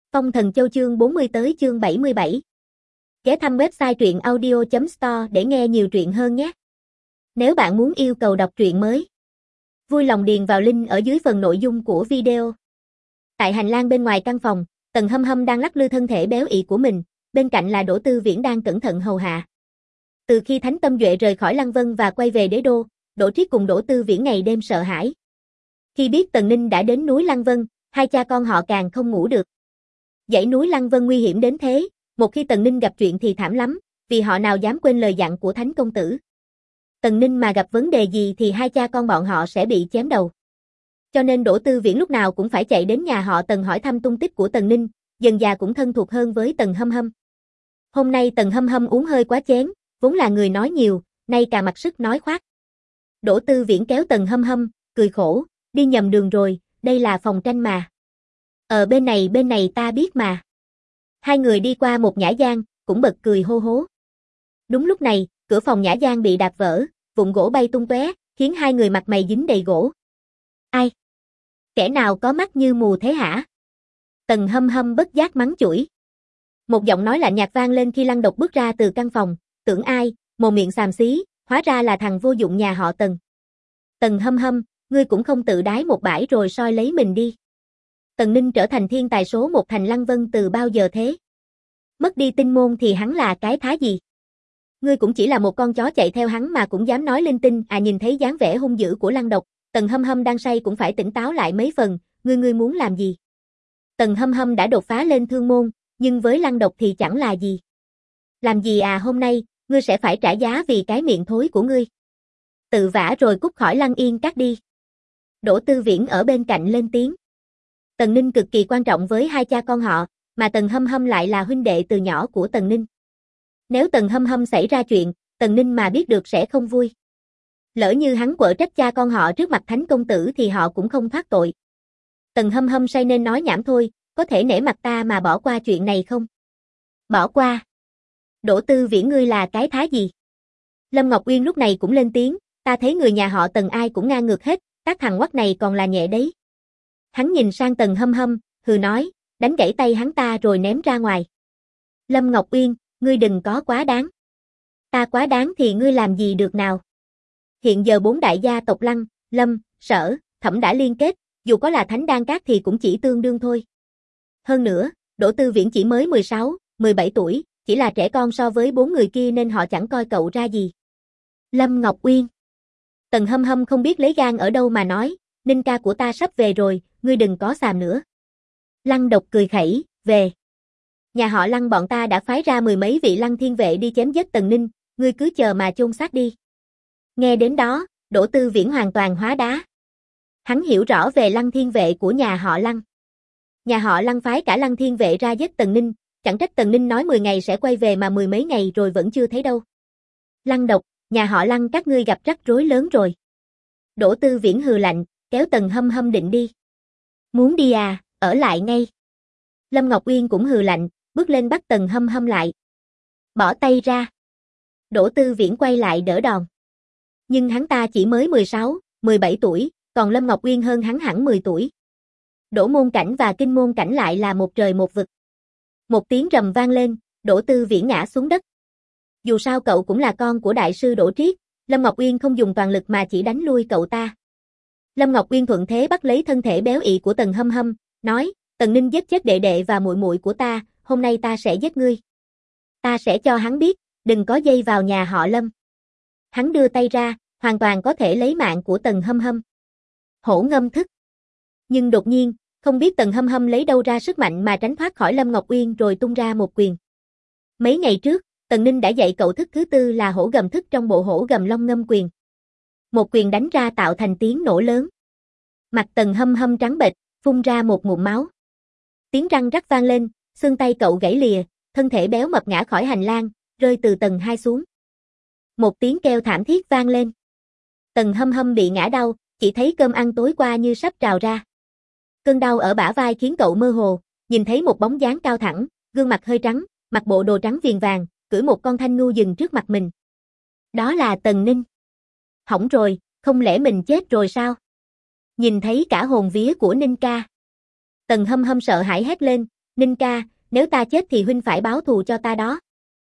Phong Thần Châu chương 40 tới chương 77. Ghé thăm website truyện audio.store để nghe nhiều truyện hơn nhé. Nếu bạn muốn yêu cầu đọc truyện mới, vui lòng điền vào link ở dưới phần nội dung của video. Tại hành lang bên ngoài căn phòng, Tần Hâm Hâm đang lắc lư thân thể béo ị của mình, bên cạnh là Đỗ Tư Viễn đang cẩn thận hầu hạ. Từ khi Thánh Tâm Duệ rời khỏi Lăng Vân và quay về đế đô, Đỗ Triết cùng Đỗ Tư Viễn ngày đêm sợ hãi. Khi biết Tần Ninh đã đến núi Lăng Vân, hai cha con họ càng không ngủ được. Dãy núi Lăng Vân nguy hiểm đến thế, một khi Tần Ninh gặp chuyện thì thảm lắm, vì họ nào dám quên lời dặn của Thánh Công Tử. Tần Ninh mà gặp vấn đề gì thì hai cha con bọn họ sẽ bị chém đầu. Cho nên Đỗ Tư Viễn lúc nào cũng phải chạy đến nhà họ Tần hỏi thăm tung tích của Tần Ninh, dần dà cũng thân thuộc hơn với Tần Hâm Hâm. Hôm nay Tần Hâm Hâm uống hơi quá chén, vốn là người nói nhiều, nay càng mặc sức nói khoác. Đỗ Tư Viễn kéo Tần Hâm Hâm, cười khổ, đi nhầm đường rồi, đây là phòng tranh mà. Bên này ta biết mà. Hai người đi qua một nhã gian, cũng bật cười hô hố. Đúng lúc này, cửa phòng nhã gian bị đạp vỡ, vụn gỗ bay tung tóe, khiến hai người mặt mày dính đầy gỗ. Ai? Kẻ nào có mắt như mù thế hả? Tần Hâm Hâm bất giác mắng chửi. Một giọng nói lạnh nhạt vang lên khi Lăng Độc bước ra từ căn phòng, tưởng ai, mồm miệng xàm xí, hóa ra là thằng vô dụng nhà họ Tần. Tần Hâm Hâm, ngươi cũng không tự đái một bãi rồi soi lấy mình đi. Tần Ninh trở thành thiên tài số một thành Lăng Vân từ bao giờ thế? Mất đi tinh môn thì hắn là cái thá gì? Ngươi cũng chỉ là một con chó chạy theo hắn mà cũng dám nói linh tinh. Nhìn thấy dáng vẻ hung dữ của Lăng Độc, Tần Hâm Hâm đang say cũng phải tỉnh táo lại mấy phần, ngươi muốn làm gì? Tần Hâm Hâm đã đột phá lên thương môn, nhưng với Lăng Độc thì chẳng là gì. Làm gì hôm nay, ngươi sẽ phải trả giá vì cái miệng thối của ngươi. Tự vả rồi cút khỏi Lăng Yên Các đi. Đỗ Tư Viễn ở bên cạnh lên tiếng. Tần Ninh cực kỳ quan trọng với hai cha con họ, mà Tần Hâm Hâm lại là huynh đệ từ nhỏ của Tần Ninh. Nếu Tần Hâm Hâm xảy ra chuyện, Tần Ninh mà biết được sẽ không vui. Lỡ như hắn quở trách cha con họ trước mặt Thánh Công Tử thì họ cũng không thoát tội. Tần Hâm Hâm say nên nói nhảm thôi, có thể nể mặt ta mà bỏ qua chuyện này không? Bỏ qua? Đỗ Tư Viễn ngươi là cái thá gì? Lâm Ngọc Uyên lúc này cũng lên tiếng, ta thấy người nhà họ Tần ai cũng ngang ngược hết, các thằng quắc này còn là nhẹ đấy. Hắn nhìn sang Tần Hâm Hâm, hừ nói, đánh gãy tay hắn ta rồi ném ra ngoài. Lâm Ngọc Uyên, ngươi đừng có quá đáng. Ta quá đáng thì ngươi làm gì được nào? Hiện giờ 4 đại gia tộc Lăng, Lâm, Sở, Thẩm đã liên kết, dù có là Thánh Đan Các thì cũng chỉ tương đương thôi. Hơn nữa, Đỗ Tư Viễn chỉ mới 16, 17 tuổi, chỉ là trẻ con so với 4 người kia nên họ chẳng coi cậu ra gì. Lâm Ngọc Uyên. Tần Hâm Hâm không biết lấy gan ở đâu mà nói, Ninh ca của ta sắp về rồi, ngươi đừng có xàm nữa. Lăng Độc cười khẩy, về. Nhà họ Lăng bọn ta đã phái ra 10 mấy vị Lăng Thiên Vệ đi chém giết Tần Ninh, ngươi cứ chờ mà chôn xác đi. Nghe đến đó, Đỗ Tư Viễn hoàn toàn hóa đá. Hắn hiểu rõ về Lăng Thiên Vệ của nhà họ Lăng. Nhà họ Lăng phái cả Lăng Thiên Vệ ra giết Tần Ninh, chẳng trách Tần Ninh nói 10 ngày sẽ quay về mà 10 mấy ngày rồi vẫn chưa thấy đâu. Lăng Độc, nhà họ Lăng các ngươi gặp rắc rối lớn rồi. Đỗ Tư Viễn hừ lạnh, kéo Tần Hâm Hâm định đi. Muốn đi à, ở lại ngay. Lâm Ngọc Uyên cũng hừ lạnh, bước lên bắt Tần Hâm Hâm lại. Bỏ tay ra. Đỗ Tư Viễn quay lại đỡ đòn. Nhưng hắn ta chỉ mới 16, 17 tuổi, còn Lâm Ngọc Uyên hơn hắn hẳn 10 tuổi. Đỗ Môn Cảnh và Kinh Môn Cảnh lại là một trời một vực. Một tiếng rầm vang lên, Đỗ Tư Viễn ngã xuống đất. Dù sao cậu cũng là con của đại sư Đỗ Triết, Lâm Ngọc Uyên không dùng toàn lực mà chỉ đánh lui cậu ta. Lâm Ngọc Uyên thuận thế bắt lấy thân thể béo ị của Tần Hâm Hâm, nói, Tần Ninh giết chết đệ đệ và muội muội của ta, hôm nay ta sẽ giết ngươi. Ta sẽ cho hắn biết, đừng có dây vào nhà họ Lâm. Hắn đưa tay ra, hoàn toàn có thể lấy mạng của Tần Hâm Hâm. Hổ ngâm thức. Nhưng đột nhiên, không biết Tần Hâm Hâm lấy đâu ra sức mạnh mà tránh thoát khỏi Lâm Ngọc Uyên rồi tung ra một quyền. Mấy ngày trước, Tần Ninh đã dạy cậu thức thứ tư là hổ gầm thức trong bộ hổ gầm long ngâm quyền. Một quyền đánh ra tạo thành tiếng nổ lớn. Mặt Tần Hâm Hâm trắng bệch, phun ra một ngụm máu. Tiếng răng rắc vang lên, xương tay cậu gãy lìa, thân thể béo mập ngã khỏi hành lang, rơi từ tầng 2 xuống. Một tiếng kêu thảm thiết vang lên. Tần Hâm Hâm bị ngã đau, chỉ thấy cơm ăn tối qua như sắp trào ra. Cơn đau ở bả vai khiến cậu mơ hồ, nhìn thấy một bóng dáng cao thẳng, gương mặt hơi trắng, mặc bộ đồ trắng viền vàng, cưỡi một con thanh ngu dừng trước mặt mình. Đó là Tần Ninh. Hỏng rồi, không lẽ mình chết rồi sao? Nhìn thấy cả hồn vía của Ninh ca. Tần Hâm Hâm sợ hãi hét lên, Ninh ca, nếu ta chết thì huynh phải báo thù cho ta đó.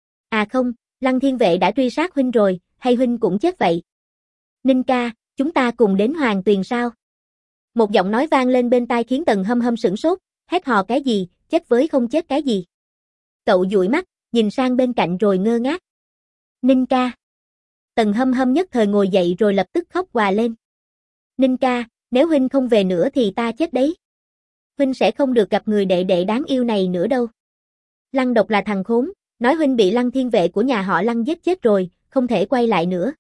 À không, Lăng Thiên Vệ đã truy sát huynh rồi, hay huynh cũng chết vậy? Ninh ca, chúng ta cùng đến Hoàng Tuyền sao? Một giọng nói vang lên bên tai khiến Tần Hâm Hâm sửng sốt, hét hò cái gì, chết với không chết cái gì? Cậu dụi mắt, nhìn sang bên cạnh rồi ngơ ngác. Ninh ca. Tần Hâm Hâm nhất thời ngồi dậy rồi lập tức khóc òa lên. Ninh ca, nếu huynh không về nữa thì ta chết đấy. Huynh sẽ không được gặp người đệ đệ đáng yêu này nữa đâu. Lăng Độc là thằng khốn, nói huynh bị Lăng Thiên Vệ của nhà họ Lăng giết chết rồi, không thể quay lại nữa.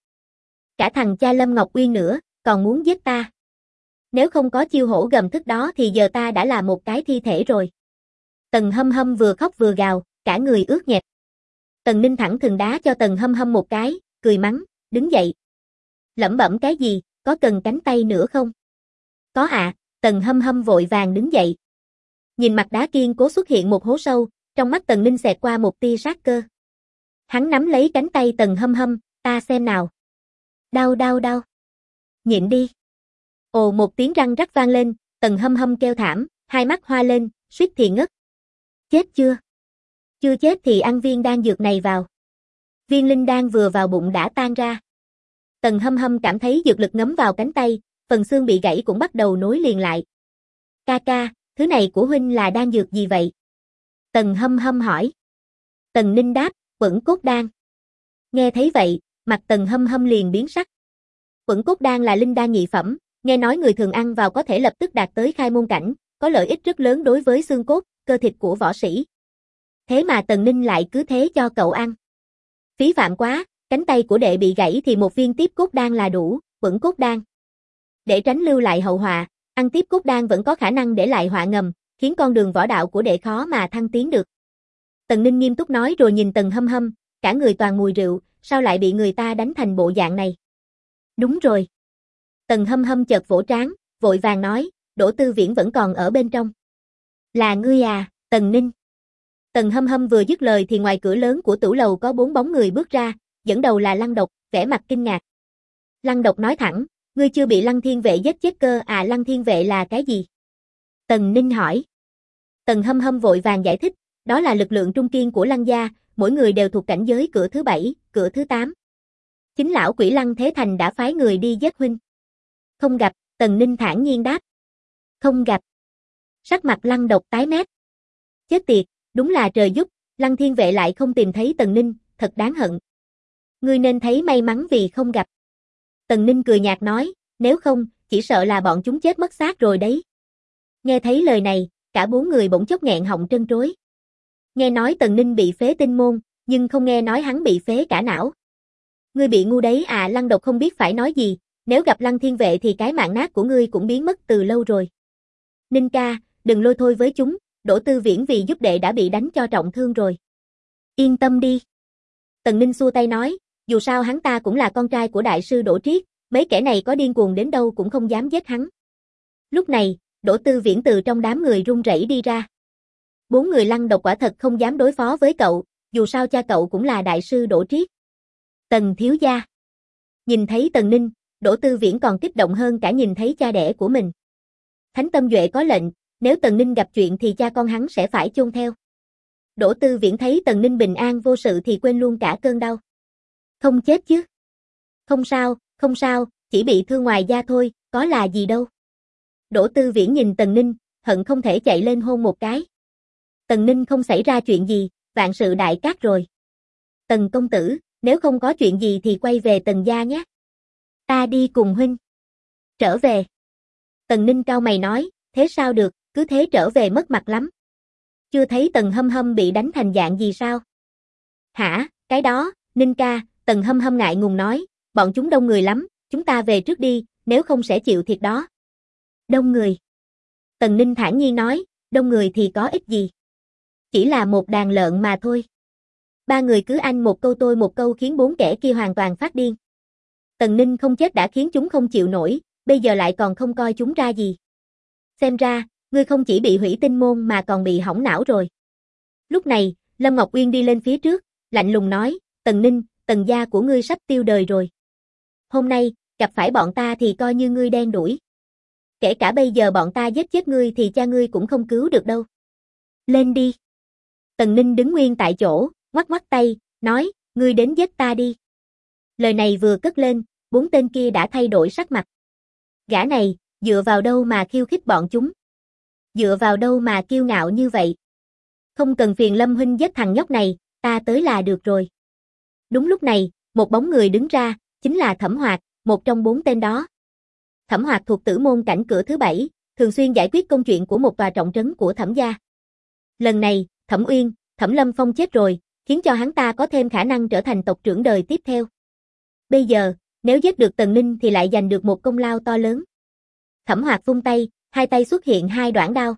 Cả thằng cha Lâm Ngọc Uyên nữa, còn muốn giết ta. Nếu không có chiêu hổ gầm thức đó thì giờ ta đã là một cái thi thể rồi. Tần Hâm Hâm vừa khóc vừa gào, cả người ướt nhẹp. Tần Ninh thẳng thừng đá cho Tần Hâm Hâm một cái, cười mắng, đứng dậy. Lẩm bẩm cái gì, có cần cánh tay nữa không? Có ạ, Tần Hâm Hâm vội vàng đứng dậy. Nhìn mặt đá kiên cố xuất hiện một hố sâu, trong mắt Tần Ninh xẹt qua một tia sát cơ. Hắn nắm lấy cánh tay Tần Hâm Hâm, ta xem nào. Đau đau đau. Nhịn đi. Ồ một tiếng răng rắc vang lên, Tần Hâm Hâm kêu thảm, hai mắt hoa lên, suýt thì ngất. Chết chưa? Chưa chết thì ăn viên đan dược này vào. Viên linh đan vừa vào bụng đã tan ra. Tần Hâm Hâm cảm thấy dược lực ngấm vào cánh tay, phần xương bị gãy cũng bắt đầu nối liền lại. Ca ca, thứ này của huynh là đan dược gì vậy? Tần Hâm Hâm hỏi. Tần Ninh đáp, Quẩn Cốt Đan. Nghe thấy vậy, mặt Tần Hâm Hâm liền biến sắc. Quẩn Cốt Đan là linh đan nhị phẩm, nghe nói người thường ăn vào có thể lập tức đạt tới khai môn cảnh, có lợi ích rất lớn đối với xương cốt, cơ thịt của võ sĩ. Thế mà Tần Ninh lại cứ thế cho cậu ăn. Phí phạm quá, cánh tay của đệ bị gãy thì một viên tiếp cốt đan là đủ, Quẩn Cốt Đan. Để tránh lưu lại hậu họa, ăn tiếp cốt đan vẫn có khả năng để lại họa ngầm, khiến con đường võ đạo của đệ khó mà thăng tiến được. Tần Ninh nghiêm túc nói rồi nhìn Tần Hâm Hâm, cả người toàn mùi rượu, sao lại bị người ta đánh thành bộ dạng này? Đúng rồi. Tần Hâm Hâm chợt vỗ trán, vội vàng nói, Đỗ Tư Viễn vẫn còn ở bên trong. Là ngươi à, Tần Ninh. Tần Hâm Hâm vừa dứt lời thì ngoài cửa lớn của tửu lầu có 4 bóng người bước ra, dẫn đầu là Lăng Độc, vẻ mặt kinh ngạc. Lăng Độc nói thẳng, ngươi chưa bị Lăng Thiên Vệ giết chết cơ à? Lăng Thiên Vệ là cái gì? Tần Ninh hỏi. Tần Hâm Hâm vội vàng giải thích, đó là lực lượng trung kiên của Lăng gia, mỗi người đều thuộc cảnh giới cửa thứ 7, cửa thứ 8. Chính lão quỷ Lăng Thế Thành đã phái người đi giết huynh. Không gặp, Tần Ninh thản nhiên đáp. Không gặp. Sắc mặt Lăng Độc tái mét. Chết tiệt, đúng là trời giúp, Lăng Thiên Vệ lại không tìm thấy Tần Ninh, thật đáng hận. Ngươi nên thấy may mắn vì không gặp. Tần Ninh cười nhạt nói, nếu không, chỉ sợ là bọn chúng chết mất xác rồi đấy. Nghe thấy lời này, cả 4 người bỗng chốc nghẹn họng trân trối. Nghe nói Tần Ninh bị phế tinh môn, nhưng không nghe nói hắn bị phế cả não. Ngươi bị ngu đấy à? Lăng Độc không biết phải nói gì, nếu gặp Lăng Thiên Vệ thì cái mạng nát của ngươi cũng biến mất từ lâu rồi. Ninh ca, đừng lôi thôi với chúng, Đỗ Tư Viễn vì giúp đệ đã bị đánh cho trọng thương rồi. Yên tâm đi. Tần Ninh xua tay nói, dù sao hắn ta cũng là con trai của đại sư Đỗ Triết, mấy kẻ này có điên cuồng đến đâu cũng không dám giết hắn. Lúc này, Đỗ Tư Viễn từ trong đám người run rẩy đi ra. 4 người Lăng Độc quả thật không dám đối phó với cậu, dù sao cha cậu cũng là đại sư Đỗ Triết. Tần thiếu gia. Nhìn thấy Tần Ninh, Đỗ Tư Viễn còn kích động hơn cả nhìn thấy cha đẻ của mình. Thánh Tâm Duệ có lệnh, nếu Tần Ninh gặp chuyện thì cha con hắn sẽ phải chôn theo. Đỗ Tư Viễn thấy Tần Ninh bình an vô sự thì quên luôn cả cơn đau. Không chết chứ? Không sao, chỉ bị thương ngoài da thôi, có là gì đâu. Đỗ Tư Viễn nhìn Tần Ninh, hận không thể chạy lên hôn một cái. Tần Ninh không xảy ra chuyện gì, vạn sự đại cát rồi. Tần công tử, nếu không có chuyện gì thì quay về Tần gia nhé. Ta đi cùng huynh. Trở về. Tần Ninh cau mày nói, thế sao được, cứ thế trở về mất mặt lắm. Chưa thấy Tần Hâm Hâm bị đánh thành dạng gì sao? Hả, cái đó, Ninh ca, Tần Hâm Hâm ngại ngùng nói, bọn chúng đông người lắm, chúng ta về trước đi, nếu không sẽ chịu thiệt đó. Đông người. Tần Ninh thản nhiên nói, đông người thì có ích gì. Chỉ là một đàn lợn mà thôi. 3 người cứ anh một câu tôi một câu khiến 4 kẻ kia hoàn toàn phát điên. Tần Ninh không chết đã khiến chúng không chịu nổi, bây giờ lại còn không coi chúng ra gì. Xem ra, ngươi không chỉ bị hủy tinh môn mà còn bị hỏng não rồi. Lúc này, Lâm Ngọc Uyên đi lên phía trước, lạnh lùng nói, Tần Ninh, Tần gia của ngươi sắp tiêu đời rồi. Hôm nay, gặp phải bọn ta thì coi như ngươi đen đuổi. Kể cả bây giờ bọn ta giết chết ngươi thì cha ngươi cũng không cứu được đâu. Lên đi. Tần Ninh đứng nguyên tại chỗ, ngoắc ngoắc tay, nói, ngươi đến giết ta đi. Lời này vừa cất lên, 4 tên kia đã thay đổi sắc mặt. Gã này, dựa vào đâu mà khiêu khích bọn chúng? Dựa vào đâu mà kiêu ngạo như vậy? Không cần phiền Lâm huynh giết thằng nhóc này, ta tới là được rồi. Đúng lúc này, một bóng người đứng ra, chính là Thẩm Hoạt, một trong 4 tên đó. Thẩm Hoạt thuộc Tử Môn cảnh cửa thứ 7, thường xuyên giải quyết công chuyện của một tòa trọng trấn của Thẩm gia. Lần này, Thẩm Uyên, Thẩm Lâm Phong chết rồi, khiến cho hắn ta có thêm khả năng trở thành tộc trưởng đời tiếp theo. Bây giờ, nếu giết được Tần Ninh thì lại giành được một công lao to lớn. Thẩm Hoạt vung tay, hai tay xuất hiện 2 đoạn đao.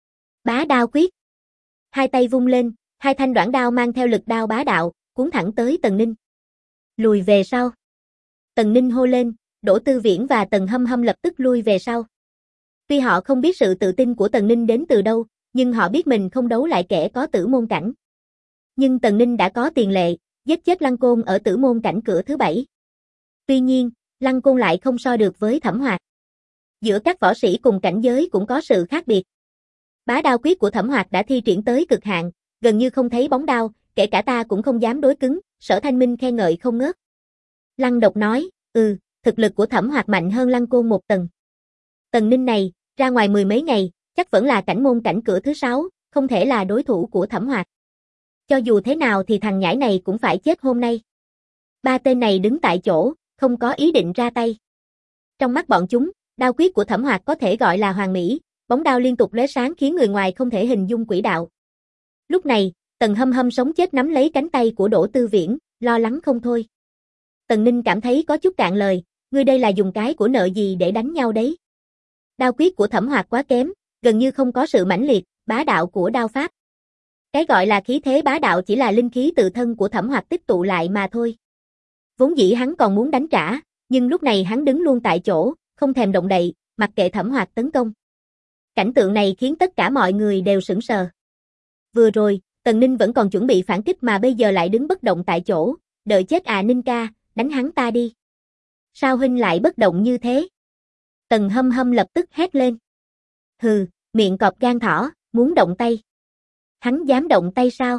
Bá đao quyết. Hai tay vung lên, 2 thanh đoạn đao mang theo lực đao bá đạo, cuốn thẳng tới Tần Ninh. Lùi về sau. Tần Ninh hô lên, Đỗ Tư Viễn và Tần Hâm Hâm lập tức lui về sau. Tuy họ không biết sự tự tin của Tần Ninh đến từ đâu, nhưng họ biết mình không đấu lại kẻ có tử môn cảnh. Nhưng Tần Ninh đã có tiền lệ, giết chết Lăng Côn ở tử môn cảnh cửa thứ 7. Tuy nhiên, Lăng Côn lại không so được với Thẩm Hoạt. Giữa các võ sĩ cùng cảnh giới cũng có sự khác biệt. Bá đao quyết của Thẩm Hoạt đã thi triển tới cực hạn, gần như không thấy bóng đao, kể cả ta cũng không dám đối cứng, Sở Thanh Minh khen ngợi không ngớt. Lăng Độc nói, thực lực của Thẩm Hoạt mạnh hơn Lăng Côn một tầng. Tần Ninh này, ra ngoài 10 mấy ngày, chắc vẫn là cảnh môn cảnh cửa thứ 6, không thể là đối thủ của Thẩm Hoạt. Cho dù thế nào thì thằng nhãi này cũng phải chết hôm nay. 3 tên này đứng tại chỗ, không có ý định ra tay. Trong mắt bọn chúng, đao quyết của Thẩm Hoạt có thể gọi là hoàn mỹ, bóng đao liên tục lóe sáng khiến người ngoài không thể hình dung quỹ đạo. Lúc này, Tần Hâm Hâm sống chết nắm lấy cánh tay của Đỗ Tư Viễn, lo lắng không thôi. Tần Ninh cảm thấy có chút cạn lời, ngươi đây là dùng cái của nợ gì để đánh nhau đấy? Đao quyết của Thẩm Hoạt quá kém, gần như không có sự mãnh liệt, bá đạo của đao pháp. Cái gọi là khí thế bá đạo chỉ là linh khí tự thân của Thẩm Hoạt tích tụ lại mà thôi. Vốn dĩ hắn còn muốn đánh trả, nhưng lúc này hắn đứng luôn tại chỗ, không thèm động đậy, mặc kệ Thẩm Hoạt tấn công. Cảnh tượng này khiến tất cả mọi người đều sững sờ. Vừa rồi, Tần Ninh vẫn còn chuẩn bị phản kích mà bây giờ lại đứng bất động tại chỗ, đợi chết à Ninh ca, đánh hắn ta đi. Sao huynh lại bất động như thế? Tần Hâm Hâm lập tức hét lên. Hừ, miệng cọp gan thỏ, muốn động tay. Hắn dám động tay sao?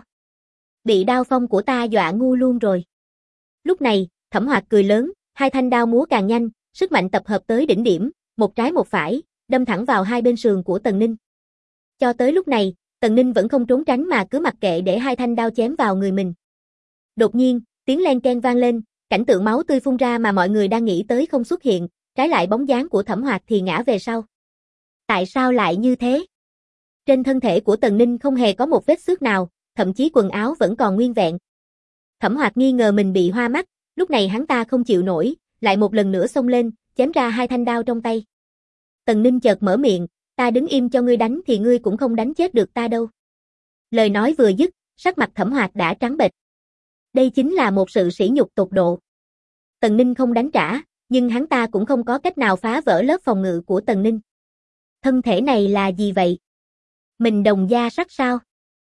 Bị đao phong của ta dọa ngu luôn rồi. Lúc này, Thẩm Hoạt cười lớn, 2 thanh đao múa càng nhanh, sức mạnh tập hợp tới đỉnh điểm, một trái một phải, đâm thẳng vào 2 bên sườn của Tần Ninh. Cho tới lúc này, Tần Ninh vẫn không trốn tránh mà cứ mặc kệ để 2 thanh đao chém vào người mình. Đột nhiên, tiếng len keng vang lên, cảnh tượng máu tươi phun ra mà mọi người đang nghĩ tới không xuất hiện, trái lại bóng dáng của Thẩm Hoạt thì ngã về sau. Tại sao lại như thế? Trên thân thể của Tần Ninh không hề có một vết xước nào, thậm chí quần áo vẫn còn nguyên vẹn. Thẩm Hoạt nghi ngờ mình bị hoa mắt, lúc này hắn ta không chịu nổi, lại một lần nữa xông lên, chém ra 2 thanh đao trong tay. Tần Ninh chợt mở miệng, ta đứng im cho ngươi đánh thì ngươi cũng không đánh chết được ta đâu. Lời nói vừa dứt, sắc mặt Thẩm Hoạt đã trắng bệch. Đây chính là một sự sỉ nhục tột độ. Tần Ninh không đánh trả, nhưng hắn ta cũng không có cách nào phá vỡ lớp phòng ngự của Tần Ninh. Thân thể này là gì vậy? Mình đồng da sắt sao?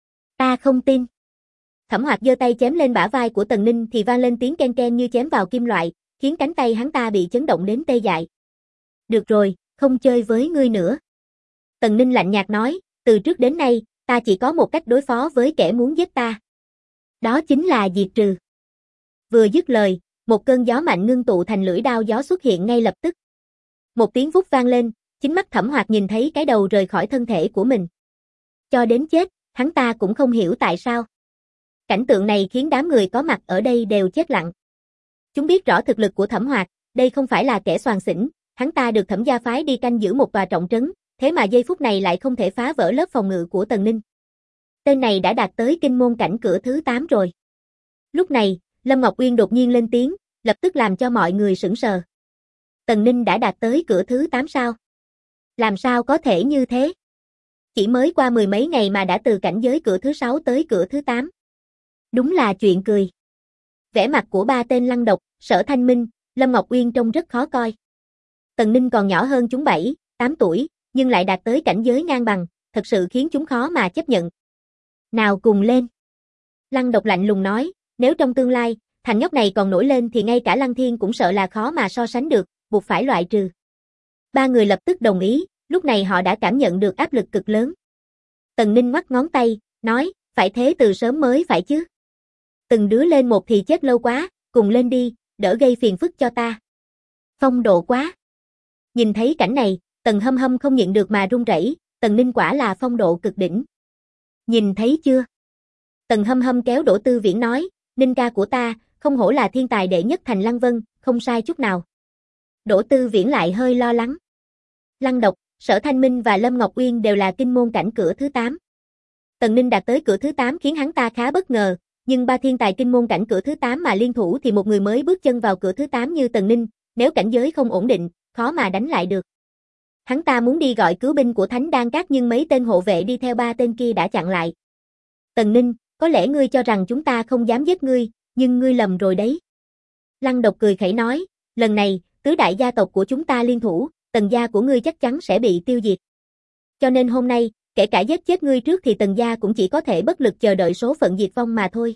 Ta không tin. Thẩm Hoạt giơ tay chém lên bả vai của Tần Ninh thì vang lên tiếng ken ken như chém vào kim loại, khiến cánh tay hắn ta bị chấn động đến tê dại. Được rồi, không chơi với ngươi nữa. Tần Ninh lạnh nhạt nói, từ trước đến nay, ta chỉ có một cách đối phó với kẻ muốn giết ta. Đó chính là diệt trừ. Vừa dứt lời, một cơn gió mạnh ngưng tụ thành lưỡi đao gió xuất hiện ngay lập tức. Một tiếng vút vang lên, chính mắt Thẩm Hoạt nhìn thấy cái đầu rời khỏi thân thể của mình. Cho đến chết, hắn ta cũng không hiểu tại sao. Cảnh tượng này khiến đám người có mặt ở đây đều chết lặng. Chúng biết rõ thực lực của Thẩm Hoạt, đây không phải là kẻ soàn xỉn, hắn ta được Thẩm gia phái đi canh giữ một tòa trọng trấn, thế mà giây phút này lại không thể phá vỡ lớp phòng ngự của Tần Ninh. Tên này đã đạt tới kinh môn cảnh cửa thứ 8 rồi. Lúc này, Lâm Ngọc Uyên đột nhiên lên tiếng, lập tức làm cho mọi người sững sờ. Tần Ninh đã đạt tới cửa thứ 8 sao? Làm sao có thể như thế? Chỉ mới qua 10 mấy ngày mà đã từ cảnh giới cửa thứ 6 tới cửa thứ 8. Đúng là chuyện cười. Vẻ mặt của 3 tên Lăng Độc, Sở Thanh Minh, Lâm Ngọc Uyên trông rất khó coi. Tần Ninh còn nhỏ hơn chúng 7, 8 tuổi, nhưng lại đạt tới cảnh giới ngang bằng, thật sự khiến chúng khó mà chấp nhận. Nào cùng lên. Lăng Độc lạnh lùng nói, nếu trong tương lai, thằng nhóc này còn nổi lên thì ngay cả Lăng Thiên cũng sợ là khó mà so sánh được, buộc phải loại trừ. 3 người lập tức đồng ý, lúc này họ đã cảm nhận được áp lực cực lớn. Tần Ninh ngoắc ngón tay, nói, phải thế từ sớm mới phải chứ. Từng đứa lên một thì chết lâu quá, cùng lên đi, đỡ gây phiền phức cho ta. Phong độ quá. Nhìn thấy cảnh này, Tần Hâm Hâm không nhịn được mà run rẩy, Tần Ninh quả là phong độ cực đỉnh. Nhìn thấy chưa? Tần Hâm Hâm kéo Đỗ Tư Viễn nói, Ninh ca của ta, không hổ là thiên tài đệ nhất thành Lăng Vân, không sai chút nào. Đỗ Tư Viễn lại hơi lo lắng. Lăng Độc, Sở Thanh Minh và Lâm Ngọc Uyên đều là kinh môn cảnh cửa thứ 8. Tần Ninh đạt tới cửa thứ 8 khiến hắn ta khá bất ngờ, nhưng ba thiên tài kinh môn cảnh cửa thứ 8 mà liên thủ thì một người mới bước chân vào cửa thứ 8 như Tần Ninh, nếu cảnh giới không ổn định, khó mà đánh lại được. Hắn ta muốn đi gọi cứu binh của Thánh Đan Các nhưng mấy tên hộ vệ đi theo ba tên kia đã chặn lại. Tần Ninh, có lẽ ngươi cho rằng chúng ta không dám giết ngươi, nhưng ngươi lầm rồi đấy. Lăng Độc cười khẩy nói, lần này, tứ đại gia tộc của chúng ta liên thủ, Tần gia của ngươi chắc chắn sẽ bị tiêu diệt. Cho nên hôm nay, kể cả giết chết ngươi trước thì Tần gia cũng chỉ có thể bất lực chờ đợi số phận diệt vong mà thôi.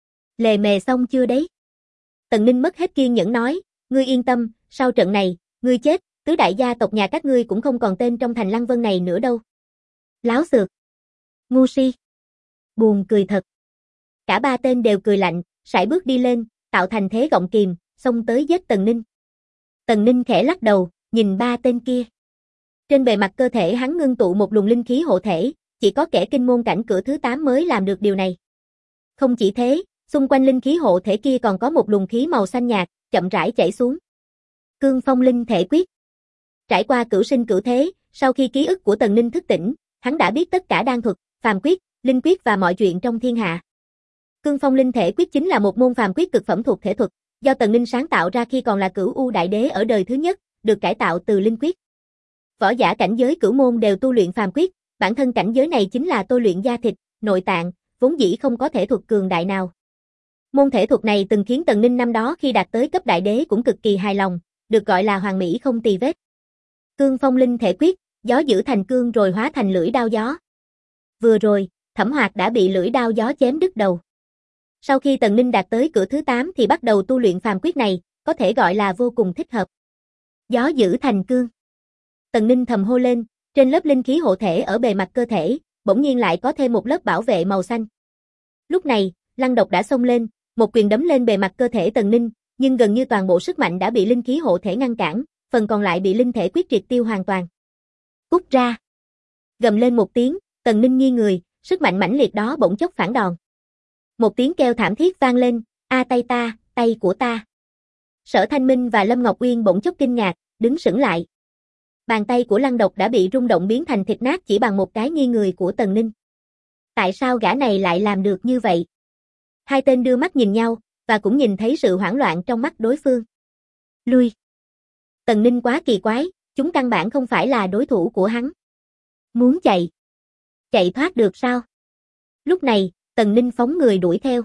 Lề mề xong chưa đấy? Tần Ninh mất hết kiên nhẫn nói, ngươi yên tâm, sau trận này, ngươi chết, tứ đại gia tộc nhà các ngươi cũng không còn tên trong thành Lăng Vân này nữa đâu. Láo xược. Ngu si. Buồn cười thật. Cả ba tên đều cười lạnh, sải bước đi lên, tạo thành thế gọng kìm, xông tới giết Tần Ninh. Tần Ninh khẽ lắc đầu, nhìn ba tên kia. Trên bề mặt cơ thể hắn ngưng tụ một luồng linh khí hộ thể, chỉ có kẻ kinh môn cảnh cửa thứ 8 mới làm được điều này. Không chỉ thế, xung quanh linh khí hộ thể kia còn có một luồng khí màu xanh nhạt, chậm rãi chảy xuống. Cương Phong Linh Thể Quyết. Trải qua cửu sinh cửu thế, sau khi ký ức của Tần Ninh thức tỉnh, hắn đã biết tất cả đan thuật, phàm quyết, linh quyết và mọi chuyện trong thiên hạ. Cương Phong Linh Thể Quyết chính là một môn phàm quyết cực phẩm thuộc thể thuật, do Tần Ninh sáng tạo ra khi còn là Cửu U Đại Đế ở đời thứ nhất, được cải tạo từ linh quyết. Võ giả cảnh giới cửu môn đều tu luyện phàm quyết, bản thân cảnh giới này chính là tôi luyện da thịt, nội tạng, vốn dĩ không có thể thuật cường đại nào. Môn thể thuật này từng khiến Tần Ninh năm đó khi đạt tới cấp đại đế cũng cực kỳ hài lòng, được gọi là hoàn mỹ không tì vết. Cương Phong Linh Thể Quyết, gió giữ thành cương rồi hóa thành lưỡi đao gió. Vừa rồi, Thẩm Hoạt đã bị lưỡi đao gió chém đứt đầu. Sau khi Tần Ninh đạt tới cửa thứ 8 thì bắt đầu tu luyện phàm quyết này, có thể gọi là vô cùng thích hợp. Gió giữ thành cương. Tần Ninh thầm hô lên, trên lớp linh khí hộ thể ở bề mặt cơ thể, bỗng nhiên lại có thêm một lớp bảo vệ màu xanh. Lúc này, Lăng Độc đã xông lên, một quyền đấm lên bề mặt cơ thể Tần Ninh, nhưng gần như toàn bộ sức mạnh đã bị linh khí hộ thể ngăn cản, phần còn lại bị linh thể quyết triệt tiêu hoàn toàn. Cút ra! Gầm lên một tiếng, Tần Ninh nghiêng người, sức mạnh mãnh liệt đó bỗng chốc phản đòn. Một tiếng kêu thảm thiết vang lên, a tay ta, tay của ta. Sở Thanh Minh và Lâm Ngọc Uyên bỗng chốc kinh ngạc, đứng sững lại. Bàn tay của Lăng Độc đã bị rung động biến thành thịt nát chỉ bằng một cái nghiêng người của Tần Ninh. Tại sao gã này lại làm được như vậy? Hai tên đưa mắt nhìn nhau, và cũng nhìn thấy sự hoảng loạn trong mắt đối phương. Lui! Tần Ninh quá kỳ quái, chúng căn bản không phải là đối thủ của hắn. Muốn chạy? Chạy thoát được sao? Lúc này, Tần Ninh phóng người đuổi theo.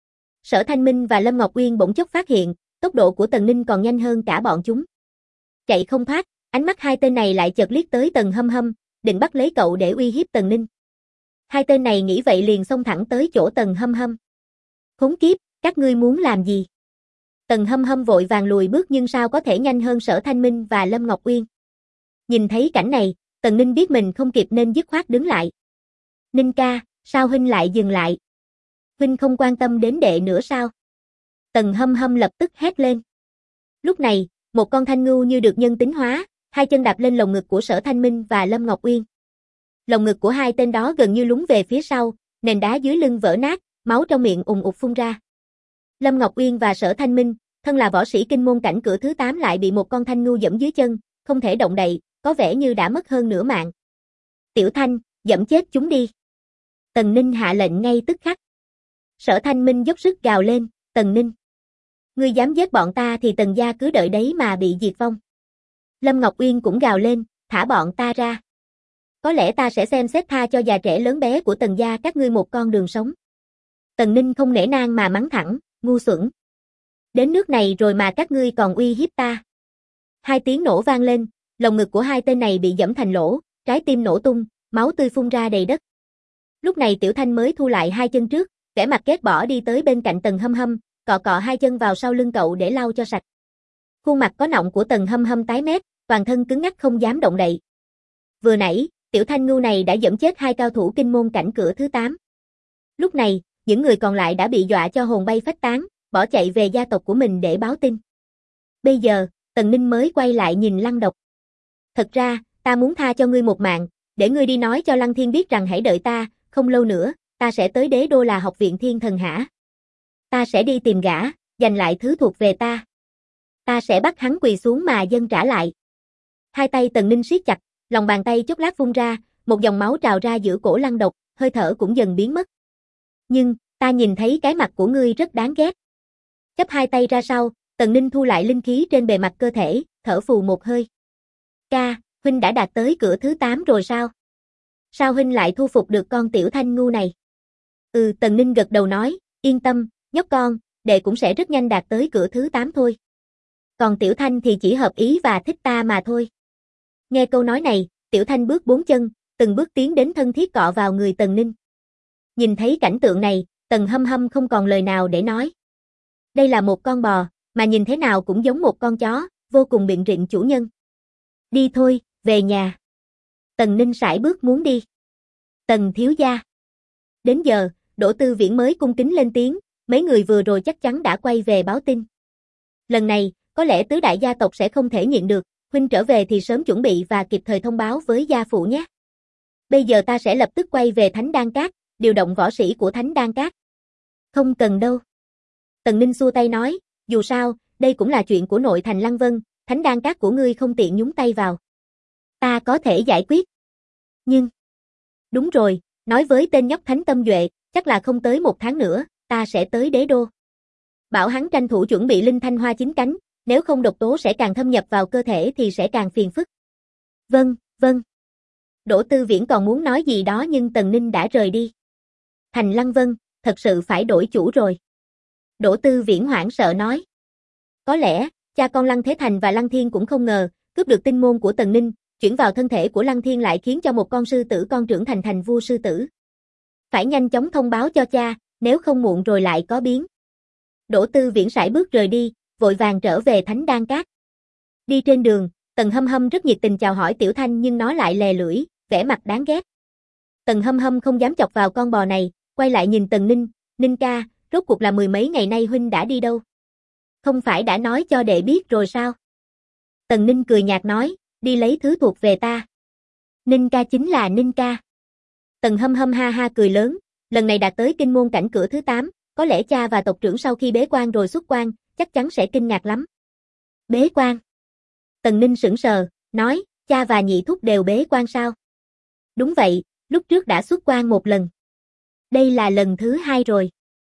Sở Thanh Minh và Lâm Ngọc Uyên bỗng chốc phát hiện, tốc độ của Tần Ninh còn nhanh hơn cả bọn chúng. Chạy không thoát, ánh mắt hai tên này lại chợt liếc tới Tần Hâm Hâm, định bắt lấy cậu để uy hiếp Tần Ninh. Hai tên này nghĩ vậy liền xông thẳng tới chỗ Tần Hâm Hâm. Khốn kiếp, các ngươi muốn làm gì? Tần Hâm Hâm vội vàng lùi bước nhưng sao có thể nhanh hơn Sở Thanh Minh và Lâm Ngọc Uyên. Nhìn thấy cảnh này, Tần Ninh biết mình không kịp nên dứt khoát đứng lại. Ninh ca, sao huynh lại dừng lại? Huynh không quan tâm đến đệ nữa sao? Tần Hâm Hâm lập tức hét lên. Lúc này, một con thanh ngưu như được nhân tính hóa, hai chân đạp lên lồng ngực của Sở Thanh Minh và Lâm Ngọc Uyên. Lồng ngực của hai tên đó gần như lún về phía sau, nền đá dưới lưng vỡ nát, máu trong miệng ùn ụt phun ra. Lâm Ngọc Uyên và Sở Thanh Minh, thân là võ sĩ kinh môn cảnh cửa thứ 8 lại bị một con thanh ngưu giẫm dưới chân, không thể động đậy, có vẻ như đã mất hơn nửa mạng. Tiểu Thanh, giẫm chết chúng đi. Tần Ninh hạ lệnh ngay tức khắc. Sở Thanh Minh dốc sức gào lên, Tần Ninh. Ngươi dám giết bọn ta thì Tần gia cứ đợi đấy mà bị diệt vong. Lâm Ngọc Uyên cũng gào lên, thả bọn ta ra. Có lẽ ta sẽ xem xét tha cho già trẻ lớn bé của Tần gia các ngươi một con đường sống. Tần Ninh không nể nang mà mắng thẳng, ngu xuẩn. Đến nước này rồi mà các ngươi còn uy hiếp ta. Hai tiếng nổ vang lên, lồng ngực của hai tên này bị giẫm thành lỗ, trái tim nổ tung, máu tươi phun ra đầy đất. Lúc này Tiểu Thanh mới thu lại hai chân trước, vẻ mặt ghét bỏ đi tới bên cạnh Tần Hâm Hâm, cọ cọ hai chân vào sau lưng cậu để lau cho sạch. Khuôn mặt có nọng của Tần Hâm Hâm tái mét, toàn thân cứng ngắc không dám động đậy. Vừa nãy, Tiểu Thanh Ngưu này đã giẫm chết 2 cao thủ kinh môn cảnh cửa thứ 8. Lúc này, những người còn lại đã bị dọa cho hồn bay phách tán, bỏ chạy về gia tộc của mình để báo tin. Bây giờ, Tần Ninh mới quay lại nhìn Lăng Độc. Thật ra, ta muốn tha cho ngươi một mạng, để ngươi đi nói cho Lăng Thiên biết rằng hãy đợi ta, không lâu nữa, ta sẽ tới Đế Đô là Học viện Thiên Thần hả? Ta sẽ đi tìm gã, giành lại thứ thuộc về ta. Ta sẽ bắt hắn quỳ xuống mà dâng trả lại. Hai tay Tần Ninh siết chặt, lòng bàn tay chốc lát vung ra, một dòng máu trào ra giữa cổ Lăng Độc, hơi thở cũng dần biến mất. Nhưng, ta nhìn thấy cái mặt của ngươi rất đáng ghét. Chắp hai tay ra sau, Tần Ninh thu lại linh khí trên bề mặt cơ thể, thở phù một hơi. Ca, huynh đã đạt tới cửa thứ 8 rồi sao? Sao huynh lại thu phục được con Tiểu Thanh Ngưu này? Tần Ninh gật đầu nói, yên tâm, nhóc con, đệ cũng sẽ rất nhanh đạt tới cửa thứ 8 thôi. Còn Tiểu Thanh thì chỉ hợp ý và thích ta mà thôi. Nghe câu nói này, Tiểu Thanh bước 4 chân, từng bước tiến đến thân thiết cọ vào người Tần Ninh. Nhìn thấy cảnh tượng này, Tần Hâm Hâm không còn lời nào để nói. Đây là một con bò, mà nhìn thế nào cũng giống một con chó, vô cùng biện rịnh chủ nhân. Đi thôi, về nhà. Tần Ninh sải bước muốn đi. Tần thiếu gia. Đến giờ, Đỗ Tư Viễn mới cung kính lên tiếng, mấy người vừa rồi chắc chắn đã quay về báo tin. Lần này, có lẽ tứ đại gia tộc sẽ không thể nhịn được, huynh trở về thì sớm chuẩn bị và kịp thời thông báo với gia phụ nhé. Bây giờ ta sẽ lập tức quay về Thánh Đan Các, điều động võ sĩ của Thánh Đan Các. Không cần đâu. Tần Ninh xua tay nói, dù sao, đây cũng là chuyện của nội thành Lăng Vân, Thánh Đan Các của ngươi không tiện nhúng tay vào. Ta có thể giải quyết. Nhưng... Đúng rồi, nói với tên nhóc Thánh Tâm Duệ, chắc là không tới 1 tháng nữa, ta sẽ tới Đế Đô. Bảo hắn tranh thủ chuẩn bị linh thanh hoa 9 cánh, nếu không độc tố sẽ càng thâm nhập vào cơ thể thì sẽ càng phiền phức. Vâng, vâng. Đỗ Tư Viễn còn muốn nói gì đó nhưng Tần Ninh đã rời đi. Thành Lăng Vân, thật sự phải đổi chủ rồi. Đỗ Tư Viễn hoảng sợ nói. Có lẽ, cha con Lăng Thế Thành và Lăng Thiên cũng không ngờ, cướp được tinh môn của Tần Ninh, chuyển vào thân thể của Lăng Thiên lại khiến cho một con sư tử con trưởng thành thành vua sư tử. Phải nhanh chóng thông báo cho cha, nếu không muộn rồi lại có biến. Đỗ Tư Viễn sải bước rời đi, vội vàng trở về Thánh Đan Các. Đi trên đường, Tần Hâm Hâm rất nhiệt tình chào hỏi Tiểu Thanh nhưng nó lại lè lưỡi, vẻ mặt đáng ghét. Tần Hâm Hâm không dám chọc vào con bò này, quay lại nhìn Tần Ninh, Ninh ca, rốt cuộc là 10 mấy ngày nay huynh đã đi đâu? Không phải đã nói cho đệ biết rồi sao? Tần Ninh cười nhạt nói, đi lấy thứ thuộc về ta. Ninh ca chính là Ninh ca. Tần Hâm Hâm ha ha cười lớn, lần này đạt tới kinh môn cảnh cửa thứ 8, có lẽ cha và tộc trưởng sau khi bế quan rồi xuất quan, chắc chắn sẽ kinh ngạc lắm. Bế quan? Tần Ninh sững sờ, nói, cha và nhị thúc đều bế quan sao? Đúng vậy, lúc trước đã xuất quan một lần. Đây là lần thứ 2 rồi.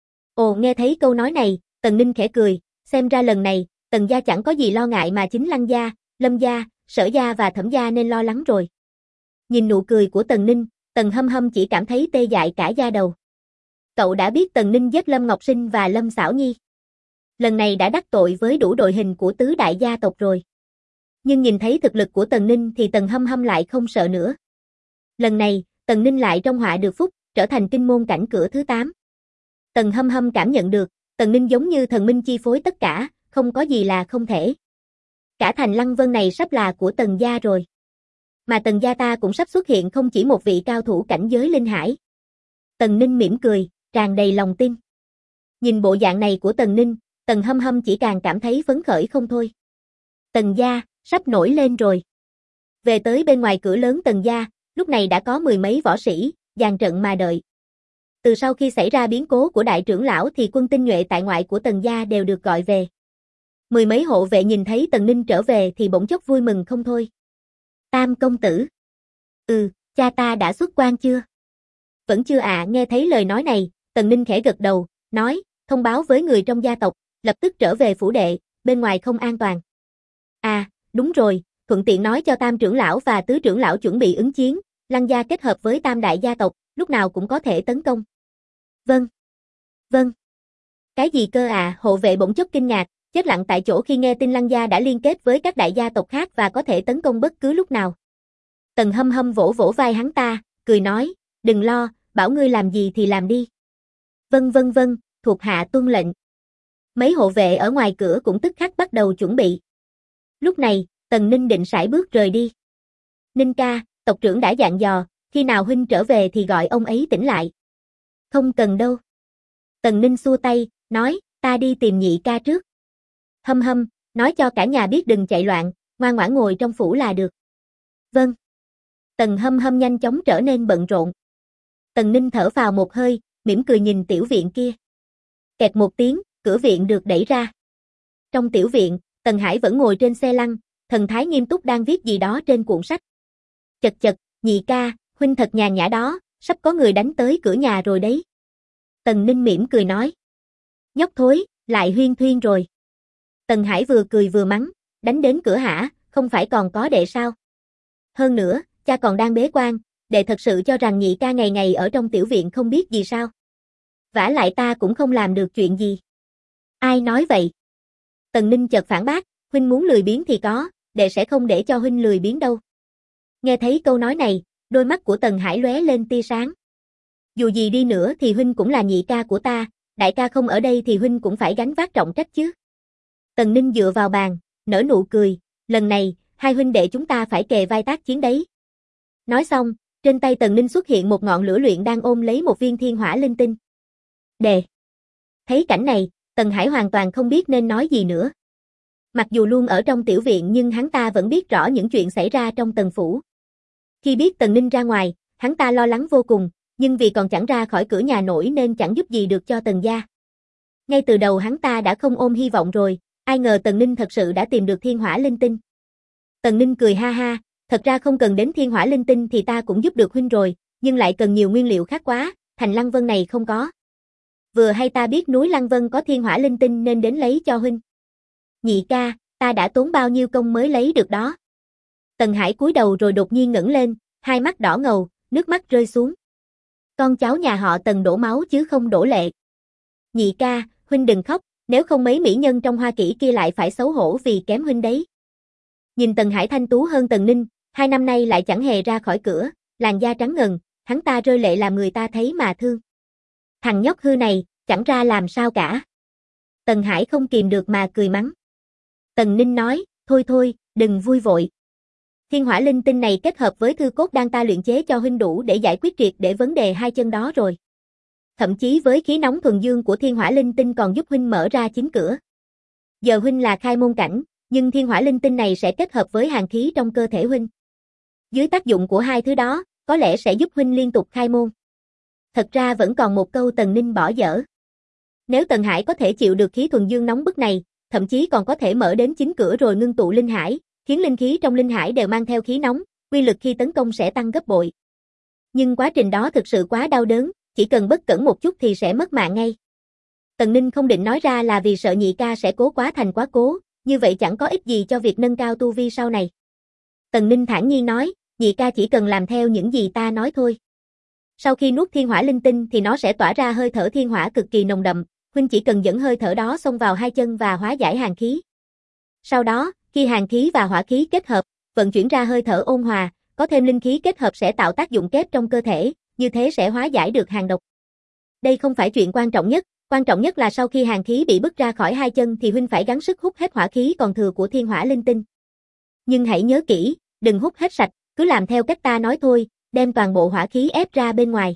Ồ, nghe thấy câu nói này, Tần Ninh khẽ cười, xem ra lần này, Tần gia chẳng có gì lo ngại mà chính Lăng gia, Lâm gia, Sở gia và Thẩm gia nên lo lắng rồi. Nhìn nụ cười của Tần Ninh, Tần Hâm Hâm chỉ cảm thấy tê dại cả da đầu. Cậu đã biết Tần Ninh giết Lâm Ngọc Sinh và Lâm Xảo Nhi. Lần này đã đắc tội với đủ đội hình của tứ đại gia tộc rồi. Nhưng nhìn thấy thực lực của Tần Ninh thì Tần Hâm Hâm lại không sợ nữa. Lần này, Tần Ninh lại trong họa được phúc, trở thành kinh môn cảnh cửa thứ 8. Tần Hâm Hâm cảm nhận được, Tần Ninh giống như thần minh chi phối tất cả, không có gì là không thể. Cả thành Lăng Vân này sắp là của Tần gia rồi. Mà Tần gia ta cũng sắp xuất hiện không chỉ một vị cao thủ cảnh giới linh hải. Tần Ninh mỉm cười, tràn đầy lòng tin. Nhìn bộ dạng này của Tần Ninh, Tần Hâm Hâm chỉ càng cảm thấy phấn khởi không thôi. Tần gia, sắp nổi lên rồi. Về tới bên ngoài cửa lớn Tần gia, lúc này đã có 10 mấy võ sĩ, dàn trận mà đợi. Từ sau khi xảy ra biến cố của đại trưởng lão thì quân tinh nhuệ tại ngoại của Tần gia đều được gọi về. 10 mấy hộ vệ nhìn thấy Tần Ninh trở về thì bỗng chốc vui mừng không thôi. Tam công tử. Cha ta đã xuất quan chưa? Vẫn chưa ạ. Nghe thấy lời nói này, Tần Ninh khẽ gật đầu, nói, thông báo với người trong gia tộc, lập tức trở về phủ đệ, bên ngoài không an toàn. À, đúng rồi, thuận tiện nói cho tam trưởng lão và tứ trưởng lão chuẩn bị ứng chiến, Lăng gia kết hợp với tam đại gia tộc, lúc nào cũng có thể tấn công. Vâng. Vâng. Cái gì cơ à? Hộ vệ bỗng chốc kinh ngạc, chết lặng tại chỗ khi nghe tin Lăng gia đã liên kết với các đại gia tộc khác và có thể tấn công bất cứ lúc nào. Tần Hâm Hâm vỗ vỗ vai hắn ta, cười nói, đừng lo, bảo ngươi làm gì thì làm đi. Vâng, thuộc hạ tuân lệnh. Mấy hộ vệ ở ngoài cửa cũng tức khắc bắt đầu chuẩn bị. Lúc này, Tần Ninh định sải bước rời đi. Ninh ca, tộc trưởng đã dặn dò, khi nào huynh trở về thì gọi ông ấy tỉnh lại. Không cần đâu. Tần Ninh xua tay, nói, ta đi tìm nhị ca trước. Hâm hâm, nói cho cả nhà biết đừng chạy loạn, ngoan ngoãn ngồi trong phủ là được. Vâng. Tần Hâm Hâm nhanh chóng trở nên bận rộn. Tần Ninh thở vào một hơi, mỉm cười nhìn tiểu viện kia. Kẹt một tiếng, cửa viện được đẩy ra. Trong tiểu viện, Tần Hải vẫn ngồi trên xe lăn, thần thái nghiêm túc đang viết gì đó trên cuộn sách. Chật chật, nhị ca, huynh thật nhàn nhã đó, sắp có người đánh tới cửa nhà rồi đấy. Tần Ninh mỉm cười nói. Nhóc thối, lại huyên thuyên rồi. Tần Hải vừa cười vừa mắng, đánh đến cửa hả, không phải còn có đệ sao? Hơn nữa, cha còn đang bế quan, đệ thật sự cho rằng nhị ca ngày ngày ở trong tiểu viện không biết gì sao? Vả lại ta cũng không làm được chuyện gì. Ai nói vậy? Tần Ninh chợt phản bác, huynh muốn lười biếng thì có, đệ sẽ không để cho huynh lười biếng đâu. Nghe thấy câu nói này, đôi mắt của Tần Hải lóe lên tia sáng. Dù gì đi nữa thì huynh cũng là nhị ca của ta, đại ca không ở đây thì huynh cũng phải gánh vác trọng trách chứ. Tần Ninh dựa vào bàn, nở nụ cười, lần này, hai huynh đệ chúng ta phải kề vai tác chiến đấy. Nói xong, trên tay Tần Ninh xuất hiện một ngọn lửa luyện đang ôm lấy một viên thiên hỏa linh tinh. Đề. Thấy cảnh này, Tần Hải hoàn toàn không biết nên nói gì nữa. Mặc dù luôn ở trong tiểu viện nhưng hắn ta vẫn biết rõ những chuyện xảy ra trong Tần phủ. Khi biết Tần Ninh ra ngoài, hắn ta lo lắng vô cùng, nhưng vì còn chẳng ra khỏi cửa nhà nổi nên chẳng giúp gì được cho Tần gia. Ngay từ đầu hắn ta đã không ôm hy vọng rồi, ai ngờ Tần Ninh thật sự đã tìm được thiên hỏa linh tinh. Tần Ninh cười ha ha, thật ra không cần đến thiên hỏa linh tinh thì ta cũng giúp được huynh rồi, nhưng lại cần nhiều nguyên liệu khác quá, thành Lăng Vân này không có. Vừa hay ta biết núi Lăng Vân có thiên hỏa linh tinh nên đến lấy cho huynh. Nhị ca, ta đã tốn bao nhiêu công mới lấy được đó. Tần Hải cúi đầu rồi đột nhiên ngẩng lên, hai mắt đỏ ngầu, nước mắt rơi xuống. Con cháu nhà họ Tần đổ máu chứ không đổ lệ. Nhị ca, huynh đừng khóc, nếu không mấy mỹ nhân trong Hoa Kỷ kia lại phải xấu hổ vì kém huynh đấy. Nhìn Tần Hải thanh tú hơn Tần Ninh, 2 năm nay lại chẳng hề ra khỏi cửa, làn da trắng ngần, hắn ta rơi lệ làm người ta thấy mà thương. Thằng nhóc hư này, chẳng ra làm sao cả. Tần Hải không kìm được mà cười mắng. Tần Ninh nói, thôi thôi, đừng vui vội. Thiên hỏa linh tinh này kết hợp với thư cốt đang ta luyện chế cho huynh đủ để giải quyết triệt để vấn đề hai chân đó rồi. Thậm chí với khí nóng thuần dương của thiên hỏa linh tinh còn giúp huynh mở ra chính cửa. Giờ huynh là khai môn cảnh, nhưng thiên hỏa linh tinh này sẽ kết hợp với hàn khí trong cơ thể huynh. Dưới tác dụng của hai thứ đó, có lẽ sẽ giúp huynh liên tục khai môn. Thật ra vẫn còn một câu Tần Ninh bỏ dở. Nếu Tần Hải có thể chịu được khí thuần dương nóng bức này, thậm chí còn có thể mở đến chính cửa rồi ngưng tụ linh hải, khiến linh khí trong linh hải đều mang theo khí nóng, uy lực khi tấn công sẽ tăng gấp bội. Nhưng quá trình đó thực sự quá đau đớn, chỉ cần bất cẩn một chút thì sẽ mất mạng ngay. Tần Ninh không định nói ra là vì sợ nhị ca sẽ cố quá thành quá cố, như vậy chẳng có ích gì cho việc nâng cao tu vi sau này. Tần Ninh thản nhiên nói, nhị ca chỉ cần làm theo những gì ta nói thôi. Sau khi nuốt thiên hỏa linh tinh thì nó sẽ tỏa ra hơi thở thiên hỏa cực kỳ nồng đậm, huynh chỉ cần dẫn hơi thở đó xông vào hai chân và hóa giải hàn khí. Sau đó, khi hàn khí và hỏa khí kết hợp, vận chuyển ra hơi thở ôn hòa, có thêm linh khí kết hợp sẽ tạo tác dụng kép trong cơ thể, như thế sẽ hóa giải được hàn độc. Đây không phải chuyện quan trọng nhất là sau khi hàn khí bị bức ra khỏi hai chân thì huynh phải gắng sức hút hết hỏa khí còn thừa của thiên hỏa linh tinh. Nhưng hãy nhớ kỹ, đừng hút hết sạch, cứ làm theo cách ta nói thôi, đem toàn bộ hỏa khí ép ra bên ngoài.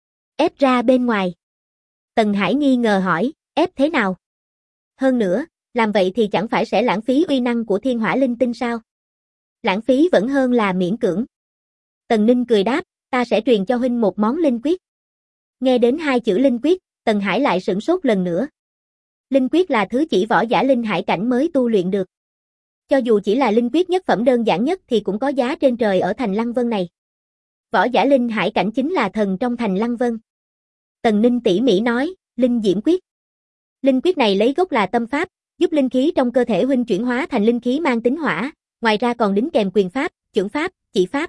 Ép ra bên ngoài. Tần Hải nghi ngờ hỏi, ép thế nào? Hơn nữa, làm vậy thì chẳng phải sẽ lãng phí uy năng của thiên hỏa linh tinh sao? Lãng phí vẫn hơn là miễn cưỡng. Tần Ninh cười đáp, ta sẽ truyền cho huynh một món linh quyết. Nghe đến hai chữ linh quyết, Tần Hải lại sửng sốt lần nữa. Linh quyết là thứ chỉ võ giả linh hải cảnh mới tu luyện được. Cho dù chỉ là linh quyết nhất phẩm đơn giản nhất thì cũng có giá trên trời ở thành Lăng Vân này. Võ giả linh hải cảnh chính là thần trong thành Lăng Vân. Tần Ninh tỉ mỉ nói, linh diễm quyết. Linh quyết này lấy gốc là tâm pháp, giúp linh khí trong cơ thể huynh chuyển hóa thành linh khí mang tính hỏa, ngoài ra còn đính kèm quyền pháp, chưởng pháp, chỉ pháp.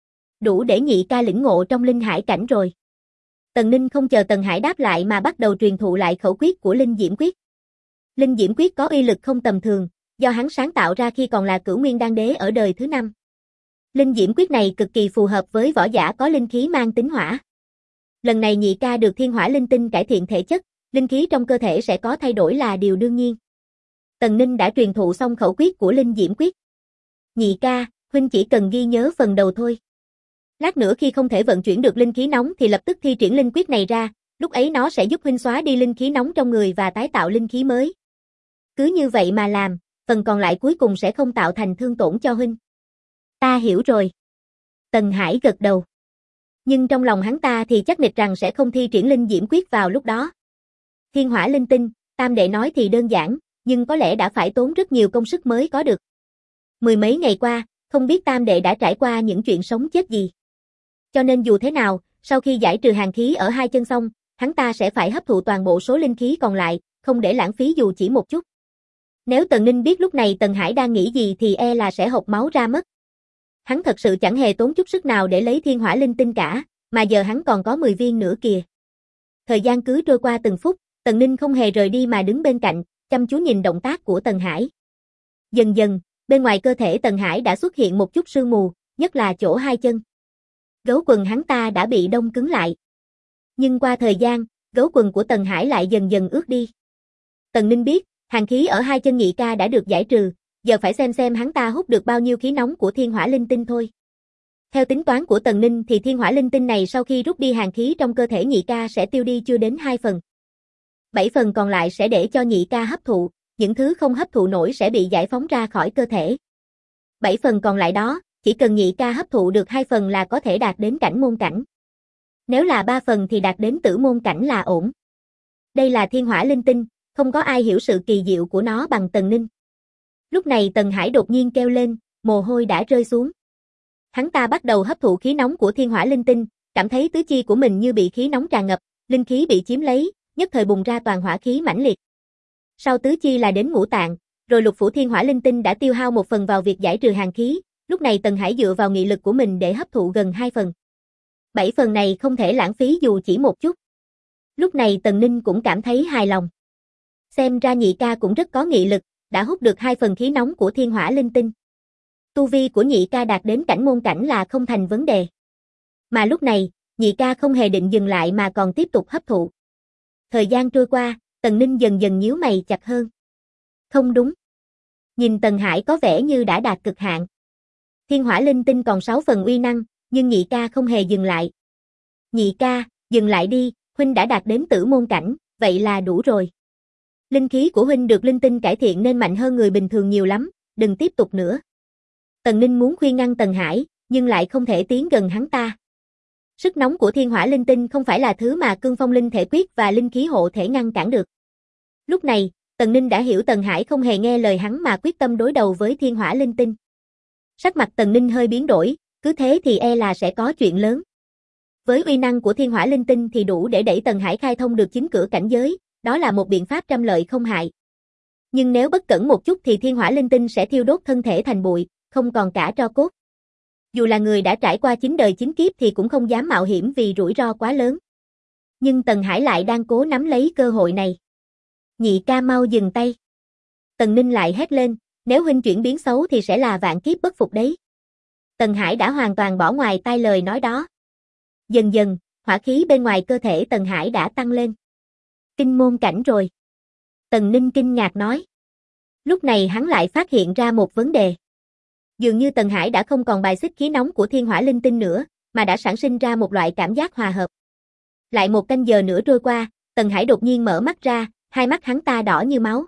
Đủ để nhị ca lĩnh ngộ trong linh hải cảnh rồi. Tần Ninh không chờ Tần Hải đáp lại mà bắt đầu truyền thụ lại khẩu quyết của linh diễm quyết. Linh diễm quyết có uy lực không tầm thường, do hắn sáng tạo ra khi còn là Cửu Nguyên Đan Đế ở đời thứ 5. Linh diễm quyết này cực kỳ phù hợp với võ giả có linh khí mang tính hỏa. Lần này nhị ca được thiên hỏa linh tinh cải thiện thể chất, linh khí trong cơ thể sẽ có thay đổi là điều đương nhiên. Tần Ninh đã truyền thụ xong khẩu quyết của linh diễm quyết. Nhị ca, huynh chỉ cần ghi nhớ phần đầu thôi. Lát nữa khi không thể vận chuyển được linh khí nóng thì lập tức thi triển linh quyết này ra, lúc ấy nó sẽ giúp huynh xóa đi linh khí nóng trong người và tái tạo linh khí mới. Cứ như vậy mà làm, phần còn lại cuối cùng sẽ không tạo thành thương tổn cho huynh. Ta hiểu rồi. Tần Hải gật đầu. Nhưng trong lòng hắn ta thì chắc nịch rằng sẽ không thi triển linh diễm quyết vào lúc đó. Thiên hỏa linh tinh, tam đệ nói thì đơn giản, nhưng có lẽ đã phải tốn rất nhiều công sức mới có được. Mười mấy ngày qua, không biết tam đệ đã trải qua những chuyện sống chết gì. Cho nên dù thế nào, sau khi giải trừ hàn khí ở hai chân xong, hắn ta sẽ phải hấp thụ toàn bộ số linh khí còn lại, không để lãng phí dù chỉ một chút. Nếu Tần Ninh biết lúc này Tần Hải đang nghĩ gì thì e là sẽ hộc máu ra mất. Hắn thật sự chẳng hề tốn chút sức nào để lấy thiên hỏa linh tinh cả, mà giờ hắn còn có 10 viên nữa kìa. Thời gian cứ trôi qua từng phút, Tần Ninh không hề rời đi mà đứng bên cạnh, chăm chú nhìn động tác của Tần Hải. Dần dần, bên ngoài cơ thể Tần Hải đã xuất hiện một chút sương mù, nhất là chỗ hai chân. Gấu quần hắn ta đã bị đông cứng lại. Nhưng qua thời gian, gấu quần của Tần Hải lại dần dần ướt đi. Tần Ninh biết, hàn khí ở hai chân nhị ca đã được giải trừ, giờ phải xem hắn ta hút được bao nhiêu khí nóng của thiên hỏa linh tinh thôi. Theo tính toán của Tần Ninh thì thiên hỏa linh tinh này sau khi rút đi hàn khí trong cơ thể nhị ca sẽ tiêu đi chưa đến 2 phần. 7 phần còn lại sẽ để cho nhị ca hấp thụ, những thứ không hấp thụ nổi sẽ bị giải phóng ra khỏi cơ thể. 7 phần còn lại đó, chỉ cần nhị ca hấp thụ được 2 phần là có thể đạt đến cảnh môn cảnh. Nếu là 3 phần thì đạt đến tử môn cảnh là ổn. Đây là thiên hỏa linh tinh, không có ai hiểu sự kỳ diệu của nó bằng Tần Ninh. Lúc này Tần Hải đột nhiên kêu lên, mồ hôi đã rơi xuống. Hắn ta bắt đầu hấp thụ khí nóng của thiên hỏa linh tinh, cảm thấy tứ chi của mình như bị khí nóng tràn ngập, linh khí bị chiếm lấy, nhất thời bùng ra toàn hỏa khí mãnh liệt. Sau tứ chi là đến ngũ tạng, rồi lục phủ thiên hỏa linh tinh đã tiêu hao một phần vào việc giải trừ hàn khí, lúc này Tần Hải dựa vào nghị lực của mình để hấp thụ gần 2 phần. 7 phần này không thể lãng phí dù chỉ một chút. Lúc này Tần Ninh cũng cảm thấy hài lòng. Xem ra nhị ca cũng rất có nghị lực, đã hút được 2 phần khí nóng của thiên hỏa linh tinh. Tu vi của nhị ca đạt đến cảnh môn cảnh là không thành vấn đề. Mà lúc này, nhị ca không hề định dừng lại mà còn tiếp tục hấp thụ. Thời gian trôi qua, Tần Ninh dần dần nhíu mày chặt hơn. Không đúng. Nhìn Tần Hải có vẻ như đã đạt cực hạn. Thiên hỏa linh tinh còn 6 phần uy năng, nhưng nhị ca không hề dừng lại. Nhị ca, dừng lại đi, huynh đã đạt đến tử môn cảnh, vậy là đủ rồi. Linh khí của huynh được linh tinh cải thiện nên mạnh hơn người bình thường nhiều lắm, đừng tiếp tục nữa. Tần Ninh muốn khuyên ngăn Tần Hải, nhưng lại không thể tiến gần hắn ta. Sức nóng của thiên hỏa linh tinh không phải là thứ mà cương phong linh thể quyết và linh khí hộ thể ngăn cản được. Lúc này, Tần Ninh đã hiểu Tần Hải không hề nghe lời hắn mà quyết tâm đối đầu với thiên hỏa linh tinh. Sắc mặt Tần Ninh hơi biến đổi, cứ thế thì e là sẽ có chuyện lớn. Với uy năng của thiên hỏa linh tinh thì đủ để đẩy Tần Hải khai thông được chính cửa cảnh giới, đó là một biện pháp trăm lợi không hại. Nhưng nếu bất cẩn một chút thì thiên hỏa linh tinh sẽ thiêu đốt thân thể thành bụi, không còn cả tro cốt. Dù là người đã trải qua 9 đời 9 kiếp thì cũng không dám mạo hiểm vì rủi ro quá lớn. Nhưng Tần Hải lại đang cố nắm lấy cơ hội này. Nhị ca mau dừng tay. Tần Ninh lại hét lên, nếu huynh chuyển biến xấu thì sẽ là vạn kiếp bất phục đấy. Tần Hải đã hoàn toàn bỏ ngoài tai lời nói đó. Dần dần, hỏa khí bên ngoài cơ thể Tần Hải đã tăng lên. Kinh môn cảnh rồi. Tần Ninh kinh ngạc nói. Lúc này hắn lại phát hiện ra một vấn đề. Dường như Tần Hải đã không còn bài xích khí nóng của thiên hỏa linh tinh nữa, mà đã sản sinh ra một loại cảm giác hòa hợp. Lại một canh giờ nữa trôi qua, Tần Hải đột nhiên mở mắt ra, hai mắt hắn ta đỏ như máu.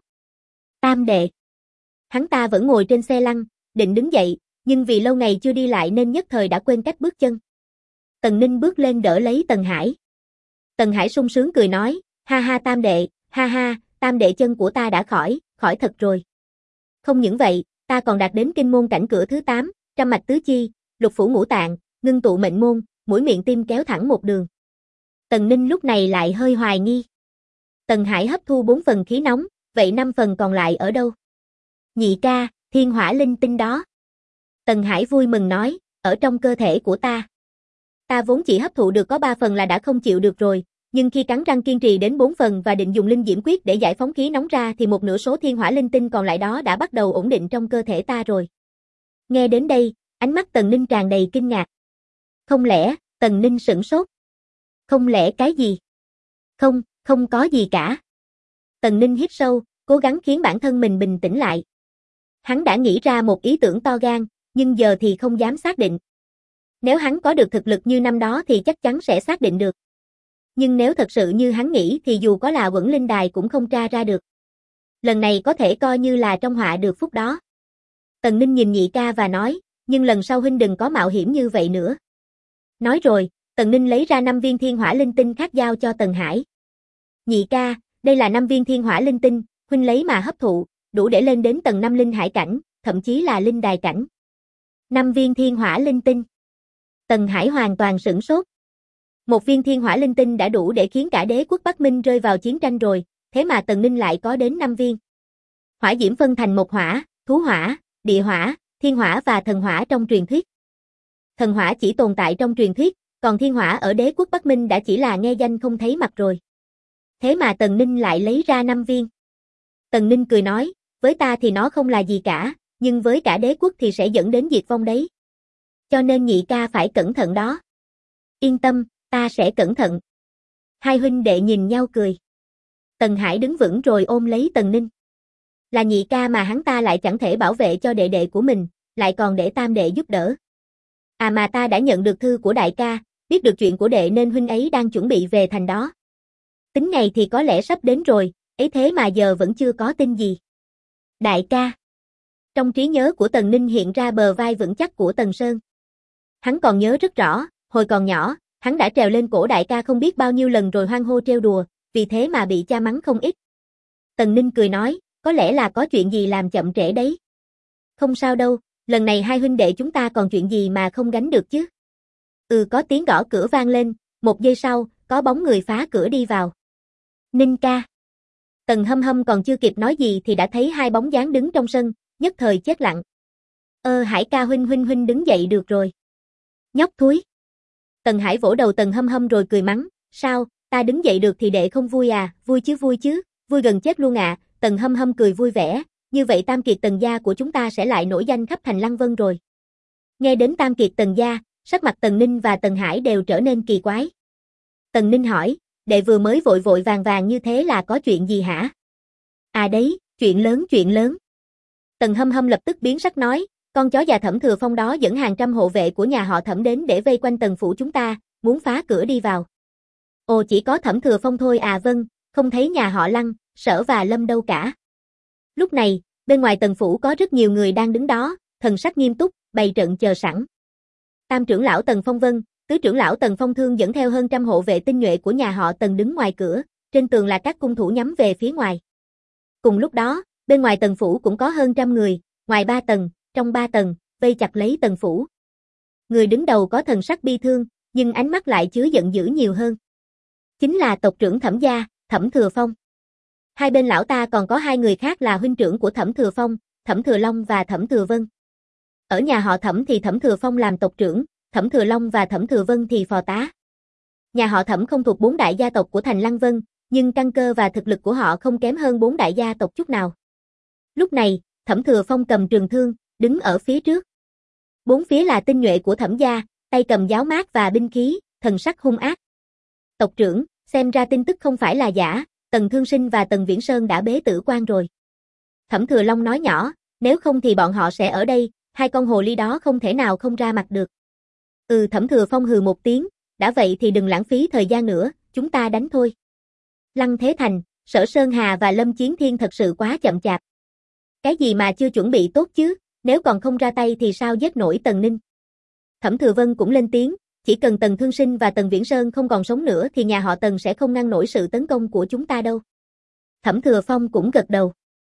Tam đệ. Hắn ta vẫn ngồi trên xe lăn, định đứng dậy, nhưng vì lâu ngày chưa đi lại nên nhất thời đã quên cách bước chân. Tần Ninh bước lên đỡ lấy Tần Hải. Tần Hải sung sướng cười nói, ha ha tam đệ, ha ha, tam đệ chân của ta đã khỏi thật rồi. Không những vậy, ta còn đạt đến kinh môn cảnh cửa thứ 8, trăm mạch tứ chi, lục phủ ngũ tạng, ngưng tụ mệnh môn, mũi miệng tim kéo thẳng một đường. Tần Ninh lúc này lại hơi hoài nghi. Tần Hải hấp thu 4 phần khí nóng, vậy 5 phần còn lại ở đâu? Nhị ca, thiên hỏa linh tinh đó. Tần Hải vui mừng nói, ở trong cơ thể của ta. Ta vốn chỉ hấp thụ được có 3 phần là đã không chịu được rồi, nhưng khi cắn răng kiên trì đến 4 phần và định dùng linh diễm quyết để giải phóng khí nóng ra thì một nửa số thiên hỏa linh tinh còn lại đó đã bắt đầu ổn định trong cơ thể ta rồi. Nghe đến đây, ánh mắt Tần Ninh tràn đầy kinh ngạc. Không lẽ, Tần Ninh sửng sốt. Không lẽ cái gì? Không có gì cả. Tần Ninh hít sâu, cố gắng khiến bản thân mình bình tĩnh lại. Hắn đã nghĩ ra một ý tưởng to gan, nhưng giờ thì không dám xác định. Nếu hắn có được thực lực như năm đó thì chắc chắn sẽ xác định được. Nhưng nếu thật sự như hắn nghĩ thì dù có là Quẩn Linh Đài cũng không tra ra được. Lần này có thể coi như là trong họa được phúc đó. Tần Ninh nhìn nhị ca và nói, nhưng lần sau huynh đừng có mạo hiểm như vậy nữa. Nói rồi, Tần Ninh lấy ra 5 viên thiên hỏa linh tinh khác giao cho Tần Hải. Nhị ca, đây là 5 viên thiên hỏa linh tinh, huynh lấy mà hấp thụ, đủ để lên đến tầng 5 linh hải cảnh, thậm chí là linh đài cảnh. 5 viên thiên hỏa linh tinh. Tần Hải hoàn toàn sửng sốt. Một viên thiên hỏa linh tinh đã đủ để khiến cả đế quốc Bắc Minh rơi vào chiến tranh rồi, thế mà Tần Ninh lại có đến 5 viên. Hỏa diễm phân thành một hỏa, thú hỏa, địa hỏa, thiên hỏa và thần hỏa trong truyền thuyết. Thần hỏa chỉ tồn tại trong truyền thuyết, còn thiên hỏa ở đế quốc Bắc Minh đã chỉ là nghe danh không thấy mặt rồi. Thế mà Tần Ninh lại lấy ra 5 viên. Tần Ninh cười nói, với ta thì nó không là gì cả, nhưng với cả đế quốc thì sẽ dẫn đến diệt vong đấy. Cho nên nhị ca phải cẩn thận đó. Yên tâm, ta sẽ cẩn thận. Hai huynh đệ nhìn nhau cười. Tần Hải đứng vững rồi ôm lấy Tần Ninh. Là nhị ca mà hắn ta lại chẳng thể bảo vệ cho đệ đệ của mình, lại còn để tam đệ giúp đỡ. À mà ta đã nhận được thư của đại ca, biết được chuyện của đệ nên huynh ấy đang chuẩn bị về thành đó. Tính ngày thì có lẽ sắp đến rồi, ấy thế mà giờ vẫn chưa có tin gì. Đại ca. Trong trí nhớ của Tần Ninh hiện ra bờ vai vững chắc của Tần Sơn. Hắn còn nhớ rất rõ, hồi còn nhỏ, hắn đã trèo lên cổ đại ca không biết bao nhiêu lần rồi hoang hô trêu đùa, vì thế mà bị cha mắng không ít. Tần Ninh cười nói, có lẽ là có chuyện gì làm chậm trễ đấy. Không sao đâu, lần này hai huynh đệ chúng ta còn chuyện gì mà không gánh được chứ. Có tiếng gõ cửa vang lên, 1 giây sau, có bóng người phá cửa đi vào. Ninh ca. Tần Hâm Hâm còn chưa kịp nói gì thì đã thấy hai bóng dáng đứng trong sân, nhất thời chết lặng. Hải ca huynh đứng dậy được rồi. Nhóc thúi. Tần Hải vỗ đầu Tần Hâm Hâm rồi cười mắng, sao, ta đứng dậy được thì đệ không vui à, vui chứ, vui gần chết luôn à. Tần Hâm Hâm cười vui vẻ, như vậy tam kiệt Tần gia của chúng ta sẽ lại nổi danh khắp thành Lăng Vân rồi. Nghe đến tam kiệt Tần gia, sắc mặt Tần Ninh và Tần Hải đều trở nên kỳ quái. Tần Ninh hỏi, đệ vừa mới vội vàng như thế là có chuyện gì hả? À đấy, chuyện lớn. Tần Hâm Hâm lập tức biến sắc nói, con chó già Thẩm Thừa Phong đó dẫn hàng trăm hộ vệ của nhà họ Thẩm đến để vây quanh Tần phủ chúng ta, muốn phá cửa đi vào. Ồ, chỉ có Thẩm Thừa Phong thôi à? Vâng, không thấy nhà họ Lăng, Sở và Lâm đâu cả. Lúc này, bên ngoài Tần phủ có rất nhiều người đang đứng đó, thần sắc nghiêm túc, bày trận chờ sẵn. Tam trưởng lão Tần Phong Vân, tứ trưởng lão Tần Phong Thương dẫn theo hơn trăm hộ vệ tinh nhuệ của nhà họ Tần đứng ngoài cửa, trên tường là các cung thủ nhắm về phía ngoài. Cùng lúc đó, bên ngoài Tần phủ cũng có hơn trăm người, ngoài 3 tầng, trong 3 tầng, vây chặt lấy Tần phủ. Người đứng đầu có thần sắc bi thương, nhưng ánh mắt lại chứa giận dữ nhiều hơn. Chính là tộc trưởng Thẩm gia, Thẩm Thừa Phong. Hai bên lão ta còn có 2 người khác là huynh trưởng của Thẩm Thừa Phong, Thẩm Thừa Long và Thẩm Thừa Vân. Ở nhà họ Thẩm thì Thẩm Thừa Phong làm tộc trưởng, Thẩm Thừa Long và Thẩm Thừa Vân thì phò tá. Nhà họ Thẩm không thuộc 4 đại gia tộc của thành Lăng Vân, nhưng căn cơ và thực lực của họ không kém hơn 4 đại gia tộc chút nào. Lúc này, Thẩm Thừa Phong cầm trường thương, đứng ở phía trước. 4 phía là tinh nhuệ của Thẩm gia, tay cầm giáo mát và binh khí, thần sắc hung ác. Tộc trưởng, xem ra tin tức không phải là giả, Tần Thương Sinh và Tần Viễn Sơn đã bế tử quan rồi. Thẩm Thừa Long nói nhỏ, nếu không thì bọn họ sẽ ở đây, 2 con hồ ly đó không thể nào không ra mặt được. Thẩm Thừa Phong hừ một tiếng, đã vậy thì đừng lãng phí thời gian nữa, chúng ta đánh thôi. Lăng Thế Thành, Sở Sơn Hà và Lâm Chiến Thiên thật sự quá chậm chạp. Cái gì mà chưa chuẩn bị tốt chứ, nếu còn không ra tay thì sao giết nổi Tần Ninh. Thẩm Thừa Vân cũng lên tiếng, chỉ cần Tần Thương Sinh và Tần Viễn Sơn không còn sống nữa thì nhà họ Tần sẽ không ngăn nổi sự tấn công của chúng ta đâu. Thẩm Thừa Phong cũng gật đầu.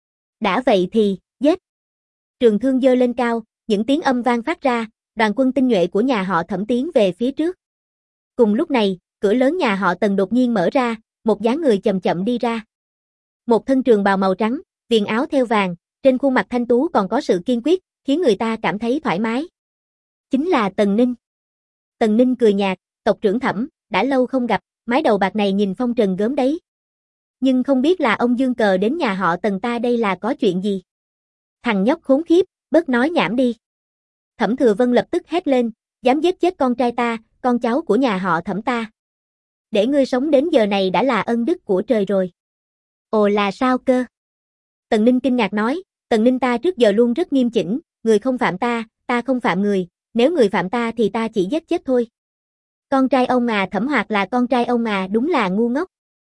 Đã vậy thì, giết. Trường thương giơ lên cao, những tiếng âm vang phát ra, đoàn quân tinh nhuệ của nhà họ Thẩm tiến về phía trước. Cùng lúc này, cửa lớn nhà họ Tần đột nhiên mở ra, một dáng người chậm chậm đi ra. Một thân trường bào màu trắng, viền áo thêu vàng, trên khuôn mặt thanh tú còn có sự kiên quyết, khiến người ta cảm thấy thoải mái. Chính là Tần Ninh. Tần Ninh cười nhạt, tộc trưởng Thẩm, đã lâu không gặp, mái đầu bạc này nhìn phong trần gớm đấy. Nhưng không biết là ông Dương Cờ đến nhà họ Tần ta đây là có chuyện gì? Thằng nhóc khốn khiếp, bớt nói nhảm đi. Thẩm Thừa Vân lập tức hét lên, dám giết chết con trai ta, con cháu của nhà họ Thẩm ta. Để ngươi sống đến giờ này đã là ân đức của trời rồi. Ồ, là sao cơ? Tần Ninh kinh ngạc nói, Tần Ninh ta trước giờ luôn rất nghiêm chỉnh, người không phạm ta, ta không phạm người, nếu người phạm ta thì ta chỉ giết chết thôi. Con trai ông à, Thẩm Hoạt là con trai ông à, đúng là ngu ngốc.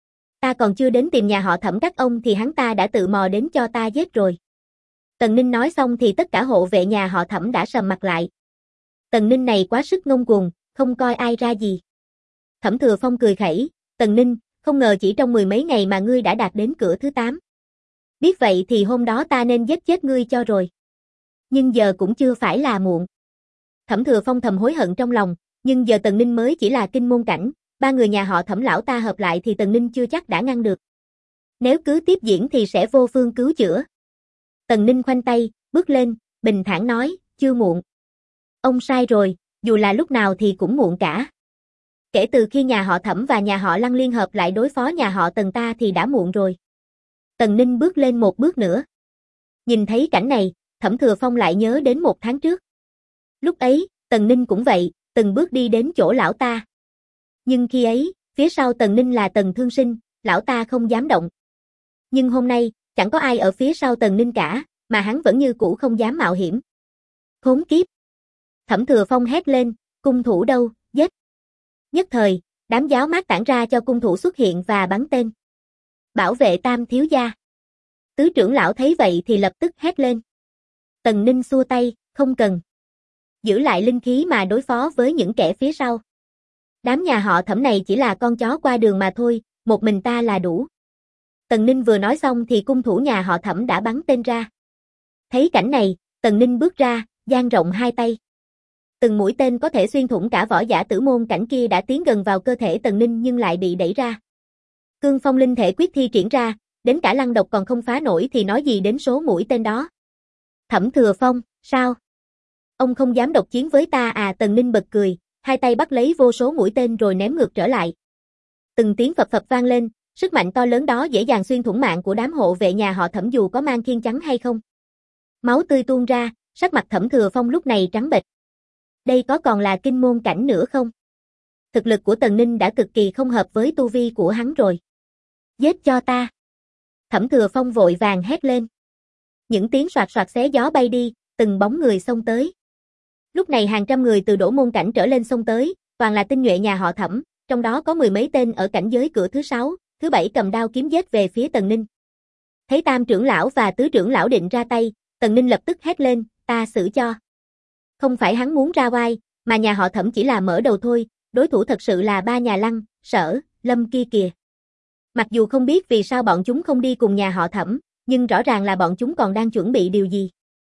Ta còn chưa đến tìm nhà họ Thẩm các ông thì hắn ta đã tự mò đến cho ta giết rồi. Tần Ninh nói xong thì tất cả hộ vệ nhà họ Thẩm đã sầm mặt lại. Tần Ninh này quá sức ngông cuồng, không coi ai ra gì. Thẩm Thừa Phong cười khẩy, Tần Ninh, không ngờ chỉ trong mười mấy ngày mà ngươi đã đạt đến cửa thứ 8. Biết vậy thì hôm đó ta nên giết chết ngươi cho rồi. Nhưng giờ cũng chưa phải là muộn. Thẩm Thừa Phong thầm hối hận trong lòng, nhưng giờ Tần Ninh mới chỉ là kinh môn cảnh, ba người nhà họ Thẩm lão ta hợp lại thì Tần Ninh chưa chắc đã ngăn được. Nếu cứ tiếp diễn thì sẽ vô phương cứu chữa. Tần Ninh khoanh tay, bước lên, bình thản nói, chưa muộn. Ông sai rồi, dù là lúc nào thì cũng muộn cả. Kể từ khi nhà họ Thẩm và nhà họ Lăng liên hợp lại đối phó nhà họ Tần ta thì đã muộn rồi. Tần Ninh bước lên một bước nữa. Nhìn thấy cảnh này, Thẩm Thừa Phong lại nhớ đến 1 tháng trước. Lúc ấy, Tần Ninh cũng vậy, từng bước đi đến chỗ lão ta. Nhưng khi ấy, phía sau Tần Ninh là Tần Thương Sinh, lão ta không dám động. Nhưng hôm nay, chẳng có ai ở phía sau Tần Ninh cả, mà hắn vẫn như cũ không dám mạo hiểm. Khốn kiếp! Thẩm Thừa Phong hét lên, cung thủ đâu, giết! Nhất thời, đám giáo mát tản ra cho cung thủ xuất hiện và bắn tên. Bảo vệ Tam thiếu gia. Tứ trưởng lão thấy vậy thì lập tức hét lên. Tần Ninh xua tay, không cần. Giữ lại linh khí mà đối phó với những kẻ phía sau. Đám nhà họ Thẩm này chỉ là con chó qua đường mà thôi, một mình ta là đủ. Tần Ninh vừa nói xong thì cung thủ nhà họ Thẩm đã bắn tên ra. Thấy cảnh này, Tần Ninh bước ra, dang rộng hai tay. Từng mũi tên có thể xuyên thủng cả võ giả tử môn cảnh kia đã tiến gần vào cơ thể Tần Ninh nhưng lại bị đẩy ra. Cương phong linh thể quyết thi triển ra, đến cả lăng độc còn không phá nổi thì nói gì đến số mũi tên đó. Thẩm Thừa Phong, sao? Ông không dám độc chiến với ta à? Tần Ninh bật cười, hai tay bắt lấy vô số mũi tên rồi ném ngược trở lại. Từng tiếng phập phập vang lên, sức mạnh to lớn đó dễ dàng xuyên thủng mạng của đám hộ vệ nhà họ Thẩm dù có mang khiên trắng hay không. Máu tươi tuôn ra, sắc mặt Thẩm Thừa Phong lúc này trắng bệch. Đây có còn là kinh môn cảnh nữa không? Thực lực của Tần Ninh đã cực kỳ không hợp với tu vi của hắn rồi. Giết cho ta! Thẩm Thừa Phong vội vàng hét lên. Những tiếng soạt soạt xé gió bay đi, từng bóng người xông tới. Lúc này hàng trăm người từ đổ môn cảnh trở lên xông tới, toàn là tinh nhuệ nhà họ Thẩm, trong đó có 10 mấy tên ở cảnh giới cửa thứ 6, thứ 7 cầm đao kiếm giết về phía Tần Ninh. Thấy Tam trưởng lão và Tứ trưởng lão định ra tay, Tần Ninh lập tức hét lên, ta xử cho. Không phải hắn muốn ra oai, mà nhà họ Thẩm chỉ là mở đầu thôi, đối thủ thật sự là ba nhà Lăng, Sở, Lâm kia kìa. Mặc dù không biết vì sao bọn chúng không đi cùng nhà họ Thẩm, nhưng rõ ràng là bọn chúng còn đang chuẩn bị điều gì.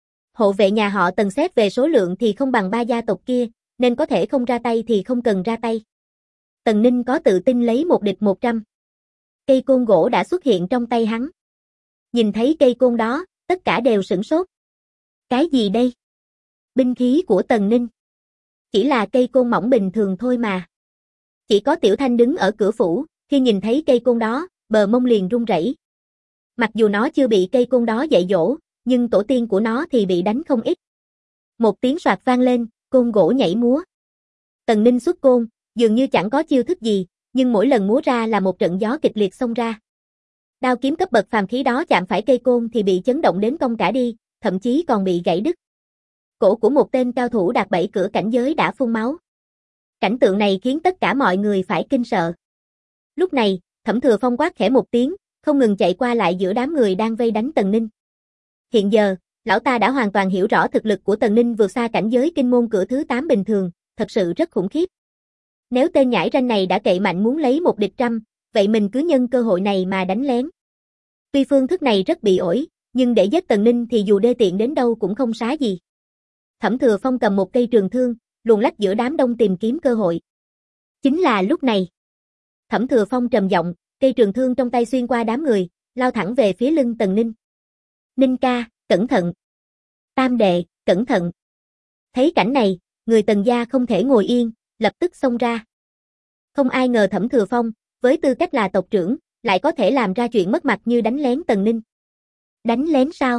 Hộ vệ nhà họ Tần xét về số lượng thì không bằng ba gia tộc kia, nên có thể không ra tay thì không cần ra tay. Tần Ninh có tự tin lấy một địch 100. Cây côn gỗ đã xuất hiện trong tay hắn. Nhìn thấy cây côn đó, tất cả đều sửng sốt. Cái gì đây? Binh khí của Tần Ninh. Chỉ là cây côn mỏng bình thường thôi mà. Chỉ có Tiểu Thanh đứng ở cửa phủ, khi nhìn thấy cây côn đó, bờ mông liền run rẩy. Mặc dù nó chưa bị cây côn đó dạy dỗ, nhưng tổ tiên của nó thì bị đánh không ít. Một tiếng soạt vang lên, côn gỗ nhảy múa. Tần Ninh xuất côn, dường như chẳng có chiêu thức gì, nhưng mỗi lần múa ra là một trận gió kịch liệt xông ra. Đao kiếm cấp bậc phàm khí đó chạm phải cây côn thì bị chấn động đến cong cả đi, thậm chí còn bị gãy đứt. Cổ của một tên cao thủ đạt 7 cửa cảnh giới đã phun máu. Cảnh tượng này khiến tất cả mọi người phải kinh sợ. Lúc này, Thẩm Thừa Phong quát khẽ một tiếng, không ngừng chạy qua lại giữa đám người đang vây đánh Tần Ninh. Hiện giờ, lão ta đã hoàn toàn hiểu rõ thực lực của Tần Ninh vượt xa cảnh giới kinh môn cửa thứ 8 bình thường, thật sự rất khủng khiếp. Nếu tên nhãi ranh này đã cậy mạnh muốn lấy một địch trăm, vậy mình cứ nhân cơ hội này mà đánh lén. Tuy phương thức này rất bị ổi, nhưng để giết Tần Ninh thì dù đê tiện đến đâu cũng không xá gì. Thẩm Thừa Phong cầm một cây trường thương, luồn lách giữa đám đông tìm kiếm cơ hội. Chính là lúc này. Thẩm Thừa Phong trầm giọng, cây trường thương trong tay xuyên qua đám người, lao thẳng về phía lưng Tần Ninh. Ninh ca, cẩn thận. Tam đệ, cẩn thận. Thấy cảnh này, người Tần gia không thể ngồi yên, lập tức xông ra. Không ai ngờ Thẩm Thừa Phong, với tư cách là tộc trưởng, lại có thể làm ra chuyện mất mặt như đánh lén Tần Ninh. Đánh lén sao?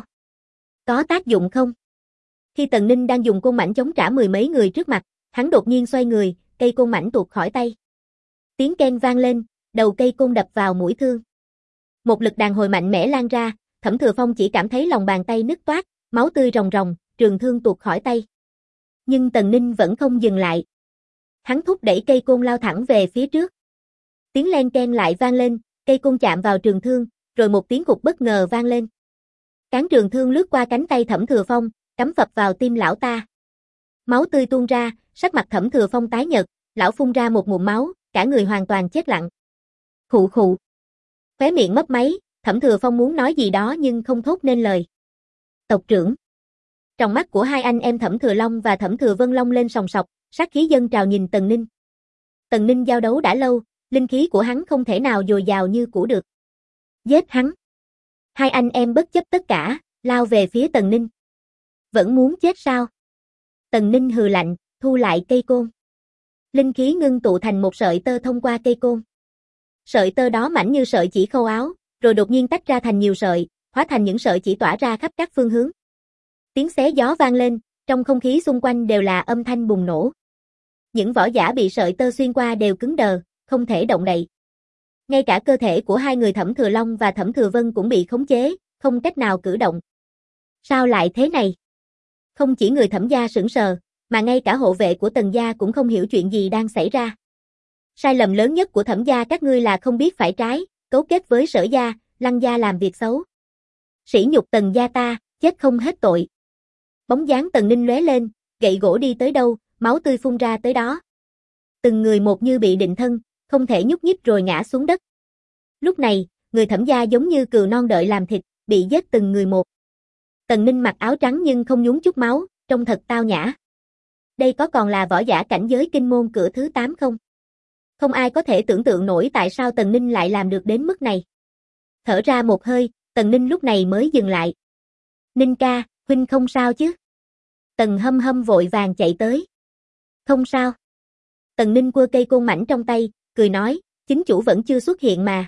Có tác dụng không? Khi Tần Ninh đang dùng côn mảnh chống trả mười mấy người trước mặt, hắn đột nhiên xoay người, cây côn mảnh tuột khỏi tay. Tiếng keng vang lên, đầu cây côn đập vào mũi thương. Một lực đàn hồi mạnh mẽ lan ra, Thẩm Thừa Phong chỉ cảm thấy lòng bàn tay nứt toác, máu tươi ròng ròng, trường thương tuột khỏi tay. Nhưng Tần Ninh vẫn không dừng lại. Hắn thúc đẩy cây côn lao thẳng về phía trước. Tiếng len keng lại vang lên, cây côn chạm vào trường thương, rồi một tiếng gục bất ngờ vang lên. Cán trường thương lướt qua cánh tay Thẩm Thừa Phong, cắm phập vào tim lão ta. Máu tươi tuôn ra, sắc mặt Thẩm Thừa Phong tái nhợt, lão phun ra một ngụm máu, cả người hoàn toàn chết lặng. Khụ khụ. Khóe miệng mấp máy, Thẩm Thừa Phong muốn nói gì đó nhưng không thốt nên lời. Tộc trưởng. Trong mắt của hai anh em Thẩm Thừa Long và Thẩm Thừa Vân long lên sòng sọc, sát khí dâng trào nhìn Tần Ninh. Tần Ninh giao đấu đã lâu, linh khí của hắn không thể nào dồi dào như cũ được. Giết hắn. Hai anh em bất chấp tất cả, lao về phía Tần Ninh. Vẫn muốn chết sao? Tần Ninh hừ lạnh, thu lại cây côn. Linh khí ngưng tụ thành một sợi tơ thông qua cây côn. Sợi tơ đó mảnh như sợi chỉ khâu áo, rồi đột nhiên tách ra thành nhiều sợi, hóa thành những sợi chỉ tỏa ra khắp các phương hướng. Tiếng xé gió vang lên, trong không khí xung quanh đều là âm thanh bùng nổ. Những võ giả bị sợi tơ xuyên qua đều cứng đờ, không thể động đậy. Ngay cả cơ thể của hai người Thẩm Thừa Long và Thẩm Thừa Vân cũng bị khống chế, không cách nào cử động. Sao lại thế này? Không chỉ người Thẩm gia sững sờ, mà ngay cả hộ vệ của Tần gia cũng không hiểu chuyện gì đang xảy ra. Sai lầm lớn nhất của Thẩm gia các ngươi là không biết phải trái, cấu kết với Sở gia, Lăng gia làm việc xấu. Sỉ nhục Tần gia ta, chết không hết tội. Bóng dáng Tần Ninh lóe lên, gậy gỗ đi tới đâu, máu tươi phun ra tới đó. Từng người một như bị định thân, không thể nhúc nhích rồi ngã xuống đất. Lúc này, người Thẩm gia giống như cừu non đợi làm thịt, bị giết từng người một. Tần Ninh mặc áo trắng nhưng không nhúng chút máu, trông thật tao nhã. Đây có còn là võ giả cảnh giới kinh môn cửa thứ 8 không? Không ai có thể tưởng tượng nổi tại sao Tần Ninh lại làm được đến mức này. Thở ra một hơi, Tần Ninh lúc này mới dừng lại. Ninh ca, huynh không sao chứ? Tần Hâm Hâm vội vàng chạy tới. Không sao. Tần Ninh quơ cây côn mảnh trong tay, cười nói, chính chủ vẫn chưa xuất hiện mà.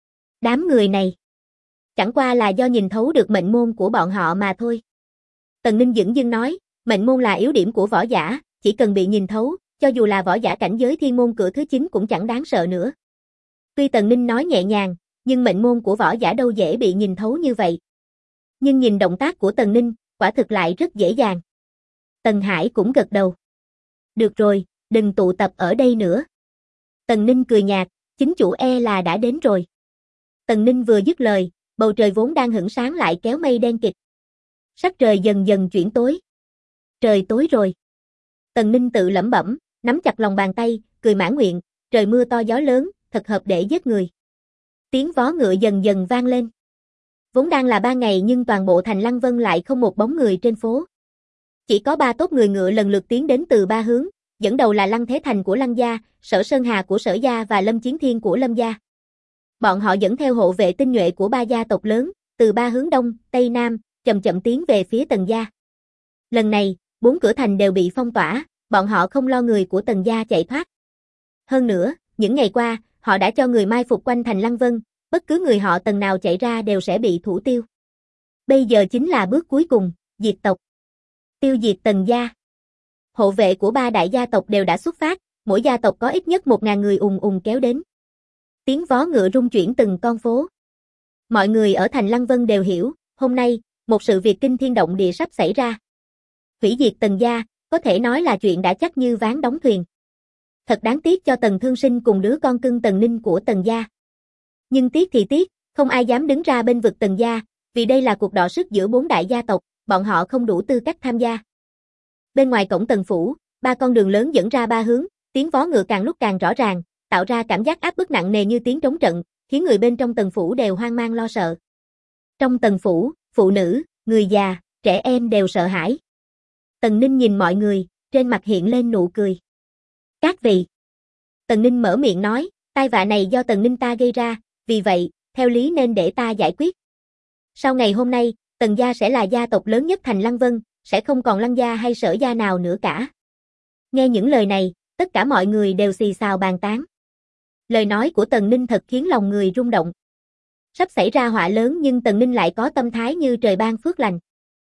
Đám người này. Chẳng qua là do nhìn thấu được mệnh môn của bọn họ mà thôi. Tần Ninh dửng dưng nói, mệnh môn là yếu điểm của võ giả, chỉ cần bị nhìn thấu, cho dù là võ giả cảnh giới thiên môn cửa thứ 9 cũng chẳng đáng sợ nữa. Tuy Tần Ninh nói nhẹ nhàng, nhưng mệnh môn của võ giả đâu dễ bị nhìn thấu như vậy. Nhưng nhìn động tác của Tần Ninh, quả thực lại rất dễ dàng. Tần Hải cũng gật đầu. Được rồi, đừng tụ tập ở đây nữa. Tần Ninh cười nhạt, chính chủ e là đã đến rồi. Tần Ninh vừa dứt lời, bầu trời vốn đang hửng sáng lại kéo mây đen kịt. Sắc trời dần dần chuyển tối. Trời tối rồi. Tần Ninh tự lẩm bẩm, nắm chặt lòng bàn tay, cười mãn nguyện, trời mưa to gió lớn, thật hợp để giết người. Tiếng vó ngựa dần dần vang lên. Vốn đang là ban ngày nhưng toàn bộ thành Lăng Vân lại không một bóng người trên phố. Chỉ có 3 tốp người ngựa lần lượt tiến đến từ 3 hướng, dẫn đầu là Lăng Thế Thành của Lăng gia, Sở Sơn Hà của Sở gia và Lâm Chiến Thiên của Lâm gia. Bọn họ dẫn theo hộ vệ tinh nhuệ của 3 gia tộc lớn, từ 3 hướng đông, tây nam, chậm chậm tiến về phía Tần gia. Lần này, 4 cửa thành đều bị phong tỏa, bọn họ không lo người của Tần gia chạy thoát. Hơn nữa, những ngày qua, họ đã cho người mai phục quanh thành Lăng Vân, bất cứ người họ Tần nào chạy ra đều sẽ bị thủ tiêu. Bây giờ chính là bước cuối cùng, diệt tộc. Tiêu diệt Tần gia. Hộ vệ của 3 đại gia tộc đều đã xuất phát, mỗi gia tộc có ít nhất 1000 người ùn ùn kéo đến. Tiếng vó ngựa rung chuyển từng con phố. Mọi người ở thành Lăng Vân đều hiểu, hôm nay, một sự việc kinh thiên động địa sắp xảy ra. Hủy diệt Tần gia, có thể nói là chuyện đã chắc như ván đóng thuyền. Thật đáng tiếc cho Tần Thương Sinh cùng đứa con cưng Tần Ninh của Tần gia. Nhưng tiếc thì tiếc, không ai dám đứng ra bên vực Tần gia, vì đây là cuộc đọ sức giữa 4 đại gia tộc, bọn họ không đủ tư cách tham gia. Bên ngoài cổng Tần phủ, 3 con đường lớn dẫn ra 3 hướng, tiếng vó ngựa càng lúc càng rõ ràng, tạo ra cảm giác áp bức nặng nề như tiếng trống trận, khiến người bên trong Tần phủ đều hoang mang lo sợ. Trong Tần phủ, phụ nữ, người già, trẻ em đều sợ hãi. Tần Ninh nhìn mọi người, trên mặt hiện lên nụ cười. Các vị. Tần Ninh mở miệng nói, tai vạ này do Tần Ninh ta gây ra, vì vậy, theo lý nên để ta giải quyết. Sau ngày hôm nay, Tần gia sẽ là gia tộc lớn nhất thành Lăng Vân, sẽ không còn Lăng gia hay Sở gia nào nữa cả. Nghe những lời này, tất cả mọi người đều xì xào bàn tán. Lời nói của Tần Ninh thật khiến lòng người rung động. Sắp xảy ra họa lớn nhưng Tần Ninh lại có tâm thái như trời ban phước lành.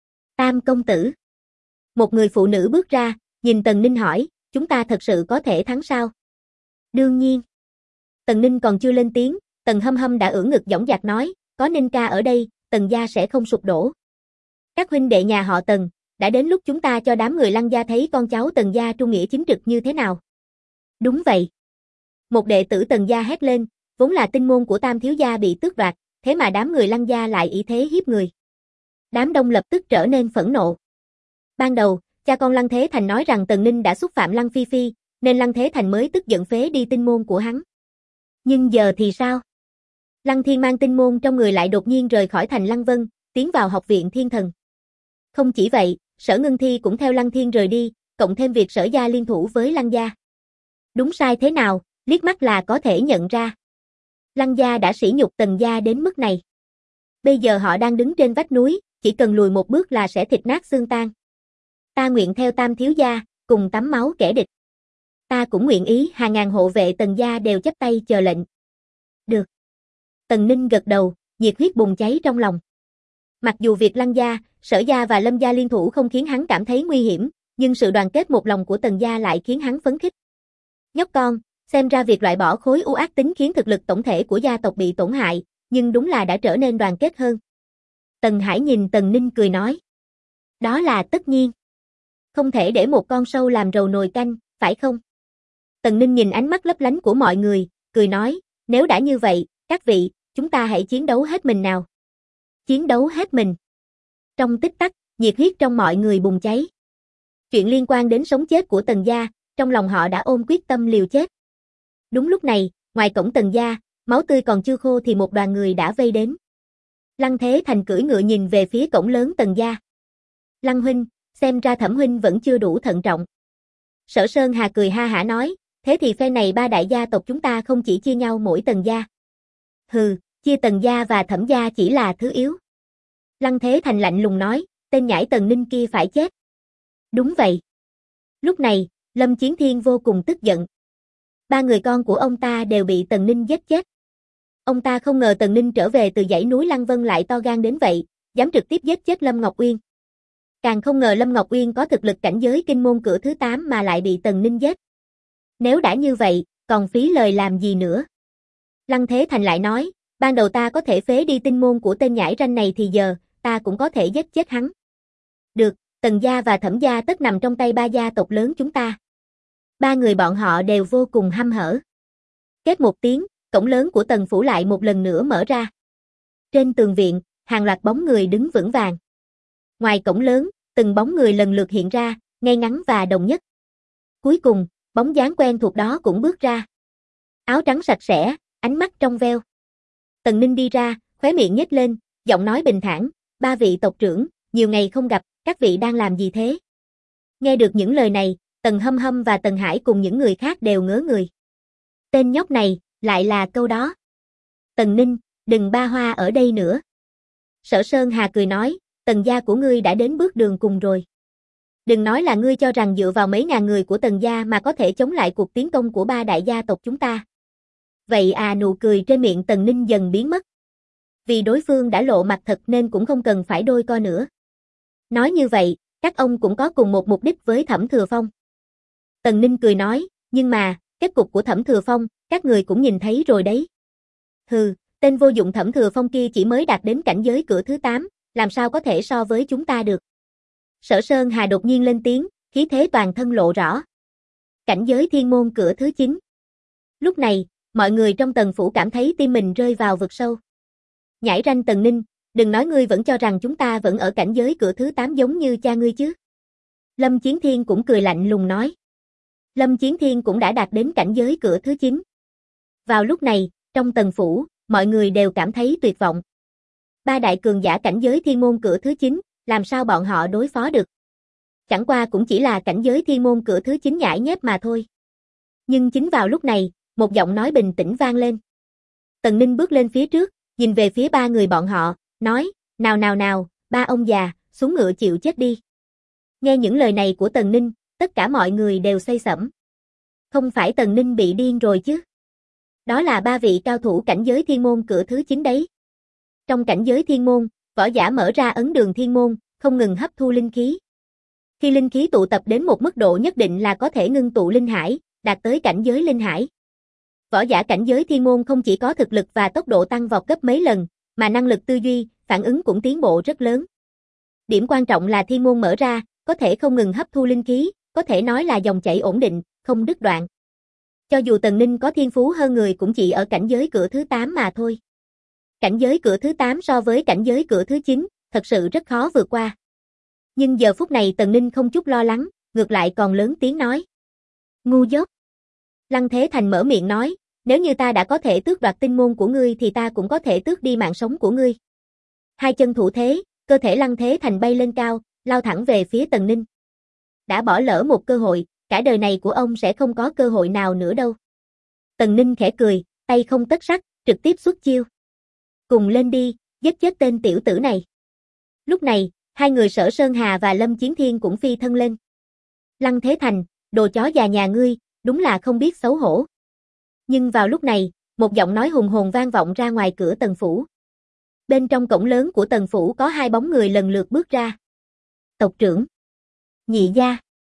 Tam công tử. Một người phụ nữ bước ra, nhìn Tần Ninh hỏi, chúng ta thật sự có thể thắng sao? Đương nhiên. Tần Ninh còn chưa lên tiếng, Tần Hâm Hâm đã ưỡn ngực dõng dạc nói, có Ninh ca ở đây, Tần gia sẽ không sụp đổ. Các huynh đệ nhà họ Tần, đã đến lúc chúng ta cho đám người Lăng gia thấy con cháu Tần gia trung nghĩa chính trực như thế nào. Đúng vậy. Một đệ tử Tần gia hét lên, vốn là tinh môn của Tam thiếu gia bị tước đoạt, thế mà đám người Lăng gia lại ý thế hiếp người. Đám đông lập tức trở nên phẫn nộ. Ban đầu, cha con Lăng Thế Thành nói rằng Tần Ninh đã xúc phạm Lăng Phi Phi, nên Lăng Thế Thành mới tức giận phế đi tinh môn của hắn. Nhưng giờ thì sao? Lăng Thiên mang tinh môn trong người lại đột nhiên rời khỏi thành Lăng Vân, tiến vào học viện Thiên Thần. Không chỉ vậy, Sở Ngưng Thi cũng theo Lăng Thiên rời đi, cộng thêm việc Sở gia liên thủ với Lăng gia. Đúng sai thế nào, liếc mắt là có thể nhận ra. Lăng gia đã sỉ nhục Tần gia đến mức này. Bây giờ họ đang đứng trên vách núi, chỉ cần lùi một bước là sẽ thịt nát xương tan. Ta nguyện theo Tam thiếu gia, cùng tắm máu kẻ địch. Ta cũng nguyện ý, hàng ngàn hộ vệ Tần gia đều chắp tay chờ lệnh. Được. Tần Ninh gật đầu, nhiệt huyết bùng cháy trong lòng. Mặc dù việc Lăng gia, Sở gia và Lâm gia liên thủ không khiến hắn cảm thấy nguy hiểm, nhưng sự đoàn kết một lòng của Tần gia lại khiến hắn phấn khích. Nhóc con, xem ra việc loại bỏ khối u ác tính khiến thực lực tổng thể của gia tộc bị tổn hại, nhưng đúng là đã trở nên đoàn kết hơn. Tần Hải nhìn Tần Ninh cười nói. Đó là tất nhiên. Không thể để một con sâu làm rầu nồi canh, phải không? Tần Ninh nhìn ánh mắt lấp lánh của mọi người, cười nói, nếu đã như vậy, các vị, chúng ta hãy chiến đấu hết mình nào. Chiến đấu hết mình. Trong tích tắc, nhiệt huyết trong mọi người bùng cháy. Chuyện liên quan đến sống chết của Tần gia, trong lòng họ đã ôm quyết tâm liều chết. Đúng lúc này, ngoài cổng Tần gia, máu tươi còn chưa khô thì một đoàn người đã vây đến. Lăng Thế Thành cưỡi ngựa nhìn về phía cổng lớn Tần gia. Lăng huynh, xem ra Thẩm huynh vẫn chưa đủ thận trọng. Sở Sơn Hà cười ha hả nói, thế thì phe này ba đại gia tộc chúng ta không chỉ chia nhau mỗi Tần gia. Hừ, chia Tần gia và Thẩm gia chỉ là thứ yếu. Lăng Thế Thành lạnh lùng nói, tên nhãi Tần Ninh kia phải chết. Đúng vậy. Lúc này, Lâm Chiến Thiên vô cùng tức giận. Ba người con của ông ta đều bị Tần Ninh giết chết. Ông ta không ngờ Tần Ninh trở về từ dãy núi Lăng Vân lại to gan đến vậy, dám trực tiếp giết chết Lâm Ngọc Uyên. Càng không ngờ Lâm Ngọc Uyên có thực lực cảnh giới kinh môn cửa thứ 8 mà lại bị Tần Ninh giết. Nếu đã như vậy, còn phí lời làm gì nữa? Lăng Thế Thành lại nói, ban đầu ta có thể phế đi tinh môn của tên nhãi ranh này thì giờ, ta cũng có thể giết chết hắn. Được, Tần gia và Thẩm gia tất nằm trong tay ba gia tộc lớn chúng ta. Ba người bọn họ đều vô cùng hăm hở. Kết một tiếng, cổng lớn của Tần phủ lại một lần nữa mở ra. Trên tường viện, hàng loạt bóng người đứng vững vàng. Ngoài cổng lớn, từng bóng người lần lượt hiện ra, ngay ngắn và đồng nhất. Cuối cùng, bóng dáng quen thuộc đó cũng bước ra. Áo trắng sạch sẽ, ánh mắt trong veo. Tần Ninh đi ra, khóe miệng nhếch lên, giọng nói bình thản, ba vị tộc trưởng, nhiều ngày không gặp, các vị đang làm gì thế? Nghe được những lời này, Tần Hâm Hâm và Tần Hải cùng những người khác đều ngớ người. Tên nhóc này, lại là câu đó. Tần Ninh, đừng ba hoa ở đây nữa. Sở Sơn Hà cười nói, Tần gia của ngươi đã đến bước đường cùng rồi. Đừng nói là ngươi cho rằng dựa vào mấy ngàn người của Tần gia mà có thể chống lại cuộc tiến công của ba đại gia tộc chúng ta. Vậy à, nụ cười trên miệng Tần Ninh dần biến mất. Vì đối phương đã lộ mặt thật nên cũng không cần phải đôi co nữa. Nói như vậy, các ông cũng có cùng một mục đích với Thẩm Thừa Phong. Tần Ninh cười nói, nhưng mà, kết cục của Thẩm Thừa Phong, các người cũng nhìn thấy rồi đấy. Hừ, tên vô dụng Thẩm Thừa Phong kia chỉ mới đạt đến cảnh giới cửa thứ 8, làm sao có thể so với chúng ta được. Sở Sơn Hà đột nhiên lên tiếng, khí thế toàn thân lộ rõ. Cảnh giới thiên môn cửa thứ 9. Lúc này, mọi người trong Tần phủ cảm thấy tim mình rơi vào vực sâu. Nhãi ranh Tần Ninh, đừng nói ngươi vẫn cho rằng chúng ta vẫn ở cảnh giới cửa thứ 8 giống như cha ngươi chứ. Lâm Chiến Thiên cũng cười lạnh lùng nói. Lâm Chiến Thiên cũng đã đạt đến cảnh giới cửa thứ 9. Vào lúc này, trong Tần phủ, mọi người đều cảm thấy tuyệt vọng. Ba đại cường giả cảnh giới thiên môn cửa thứ 9, làm sao bọn họ đối phó được? Chẳng qua cũng chỉ là cảnh giới thiên môn cửa thứ 9 nhãi nhép mà thôi. Nhưng chính vào lúc này, một giọng nói bình tĩnh vang lên. Tần Ninh bước lên phía trước, nhìn về phía ba người bọn họ, nói, nào, ba ông già, xuống ngựa chịu chết đi. Nghe những lời này của Tần Ninh, tất cả mọi người đều say sẩm. Không phải Tần Ninh bị điên rồi chứ? Đó là ba vị cao thủ cảnh giới thiên môn cửa thứ 9 đấy. Trong cảnh giới thiên môn, võ giả mở ra ấn đường thiên môn, không ngừng hấp thu linh khí. Khi linh khí tụ tập đến một mức độ nhất định là có thể ngưng tụ linh hải, đạt tới cảnh giới linh hải. Võ giả cảnh giới thiên môn không chỉ có thực lực và tốc độ tăng vọt gấp mấy lần, mà năng lực tư duy, phản ứng cũng tiến bộ rất lớn. Điểm quan trọng là thiên môn mở ra, có thể không ngừng hấp thu linh khí, có thể nói là dòng chảy ổn định, không đứt đoạn. Cho dù Tần Ninh có thiên phú hơn người cũng chỉ ở cảnh giới cửa thứ 8 mà thôi. Cảnh giới cửa thứ 8 so với cảnh giới cửa thứ 9, thật sự rất khó vượt qua. Nhưng giờ phút này Tần Ninh không chút lo lắng, ngược lại còn lớn tiếng nói. Ngu dốt. Lăng Thế Thành mở miệng nói, nếu như ta đã có thể tước đoạt tinh môn của ngươi thì ta cũng có thể tước đi mạng sống của ngươi. Hai chân thủ thế, cơ thể Lăng Thế Thành bay lên cao, lao thẳng về phía Tần Ninh. Đã bỏ lỡ một cơ hội, cả đời này của ông sẽ không có cơ hội nào nữa đâu. Tần Ninh khẽ cười, tay không tất sắc, trực tiếp xuất chiêu. Cùng lên đi, giết chết tên tiểu tử này. Lúc này, hai người Sở Sơn Hà và Lâm Chiến Thiên cũng phi thân lên. Lăng Thế Thành, đồ chó già nhà ngươi, đúng là không biết xấu hổ. Nhưng vào lúc này, một giọng nói hùng hồn vang vọng ra ngoài cửa Tần phủ. Bên trong cổng lớn của Tần phủ có hai bóng người lần lượt bước ra. Tộc trưởng, Nhị gia.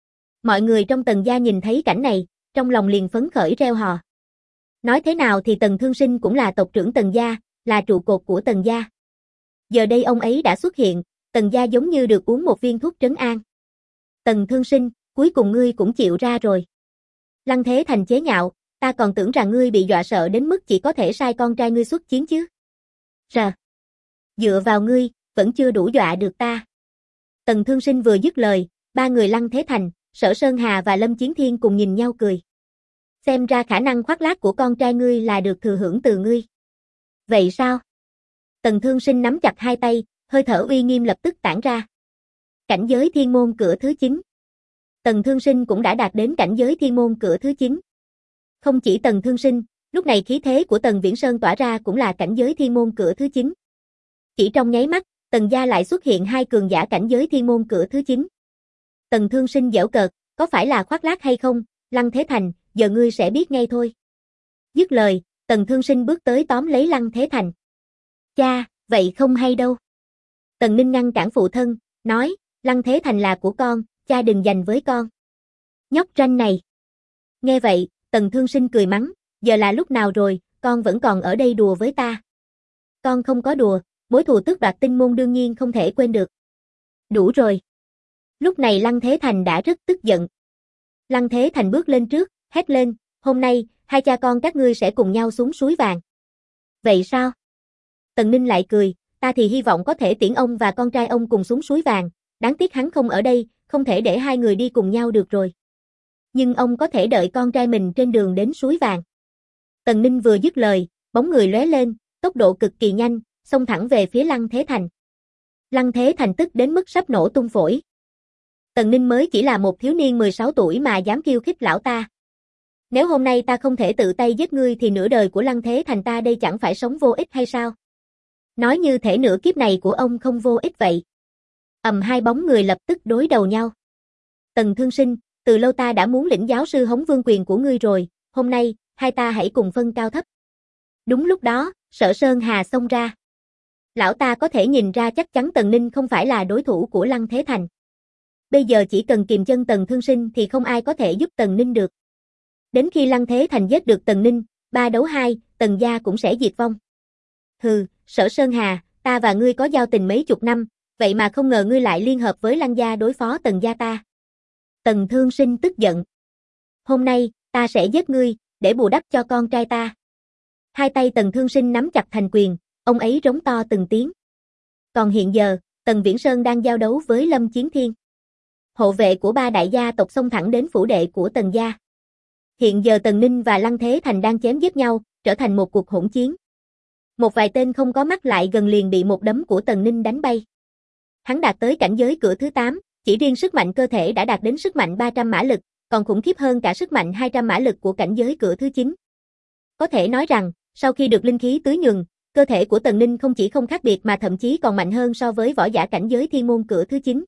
Mọi người trong Tần gia nhìn thấy cảnh này, trong lòng liền phấn khởi reo hò. Nói thế nào thì Tần Thương Sinh cũng là tộc trưởng Tần gia, là trụ cột của Tần gia. Giờ đây ông ấy đã xuất hiện, Tần gia giống như được uống một viên thuốc trấn an. Tần Thương Sinh, cuối cùng ngươi cũng chịu ra rồi. Lăng Thế Thành chế nhạo, ta còn tưởng rằng ngươi bị dọa sợ đến mức chỉ có thể sai con trai ngươi xuất chiến chứ. Rờ. Dựa vào ngươi, vẫn chưa đủ dọa được ta. Tần Thương Sinh vừa dứt lời, ba người Lăng Thế Thành, Sở Sơn Hà và Lâm Chiến Thiên cùng nhìn nhau cười. Xem ra khả năng khoác lác của con trai ngươi là được thừa hưởng từ ngươi. Vậy sao? Tần Thương Sinh nắm chặt hai tay, hơi thở uy nghiêm lập tức tản ra. Cảnh giới thiên môn cửa thứ 9. Tần Thương Sinh cũng đã đạt đến cảnh giới thiên môn cửa thứ 9. Không chỉ Tần Thương Sinh, lúc này khí thế của Tần Viễn Sơn tỏa ra cũng là cảnh giới thiên môn cửa thứ 9. Chỉ trong nháy mắt, Tần gia lại xuất hiện hai cường giả cảnh giới thiên môn cửa thứ 9. Tần Thương Sinh giễu cợt, có phải là khoác lác hay không? Lăng Thế Thành, giờ ngươi sẽ biết ngay thôi. Dứt lời, Tần Thương Sinh bước tới tóm lấy Lăng Thế Thành. Cha, vậy không hay đâu. Tần Ninh ngăn cản phụ thân, nói, Lăng Thế Thành là của con, cha đừng giành với con. Nhóc ranh này. Nghe vậy, Tần Thương Sinh cười mắng, giờ là lúc nào rồi, con vẫn còn ở đây đùa với ta. Con không có đùa, mối thù tước đoạt tinh môn đương nhiên không thể quên được. Đủ rồi. Lúc này Lăng Thế Thành đã rất tức giận. Lăng Thế Thành bước lên trước, hét lên, hôm nay, hai cha con các ngươi sẽ cùng nhau xuống suối vàng. Vậy sao? Tần Ninh lại cười, ta thì hy vọng có thể tiễn ông và con trai ông cùng xuống suối vàng, đáng tiếc hắn không ở đây, không thể để hai người đi cùng nhau được rồi. Nhưng ông có thể đợi con trai mình trên đường đến suối vàng. Tần Ninh vừa dứt lời, bóng người lóe lên, tốc độ cực kỳ nhanh, xông thẳng về phía Lăng Thế Thành. Lăng Thế Thành tức đến mức sắp nổ tung phổi. Tần Ninh mới chỉ là một thiếu niên 16 tuổi mà dám khiêu khích lão ta. Nếu hôm nay ta không thể tự tay giết ngươi thì nửa đời của Lăng Thế Thành ta đây chẳng phải sống vô ích hay sao? Nói như thể nửa kiếp này của ông không vô ích vậy. Hai bóng người lập tức đối đầu nhau. Tần Thương Sinh, từ lâu ta đã muốn lĩnh giáo sư hống vương quyền của ngươi rồi, hôm nay, hai ta hãy cùng phân cao thấp. Đúng lúc đó, Sở Sơn Hà xông ra. Lão ta có thể nhìn ra chắc chắn Tần Ninh không phải là đối thủ của Lăng Thế Thành. Bây giờ chỉ cần kìm chân Tần Thương Sinh thì không ai có thể giúp Tần Ninh được. Đến khi Lăng Thế Thành giết được Tần Ninh, 3 đấu 2, Tần gia cũng sẽ diệt vong. Hừ, Sở Sơn Hà, ta và ngươi có giao tình mấy chục năm, vậy mà không ngờ ngươi lại liên hợp với Lăng gia đối phó Tần gia ta. Tần Thương Sinh tức giận. Hôm nay, ta sẽ giết ngươi, để bù đắp cho con trai ta. Hai tay Tần Thương Sinh nắm chặt thành quyền, ông ấy rống to từng tiếng. Còn hiện giờ, Tần Viễn Sơn đang giao đấu với Lâm Chiến Thiên. Hộ vệ của ba đại gia tộc xông thẳng đến phủ đệ của Tần gia. Hiện giờ Tần Ninh và Lăng Thế Thành đang chém giết nhau, trở thành một cuộc hỗn chiến. Một vài tên không có mắt lại gần liền bị một đấm của Tần Ninh đánh bay. Hắn đạt tới cảnh giới cửa thứ 8, chỉ riêng sức mạnh cơ thể đã đạt đến sức mạnh 300 mã lực, còn khủng khiếp hơn cả sức mạnh 200 mã lực của cảnh giới cửa thứ 9. Có thể nói rằng, sau khi được linh khí tưới nhường, cơ thể của Tần Ninh không chỉ không khác biệt mà thậm chí còn mạnh hơn so với võ giả cảnh giới thiên môn cửa thứ 9.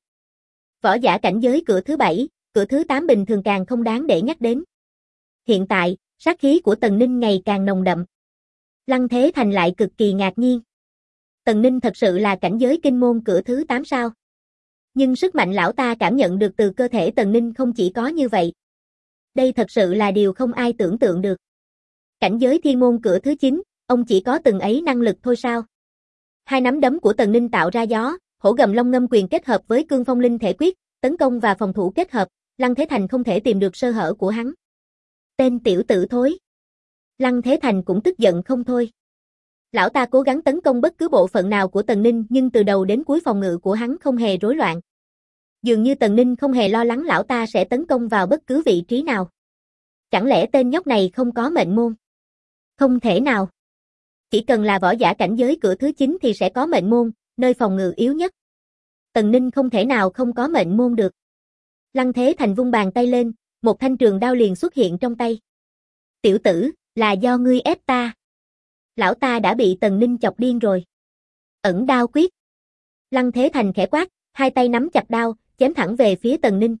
Võ giả cảnh giới cửa thứ 7, cửa thứ 8 bình thường càng không đáng để nhắc đến. Hiện tại, sát khí của Tần Ninh ngày càng nồng đậm. Lăng Thế Thành lại cực kỳ ngạc nhiên. Tần Ninh thật sự là cảnh giới kinh môn cửa thứ 8 sao? Nhưng sức mạnh lão ta cảm nhận được từ cơ thể Tần Ninh không chỉ có như vậy. Đây thật sự là điều không ai tưởng tượng được. Cảnh giới thiên môn cửa thứ 9, ông chỉ có từng ấy năng lực thôi sao? Hai nắm đấm của Tần Ninh tạo ra gió, Hổ Gầm Long Ngâm Quyền kết hợp với Cương Phong Linh Thể Quyết, tấn công và phòng thủ kết hợp, Lăng Thế Thành không thể tìm được sơ hở của hắn. Tên tiểu tử thối. Lăng Thế Thành cũng tức giận không thôi. Lão ta cố gắng tấn công bất cứ bộ phận nào của Tần Ninh nhưng từ đầu đến cuối phòng ngự của hắn không hề rối loạn. Dường như Tần Ninh không hề lo lắng lão ta sẽ tấn công vào bất cứ vị trí nào. Chẳng lẽ tên nhóc này không có mệnh môn? Không thể nào. Chỉ cần là võ giả cảnh giới cửa thứ 9 thì sẽ có mệnh môn, nơi phòng ngự yếu nhất. Tần Ninh không thể nào không có mệnh môn được. Lăng Thế Thành vung bàn tay lên, một thanh trường đao liền xuất hiện trong tay. Tiểu tử, là do ngươi ép ta. Lão ta đã bị Tần Ninh chọc điên rồi. Ẩn đao quyết. Lăng Thế Thành khẽ quát, hai tay nắm chặt đao, chém thẳng về phía Tần Ninh.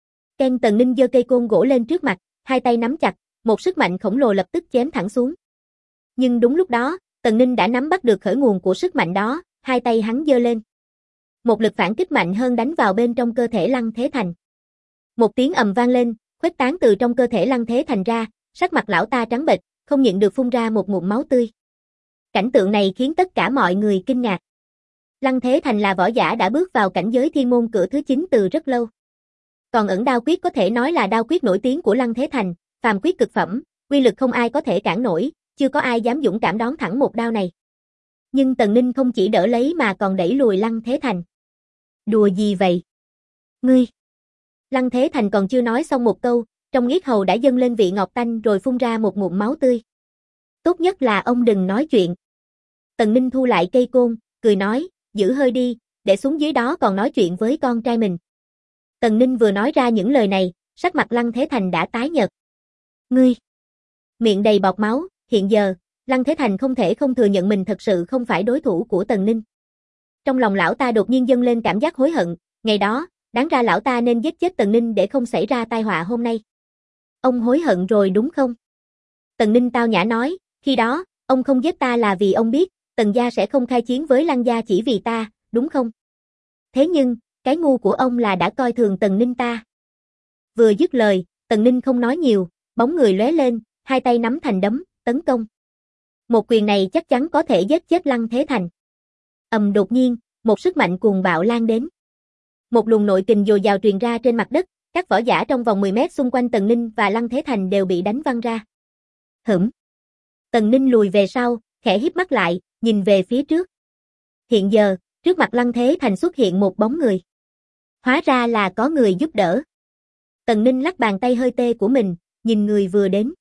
Tần Ninh giơ cây côn gỗ lên trước mặt, hai tay nắm chặt, một sức mạnh khổng lồ lập tức chém thẳng xuống. Nhưng đúng lúc đó, Tần Ninh đã nắm bắt được khởi nguồn của sức mạnh đó, hai tay hắn giơ lên. Một lực phản kích mạnh hơn đánh vào bên trong cơ thể Lăng Thế Thành. Một tiếng ầm vang lên, khuếch tán từ trong cơ thể Lăng Thế Thành ra, sắc mặt lão ta trắng bệch, không nhịn được phun ra một ngụm máu tươi. Cảnh tượng này khiến tất cả mọi người kinh ngạc. Lăng Thế Thành là võ giả đã bước vào cảnh giới thiên môn cửa thứ 9 từ rất lâu. Còn ẩn đao quyết có thể nói là đao quyết nổi tiếng của Lăng Thế Thành, phàm quyết cực phẩm, uy lực không ai có thể cản nổi, chưa có ai dám dũng cảm đón thẳng một đao này. Nhưng Tần Ninh không chỉ đỡ lấy mà còn đẩy lùi Lăng Thế Thành. Đùa gì vậy? Ngươi! Lăng Thế Thành còn chưa nói xong một câu, trong yết hầu đã dâng lên vị ngọt tanh rồi phun ra một ngụm máu tươi. Tốt nhất là ông đừng nói chuyện. Tần Ninh thu lại cây côn, cười nói, giữ hơi đi, để xuống dưới đó còn nói chuyện với con trai mình. Tần Ninh vừa nói ra những lời này, sắc mặt Lăng Thế Thành đã tái nhợt. Ngươi! Miệng đầy bọt máu, hiện giờ, Lăng Thế Thành không thể không thừa nhận mình thật sự không phải đối thủ của Tần Ninh. Trong lòng lão ta đột nhiên dâng lên cảm giác hối hận, ngày đó, đáng ra lão ta nên giết chết Tần Ninh để không xảy ra tai họa hôm nay. Ông hối hận rồi đúng không? Tần Ninh tao nhã nói, khi đó, ông không giết ta là vì ông biết, Tần gia sẽ không khai chiến với Lăng gia chỉ vì ta, đúng không? Thế nhưng, cái ngu của ông là đã coi thường Tần Ninh ta. Vừa dứt lời, Tần Ninh không nói nhiều, bóng người lóe lên, hai tay nắm thành đấm, tấn công. Một quyền này chắc chắn có thể giết chết Lăng Thế Thành. Đột nhiên, một sức mạnh cuồng bạo lan đến. Một luồng nội kình dồi dào truyền ra trên mặt đất, các võ giả trong vòng 10 mét xung quanh Tần Ninh và Lăng Thế Thành đều bị đánh văng ra. Tần Ninh lùi về sau, khẽ híp mắt lại, nhìn về phía trước. Hiện giờ, trước mặt Lăng Thế Thành xuất hiện một bóng người. Hóa ra là có người giúp đỡ. Tần Ninh lắc bàn tay hơi tê của mình, nhìn người vừa đến.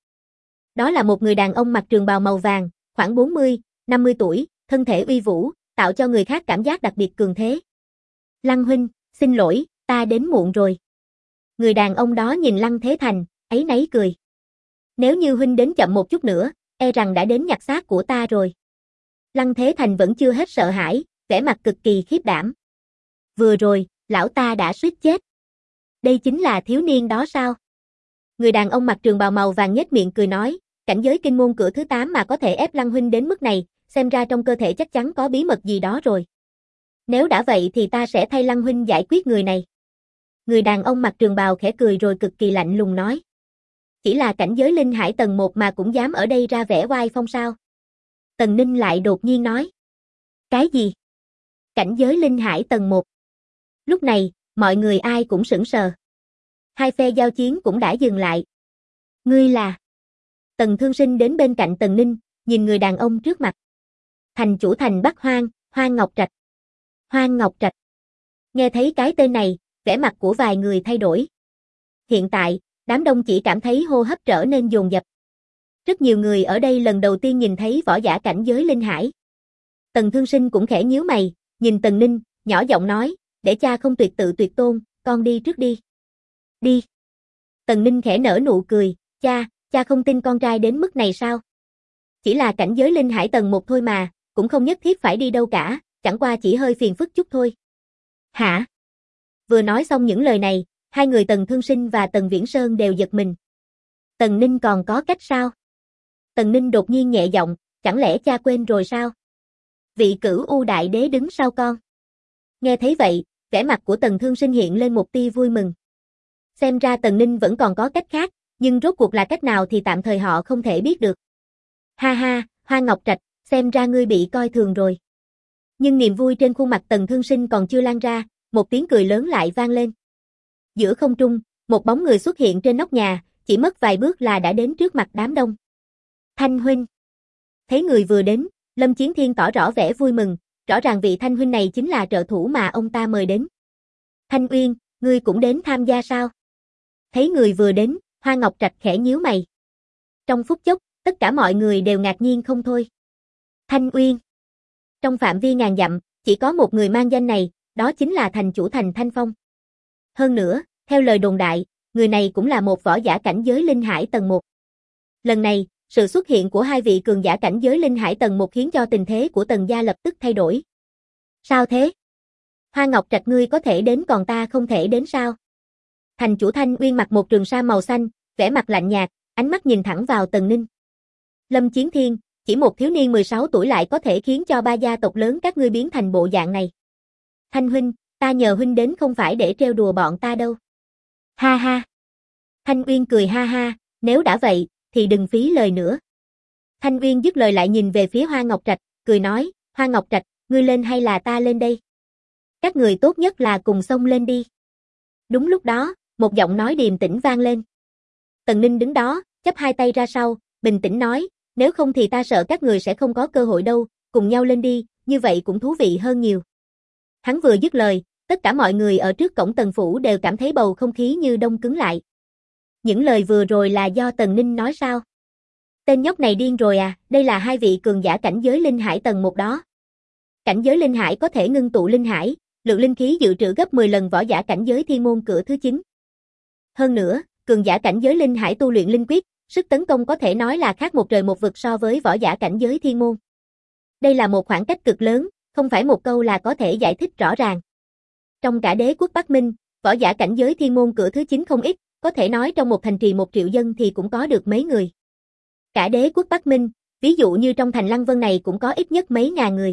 Đó là một người đàn ông mặc trường bào màu vàng, khoảng 40, 50 tuổi, thân thể uy vũ, tạo cho người khác cảm giác đặc biệt cường thế. Lăng huynh, xin lỗi, ta đến muộn rồi. Người đàn ông đó nhìn Lăng Thế Thành, áy náy cười. Nếu như huynh đến chậm một chút nữa, e rằng đã đến nhặt xác của ta rồi. Lăng Thế Thành vẫn chưa hết sợ hãi, vẻ mặt cực kỳ khiếp đảm. Vừa rồi, lão ta đã suýt chết. Đây chính là thiếu niên đó sao? Người đàn ông mặc trường bào màu vàng nhếch miệng cười nói, cảnh giới kinh môn cửa thứ 8 mà có thể ép Lăng huynh đến mức này, xem ra trong cơ thể chắc chắn có bí mật gì đó rồi. Nếu đã vậy thì ta sẽ thay Lăng huynh giải quyết người này. Người đàn ông mặc trường bào khẽ cười rồi cực kỳ lạnh lùng nói. Chỉ là cảnh giới linh hải tầng 1 mà cũng dám ở đây ra vẻ oai phong sao? Tần Ninh lại đột nhiên nói. Cái gì? Cảnh giới linh hải tầng 1. Lúc này, mọi người ai cũng sững sờ. Hai phe giao chiến cũng đã dừng lại. Ngươi là? Tần Thương Sinh đến bên cạnh Tần Ninh, nhìn người đàn ông trước mặt. Thành chủ thành Bắc Hoang, Hoang Ngọc Trạch. Hoang Ngọc Trạch. Nghe thấy cái tên này, vẻ mặt của vài người thay đổi. Hiện tại, đám đông chỉ cảm thấy hô hấp trở nên dồn dập. Rất nhiều người ở đây lần đầu tiên nhìn thấy võ giả cảnh giới linh hải. Tần Thương Sinh cũng khẽ nhíu mày, nhìn Tần Ninh, nhỏ giọng nói, để cha không tuyệt tự tuyệt tôn, con đi trước đi. Đi. Tần Ninh khẽ nở nụ cười, cha không tin con trai đến mức này sao? Chỉ là cảnh giới linh hải tầng 1 thôi mà, cũng không nhất thiết phải đi đâu cả, chẳng qua chỉ hơi phiền phức chút thôi. Hả? Vừa nói xong những lời này, hai người Tần Thương Sinh và Tần Viễn Sơn đều giật mình. Tần Ninh còn có cách sao? Tần Ninh đột nhiên nhẹ giọng, chẳng lẽ cha quên rồi sao? Vị Cửu U Đại Đế đứng sau con. Nghe thấy vậy, vẻ mặt của Tần Thương Sinh hiện lên một tia vui mừng. Xem ra Tần Ninh vẫn còn có cách khác, nhưng rốt cuộc là cách nào thì tạm thời họ không thể biết được. Ha ha, Hoa Ngọc Trạch, xem ra ngươi bị coi thường rồi. Nhưng niềm vui trên khuôn mặt Tần Thương Sinh còn chưa lan ra, một tiếng cười lớn lại vang lên. Giữa không trung, một bóng người xuất hiện trên nóc nhà, chỉ mất vài bước là đã đến trước mặt đám đông. Thanh huynh. Thấy người vừa đến, Lâm Chiến Thiên tỏ rõ vẻ vui mừng, rõ ràng vị Thanh huynh này chính là trợ thủ mà ông ta mời đến. Thanh Uyên, ngươi cũng đến tham gia sao? Thấy người vừa đến, Hoa Ngọc Trạch khẽ nhíu mày. Trong phút chốc, tất cả mọi người đều ngạc nhiên không thôi. Thanh Uyên. Trong phạm vi ngàn dặm, chỉ có một người mang danh này, đó chính là thành chủ thành Thanh Phong. Hơn nữa, theo lời đồn đại, người này cũng là một võ giả cảnh giới linh hải tầng 1. Lần này, sự xuất hiện của hai vị cường giả cảnh giới linh hải tầng 1 khiến cho tình thế của Tần gia lập tức thay đổi. Sao thế? Hoa Ngọc Trạch ngươi có thể đến còn ta không thể đến sao? Thành chủ Thanh Uyên mặc một trường sa màu xanh, vẻ mặt lạnh nhạt, ánh mắt nhìn thẳng vào Tần Ninh. Lâm Chiến Thiên, chỉ một thiếu niên 16 tuổi lại có thể khiến cho ba gia tộc lớn các ngươi biến thành bộ dạng này. Thanh huynh, ta nhờ huynh đến không phải để trêu đùa bọn ta đâu. Ha ha. Thanh Uyên cười ha ha, nếu đã vậy, thì đừng phí lời nữa. Thanh Uyên dứt lời lại nhìn về phía Hoa Ngọc Trạch, cười nói, Hoa Ngọc Trạch, ngươi lên hay là ta lên đây? Các người tốt nhất là cùng xông lên đi. Đúng lúc đó, một giọng nói điềm tĩnh vang lên. Tần Ninh đứng đó, chắp hai tay ra sau, bình tĩnh nói, nếu không thì ta sợ các người sẽ không có cơ hội đâu, cùng nhau lên đi, như vậy cũng thú vị hơn nhiều. Hắn vừa dứt lời, tất cả mọi người ở trước cổng Tần phủ đều cảm thấy bầu không khí như đông cứng lại. Những lời vừa rồi là do Tần Ninh nói sao? Tên nhóc này điên rồi à, đây là hai vị cường giả cảnh giới linh hải tầng 1 đó. Cảnh giới linh hải có thể ngưng tụ linh hải, lượng linh khí dự trữ gấp 10 lần võ giả cảnh giới thiên môn cửa thứ 9. Hơn nữa, cường giả cảnh giới linh hải tu luyện linh quyết, sức tấn công có thể nói là khác một trời một vực so với võ giả cảnh giới thiên môn. Đây là một khoảng cách cực lớn, không phải một câu là có thể giải thích rõ ràng. Trong cả đế quốc Bắc Minh, võ giả cảnh giới thiên môn cửa thứ 9 không ít, có thể nói trong một thành trì 1 triệu dân thì cũng có được mấy người. Cả đế quốc Bắc Minh, ví dụ như trong thành Lăng Vân này cũng có ít nhất mấy ngàn người.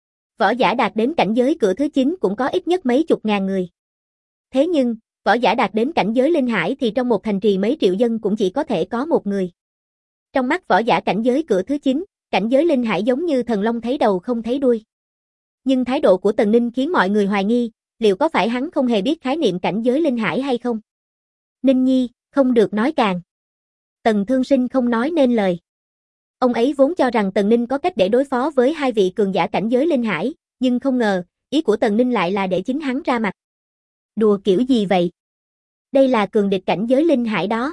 Võ giả đạt đến cảnh giới cửa thứ 9 cũng có ít nhất mấy chục ngàn người. Thế nhưng, võ giả đạt đến cảnh giới linh hải thì trong một thành trì mấy triệu dân cũng chỉ có thể có một người. Trong mắt võ giả cảnh giới cửa thứ 9, cảnh giới linh hải giống như thần long thấy đầu không thấy đuôi. Nhưng thái độ của Tần Ninh khiến mọi người hoài nghi, liệu có phải hắn không hề biết khái niệm cảnh giới linh hải hay không? Ninh Nhi, không được nói càng. Tần Thương Sinh không nói nên lời. Ông ấy vốn cho rằng Tần Ninh có cách để đối phó với hai vị cường giả cảnh giới linh hải, nhưng không ngờ, ý của Tần Ninh lại là để chính hắn ra mặt. Đùa kiểu gì vậy? Đây là cường địch cảnh giới linh hải đó.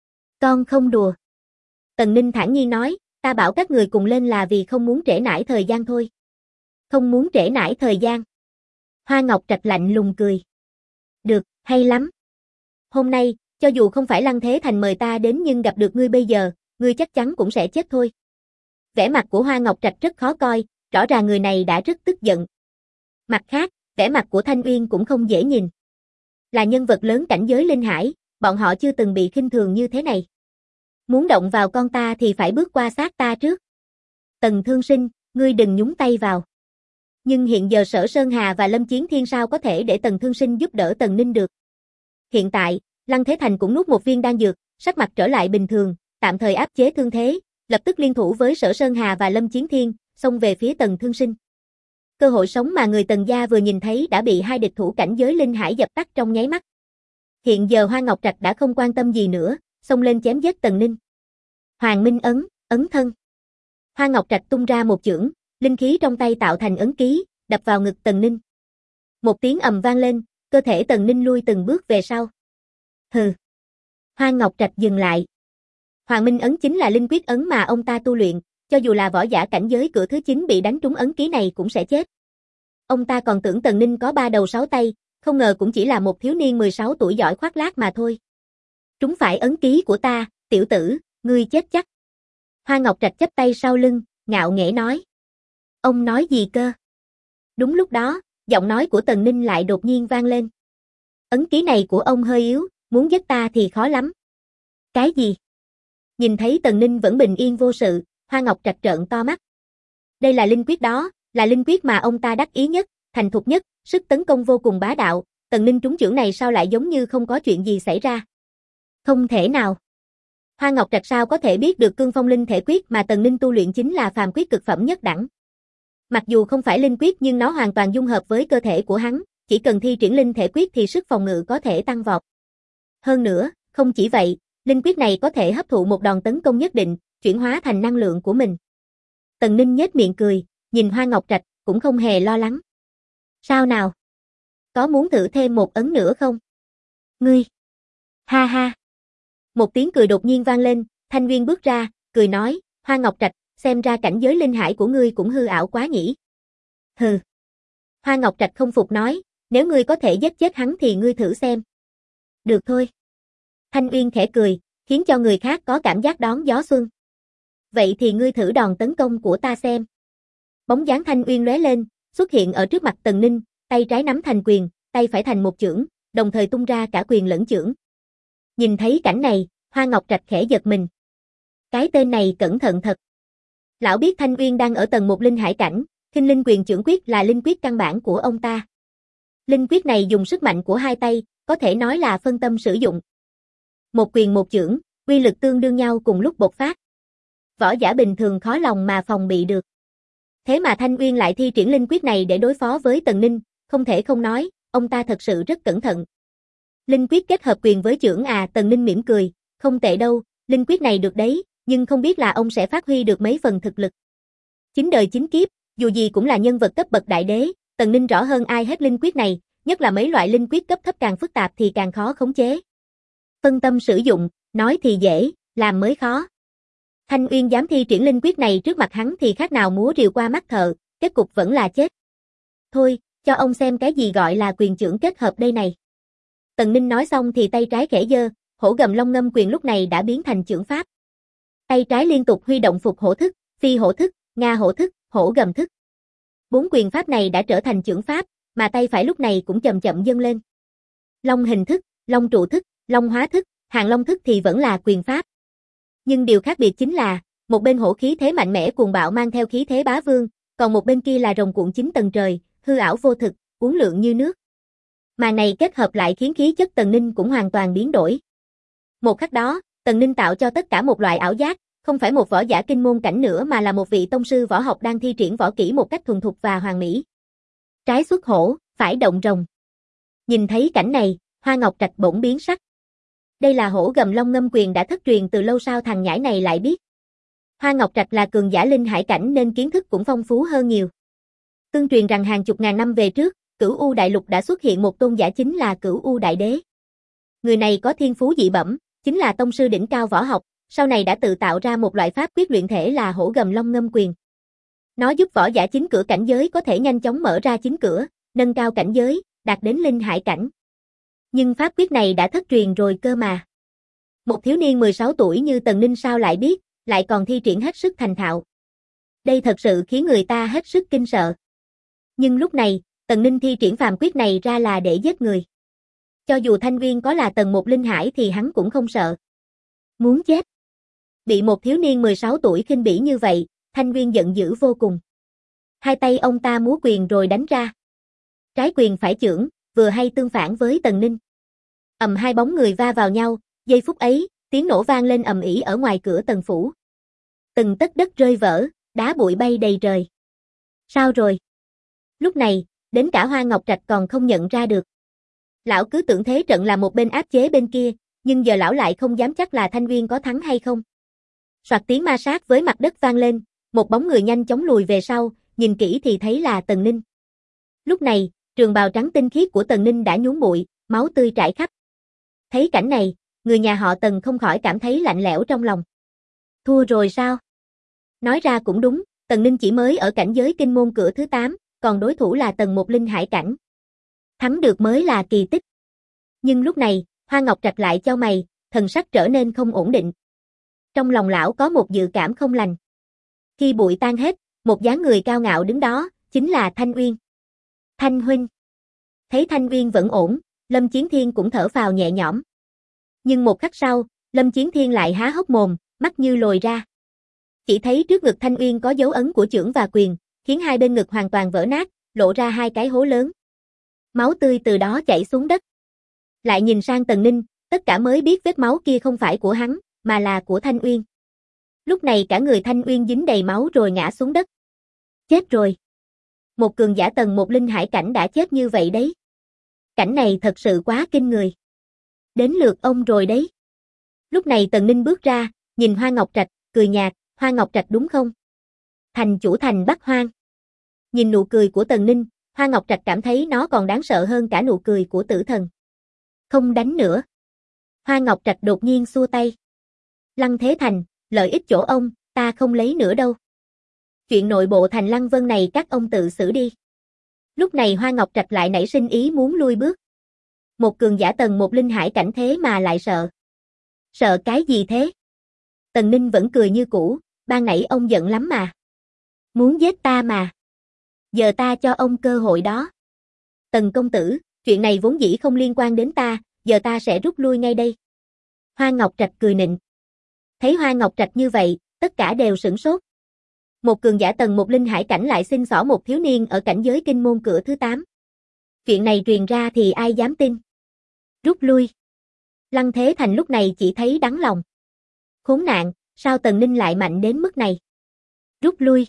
Con không đùa. Tần Ninh thản nhiên nói, ta bảo các người cùng lên là vì không muốn trễ nải thời gian thôi. Không muốn trễ nải thời gian. Hoa Ngọc Trạch lạnh lùng cười. Được, hay lắm. Hôm nay, cho dù không phải Lăng Thế Thành mời ta đến nhưng gặp được ngươi bây giờ, ngươi chắc chắn cũng sẽ chết thôi. Vẻ mặt của Hoa Ngọc Trạch rất khó coi, rõ ràng người này đã rất tức giận. Mặt khác, vẻ mặt của Thanh Uyên cũng không dễ nhìn. Là nhân vật lớn cảnh giới linh hải, bọn họ chưa từng bị khinh thường như thế này. Muốn động vào con ta thì phải bước qua xác ta trước. Tần Thương Sinh, ngươi đừng nhúng tay vào. Nhưng hiện giờ Sở Sơn Hà và Lâm Chiến Thiên sao có thể để Tần Thương Sinh giúp đỡ Tần Ninh được. Hiện tại, Lăng Thế Thành cũng nuốt một viên đan dược, sắc mặt trở lại bình thường, tạm thời áp chế thương thế, lập tức liên thủ với Sở Sơn Hà và Lâm Chiến Thiên, xông về phía Tần Thương Sinh. Cơ hội sống mà người Tần gia vừa nhìn thấy đã bị hai địch thủ cảnh giới linh hải dập tắt trong nháy mắt. Hiện giờ Hoa Ngọc Trạch đã không quan tâm gì nữa, xông lên chém giết Tần Ninh. Hoàng Minh ấn, ấn thân. Hoa Ngọc Trạch tung ra một chưởng, linh khí trong tay tạo thành ấn ký, đập vào ngực Tần Ninh. Một tiếng ầm vang lên, cơ thể Tần Ninh lui từng bước về sau. Hừ. Hoa Ngọc Trạch dừng lại. Hoàng Minh ấn chính là linh quyết ấn mà ông ta tu luyện, cho dù là võ giả cảnh giới cửa thứ 9 bị đánh trúng ấn ký này cũng sẽ chết. Ông ta còn tưởng Tần Ninh có 3 đầu 6 tay, không ngờ cũng chỉ là một thiếu niên 16 tuổi giỏi khoác lác mà thôi. Trúng phải ấn ký của ta, tiểu tử, ngươi chết chắc. Hoa Ngọc Trạch chắp tay sau lưng, ngạo nghễ nói. Ông nói gì cơ? Đúng lúc đó, giọng nói của Tần Ninh lại đột nhiên vang lên. Ấn ký này của ông hơi yếu, muốn giết ta thì khó lắm. Cái gì? Nhìn thấy Tần Ninh vẫn bình yên vô sự, Hoa Ngọc Trạch trợn to mắt. Đây là linh quyết đó, là linh quyết mà ông ta đắc ý nhất, thành thục nhất, sức tấn công vô cùng bá đạo, Tần Ninh trúng chưởng này sao lại giống như không có chuyện gì xảy ra? Không thể nào. Hoa Ngọc Trạch sao có thể biết được cương phong linh thể quyết mà Tần Ninh tu luyện chính là phàm quyết cực phẩm nhất đẳng. Mặc dù không phải linh quyết nhưng nó hoàn toàn dung hợp với cơ thể của hắn, chỉ cần thi triển linh thể quyết thì sức phòng ngự có thể tăng vọt. Hơn nữa, không chỉ vậy, linh quyết này có thể hấp thụ một đòn tấn công nhất định, chuyển hóa thành năng lượng của mình. Tần Ninh nhếch miệng cười, nhìn Hoa Ngọc Trạch, cũng không hề lo lắng. Sao nào? Có muốn thử thêm một ấn nữa không? Ngươi! Ha ha! Một tiếng cười đột nhiên vang lên, Thanh Nguyên bước ra, cười nói, Hoa Ngọc Trạch, xem ra cảnh giới linh hải của ngươi cũng hư ảo quá nhỉ. Hừ. Hoa Ngọc Trạch không phục nói, nếu ngươi có thể giết chết hắn thì ngươi thử xem. Được thôi. Thanh Uyên khẽ cười, khiến cho người khác có cảm giác đón gió xuân. Vậy thì ngươi thử đòn tấn công của ta xem. Bóng dáng Thanh Uyên lóe lên, xuất hiện ở trước mặt Tần Ninh, tay trái nắm thành quyền, tay phải thành một chưởng, đồng thời tung ra cả quyền lẫn chưởng. Nhìn thấy cảnh này, Hoa Ngọc Trạch khẽ giật mình. Cái tên này cẩn thận thật. Lão biết Thanh Uyên đang ở tầng 1 linh hải cảnh, Khinh Linh Quyền Chưởng Quyết là linh quyết căn bản của ông ta. Linh quyết này dùng sức mạnh của hai tay, có thể nói là phân tâm sử dụng. Một quyền một chưởng, uy lực tương đương nhau cùng lúc bộc phát. Võ giả bình thường khó lòng mà phòng bị được. Thế mà Thanh Uyên lại thi triển linh quyết này để đối phó với Tần Ninh, không thể không nói, ông ta thật sự rất cẩn thận. Linh quyết kết hợp quyền với chưởng à, Tần Ninh mỉm cười, không tệ đâu, linh quyết này được đấy, nhưng không biết là ông sẽ phát huy được mấy phần thực lực. Chín đời chín kiếp, dù gì cũng là nhân vật cấp bậc đại đế, Tần Ninh rõ hơn ai hết linh quyết này, nhất là mấy loại linh quyết cấp thấp càng phức tạp thì càng khó khống chế. Phân tâm sử dụng, nói thì dễ, làm mới khó. Thanh Uyên dám thi triển linh quyết này trước mặt hắn thì khác nào múa rìu qua mắt thợ, kết cục vẫn là chết. Thôi, cho ông xem cái gì gọi là quyền chưởng kết hợp đây này. Tần Ninh nói xong thì tay trái khẽ giơ, Hổ Gầm Long Ngâm Quyền lúc này đã biến thành chưởng pháp. Tay trái liên tục huy động Phục Hổ Thức, Phi Hổ Thức, Nga Hổ Thức, Hổ Gầm Thức. 4 quyền pháp này đã trở thành chưởng pháp, mà tay phải lúc này cũng chậm chậm dâng lên. Long Hình Thức, Long Trụ Thức, Long Hóa Thức, Hàng Long Thức thì vẫn là quyền pháp. Nhưng điều khác biệt chính là, một bên hổ khí thế mạnh mẽ cuồng bạo mang theo khí thế bá vương, còn một bên kia là rồng cuộn 9 tầng trời, hư ảo vô thực, uốn lượn như nước. Màn này kết hợp lại khiến khí chất Tần Ninh cũng hoàn toàn biến đổi. Một khắc đó, Tần Ninh tạo cho tất cả một loại ảo giác, không phải một võ giả kinh môn cảnh nữa mà là một vị tông sư võ học đang thi triển võ kỹ một cách thuần thục và hoàn mỹ. Trái xuất hổ, phải động rồng. Nhìn thấy cảnh này, Hoa Ngọc Trạch bỗng biến sắc. Đây là Hổ Gầm Long Ngâm Quyền đã thất truyền từ lâu sao thằng nhãi này lại biết. Hoa Ngọc Trạch là cường giả linh hải cảnh nên kiến thức cũng phong phú hơn nhiều. Tương truyền rằng hàng chục ngàn năm về trước, Cửu U Đại Lục đã xuất hiện một tôn giả chính là Cửu U Đại Đế. Người này có thiên phú dị bẩm, chính là tông sư đỉnh cao võ học, sau này đã tự tạo ra một loại pháp quyết luyện thể là Hổ Gầm Long Ngâm Quyền. Nó giúp võ giả chính cửa cảnh giới có thể nhanh chóng mở ra chính cửa, nâng cao cảnh giới, đạt đến linh hải cảnh. Nhưng pháp quyết này đã thất truyền rồi cơ mà. Một thiếu niên 16 tuổi như Tần Ninh sao lại biết, lại còn thi triển hết sức thành thạo. Đây thật sự khiến người ta hết sức kinh sợ. Nhưng lúc này, Tần Ninh thi triển phàm quyết này ra là để giết người. Cho dù Thanh Uyên có là tầng 1 linh hải thì hắn cũng không sợ. Muốn chết. Bị một thiếu niên 16 tuổi khinh bỉ như vậy, Thanh Uyên giận dữ vô cùng. Hai tay ông ta múa quyền rồi đánh ra. Trái quyền phải chưởng, vừa hay tương phản với Tần Ninh. Ầm, hai bóng người va vào nhau, giây phút ấy, tiếng nổ vang lên ầm ĩ ở ngoài cửa Tần phủ. Từng tấc đất rơi vỡ, đá bụi bay đầy trời. Sao rồi? Lúc này, đến cả Hoa Ngọc Trạch còn không nhận ra được. Lão cứ tưởng thế trận là một bên áp chế bên kia, nhưng giờ lão lại không dám chắc là Thanh Uyên có thắng hay không. Soạt tiếng ma sát với mặt đất vang lên, một bóng người nhanh chóng lùi về sau, nhìn kỹ thì thấy là Tần Ninh. Lúc này, trường bào trắng tinh khiết của Tần Ninh đã nhuốm bụi, máu tươi trải khắp. Thấy cảnh này, người nhà họ Tần không khỏi cảm thấy lạnh lẽo trong lòng. Thua rồi sao? Nói ra cũng đúng, Tần Ninh chỉ mới ở cảnh giới kinh môn cửa thứ 8, còn đối thủ là tầng 1 linh hải cảnh. Thắng được mới là kỳ tích. Nhưng lúc này, Hoa Ngọc Trạch lại chau mày, thần sắc trở nên không ổn định. Trong lòng lão có một dự cảm không lành. Khi bụi tan hết, một dáng người cao ngạo đứng đó, chính là Thanh Uyên. Thanh huynh. Thấy Thanh Uyên vẫn ổn, Lâm Chiến Thiên cũng thở phào nhẹ nhõm. Nhưng một khắc sau, Lâm Chiến Thiên lại há hốc mồm, mắt như lồi ra. Chỉ thấy trước ngực Thanh Uyên có dấu ấn của chưởng và quyền, khiến hai bên ngực hoàn toàn vỡ nát, lộ ra hai cái hố lớn. Máu tươi từ đó chảy xuống đất. Lại nhìn sang Tần Ninh, tất cả mới biết vết máu kia không phải của hắn, mà là của Thanh Uyên. Lúc này cả người Thanh Uyên dính đầy máu rồi ngã xuống đất. Chết rồi. Một cường giả tầng 1 linh hải cảnh đã chết như vậy đấy. Cảnh này thật sự quá kinh người. Đến lượt ông rồi đấy. Lúc này Tần Ninh bước ra, nhìn Hoa Ngọc Trạch, cười nhạt, Hoa Ngọc Trạch đúng không? Thành chủ thành Bắc Hoang. Nhìn nụ cười của Tần Ninh, Hoa Ngọc Trạch cảm thấy nó còn đáng sợ hơn cả nụ cười của tử thần. Không đánh nữa. Hoa Ngọc Trạch đột nhiên xua tay. Lăng Thế Thành, lợi ích chỗ ông, ta không lấy nữa đâu. Chuyện nội bộ thành Lăng Vân này các ông tự xử đi. Lúc này Hoa Ngọc Trạch lại nảy sinh ý muốn lui bước. Một cường giả tầng 1 linh hải cảnh thế mà lại sợ. Sợ cái gì thế? Tần Ninh vẫn cười như cũ, ban nãy ông giận lắm mà. Muốn giết ta mà. Giờ ta cho ông cơ hội đó. Tần công tử, chuyện này vốn dĩ không liên quan đến ta, giờ ta sẽ rút lui ngay đây. Hoa Ngọc Trạch cười nịnh. Thấy Hoa Ngọc Trạch như vậy, tất cả đều sửng sốt. Một cường giả tầng 1 linh hải cảnh lại xin xỏ một thiếu niên ở cảnh giới kinh môn cửa thứ 8. Chuyện này truyền ra thì ai dám tin. Rút lui. Lăng Thế Thành lúc này chỉ thấy đắng lòng. Khốn nạn, sao Tần Ninh lại mạnh đến mức này? Rút lui.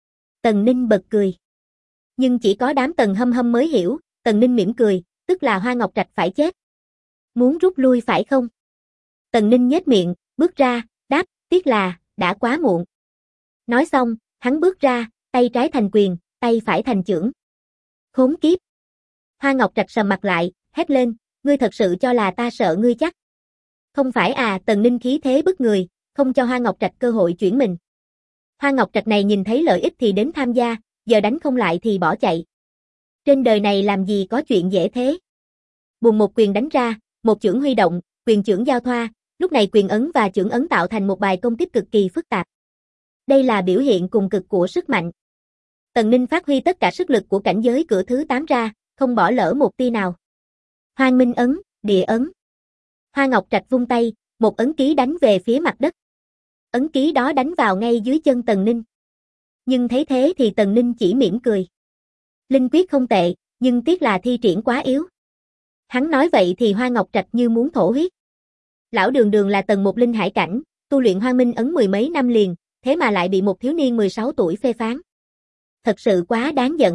Tần Ninh bật cười. Nhưng chỉ có đám Tần Hâm Hâm mới hiểu, Tần Ninh mỉm cười, tức là Hoa Ngọc Trạch phải chết. Muốn rút lui phải không? Tần Ninh nhếch miệng, bước ra, đáp, tiếc là, đã quá muộn. Nói xong, hắn bước ra, tay trái thành quyền, tay phải thành chưởng. Khốn kiếp. Hoa Ngọc Trạch sầm mặt lại, hét lên, ngươi thật sự cho là ta sợ ngươi chắc? Không phải à, Tần Ninh khí thế bức người, không cho Hoa Ngọc Trạch cơ hội chuyển mình. Hoa Ngọc Trạch này nhìn thấy lợi ích thì đến tham gia, giờ đánh không lại thì bỏ chạy. Trên đời này làm gì có chuyện dễ thế. Bùng một quyền đánh ra, một chưởng huy động, quyền chưởng giao thoa, lúc này quyền ấn và chưởng ấn tạo thành một bài công kích cực kỳ phức tạp. Đây là biểu hiện cùng cực của sức mạnh. Tần Ninh phát huy tất cả sức lực của cảnh giới cửa thứ 8 ra, không bỏ lỡ một tia nào. Hoang Minh ấn, địa ấn. Hoa Ngọc Trạch vung tay, một ấn ký đánh về phía mặt đất. Ấn ký đó đánh vào ngay dưới chân Tần Ninh. Nhưng thấy thế thì Tần Ninh chỉ mỉm cười. Linh quyết không tệ, nhưng tiếc là thi triển quá yếu. Hắn nói vậy thì Hoa Ngọc Trạch như muốn thổ huyết. Lão Đường Đường là tầng 1 linh hải cảnh, tu luyện Hoang Minh ấn 10 mấy năm liền, thế mà lại bị một thiếu niên 16 tuổi phê phán. Thật sự quá đáng giận.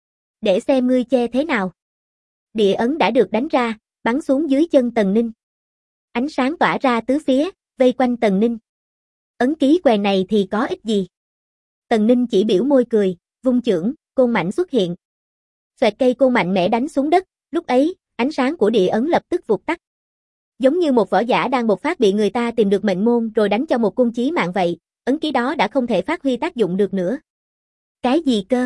Để xem ngươi che thế nào. Địa ấn đã được đánh ra, bắn xuống dưới chân Tần Ninh. Ánh sáng tỏa ra tứ phía, vây quanh Tần Ninh. Ấn ký quèn này thì có ích gì? Tần Ninh chỉ biểu môi cười, vung chưởng, côn mảnh xuất hiện. Xoẹt cây côn mạnh mẽ đánh xuống đất, lúc ấy, ánh sáng của địa ấn lập tức vụt tắt. Giống như một võ giả đang bộc phát bị người ta tìm được mệnh môn rồi đánh cho một côn chí mạng vậy, ấn ký đó đã không thể phát huy tác dụng được nữa. Cái gì cơ?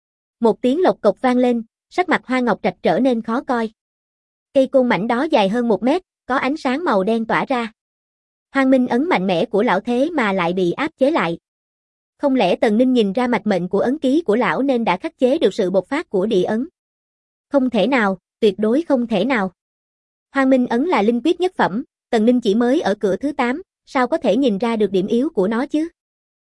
Một tiếng lộc cộc vang lên, sắc mặt Hoa Ngọc Trạch trở nên khó coi. Cây côn mảnh đó dài hơn 1 mét, có ánh sáng màu đen tỏa ra. Hoang Minh ấn mạnh mẽ của lão thế mà lại bị áp chế lại. Không lẽ Tần Ninh nhìn ra mạch mệnh của ấn ký của lão nên đã khắc chế được sự bộc phát của địa ấn? Không thể nào, tuyệt đối không thể nào. Hoang Minh ấn là linh quyết nhất phẩm, Tần Ninh chỉ mới ở cửa thứ 8, sao có thể nhìn ra được điểm yếu của nó chứ?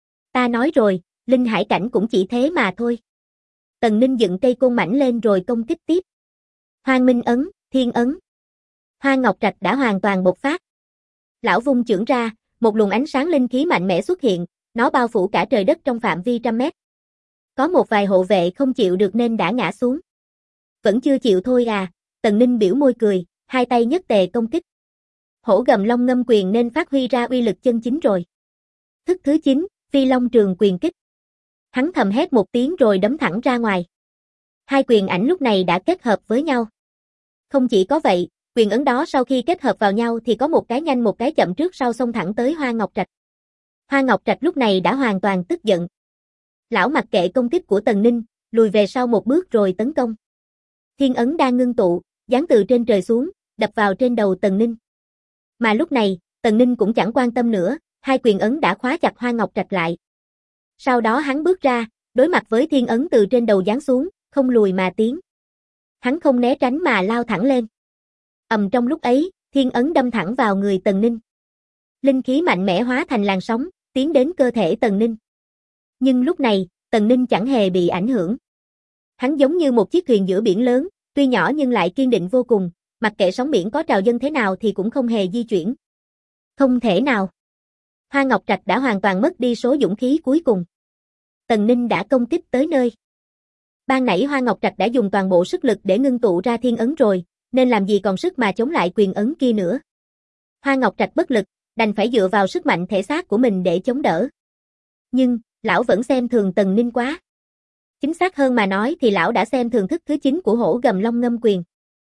Ta nói rồi, linh hải cảnh cũng chỉ thế mà thôi. Tần Ninh dựng cây côn mảnh lên rồi công kích tiếp. Hoang Minh ấn, thiên ấn. Hoa Ngọc Trạch đã hoàn toàn bộc phát. Lão vung chưởng ra, một luồng ánh sáng linh khí mạnh mẽ xuất hiện, nó bao phủ cả trời đất trong phạm vi trăm mét. Có một vài hộ vệ không chịu được nên đã ngã xuống. Vẫn chưa chịu thôi à, Tần Ninh biểu môi cười, hai tay nhất tề công kích. Hổ gầm long ngâm quyền nên phát huy ra uy lực chân chính rồi. Thức thứ 9, Phi Long Trường quyền kích. Hắn thầm hét một tiếng rồi đấm thẳng ra ngoài. Hai quyền ảnh lúc này đã kết hợp với nhau. Không chỉ có vậy, quyền ấn đó sau khi kết hợp vào nhau thì có một cái nhanh một cái chậm trước sau xông thẳng tới Hoa Ngọc Trạch. Hoa Ngọc Trạch lúc này đã hoàn toàn tức giận. Lão mặc kệ công kích của Tần Ninh, lùi về sau một bước rồi tấn công. Thiên ấn đang ngưng tụ, giáng từ trên trời xuống, đập vào trên đầu Tần Ninh. Mà lúc này, Tần Ninh cũng chẳng quan tâm nữa, hai quyền ấn đã khóa chặt Hoa Ngọc Trạch lại. Sau đó hắn bước ra, đối mặt với thiên ấn từ trên đầu giáng xuống, không lùi mà tiến. Hắn không né tránh mà lao thẳng lên. Trong lúc ấy, thiên ấn đâm thẳng vào người Tần Ninh. Linh khí mạnh mẽ hóa thành làn sóng, tiến đến cơ thể Tần Ninh. Nhưng lúc này, Tần Ninh chẳng hề bị ảnh hưởng. Hắn giống như một chiếc thuyền giữa biển lớn, tuy nhỏ nhưng lại kiên định vô cùng, mặc kệ sóng biển có trào dâng thế nào thì cũng không hề di chuyển. Không thể nào. Hoa Ngọc Trạch đã hoàn toàn mất đi số dũng khí cuối cùng. Tần Ninh đã công kích tới nơi. Ban nãy Hoa Ngọc Trạch đã dùng toàn bộ sức lực để ngưng tụ ra thiên ấn rồi, nên làm gì còn sức mà chống lại quyền ấn kia nữa. Hoa Ngọc Trạch bất lực, đành phải dựa vào sức mạnh thể xác của mình để chống đỡ. Nhưng, lão vẫn xem thường Tần Ninh quá. Chính xác hơn mà nói thì lão đã xem thường thức thứ 9 của Hổ Gầm Long Ngâm Quyền.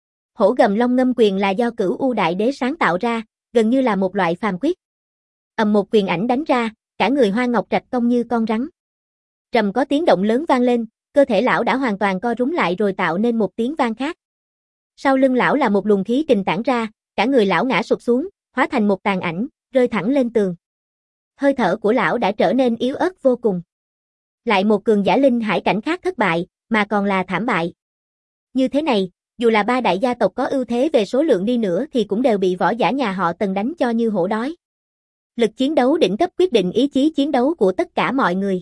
Hổ Gầm Long Ngâm Quyền là do Cửu U Đại Đế sáng tạo ra, gần như là một loại phàm quyết. Ầm một quyền ảnh đánh ra, cả người Hoa Ngọc Trạch cong như con rắn. Trầm có tiếng động lớn vang lên, cơ thể lão đã hoàn toàn co rúm lại rồi tạo nên một tiếng vang khác. Sau lưng lão là một luồng khí kình tản ra, cả người lão ngã sụp xuống, hóa thành một tàn ảnh, rơi thẳng lên tường. Hơi thở của lão đã trở nên yếu ớt vô cùng. Lại một cường giả linh hải cảnh khác thất bại, mà còn là thảm bại. Như thế này, dù là ba đại gia tộc có ưu thế về số lượng đi nữa thì cũng đều bị võ giả nhà họ Tần đánh cho như hổ đói. Lực chiến đấu đỉnh cấp quyết định ý chí chiến đấu của tất cả mọi người.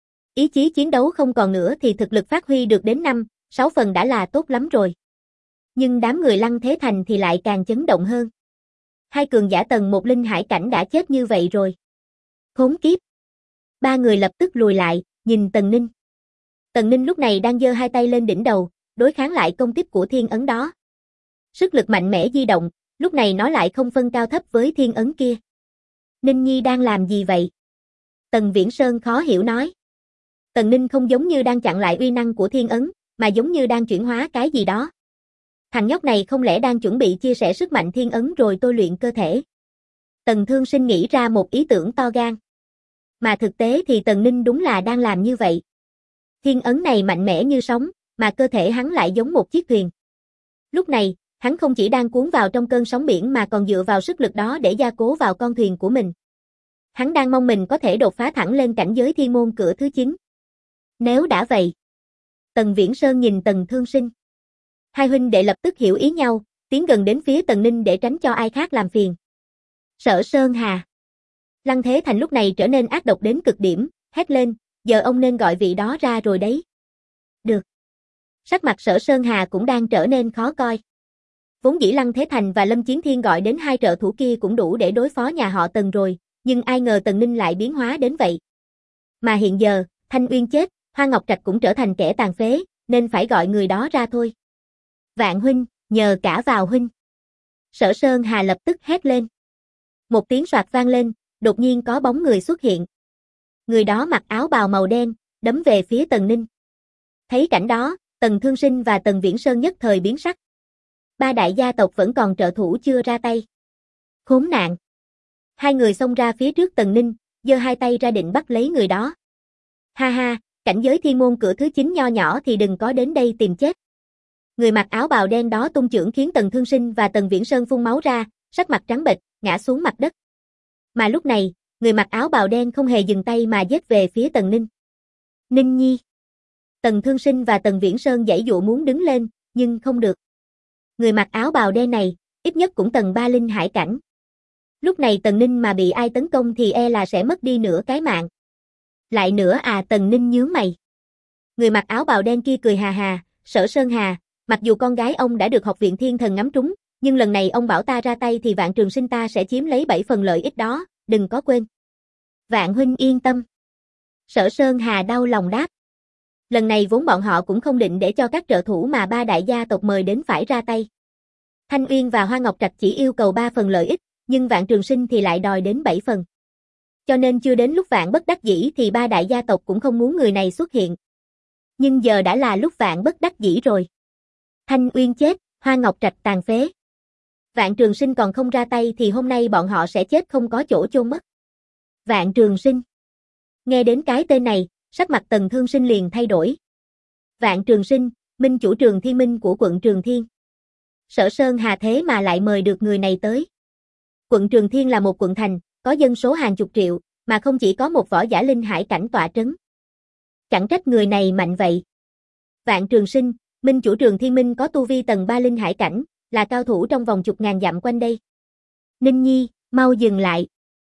Ý chí chiến đấu không còn nữa thì thực lực phát huy được đến 5, 6 phần đã là tốt lắm rồi. Nhưng đám người Lăng Thế Thành thì lại càng chấn động hơn. Hai cường giả tầng 1 linh hải cảnh đã chết như vậy rồi. Khốn kiếp. Ba người lập tức lùi lại, nhìn Tần Ninh. Tần Ninh lúc này đang giơ hai tay lên đỉnh đầu, đối kháng lại công kích của thiên ấn đó. Sức lực mạnh mẽ di động, lúc này nó lại không phân cao thấp với thiên ấn kia. Ninh Nhi đang làm gì vậy? Tần Viễn Sơn khó hiểu nói. Tần Ninh không giống như đang chặn lại uy năng của thiên ấn, mà giống như đang chuyển hóa cái gì đó. Thằng nhóc này không lẽ đang chuẩn bị chia sẻ sức mạnh thiên ấn rồi tôi luyện cơ thể. Tần Thương Sinh nghĩ ra một ý tưởng to gan. Mà thực tế thì Tần Ninh đúng là đang làm như vậy. Thiên ấn này mạnh mẽ như sóng, mà cơ thể hắn lại giống một chiếc thuyền. Lúc này, hắn không chỉ đang cuốn vào trong cơn sóng biển mà còn dựa vào sức lực đó để gia cố vào con thuyền của mình. Hắn đang mong mình có thể đột phá thẳng lên cảnh giới thiên môn cửa thứ 9. Nếu đã vậy. Tần Viễn Sơn nhìn Tần Thương Sinh. Hai huynh đệ lập tức hiểu ý nhau, tiến gần đến phía Tần Ninh để tránh cho ai khác làm phiền. Sở Sơn Hà. Lăng Thế Thành lúc này trở nên ác độc đến cực điểm, hét lên, giờ ông nên gọi vị đó ra rồi đấy. Được. Sắc mặt Sở Sơn Hà cũng đang trở nên khó coi. Vốn dĩ Lăng Thế Thành và Lâm Chiến Thiên gọi đến hai trợ thủ kia cũng đủ để đối phó nhà họ Tần rồi, nhưng ai ngờ Tần Ninh lại biến hóa đến vậy. Mà hiện giờ, Thanh Uyên chết, Hoa Ngọc Trạch cũng trở thành kẻ tàn phế, nên phải gọi người đó ra thôi. Vạn huynh, nhờ cả vào huynh. Sở Sơn Hà lập tức hét lên. Một tiếng soạt vang lên, đột nhiên có bóng người xuất hiện. Người đó mặc áo bào màu đen, đấm về phía Tần Ninh. Thấy cảnh đó, Tần Thương Sinh và Tần Viễn Sơn nhất thời biến sắc. Ba đại gia tộc vẫn còn trợ thủ chưa ra tay. Khốn nạn. Hai người xông ra phía trước Tần Ninh, giơ hai tay ra định bắt lấy người đó. Ha ha, cảnh giới thiên môn cửa thứ 9 nho nhỏ thì đừng có đến đây tìm chết. Người mặc áo bào đen đó tung chưởng khiến Tần Thương Sinh và Tần Viễn Sơn phun máu ra, sắc mặt trắng bệch, ngã xuống mặt đất. Mà lúc này, người mặc áo bào đen không hề dừng tay mà giết về phía Tần Ninh. Ninh Nhi. Tần Thương Sinh và Tần Viễn Sơn giãy giụa muốn đứng lên, nhưng không được. Người mặc áo bào đen này, ít nhất cũng tầng 3 linh hải cảnh. Lúc này Tần Ninh mà bị ai tấn công thì e là sẽ mất đi nửa cái mạng. Lại nữa à, Tần Ninh nhướng mày. Người mặc áo bào đen kia cười hà hà, Sở Sơn Hà, mặc dù con gái ông đã được học viện thiên thần ngắm trúng, nhưng lần này ông bảo ta ra tay thì Vạn Trường Sinh ta sẽ chiếm lấy 7 phần lợi ích đó, đừng có quên. Vạn huynh yên tâm. Sở Sơn Hà đau lòng đáp. Lần này vốn bọn họ cũng không định để cho các trợ thủ mà ba đại gia tộc mời đến phải ra tay. Thanh Uyên và Hoa Ngọc Trạch chỉ yêu cầu 3 phần lợi ích, nhưng Vạn Trường Sinh thì lại đòi đến 7 phần. Cho nên chưa đến lúc vạn bất đắc dĩ thì ba đại gia tộc cũng không muốn người này xuất hiện. Nhưng giờ đã là lúc vạn bất đắc dĩ rồi. Thanh Uyên chết, Hoa Ngọc Trạch tàn phế. Vạn Trường Sinh còn không ra tay thì hôm nay bọn họ sẽ chết không có chỗ chôn mất. Vạn Trường Sinh. Nghe đến cái tên này, sắc mặt Tần Thương Sinh liền thay đổi. Vạn Trường Sinh, minh chủ Trường Thiên Minh của quận Trường Thiên. Sở Sơn Hà thế mà lại mời được người này tới. Quận Trường Thiên là một quận thành, có dân số hàng chục triệu, mà không chỉ có một võ giả linh hải cảnh tọa trấn. Chẳng trách người này mạnh vậy. Vạn Trường Sinh, minh chủ Trường Thiên Minh có tu vi tầng 3 linh hải cảnh, là cao thủ trong vòng chục ngàn dặm quanh đây. Ninh Nhi, mau dừng lại.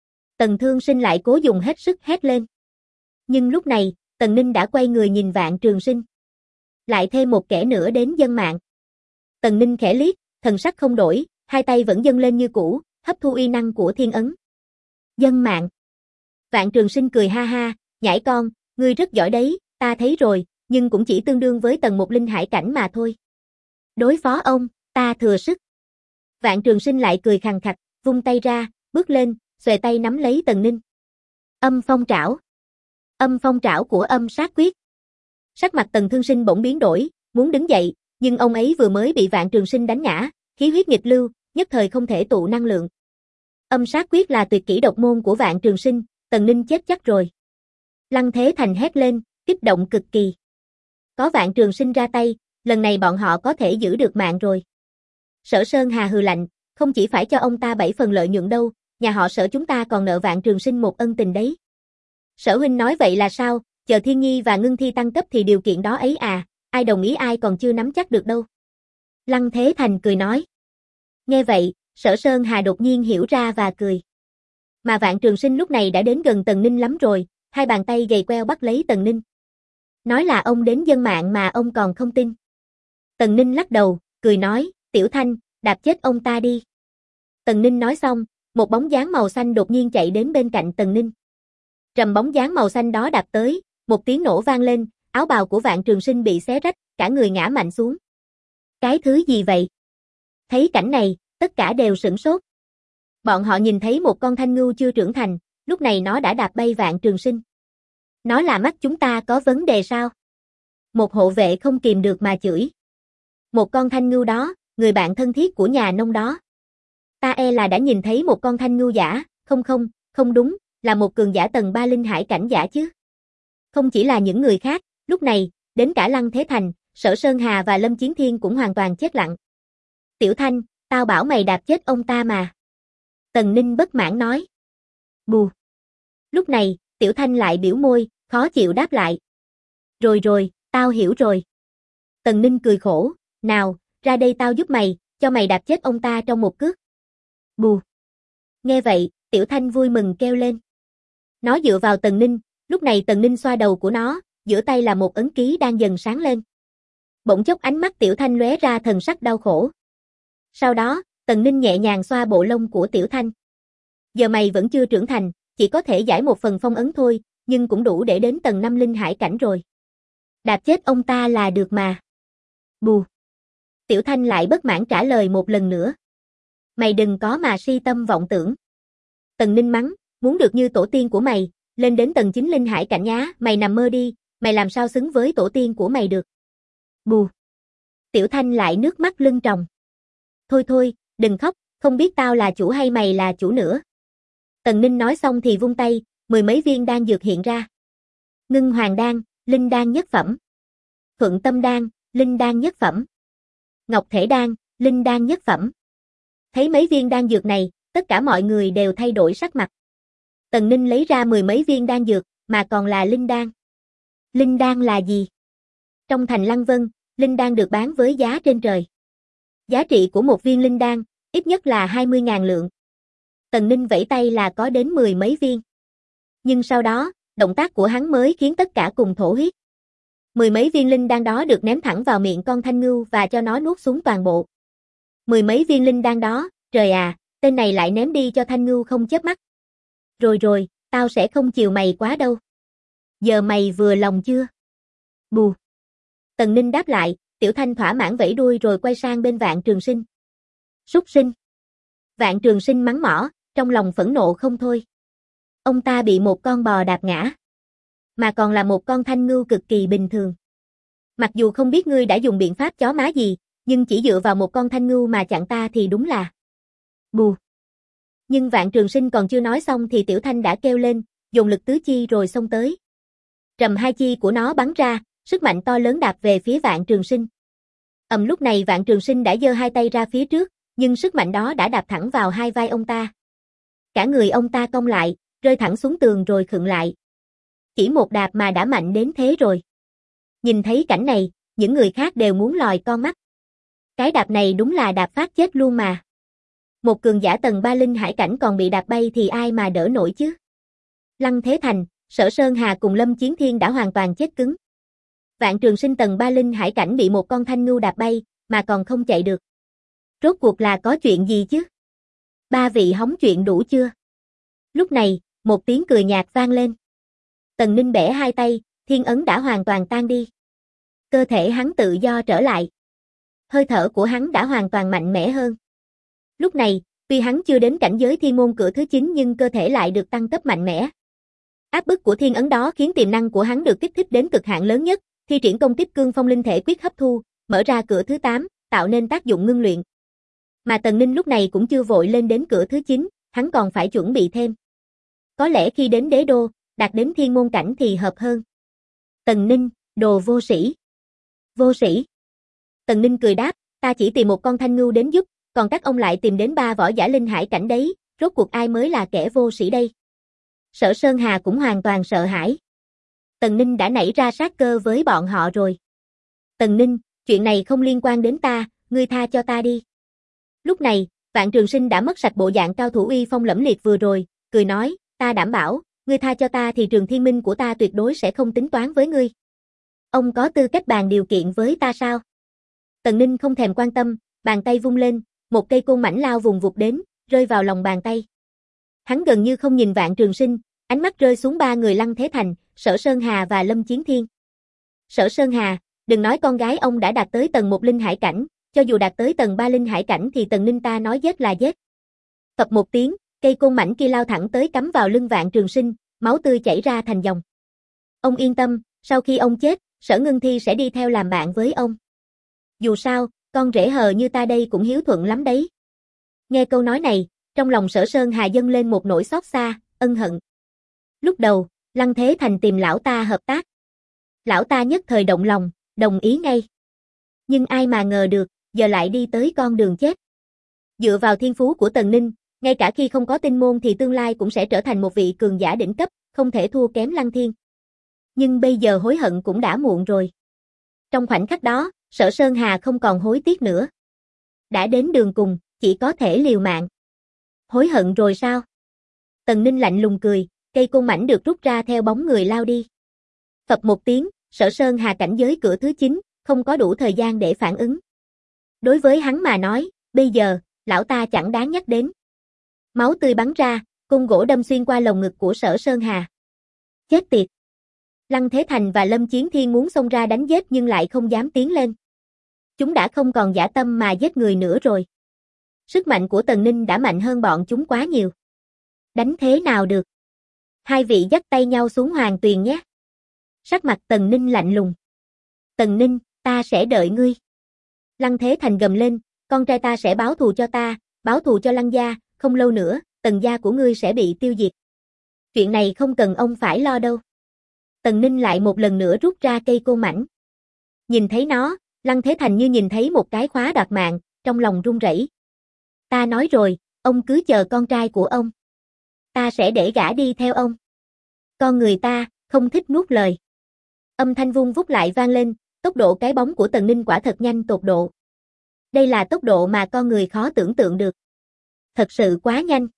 Tần Thương Sinh lại cố dùng hết sức hét lên. Nhưng lúc này, Tần Ninh đã quay người nhìn Vạn Trường Sinh. Lại thêm một kẻ nữa đến dân mạng. Tần Ninh khẽ liếc, thần sắc không đổi, hai tay vẫn dâng lên như cũ, hấp thu uy năng của thiên ấn. Dân mạng. Vạn Trường Sinh cười ha ha, nhãi con, ngươi rất giỏi đấy, ta thấy rồi, nhưng cũng chỉ tương đương với tầng 1 linh hải cảnh mà thôi. Đối phó ông, ta thừa sức. Vạn Trường Sinh lại cười khằng khặc, vung tay ra, bước lên, xuề tay nắm lấy Tần Ninh. Âm phong trảo. Âm phong trảo của âm sát quyết. Sắc mặt Tần Thương Sinh bỗng biến đổi, muốn đứng dậy, nhưng ông ấy vừa mới bị Vạn Trường Sinh đánh ngã, khí huyết nghịch lưu, nhất thời không thể tụ năng lượng. Âm sát quyết là tuyệt kỹ độc môn của Vạn Trường Sinh, Tần Ninh chết chắc rồi. Lăng Thế Thành hét lên, kích động cực kỳ. Có Vạn Trường Sinh ra tay, lần này bọn họ có thể giữ được mạng rồi. Sở Sơn Hà hừ lạnh, không chỉ phải cho ông ta 7 phần lợi nhuận đâu, nhà họ Sở chúng ta còn nợ Vạn Trường Sinh một ân tình đấy. Sở huynh nói vậy là sao, chờ Thiên Nhi và Ngưng Thi tăng cấp thì điều kiện đó ấy à, ai đồng ý ai còn chưa nắm chắc được đâu. Lăng Thế Thành cười nói. Nghe vậy, Sở Sơn Hà đột nhiên hiểu ra và cười. Mà Vạn Trường Sinh lúc này đã đến gần Tần Ninh lắm rồi, hai bàn tay gầy queo bắt lấy Tần Ninh. Nói là ông đến dân mạng mà ông còn không tin. Tần Ninh lắc đầu, cười nói, Tiểu Thanh, đạp chết ông ta đi. Tần Ninh nói xong, một bóng dáng màu xanh đột nhiên chạy đến bên cạnh Tần Ninh. Trầm bóng dáng màu xanh đó đạp tới, một tiếng nổ vang lên, áo bào của Vạn Trường Sinh bị xé rách, cả người ngã mạnh xuống. Cái thứ gì vậy? Thấy cảnh này, tất cả đều sửng sốt. Bọn họ nhìn thấy một con thanh ngưu chưa trưởng thành, lúc này nó đã đạp bay Vạn Trường Sinh. Nó là mắt chúng ta có vấn đề sao? Một hộ vệ không kìm được mà chửi. Một con thanh ngưu đó, người bạn thân thiết của nhà nông đó. Ta e là đã nhìn thấy một con thanh ngưu giả, không đúng, là một cường giả tầng 3 linh hải cảnh giả chứ. Không chỉ là những người khác, lúc này, đến cả Lăng Thế Thành, Sở Sơn Hà và Lâm Chiến Thiên cũng hoàn toàn chết lặng. Tiểu Thanh, tao bảo mày đạp chết ông ta mà. Tần Ninh bất mãn nói. Bù. Lúc này, Tiểu Thanh lại biểu môi, khó chịu đáp lại. Rồi, tao hiểu rồi. Tần Ninh cười khổ, nào, ra đây tao giúp mày, cho mày đạp chết ông ta trong một cước. Bù. Nghe vậy, Tiểu Thanh vui mừng kêu lên. Nó dựa vào Tần Ninh, lúc này Tần Ninh xoa đầu của nó, giữa tay là một ấn ký đang dần sáng lên. Bỗng chốc ánh mắt Tiểu Thanh lóe ra thần sắc đau khổ. Sau đó, Tần Ninh nhẹ nhàng xoa bộ lông của Tiểu Thanh. Giờ mày vẫn chưa trưởng thành, chỉ có thể giải một phần phong ấn thôi, nhưng cũng đủ để đến tầng 5 linh hải cảnh rồi. Đạp chết ông ta là được mà. Bù. Tiểu Thanh lại bất mãn trả lời một lần nữa. Mày đừng có mà si tâm vọng tưởng. Tần Ninh mắng, muốn được như tổ tiên của mày, lên đến tầng 9 linh hải cảnh nhá, mày nằm mơ đi, mày làm sao xứng với tổ tiên của mày được. Bù. Tiểu Thanh lại nước mắt lưng tròng. Thôi, đừng khóc, không biết tao là chủ hay mày là chủ nữa. Tần Ninh nói xong thì vung tay, 10 mấy viên đan dược hiện ra. Ngưng Hoàng đan, linh đan nhất phẩm. Thuận Tâm đan, linh đan nhất phẩm. Ngọc Thể đan, linh đan nhất phẩm. Thấy mấy viên đan dược này, tất cả mọi người đều thay đổi sắc mặt. Tần Ninh lấy ra 10 mấy viên đan dược, mà còn là linh đan. Linh đan là gì? Trong thành Lăng Vân, linh đan được bán với giá trên trời. Giá trị của một viên linh đan, ít nhất là 20.000 lượng. Tần Ninh vẫy tay là có đến 10 mấy viên. Nhưng sau đó, động tác của hắn mới khiến tất cả cùng thổ huyết. 10 mấy viên linh đan đó được ném thẳng vào miệng con thanh ngưu và cho nó nuốt xuống toàn bộ. 10 mấy viên linh đan đó, trời à, tên này lại ném đi cho thanh ngưu không chớp mắt. Rồi, tao sẽ không chiều mày quá đâu. Giờ mày vừa lòng chưa? Bù. Tần Ninh đáp lại, Tiểu Thanh thỏa mãn vẫy đuôi rồi quay sang bên Vạn Trường Sinh. Súc sinh. Vạn Trường Sinh mắng mỏ, trong lòng phẫn nộ không thôi. Ông ta bị một con bò đạp ngã. Mà còn là một con thanh ngưu cực kỳ bình thường. Mặc dù không biết ngươi đã dùng biện pháp chó má gì, nhưng chỉ dựa vào một con thanh ngưu mà chặn ta thì đúng là. Bù. Nhưng Vạn Trường Sinh còn chưa nói xong thì Tiểu Thanh đã kêu lên, dùng lực tứ chi rồi xông tới. Trầm hai chi của nó bắn ra, sức mạnh to lớn đạp về phía Vạn Trường Sinh. Lúc này Vạn Trường Sinh đã giơ hai tay ra phía trước, nhưng sức mạnh đó đã đạp thẳng vào hai vai ông ta. Cả người ông ta cong lại, rơi thẳng xuống tường rồi khựng lại. Chỉ một đạp mà đã mạnh đến thế rồi. Nhìn thấy cảnh này, những người khác đều muốn lòi con mắt. Cái đạp này đúng là đạp phát chết luôn mà. Một cường giả tầng 3 linh hải cảnh còn bị đạp bay thì ai mà đỡ nổi chứ. Lăng Thế Thành, Sở Sơn Hà cùng Lâm Chiến Thiên đã hoàn toàn chết cứng. Vạn Trường Sinh tầng 3 linh hải cảnh bị một con thanh ngưu đạp bay, mà còn không chạy được. Rốt cuộc là có chuyện gì chứ? Ba vị hóng chuyện đủ chưa? Lúc này, một tiếng cười nhạt vang lên. Tần Ninh bẻ hai tay, thiên ấn đã hoàn toàn tan đi. Cơ thể hắn tự do trở lại. Hơi thở của hắn đã hoàn toàn mạnh mẽ hơn. Lúc này, tuy hắn chưa đến cảnh giới thiên môn cửa thứ 9 nhưng cơ thể lại được tăng cấp mạnh mẽ. Áp bức của thiên ấn đó khiến tiềm năng của hắn được kích thích đến cực hạn lớn nhất, thi triển công kích cương phong linh thể quyết hấp thu, mở ra cửa thứ 8, tạo nên tác dụng ngưng luyện. Mà Tần Ninh lúc này cũng chưa vội lên đến cửa thứ 9, hắn còn phải chuẩn bị thêm. Có lẽ khi đến đế đô, đạt đến thiên môn cảnh thì hợp hơn. Tần Ninh, đồ vô sĩ. Vô sĩ. Tần Ninh cười đáp, ta chỉ tìm một con thanh ngưu đến giúp, còn các ông lại tìm đến 3 võ giả linh hải cảnh đấy, rốt cuộc ai mới là kẻ vô sĩ đây? Sở Sơn Hà cũng hoàn toàn sợ hãi. Tần Ninh đã nảy ra sát cơ với bọn họ rồi. Tần Ninh, chuyện này không liên quan đến ta, ngươi tha cho ta đi. Lúc này, Vạn Trường Sinh đã mất sạch bộ dạng cao thủ uy phong lẫm liệt vừa rồi, cười nói, ta đảm bảo, ngươi tha cho ta thì Trường Thiên Minh của ta tuyệt đối sẽ không tính toán với ngươi. Ông có tư cách bàn điều kiện với ta sao? Tần Ninh không thèm quan tâm, bàn tay vung lên, một cây côn mảnh lao vùng vụt đến, rơi vào lòng bàn tay. Hắn gần như không nhìn Vạn Trường Sinh, ánh mắt rơi xuống 3 người Lăng Thế Thành, Sở Sơn Hà và Lâm Chiến Thiên. Sở Sơn Hà, đừng nói con gái ông đã đạt tới tầng 1 linh hải cảnh, cho dù đạt tới tầng 3 linh hải cảnh thì Tần Ninh ta nói giết là giết. Phập một tiếng, cây côn mảnh kia lao thẳng tới cắm vào lưng Vạn Trường Sinh, máu tươi chảy ra thành dòng. Ông yên tâm, sau khi ông chết, Sở Ngưng Thi sẽ đi theo làm bạn với ông. Dù sao, con rể hờ như ta đây cũng hiếu thuận lắm đấy. Nghe câu nói này, trong lòng Sở Sơn Hà dâng lên một nỗi xót xa, ân hận. Lúc đầu, Lăng Thế Thành tìm lão ta hợp tác. Lão ta nhất thời động lòng, đồng ý ngay. Nhưng ai mà ngờ được, giờ lại đi tới con đường chết. Dựa vào thiên phú của Tần Ninh, ngay cả khi không có tinh môn thì tương lai cũng sẽ trở thành một vị cường giả đỉnh cấp, không thể thua kém Lăng Thiên. Nhưng bây giờ hối hận cũng đã muộn rồi. Trong khoảnh khắc đó, Sở Sơn Hà không còn hối tiếc nữa. Đã đến đường cùng, chỉ có thể liều mạng. Hối hận rồi sao? Tần Ninh lạnh lùng cười, cây côn mảnh được rút ra theo bóng người lao đi. Phập một tiếng, Sở Sơn Hà cảnh giới cửa thứ 9, không có đủ thời gian để phản ứng. Đối với hắn mà nói, bây giờ, lão ta chẳng đáng nhắc đến. Máu tươi bắn ra, côn gỗ đâm xuyên qua lồng ngực của Sở Sơn Hà. Chết tiệt! Lăng Thế Thành và Lâm Chiến Thiên muốn xông ra đánh giết nhưng lại không dám tiến lên. Chúng đã không còn dã tâm mà giết người nữa rồi. Sức mạnh của Tần Ninh đã mạnh hơn bọn chúng quá nhiều. Đánh thế nào được? Hai vị dắt tay nhau xuống Hoàng Tuyền nhé. Sắc mặt Tần Ninh lạnh lùng. Tần Ninh, ta sẽ đợi ngươi. Lăng Thế Thành gầm lên, con trai ta sẽ báo thù cho ta, báo thù cho Lăng gia, không lâu nữa, Tần gia của ngươi sẽ bị tiêu diệt. Chuyện này không cần ông phải lo đâu. Tần Ninh lại một lần nữa rút ra cây côn mảnh. Nhìn thấy nó, Lăng Thế Thành như nhìn thấy một cái khóa đoạt mạng, trong lòng run rẩy. Ta nói rồi, ông cứ chờ con trai của ông. Ta sẽ để gã đi theo ông. Con người ta, không thích nuốt lời. Âm thanh vung vút lại vang lên, tốc độ cái bóng của Tần Ninh quả thật nhanh tột độ. Đây là tốc độ mà con người khó tưởng tượng được. Thật sự quá nhanh.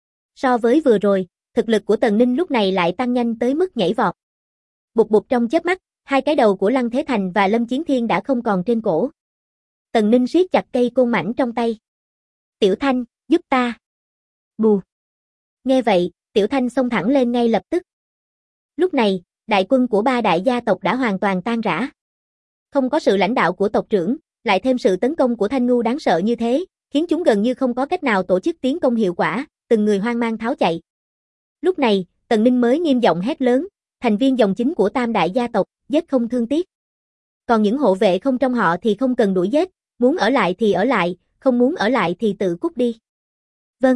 So với vừa rồi, thực lực của Tần Ninh lúc này lại tăng nhanh tới mức nhảy vọt. Bụt bụt trong chớp mắt, hai cái đầu của Lăng Thế Thành và Lâm Chiến Thiên đã không còn trên cổ. Tần Ninh siết chặt cây côn mảnh trong tay. Tiểu Thanh, giúp ta. Bù. Nghe vậy, Tiểu Thanh xông thẳng lên ngay lập tức. Lúc này, đại quân của 3 đại gia tộc đã hoàn toàn tan rã. Không có sự lãnh đạo của tộc trưởng, lại thêm sự tấn công của Thanh Ngưu đáng sợ như thế, khiến chúng gần như không có cách nào tổ chức tiến công hiệu quả, từng người hoang mang tháo chạy. Lúc này, Tần Ninh mới nghiêm giọng hét lớn, thành viên dòng chính của Tam đại gia tộc, giết không thương tiếc. Còn những hộ vệ không trong họ thì không cần đuổi giết, muốn ở lại thì ở lại, không muốn ở lại thì tự cút đi. Vâng.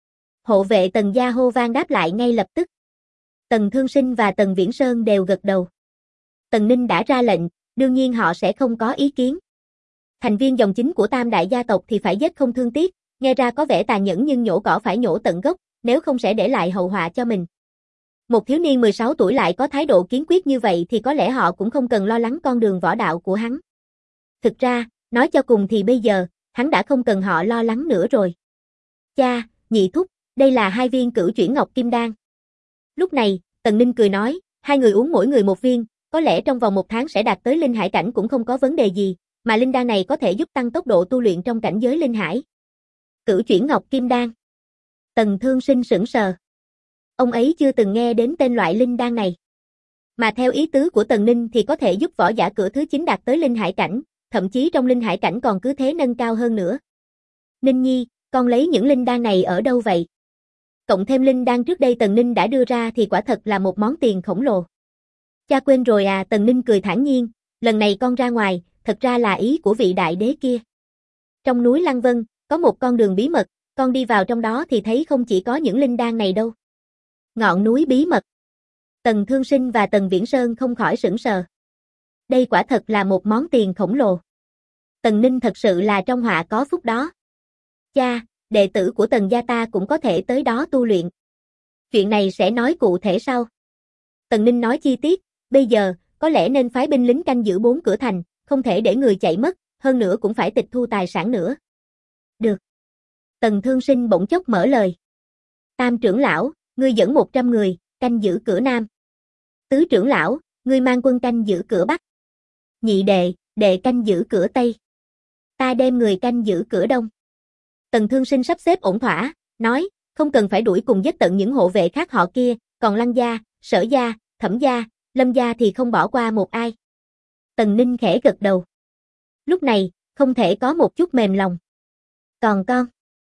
Hộ vệ Tần gia hô vang đáp lại ngay lập tức. Tần Thương Sinh và Tần Viễn Sơn đều gật đầu. Tần Ninh đã ra lệnh, đương nhiên họ sẽ không có ý kiến. Thành viên dòng chính của Tam đại gia tộc thì phải giết không thương tiếc, nghe ra có vẻ tàn nhẫn nhưng nhổ cỏ phải nhổ tận gốc, nếu không sẽ để lại hậu họa cho mình. Một thiếu niên 16 tuổi lại có thái độ kiên quyết như vậy thì có lẽ họ cũng không cần lo lắng con đường võ đạo của hắn. Thực ra, nói cho cùng thì bây giờ, hắn đã không cần họ lo lắng nữa rồi. Cha, nhị thúc, đây là 2 viên cửu chuyển ngọc kim đan. Lúc này, Tần Ninh cười nói, 2 người uống mỗi người 1 viên, có lẽ trong vòng 1 tháng sẽ đạt tới linh hải cảnh cũng không có vấn đề gì, mà linh đan này có thể giúp tăng tốc độ tu luyện trong cảnh giới linh hải. Cửu chuyển ngọc kim đan. Tần Thương Sinh sững sờ. Ông ấy chưa từng nghe đến tên loại linh đan này. Mà theo ý tứ của Tần Ninh thì có thể giúp võ giả cửa thứ 9 đạt tới linh hải cảnh, thậm chí trong linh hải cảnh còn cứ thế nâng cao hơn nữa. Ninh Nhi, con lấy những linh đan này ở đâu vậy? Cộng thêm linh đan trước đây Tần Ninh đã đưa ra thì quả thật là một món tiền khổng lồ. Cha quên rồi à, Tần Ninh cười thản nhiên, lần này con ra ngoài, thật ra là ý của vị đại đế kia. Trong núi Lăng Vân, có một con đường bí mật, con đi vào trong đó thì thấy không chỉ có những linh đan này đâu. Ngọn núi bí mật. Tần Thương Sinh và Tần Viễn Sơn không khỏi sửng sờ. Đây quả thật là một món tiền khổng lồ. Tần Ninh thật sự là trong họa có phúc đó. Cha, đệ tử của Tần gia ta cũng có thể tới đó tu luyện. Chuyện này sẽ nói cụ thể sau. Tần Ninh nói chi tiết, bây giờ, có lẽ nên phái binh lính canh giữ 4 cửa thành, không thể để người chạy mất, hơn nữa cũng phải tịch thu tài sản nữa. Được. Tần Thương Sinh bỗng chốc mở lời. Tam trưởng lão, ngươi dẫn 100 người, canh giữ cửa Nam. Tứ trưởng lão, ngươi mang quân canh giữ cửa Bắc. Nhị đệ, đệ canh giữ cửa Tây. Ta đem người canh giữ cửa Đông. Tần Thương Sinh sắp xếp ổn thỏa, nói, không cần phải đuổi cùng giết tận những hộ vệ khác họ kia, còn Lăng gia, Sở gia, Thẩm gia, Lâm gia thì không bỏ qua một ai. Tần Ninh khẽ gật đầu. Lúc này, không thể có một chút mềm lòng. Còn con?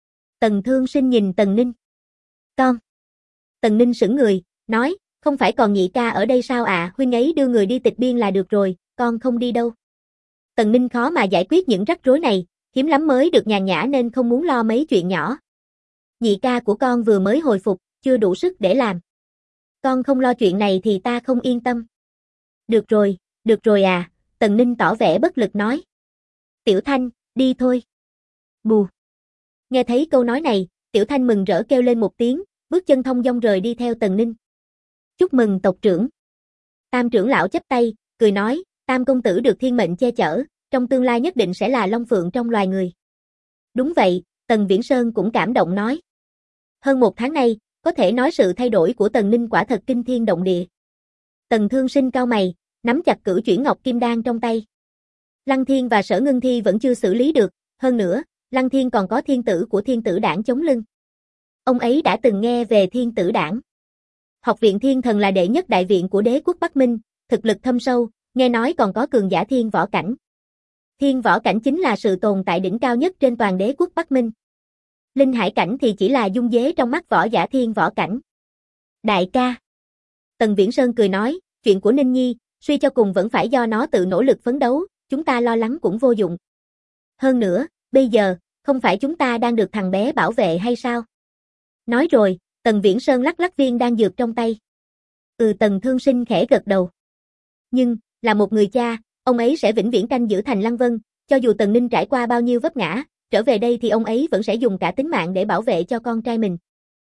Tần Thương Sinh nhìn Tần Ninh. Con? Tần Ninh sững người, nói, không phải còn nhị ca ở đây sao ạ, huynh ấy đưa người đi tịch biên là được rồi, con không đi đâu. Tần Ninh khó mà giải quyết những rắc rối này, hiếm lắm mới được nhàn nhã nên không muốn lo mấy chuyện nhỏ. Nhị ca của con vừa mới hồi phục, chưa đủ sức để làm. Con không lo chuyện này thì ta không yên tâm. Được rồi à, Tần Ninh tỏ vẻ bất lực nói. Tiểu Thanh, đi thôi. Bù. Nghe thấy câu nói này, Tiểu Thanh mừng rỡ kêu lên một tiếng, bước chân thong dong rời đi theo Tần Ninh. Chúc mừng tộc trưởng. Tam trưởng lão chắp tay, cười nói, Tam công tử được thiên mệnh che chở, trong tương lai nhất định sẽ là long phượng trong loài người. Đúng vậy, Tần Viễn Sơn cũng cảm động nói. Hơn 1 tháng nay, có thể nói sự thay đổi của Tần Ninh quả thật kinh thiên động địa. Tần Thương Sinh cau mày, nắm chặt cửu chuyển ngọc kim đan trong tay. Lăng Thiên và Sở Ngưng Thi vẫn chưa xử lý được, hơn nữa, Lăng Thiên còn có thiên tử của Thiên Tử Đảng chống lưng. Ông ấy đã từng nghe về Thiên Tử Đảng. Học viện Thiên Thần là đệ nhất đại viện của đế quốc Bắc Minh, thực lực thâm sâu, nghe nói còn có cường giả thiên võ cảnh. Thiên võ cảnh chính là sự tồn tại đỉnh cao nhất trên toàn đế quốc Bắc Minh. Linh hải cảnh thì chỉ là dung dế trong mắt võ giả thiên võ cảnh. Đại ca. Tần Viễn Sơn cười nói, chuyện của Ninh Nhi, suy cho cùng vẫn phải do nó tự nỗ lực phấn đấu, chúng ta lo lắng cũng vô dụng. Hơn nữa, bây giờ, không phải chúng ta đang được thằng bé bảo vệ hay sao? Nói rồi, Tần Viễn Sơn lắc lắc viên đang dược trong tay. Tần Thương Sinh khẽ gật đầu. Nhưng, là một người cha, ông ấy sẽ vĩnh viễn canh giữ thành Lăng Vân, cho dù Tần Ninh trải qua bao nhiêu vấp ngã, trở về đây thì ông ấy vẫn sẽ dùng cả tính mạng để bảo vệ cho con trai mình.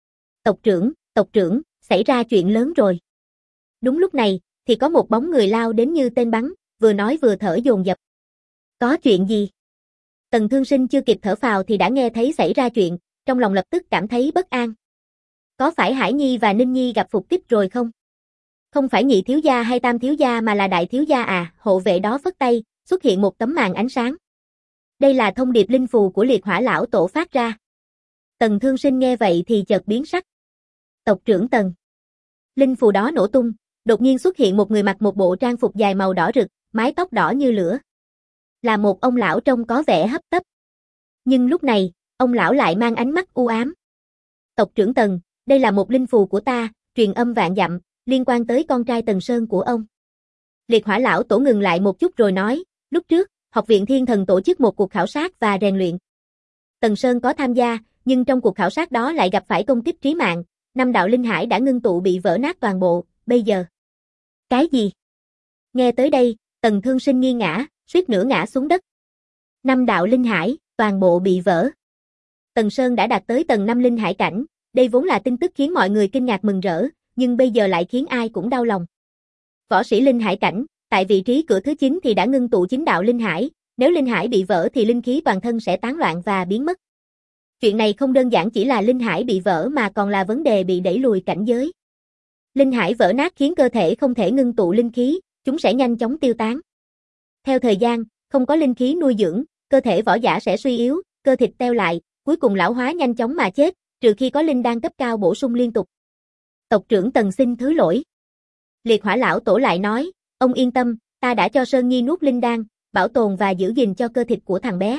Tộc trưởng, xảy ra chuyện lớn rồi. Đúng lúc này, thì có một bóng người lao đến như tên bắn, vừa nói vừa thở dồn dập. Có chuyện gì? Tần Thương Sinh chưa kịp thở phào thì đã nghe thấy xảy ra chuyện, trong lòng lập tức cảm thấy bất an. Có phải Hải Nhi và Ninh Nhi gặp phục kích rồi không? Không phải nhị thiếu gia hay tam thiếu gia mà là đại thiếu gia à, hộ vệ đó phất tay, xuất hiện một tấm màn ánh sáng. Đây là thông điệp linh phù của liệt hỏa lão tổ phát ra. Tần Thương Sinh nghe vậy thì chợt biến sắc. Tộc trưởng Tần. Linh phù đó nổ tung, đột nhiên xuất hiện một người mặc một bộ trang phục dài màu đỏ rực, mái tóc đỏ như lửa. Là một ông lão trông có vẻ hấp tấp. Nhưng lúc này, ông lão lại mang ánh mắt u ám. Tộc trưởng Tần, đây là một linh phù của ta, truyền âm vạn dặm, liên quan tới con trai Tần Sơn của ông. Liệt hỏa lão tổ ngừng lại một chút rồi nói, lúc trước, Học viện Thiên Thần tổ chức một cuộc khảo sát và rèn luyện. Tần Sơn có tham gia, nhưng trong cuộc khảo sát đó lại gặp phải công kích trí mạng, 5 đạo linh hải đã ngưng tụ bị vỡ nát toàn bộ, bây giờ. Cái gì? Nghe tới đây, Tần Thương Sinh nghiêng ngã, suýt nữa ngã xuống đất. 5 đạo linh hải, toàn bộ bị vỡ. Tần Sơn đã đạt tới tầng 5 linh hải cảnh, đây vốn là tin tức khiến mọi người kinh ngạc mừng rỡ, nhưng bây giờ lại khiến ai cũng đau lòng. Võ sĩ linh hải cảnh, tại vị trí cửa thứ 9 thì đã ngưng tụ 9 đạo linh hải, nếu linh hải bị vỡ thì linh khí toàn thân sẽ tán loạn và biến mất. Chuyện này không đơn giản chỉ là linh hải bị vỡ mà còn là vấn đề bị đẩy lùi cảnh giới. Linh hải vỡ nát khiến cơ thể không thể ngưng tụ linh khí, chúng sẽ nhanh chóng tiêu tán. Theo thời gian, không có linh khí nuôi dưỡng, cơ thể võ giả sẽ suy yếu, cơ thịt teo lại, cuối cùng lão hóa nhanh chóng mà chết, trừ khi có linh đan cấp cao bổ sung liên tục. Tộc trưởng Tần xin thứ lỗi. Liệt Hỏa lão tổ lại nói, ông yên tâm, ta đã cho Sơn Nhi nuốt linh đan, bảo tồn và giữ gìn cho cơ thịt của thằng bé.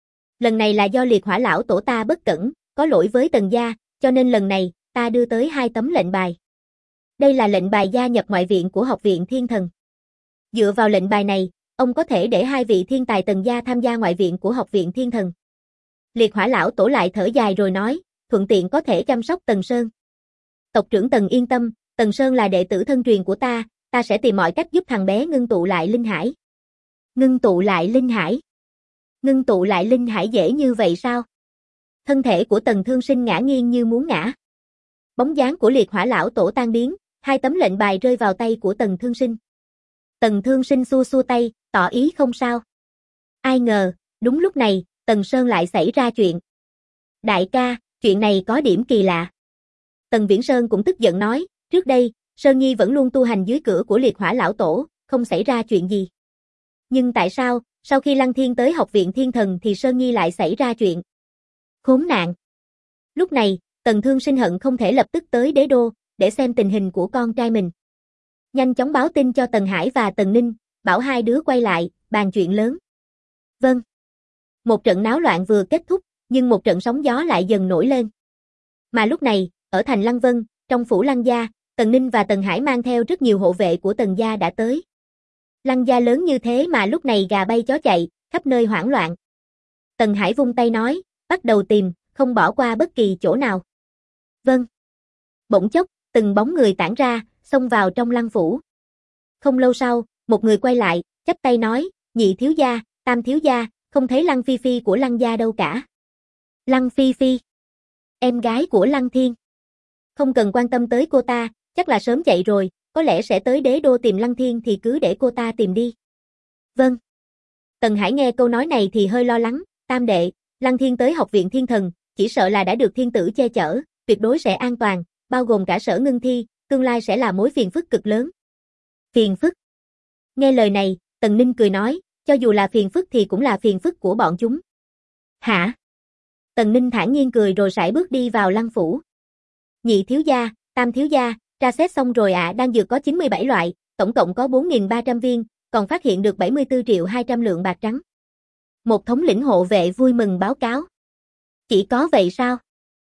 Lần này là do Liệt Hỏa lão tổ ta bất cẩn, có lỗi với Tần gia, cho nên lần này, ta đưa tới 2 tấm lệnh bài. Đây là lệnh bài gia nhập ngoại viện của Học viện Thiên Thần. Dựa vào lệnh bài này, ông có thể để 2 vị thiên tài Tần gia tham gia ngoại viện của Học viện Thiên Thần. Liệt Hỏa lão tổ lại thở dài rồi nói, thuận tiện có thể chăm sóc Tần Sơn. Tộc trưởng Tần yên tâm, Tần Sơn là đệ tử thân truyền của ta sẽ tìm mọi cách giúp thằng bé ngưng tụ lại linh hải. Ngưng tụ lại linh hải? Ngưng tụ lại linh hải dễ như vậy sao? Thân thể của Tần Thương Sinh ngã nghiêng như muốn ngã. Bóng dáng của Liệt Hỏa lão tổ tan biến, 2 tấm lệnh bài rơi vào tay của Tần Thương Sinh. Tần Thương Sinh xua xua tay, tỏ ý không sao. Ai ngờ, đúng lúc này, Tần Sơn lại xảy ra chuyện. Đại ca, chuyện này có điểm kỳ lạ. Tần Viễn Sơn cũng tức giận nói, trước đây, Sơn Nhi vẫn luôn tu hành dưới cửa của Liệt Hỏa lão tổ, không xảy ra chuyện gì. Nhưng tại sao, sau khi Lăng Thiên tới Học viện Thiên Thần thì Sơn Nhi lại xảy ra chuyện? Khốn nạn. Lúc này, Tần Thương Sinh hận không thể lập tức tới đế đô, để xem tình hình của con trai mình. Nhanh chóng báo tin cho Tần Hải và Tần Ninh, bảo 2 đứa quay lại, bàn chuyện lớn. Vâng. Một trận náo loạn vừa kết thúc, nhưng một trận sóng gió lại dần nổi lên. Mà lúc này, ở thành Lăng Vân, trong phủ Lăng gia, Tần Ninh và Tần Hải mang theo rất nhiều hộ vệ của Tần gia đã tới. Lăng gia lớn như thế mà lúc này gà bay chó chạy, khắp nơi hoảng loạn. Tần Hải vung tay nói, bắt đầu tìm, không bỏ qua bất kỳ chỗ nào. Vâng. Bỗng chốc, từng bóng người tản ra, xông vào trong Lăng phủ. Không lâu sau, một người quay lại, chắp tay nói, nhị thiếu gia, tam thiếu gia, không thấy Lăng Phi Phi của Lăng gia đâu cả. Lăng Phi Phi? Em gái của Lăng Thiên. Không cần quan tâm tới cô ta, chắc là sớm chạy rồi, có lẽ sẽ tới đế đô tìm Lăng Thiên thì cứ để cô ta tìm đi. Vâng. Tần Hải nghe câu nói này thì hơi lo lắng, tam đệ, Lăng Thiên tới Học viện Thiên Thần, chỉ sợ là đã được thiên tử che chở, tuyệt đối sẽ an toàn, bao gồm cả Sở Ngưng Thi, tương lai sẽ là mối phiền phức cực lớn. Phiền phức? Nghe lời này, Tần Ninh cười nói, cho dù là phiền phức thì cũng là phiền phức của bọn chúng. Hả? Tần Ninh thản nhiên cười rồi sải bước đi vào Lăng phủ. Nhị thiếu gia, tam thiếu gia, tra xét xong rồi ạ, đan dược có 97 loại, tổng cộng có 4.300 viên, còn phát hiện được 74.200.000 lượng bạc trắng. Một thống lĩnh hộ vệ vui mừng báo cáo. Chỉ có vậy sao?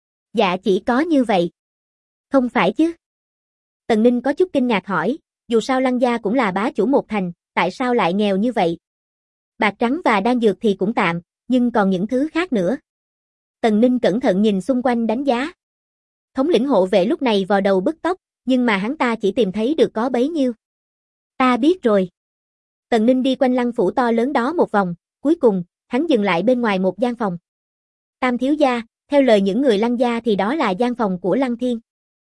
Dạ chỉ có như vậy. Không phải chứ? Tần Ninh có chút kinh ngạc hỏi, dù sao Lăng gia cũng là bá chủ một thành, tại sao lại nghèo như vậy? Bạc trắng và đan dược thì cũng tạm, nhưng còn những thứ khác nữa. Tần Ninh cẩn thận nhìn xung quanh đánh giá. Thống lĩnh hộ vệ lúc này vò đầu bứt tóc, nhưng mà hắn ta chỉ tìm thấy được có bấy nhiêu. Ta biết rồi. Tần Ninh đi quanh Lăng phủ to lớn đó một vòng, cuối cùng, hắn dừng lại bên ngoài một gian phòng. Tam thiếu gia, theo lời những người Lăng gia thì đó là gian phòng của Lăng Thiên.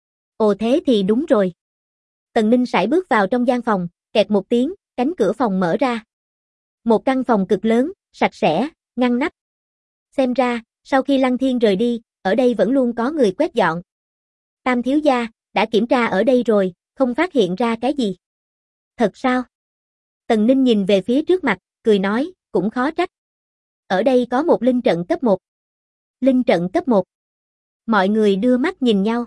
Ồ thế thì đúng rồi. Tần Ninh sải bước vào trong gian phòng, kẹt một tiếng, cánh cửa phòng mở ra. Một căn phòng cực lớn, sạch sẽ, ngăn nắp. Xem ra, sau khi Lăng Thiên rời đi, ở đây vẫn luôn có người quét dọn. Tam thiếu gia, đã kiểm tra ở đây rồi, không phát hiện ra cái gì. Thật sao? Tần Ninh nhìn về phía trước mặt, cười nói, cũng khó trách. Ở đây có một linh trận cấp 1. Linh trận cấp 1. Mọi người đưa mắt nhìn nhau.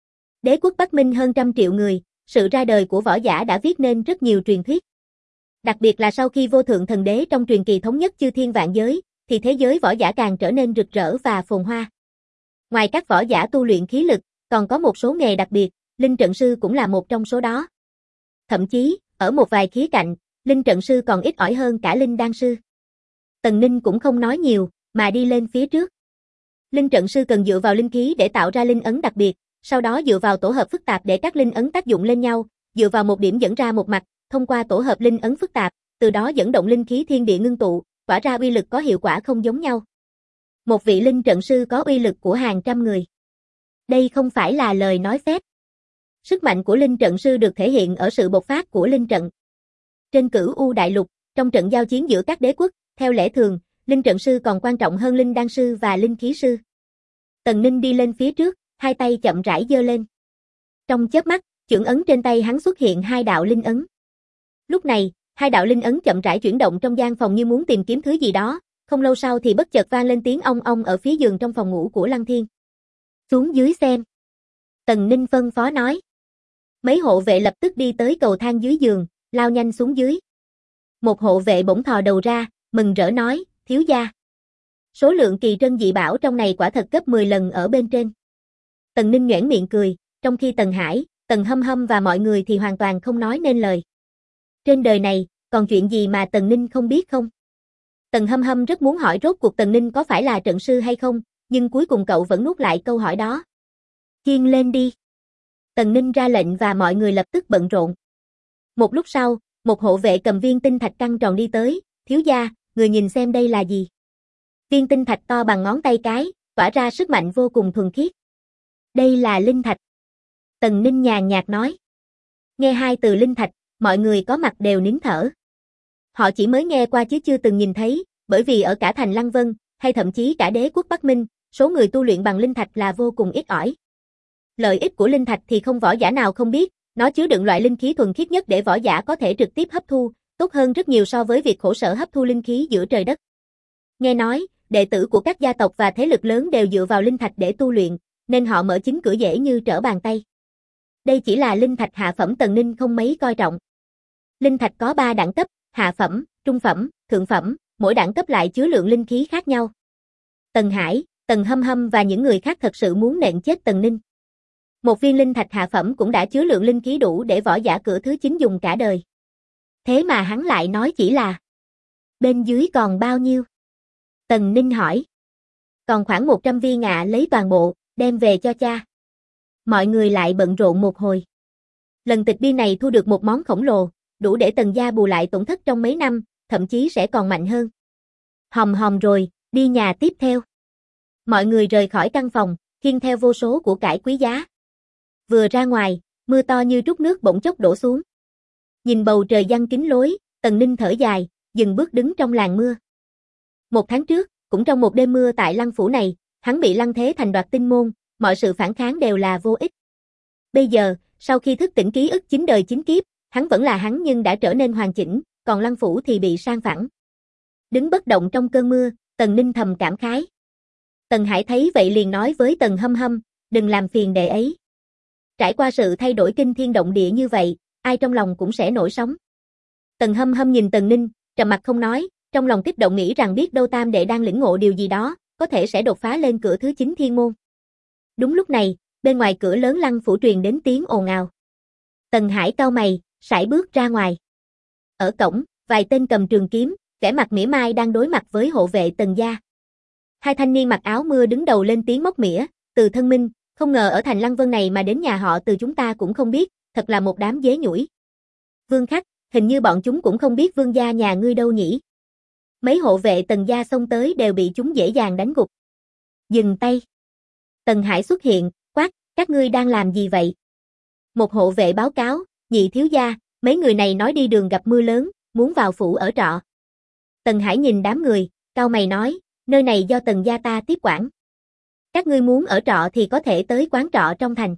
Đế quốc Bắc Minh hơn 100 triệu người, sự ra đời của võ giả đã viết nên rất nhiều truyền thuyết. Đặc biệt là sau khi vô thượng thần đế trong truyền kỳ thống nhất chư thiên vạn giới, thì thế giới võ giả càng trở nên rực rỡ và phồn hoa. Ngoài các võ giả tu luyện khí lực, còn có một số nghề đặc biệt, linh trận sư cũng là một trong số đó. Thậm chí, ở một vài khía cạnh, linh trận sư còn ít ỏi hơn cả linh đan sư. Tần Ninh cũng không nói nhiều, mà đi lên phía trước. Linh trận sư cần dựa vào linh khí để tạo ra linh ấn đặc biệt, sau đó dựa vào tổ hợp phức tạp để các linh ấn tác dụng lên nhau, dựa vào một điểm dẫn ra một mặt, thông qua tổ hợp linh ấn phức tạp, từ đó dẫn động linh khí thiên địa ngưng tụ, tỏa ra uy lực có hiệu quả không giống nhau. Một vị linh trận sư có uy lực của hàng trăm người. Đây không phải là lời nói phép. Sức mạnh của linh trận sư được thể hiện ở sự bộc phát của linh trận. Trên Cửu U đại lục, trong trận giao chiến giữa các đế quốc, theo lẽ thường, linh trận sư còn quan trọng hơn linh đan sư và linh khí sư. Tần Ninh đi lên phía trước, hai tay chậm rãi giơ lên. Trong chớp mắt, chưởng ấn trên tay hắn xuất hiện 2 đạo linh ấn. Lúc này, 2 đạo linh ấn chậm rãi chuyển động trong gian phòng như muốn tìm kiếm thứ gì đó, không lâu sau thì bất chợt vang lên tiếng ong ong ở phía giường trong phòng ngủ của Lăng Thiên. Xuống dưới xem. Tần Ninh phân phó nói. Mấy hộ vệ lập tức đi tới cầu thang dưới giường, lao nhanh xuống dưới. Một hộ vệ bỗng thò đầu ra, mừng rỡ nói, thiếu gia. Số lượng kỳ trân dị bảo trong này quả thật gấp 10 lần ở bên trên. Tần Ninh nhoẻn miệng cười, trong khi Tần Hải, Tần Hâm Hâm và mọi người thì hoàn toàn không nói nên lời. Trên đời này, còn chuyện gì mà Tần Ninh không biết không? Tần Hâm Hâm rất muốn hỏi rốt cuộc Tần Ninh có phải là trận sư hay không, nhưng cuối cùng cậu vẫn nuốt lại câu hỏi đó. Khiêng lên đi. Tần Ninh ra lệnh và mọi người lập tức bận rộn. Một lúc sau, một hộ vệ cầm viên tinh thạch căng tròn đi tới, thiếu gia, người nhìn xem đây là gì. Viên tinh thạch to bằng ngón tay cái, tỏa ra sức mạnh vô cùng thuần khiết. Đây là linh thạch. Tần Ninh nhàn nhạt nói. Nghe hai từ linh thạch, mọi người có mặt đều nín thở. Họ chỉ mới nghe qua chứ chưa từng nhìn thấy, bởi vì ở cả thành Lăng Vân, hay thậm chí cả đế quốc Bắc Minh, số người tu luyện bằng linh thạch là vô cùng ít ỏi. Lợi ích của linh thạch thì không võ giả nào không biết, nó chứa đựng loại linh khí thuần khiết nhất để võ giả có thể trực tiếp hấp thu, tốt hơn rất nhiều so với việc khổ sở hấp thu linh khí giữa trời đất. Nghe nói, đệ tử của các gia tộc và thế lực lớn đều dựa vào linh thạch để tu luyện, nên họ mở chính cửa dễ như trở bàn tay. Đây chỉ là linh thạch hạ phẩm Tần Ninh không mấy coi trọng. Linh thạch có 3 đẳng cấp, hạ phẩm, trung phẩm, thượng phẩm, mỗi đẳng cấp lại chứa lượng linh khí khác nhau. Tần Hải, Tần Hâm Hâm và những người khác thật sự muốn nện chết Tần Ninh. Một viên linh thạch hạ phẩm cũng đã chứa lượng linh khí đủ để võ giả cửa thứ 9 dùng cả đời. Thế mà hắn lại nói chỉ là bên dưới còn bao nhiêu? Tần Ninh hỏi. Còn khoảng 100 viên ạ, lấy toàn bộ, đem về cho cha. Mọi người lại bận rộn một hồi. Lần tịch biên này thu được một món khổng lồ, đủ để Tần gia bù lại tổn thất trong mấy năm, thậm chí sẽ còn mạnh hơn. Hòm hòm rồi, đi nhà tiếp theo. Mọi người rời khỏi căn phòng, khiêng theo vô số của cải quý giá. Vừa ra ngoài, mưa to như trút nước bỗng chốc đổ xuống. Nhìn bầu trời giăng kín lối, Tần Ninh thở dài, dừng bước đứng trong làn mưa. 1 tháng trước, cũng trong một đêm mưa tại Lăng phủ này, hắn bị Lăng Thế Thành đoạt tinh môn, mọi sự phản kháng đều là vô ích. Bây giờ, sau khi thức tỉnh ký ức 9 đời 9 kiếp, hắn vẫn là hắn nhưng đã trở nên hoàn chỉnh, còn Lăng phủ thì bị san phẳng. Đứng bất động trong cơn mưa, Tần Ninh thầm cảm khái. Tần Hải thấy vậy liền nói với Tần Hâm Hâm, đừng làm phiền đệ ấy. Trải qua sự thay đổi kinh thiên động địa như vậy, ai trong lòng cũng sẽ nổi sóng. Tần Hâm Hâm nhìn Tần Ninh, trầm mặt không nói, trong lòng kích động nghĩ rằng biết đâu tam đệ đang lĩnh ngộ điều gì đó, có thể sẽ đột phá lên cửa thứ 9 thiên môn. Đúng lúc này, bên ngoài cửa lớn Lăng phủ truyền đến tiếng ồn ào. Tần Hải cau mày, sải bước ra ngoài. Ở cổng, vài tên cầm trường kiếm, vẻ mặt mỉa mai đang đối mặt với hộ vệ Tần gia. Hai thanh niên mặc áo mưa đứng đầu lên tiếng móc mỉa, Từ Thân Minh, không ngờ ở thành Lăng Vân này mà đến nhà họ Từ chúng ta cũng không biết, thật là một đám dế nhủi. Vương Khắc, hình như bọn chúng cũng không biết vương gia nhà ngươi đâu nhỉ. Mấy hộ vệ Tần gia xông tới đều bị chúng dễ dàng đánh gục. Dừng tay. Tần Hải xuất hiện, quát, các ngươi đang làm gì vậy? Một hộ vệ báo cáo, nhị thiếu gia, mấy người này nói đi đường gặp mưa lớn, muốn vào phủ ở trọ. Tần Hải nhìn đám người, cau mày nói, nơi này do Tần gia ta tiếp quản. Các ngươi muốn ở trọ thì có thể tới quán trọ trong thành.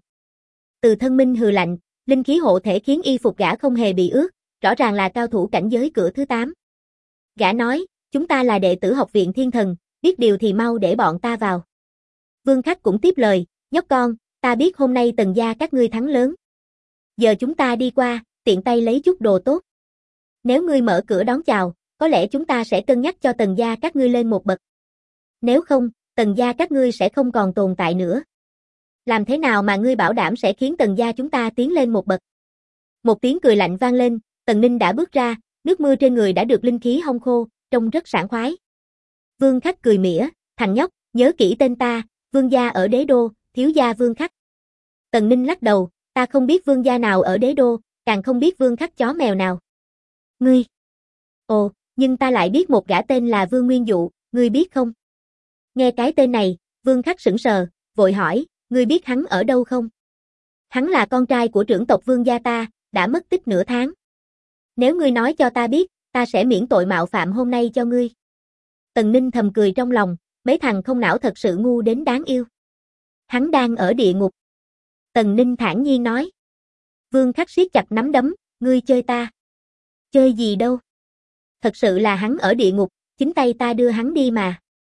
Từ Thân Minh hừ lạnh, linh khí hộ thể khiến y phục gã không hề bị ướt, rõ ràng là cao thủ cảnh giới cửa thứ 8. Gã nói, chúng ta là đệ tử học viện Thiên Thần, biết điều thì mau để bọn ta vào. Vương Khắc cũng tiếp lời, nhóc con, ta biết hôm nay Tần gia các ngươi thắng lớn. Giờ chúng ta đi qua, tiện tay lấy chút đồ tốt. Nếu ngươi mở cửa đón chào, có lẽ chúng ta sẽ cân nhắc cho Tần gia các ngươi lên một bậc. Nếu không, Tần gia các ngươi sẽ không còn tồn tại nữa. Làm thế nào mà ngươi bảo đảm sẽ khiến Tần gia chúng ta tiến lên một bậc? Một tiếng cười lạnh vang lên, Tần Ninh đã bước ra, nước mưa trên người đã được linh khí hong khô, trông rất sảng khoái. Vương Khắc cười mỉa, thằng nhóc, nhớ kỹ tên ta, vương gia ở đế đô, thiếu gia Vương Khắc. Tần Ninh lắc đầu, ta không biết vương gia nào ở đế đô, càng không biết Vương Khắc chó mèo nào. Ngươi? Ồ, nhưng ta lại biết một gã tên là Vương Nguyên Dụ, ngươi biết không? Nghe cái tên này, Vương Khắc sững sờ, vội hỏi, ngươi biết hắn ở đâu không? Hắn là con trai của trưởng tộc Vương gia ta, đã mất tích nửa tháng. Nếu ngươi nói cho ta biết, ta sẽ miễn tội mạo phạm hôm nay cho ngươi. Tần Ninh thầm cười trong lòng, mấy thằng không não thật sự ngu đến đáng yêu. Hắn đang ở địa ngục. Tần Ninh thản nhiên nói. Vương Khắc siết chặt nắm đấm, ngươi chơi ta. Chơi gì đâu. Thật sự là hắn ở địa ngục, chính tay ta đưa hắn đi mà.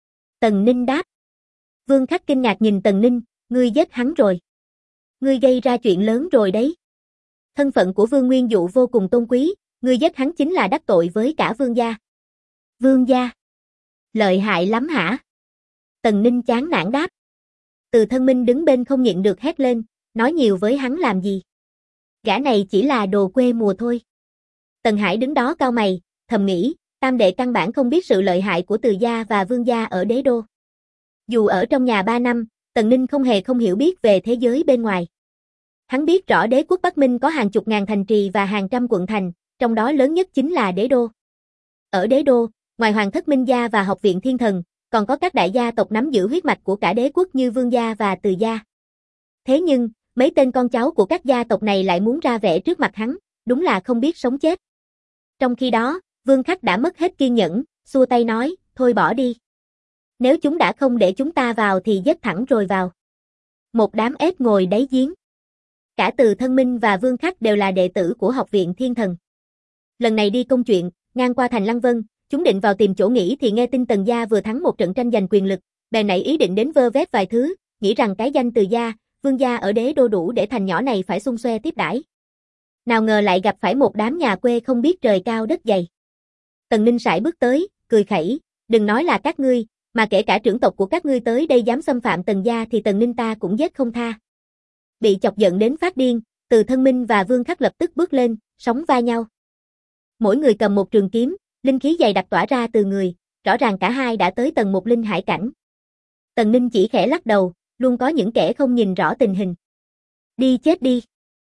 Tần Ninh đáp. Vương Khắc kinh ngạc nhìn Tần Ninh, ngươi giết hắn rồi. Ngươi gây ra chuyện lớn rồi đấy. Thân phận của Vương Nguyên Dụ vô cùng tôn quý, ngươi giết hắn chính là đắc tội với cả Vương gia. Vương gia? Lợi hại lắm hả? Tần Ninh chán nản đáp. Từ Thân Minh đứng bên không nhịn được hét lên, nói nhiều với hắn làm gì? Gã này chỉ là đồ quê mùa thôi. Tần Hải đứng đó cau mày, thầm nghĩ, tam đệ căn bản không biết sự lợi hại của Từ gia và Vương gia ở đế đô. Dù ở trong nhà 3 năm, Tần Ninh không hề không hiểu biết về thế giới bên ngoài. Hắn biết rõ đế quốc Bắc Minh có hàng chục ngàn thành trì và hàng trăm quận thành, trong đó lớn nhất chính là đế đô. Ở đế đô, ngoài Hoàng thất Minh gia và Học viện Thiên Thần, còn có các đại gia tộc nắm giữ huyết mạch của cả đế quốc như Vương gia và Từ gia. Thế nhưng, mấy tên con cháu của các gia tộc này lại muốn ra vẻ trước mặt hắn, đúng là không biết sống chết. Trong khi đó, Vương Khắc đã mất hết kiên nhẫn, xua tay nói, thôi bỏ đi. Nếu chúng đã không để chúng ta vào thì giết thẳng rồi vào. Một đám ếch ngồi đáy giếng. Cả Từ Thân Minh và Vương Khắc đều là đệ tử của Học viện Thiên Thần. Lần này đi công chuyện, ngang qua thành Lăng Vân, chúng định vào tìm chỗ nghỉ thì nghe tin Tần gia vừa thắng một trận tranh giành quyền lực, bèn nảy ý định đến vơ vét vài thứ, nghĩ rằng cái danh Từ gia, Vương gia ở đế đô đủ để thành nhỏ này phải xung xoe tiếp đãi. Nào ngờ lại gặp phải một đám nhà quê không biết trời cao đất dày. Tần Ninh sải bước tới, cười khẩy, đừng nói là các ngươi, mà kể cả trưởng tộc của các ngươi tới đây dám xâm phạm Tần gia thì Tần Ninh ta cũng giết không tha. Bị chọc giận đến phát điên, Từ Thân Minh và Vương Khắc lập tức bước lên, sóng va nhau. Mỗi người cầm một trường kiếm, linh khí dày đặc tỏa ra từ người, rõ ràng cả hai đã tới tầng 1 linh hải cảnh. Tần Ninh chỉ khẽ lắc đầu, luôn có những kẻ không nhìn rõ tình hình. Đi chết đi.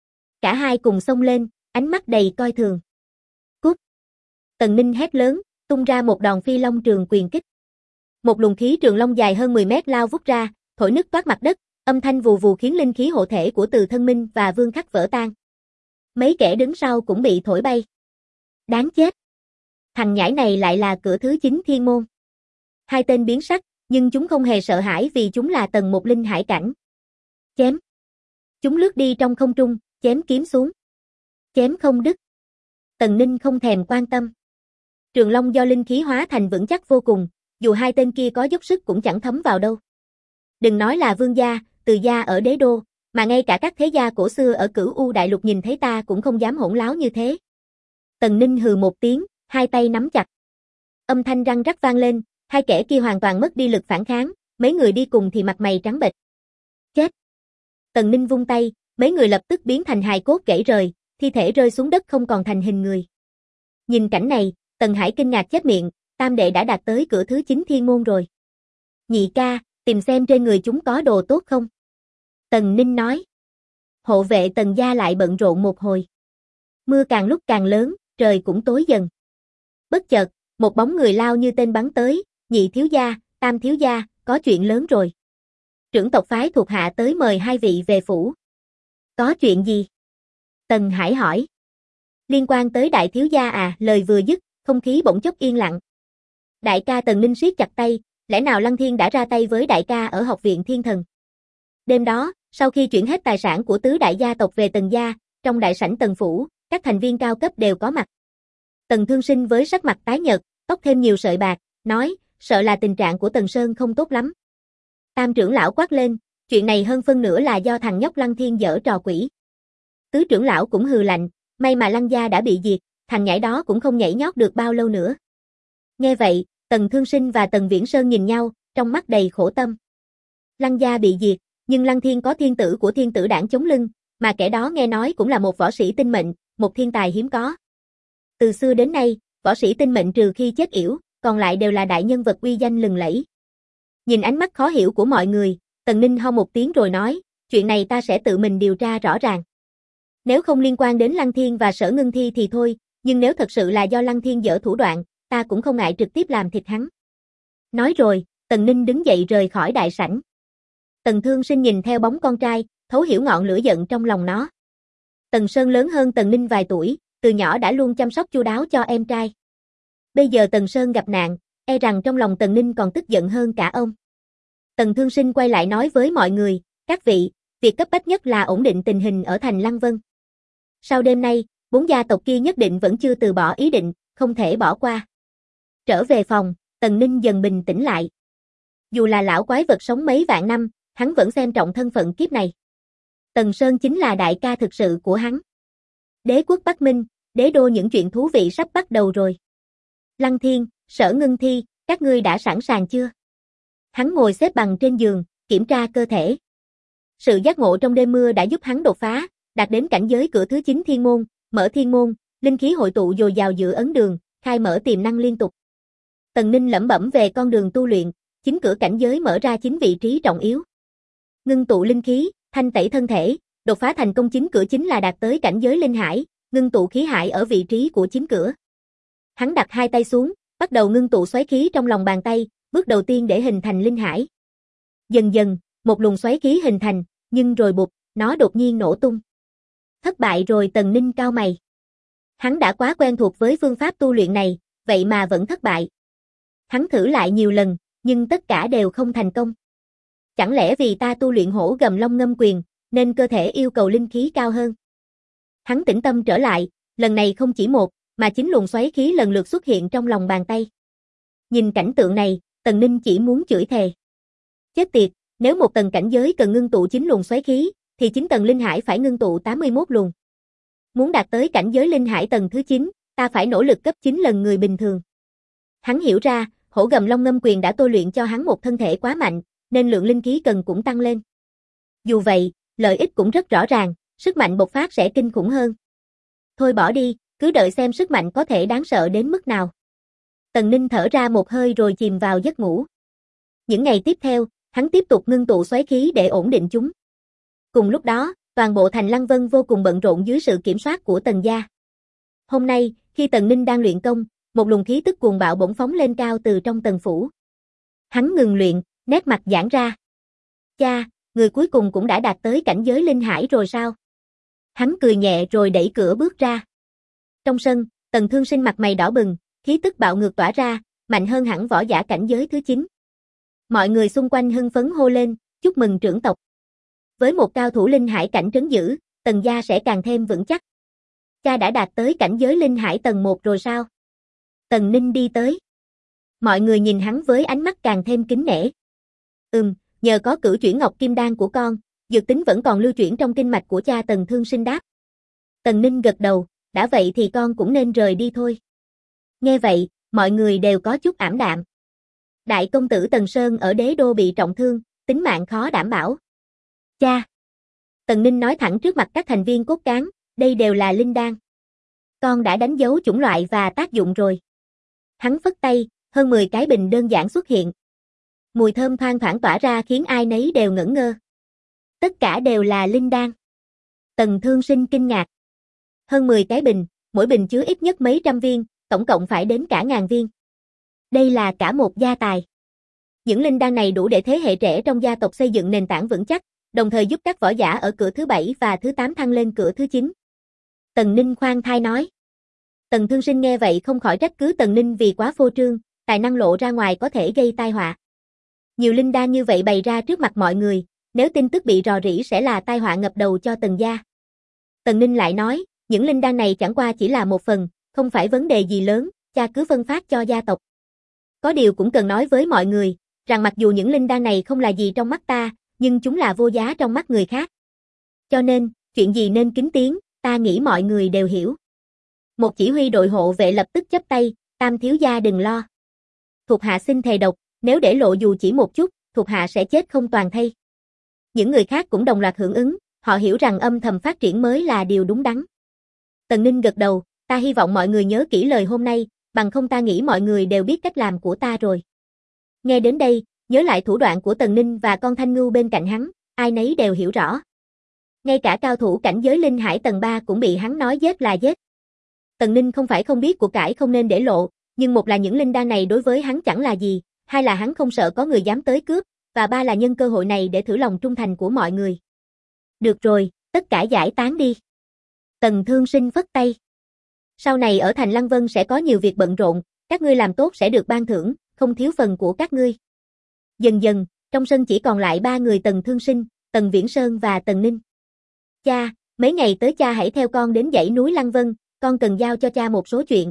Cả hai cùng xông lên, ánh mắt đầy coi thường. Cút. Tần Ninh hét lớn, tung ra một đòn phi long trường quyền kích. Một luồng khí trường long dài hơn 10 mét lao vút ra, thổi nứt toát mặt đất, âm thanh vù vù khiến linh khí hộ thể của Từ Thân Minh và Vương Khắc vỡ tan. Mấy kẻ đứng sau cũng bị thổi bay. Đáng chết. Thằng nhãi này lại là cửa thứ 9 thiên môn. Hai tên biến sắc, nhưng chúng không hề sợ hãi vì chúng là tầng 1 linh hải cảnh. Chém. Chúng lướt đi trong không trung, chém kiếm xuống. Chém không đứt. Tần Ninh không thèm quan tâm. Trường long do linh khí hóa thành vững chắc vô cùng, dù hai tên kia có dốc sức cũng chẳng thấm vào đâu. Đừng nói là Vương gia, Từ gia ở đế đô, mà ngay cả các thế gia cổ xưa ở Cửu U đại lục nhìn thấy ta cũng không dám hỗn láo như thế. Tần Ninh hừ một tiếng, hai tay nắm chặt. Âm thanh răng rắc vang lên, hai kẻ kia hoàn toàn mất đi lực phản kháng, mấy người đi cùng thì mặt mày trắng bệch. Chết. Tần Ninh vung tay, mấy người lập tức biến thành hài cốt gãy rời, thi thể rơi xuống đất không còn thành hình người. Nhìn cảnh này, Tần Hải kinh ngạc chép miệng, tam đệ đã đạt tới cửa thứ 9 thiên môn rồi. Nhị ca, tìm xem trên người chúng có đồ tốt không? Tần Ninh nói. Hộ vệ Tần gia lại bận rộn một hồi. Mưa càng lúc càng lớn, trời cũng tối dần. Bất chợt, một bóng người lao như tên bắn tới, nhị thiếu gia, tam thiếu gia, có chuyện lớn rồi. Trưởng tộc phái thuộc hạ tới mời hai vị về phủ. Có chuyện gì? Tần Hải hỏi. Liên quan tới đại thiếu gia à, lời vừa dứt, không khí bỗng chốc yên lặng. Đại ca Tần Ninh siết chặt tay, lẽ nào Lăng Thiên đã ra tay với đại ca ở Học viện Thiên Thần? Đêm đó, sau khi chuyển hết tài sản của tứ đại gia tộc về Tần gia, trong đại sảnh Tần phủ, các thành viên cao cấp đều có mặt. Tần Thương Sinh với sắc mặt tái nhợt, tóc thêm nhiều sợi bạc, nói, sợ là tình trạng của Tần Sơn không tốt lắm. Tam trưởng lão quát lên, chuyện này hơn phân nửa là do thằng nhóc Lăng Thiên giở trò quỷ. Tứ trưởng lão cũng hừ lạnh, may mà Lăng gia đã bị diệt, thằng nhãi đó cũng không nhảy nhót được bao lâu nữa. Nghe vậy, Tần Thương Sinh và Tần Viễn Sơn nhìn nhau, trong mắt đầy khổ tâm. Lăng gia bị diệt, nhưng Lăng Thiên có thiên tử của thiên tử đảng chống lưng, mà kẻ đó nghe nói cũng là một võ sĩ tinh mệnh, một thiên tài hiếm có. Từ xưa đến nay, võ sĩ tinh mệnh trừ khi chết yểu, còn lại đều là đại nhân vật uy danh lừng lẫy. Nhìn ánh mắt khó hiểu của mọi người, Tần Ninh ho một tiếng rồi nói, chuyện này ta sẽ tự mình điều tra rõ ràng. Nếu không liên quan đến Lăng Thiên và Sở Ngưng Thi thì thôi, nhưng nếu thật sự là do Lăng Thiên dở thủ đoạn, ta cũng không ngại trực tiếp làm thịt hắn. Nói rồi, Tần Ninh đứng dậy rời khỏi đại sảnh. Tần Thương Sinh nhìn theo bóng con trai, thấu hiểu ngọn lửa giận trong lòng nó. Tần Sơn lớn hơn Tần Ninh vài tuổi, từ nhỏ đã luôn chăm sóc chu đáo cho em trai. Bây giờ Tần Sơn gặp nạn, e rằng trong lòng Tần Ninh còn tức giận hơn cả ông. Tần Thương Sinh quay lại nói với mọi người, các vị, việc cấp bách nhất là ổn định tình hình ở thành Lăng Vân. Sau đêm nay, 4 gia tộc kia nhất định vẫn chưa từ bỏ ý định, không thể bỏ qua. Trở về phòng, Tần Ninh dần bình tĩnh lại. Dù là lão quái vật sống mấy vạn năm, hắn vẫn xem trọng thân phận kiếp này. Tần Sơn chính là đại ca thực sự của hắn. Đế quốc Bắc Minh, đế đô những chuyện thú vị sắp bắt đầu rồi. Lăng Thiên, Sở Ngưng Thi, các ngươi đã sẵn sàng chưa? Hắn ngồi xếp bằng trên giường, kiểm tra cơ thể. Sự giác ngộ trong đêm mưa đã giúp hắn đột phá, đạt đến cảnh giới cửa thứ 9 thiên môn, mở thiên môn, linh khí hội tụ dồi dào giữa ấn đường, khai mở tiềm năng liên tục. Tần Ninh lẩm bẩm về con đường tu luyện, chính cửa cảnh giới mở ra 9 vị trí trọng yếu. Ngưng tụ linh khí, thanh tẩy thân thể, đột phá thành công chính cửa chính là đạt tới cảnh giới linh hải, ngưng tụ khí hải ở vị trí của chính cửa. Hắn đặt hai tay xuống, bắt đầu ngưng tụ xoáy khí trong lòng bàn tay, bước đầu tiên để hình thành linh hải. Dần dần, một luồng xoáy khí hình thành, nhưng rồi bụp, nó đột nhiên nổ tung. Thất bại rồi. Tần Ninh cau mày. Hắn đã quá quen thuộc với phương pháp tu luyện này, vậy mà vẫn thất bại. Hắn thử lại nhiều lần, nhưng tất cả đều không thành công. Chẳng lẽ vì ta tu luyện hổ gầm long ngâm quyền, nên cơ thể yêu cầu linh khí cao hơn? Hắn tĩnh tâm trở lại, lần này không chỉ một, mà 9 luồng xoáy khí lần lượt xuất hiện trong lòng bàn tay. Nhìn cảnh tượng này, Tần Ninh chỉ muốn chửi thề. Chết tiệt, nếu một tầng cảnh giới cần ngưng tụ 9 luồng xoáy khí, thì 9 tầng linh hải phải ngưng tụ 81 luồng. Muốn đạt tới cảnh giới linh hải tầng thứ 9, ta phải nỗ lực gấp 9 lần người bình thường. Hắn hiểu ra, hổ gầm long ngâm quyền đã tôi luyện cho hắn một thân thể quá mạnh, nên lượng linh khí cần cũng tăng lên. Dù vậy, lợi ích cũng rất rõ ràng, sức mạnh bộc phát sẽ kinh khủng hơn. Thôi bỏ đi, cứ đợi xem sức mạnh có thể đáng sợ đến mức nào. Tần Ninh thở ra một hơi rồi chìm vào giấc ngủ. Những ngày tiếp theo, hắn tiếp tục ngưng tụ xoáy khí để ổn định chúng. Cùng lúc đó, toàn bộ thành Lăng Vân vô cùng bận rộn dưới sự kiểm soát của Tần gia. Hôm nay, khi Tần Ninh đang luyện công, một luồng khí tức cuồng bạo bỗng phóng lên cao từ trong Tần phủ. Hắn ngừng luyện, nét mặt giãn ra. Cha, người cuối cùng cũng đã đạt tới cảnh giới linh hải rồi sao? Hắn cười nhẹ rồi đẩy cửa bước ra. Trong sân, Tần Thương Sinh mặt mày đỏ bừng, khí tức bạo ngược tỏa ra, mạnh hơn hẳn võ giả cảnh giới thứ 9. Mọi người xung quanh hưng phấn hô lên, chúc mừng trưởng tộc. Với một cao thủ linh hải cảnh trấn giữ, Tần gia sẽ càng thêm vững chắc. Cha đã đạt tới cảnh giới linh hải tầng 1 rồi sao? Tần Ninh đi tới. Mọi người nhìn hắn với ánh mắt càng thêm kính nể. Nhờ có cửu chuyển ngọc kim đan của con, dược tính vẫn còn lưu chuyển trong kinh mạch của cha. Tần Thương Sinh đáp. Tần Ninh gật đầu, đã vậy thì con cũng nên rời đi thôi. Nghe vậy, mọi người đều có chút ảm đạm. Đại công tử Tần Sơn ở đế đô bị trọng thương, tính mạng khó đảm bảo. Cha! Tần Ninh nói thẳng trước mặt các thành viên cốt cán, đây đều là linh đan. Con đã đánh dấu chủng loại và tác dụng rồi. Hắn phất tay, hơn 10 cái bình đơn giản xuất hiện. Mùi thơm thoang thoảng tỏa ra khiến ai nấy đều ngẩn ngơ. Tất cả đều là linh đan. Tần Thương Sinh kinh ngạc. Hơn 10 cái bình, mỗi bình chứa ít nhất mấy trăm viên, tổng cộng phải đến cả ngàn viên. Đây là cả một gia tài. Những linh đan này đủ để thế hệ trẻ trong gia tộc xây dựng nền tảng vững chắc, đồng thời giúp các võ giả ở cửa thứ 7 và thứ 8 thăng lên cửa thứ 9. Tần Ninh khoan thai nói. Tần Thương Sinh nghe vậy không khỏi trách cứ Tần Ninh vì quá phô trương, tài năng lộ ra ngoài có thể gây tai họa. Nhiều linh đan như vậy bày ra trước mặt mọi người, nếu tin tức bị rò rỉ sẽ là tai họa ngập đầu cho Tần gia. Tần Ninh lại nói, những linh đan này chẳng qua chỉ là một phần, không phải vấn đề gì lớn, cha cứ phân phát cho gia tộc. Có điều cũng cần nói với mọi người, rằng mặc dù những linh đan này không là gì trong mắt ta, nhưng chúng là vô giá trong mắt người khác. Cho nên, chuyện gì nên kính tiếng, ta nghĩ mọi người đều hiểu. Một chỉ huy đội hộ vệ lập tức chắp tay, Tam thiếu gia đừng lo. Thuộc hạ xin thề độc, nếu để lộ dù chỉ một chút, thuộc hạ sẽ chết không toàn thây. Những người khác cũng đồng loạt hưởng ứng, họ hiểu rằng âm thầm phát triển mới là điều đúng đắn. Tần Ninh gật đầu, ta hy vọng mọi người nhớ kỹ lời hôm nay, bằng không ta nghĩ mọi người đều biết cách làm của ta rồi. Nghe đến đây, nhớ lại thủ đoạn của Tần Ninh và con Thanh Ngưu bên cạnh hắn, ai nấy đều hiểu rõ. Ngay cả cao thủ cảnh giới linh hải tầng 3 cũng bị hắn nói giết là giết. Tần Ninh không phải không biết của cải không nên để lộ, nhưng một là những linh đan này đối với hắn chẳng là gì, hai là hắn không sợ có người dám tới cướp, và ba là nhân cơ hội này để thử lòng trung thành của mọi người. Được rồi, tất cả giải tán đi. Tần Thương Sinh phất tay. Sau này ở thành Lăng Vân sẽ có nhiều việc bận rộn, các ngươi làm tốt sẽ được ban thưởng, không thiếu phần của các ngươi. Dần dần, trong sân chỉ còn lại 3 người: Tần Thương Sinh, Tần Viễn Sơn và Tần Ninh. Cha, mấy ngày tới cha hãy theo con đến dãy núi Lăng Vân, con cần giao cho cha một số chuyện.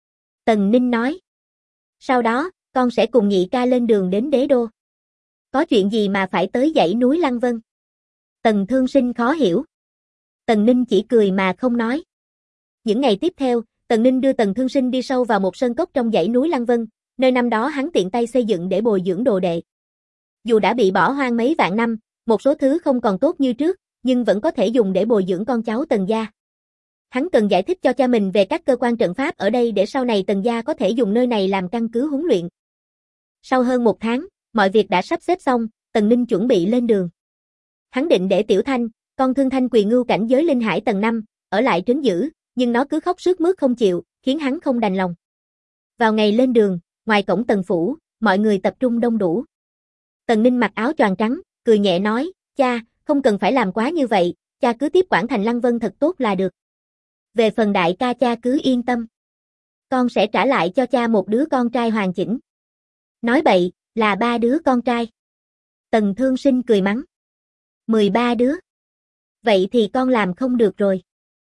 Tần Ninh nói. Sau đó, con sẽ cùng nhị ca lên đường đến đế đô. Có chuyện gì mà phải tới dãy núi Lăng Vân? Tần Thương Sinh khó hiểu. Tần Ninh chỉ cười mà không nói. Những ngày tiếp theo, Tần Ninh đưa Tần Thương Sinh đi sâu vào một sơn cốc trong dãy núi Lăng Vân, nơi năm đó hắn tiện tay xây dựng để bồi dưỡng đồ đệ. Dù đã bị bỏ hoang mấy vạn năm, một số thứ không còn tốt như trước, nhưng vẫn có thể dùng để bồi dưỡng con cháu Tần gia. Hắn cần giải thích cho cha mình về các cơ quan trận pháp ở đây để sau này Tần gia có thể dùng nơi này làm căn cứ huấn luyện. Sau hơn 1 tháng, mọi việc đã sắp xếp xong, Tần Ninh chuẩn bị lên đường. Hắn định để Tiểu Thanh, con Thương Thanh Quỳ Ngưu cảnh giới linh hải tầng 5, ở lại trấn giữ, nhưng nó cứ khóc sướt mướt không chịu, khiến hắn không đành lòng. Vào ngày lên đường, ngoài cổng Tần phủ, mọi người tập trung đông đủ. Tần Ninh mặc áo choàng trắng, cười nhẹ nói, cha, không cần phải làm quá như vậy, cha cứ tiếp quản thành Lăng Vân thật tốt là được. Về phần đại ca cha cứ yên tâm. Con sẽ trả lại cho cha một đứa con trai hoàn chỉnh. Nói bậy, là 3 đứa con trai. Tần Thương Sinh cười mắng. 13 đứa. Vậy thì con làm không được rồi.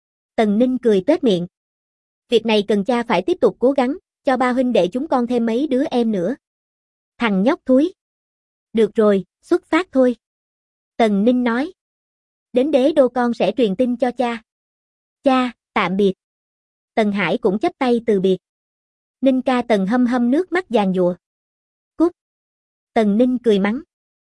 Tần Ninh cười tuét miệng. Việc này cần cha phải tiếp tục cố gắng, cho ba huynh đệ chúng con thêm mấy đứa em nữa. Thằng nhóc thúi. Được rồi, xuất phát thôi. Tần Ninh nói. Đến đế đô con sẽ truyền tin cho cha. Cha, tạm biệt. Tần Hải cũng chắp tay từ biệt. Ninh ca Tần hâm hâm nước mắt giàn giụa. Cút. Tần Ninh cười mắng.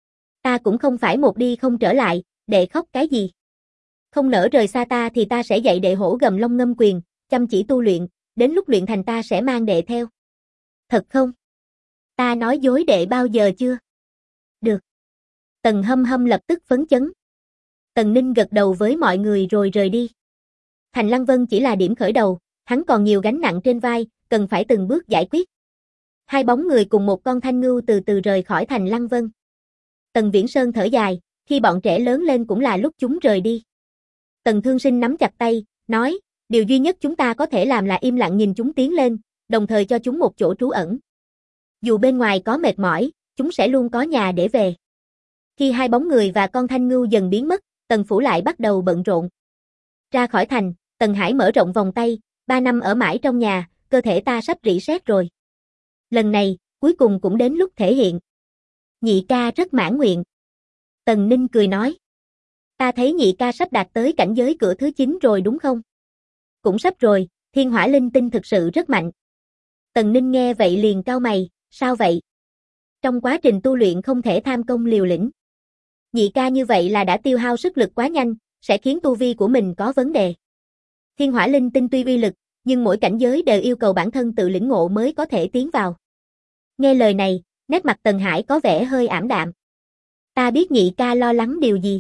Ta cũng không phải một đi không trở lại, đệ khóc cái gì. Không nỡ rời xa ta thì ta sẽ dạy đệ hổ gầm long ngâm quyền, chăm chỉ tu luyện, đến lúc luyện thành ta sẽ mang đệ theo. Thật không? Ta nói dối đệ bao giờ chưa? Được. Tần hâm hâm lập tức phấn chấn. Tần Ninh gật đầu với mọi người rồi rời đi. Thành Lăng Vân chỉ là điểm khởi đầu, hắn còn nhiều gánh nặng trên vai, cần phải từng bước giải quyết. 2 bóng người cùng một con thanh ngưu từ từ rời khỏi thành Lăng Vân. Tần Viễn Sơn thở dài, khi bọn trẻ lớn lên cũng là lúc chúng rời đi. Tần Thương Sinh nắm chặt tay, nói, điều duy nhất chúng ta có thể làm là im lặng nhìn chúng tiến lên, đồng thời cho chúng một chỗ trú ẩn. Dù bên ngoài có mệt mỏi, chúng sẽ luôn có nhà để về. Khi 2 bóng người và con thanh ngưu dần biến mất, Tần phủ lại bắt đầu bận rộn. Ra khỏi thành, Tần Hải mở rộng vòng tay, 3 năm ở mãi trong nhà, cơ thể ta sắp rỉ sét rồi. Lần này, cuối cùng cũng đến lúc thể hiện. Nhị ca rất mãn nguyện. Tần Ninh cười nói. Ta thấy nhị ca sắp đạt tới cảnh giới cửa thứ 9 rồi đúng không? Cũng sắp rồi, thiên hỏa linh tinh thực sự rất mạnh. Tần Ninh nghe vậy liền cau mày, sao vậy? Trong quá trình tu luyện không thể tham công liều lĩnh. Nhị ca như vậy là đã tiêu hao sức lực quá nhanh, sẽ khiến tu vi của mình có vấn đề. Thiên hỏa linh tinh tuy uy lực, nhưng mỗi cảnh giới đều yêu cầu bản thân tự lĩnh ngộ mới có thể tiến vào. Nghe lời này, nét mặt Tần Hải có vẻ hơi ảm đạm. Ta biết nhị ca lo lắng điều gì.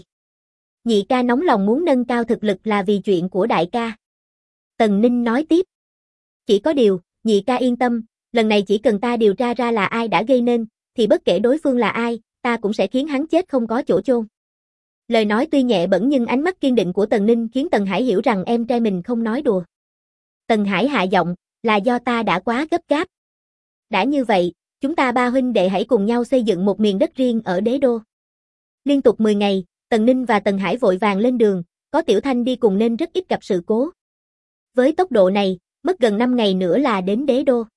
Nhị ca nóng lòng muốn nâng cao thực lực là vì chuyện của đại ca. Tần Ninh nói tiếp. Chỉ có điều, nhị ca yên tâm, lần này chỉ cần ta điều tra ra là ai đã gây nên, thì bất kể đối phương là ai, ta cũng sẽ khiến hắn chết không có chỗ chôn. Lời nói tuy nhẹ bẫng nhưng ánh mắt kiên định của Tần Ninh khiến Tần Hải hiểu rằng em trai mình không nói đùa. Tần Hải hạ giọng, là do ta đã quá gấp gáp. Đã như vậy, chúng ta 3 huynh đệ hãy cùng nhau xây dựng một miền đất riêng ở đế đô. Liên tục 10 ngày, Tần Ninh và Tần Hải vội vàng lên đường, có Tiểu Thanh đi cùng nên rất ít gặp sự cố. Với tốc độ này, mất gần 5 ngày nữa là đến đế đô.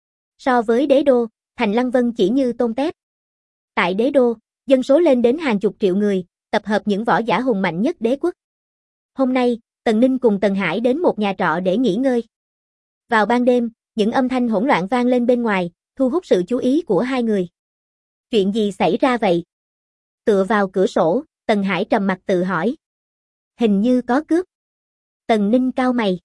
So với đế đô, thành Lăng Vân chỉ như tôm tép. Tại đế đô, dân số lên đến hàng chục triệu người, tập hợp những võ giả hùng mạnh nhất đế quốc. Hôm nay, Tần Ninh cùng Tần Hải đến một nhà trọ để nghỉ ngơi. Vào ban đêm, những âm thanh hỗn loạn vang lên bên ngoài, thu hút sự chú ý của 2 người. Chuyện gì xảy ra vậy? Tựa vào cửa sổ, Tần Hải trầm mặt tự hỏi. Hình như có cướp. Tần Ninh cau mày.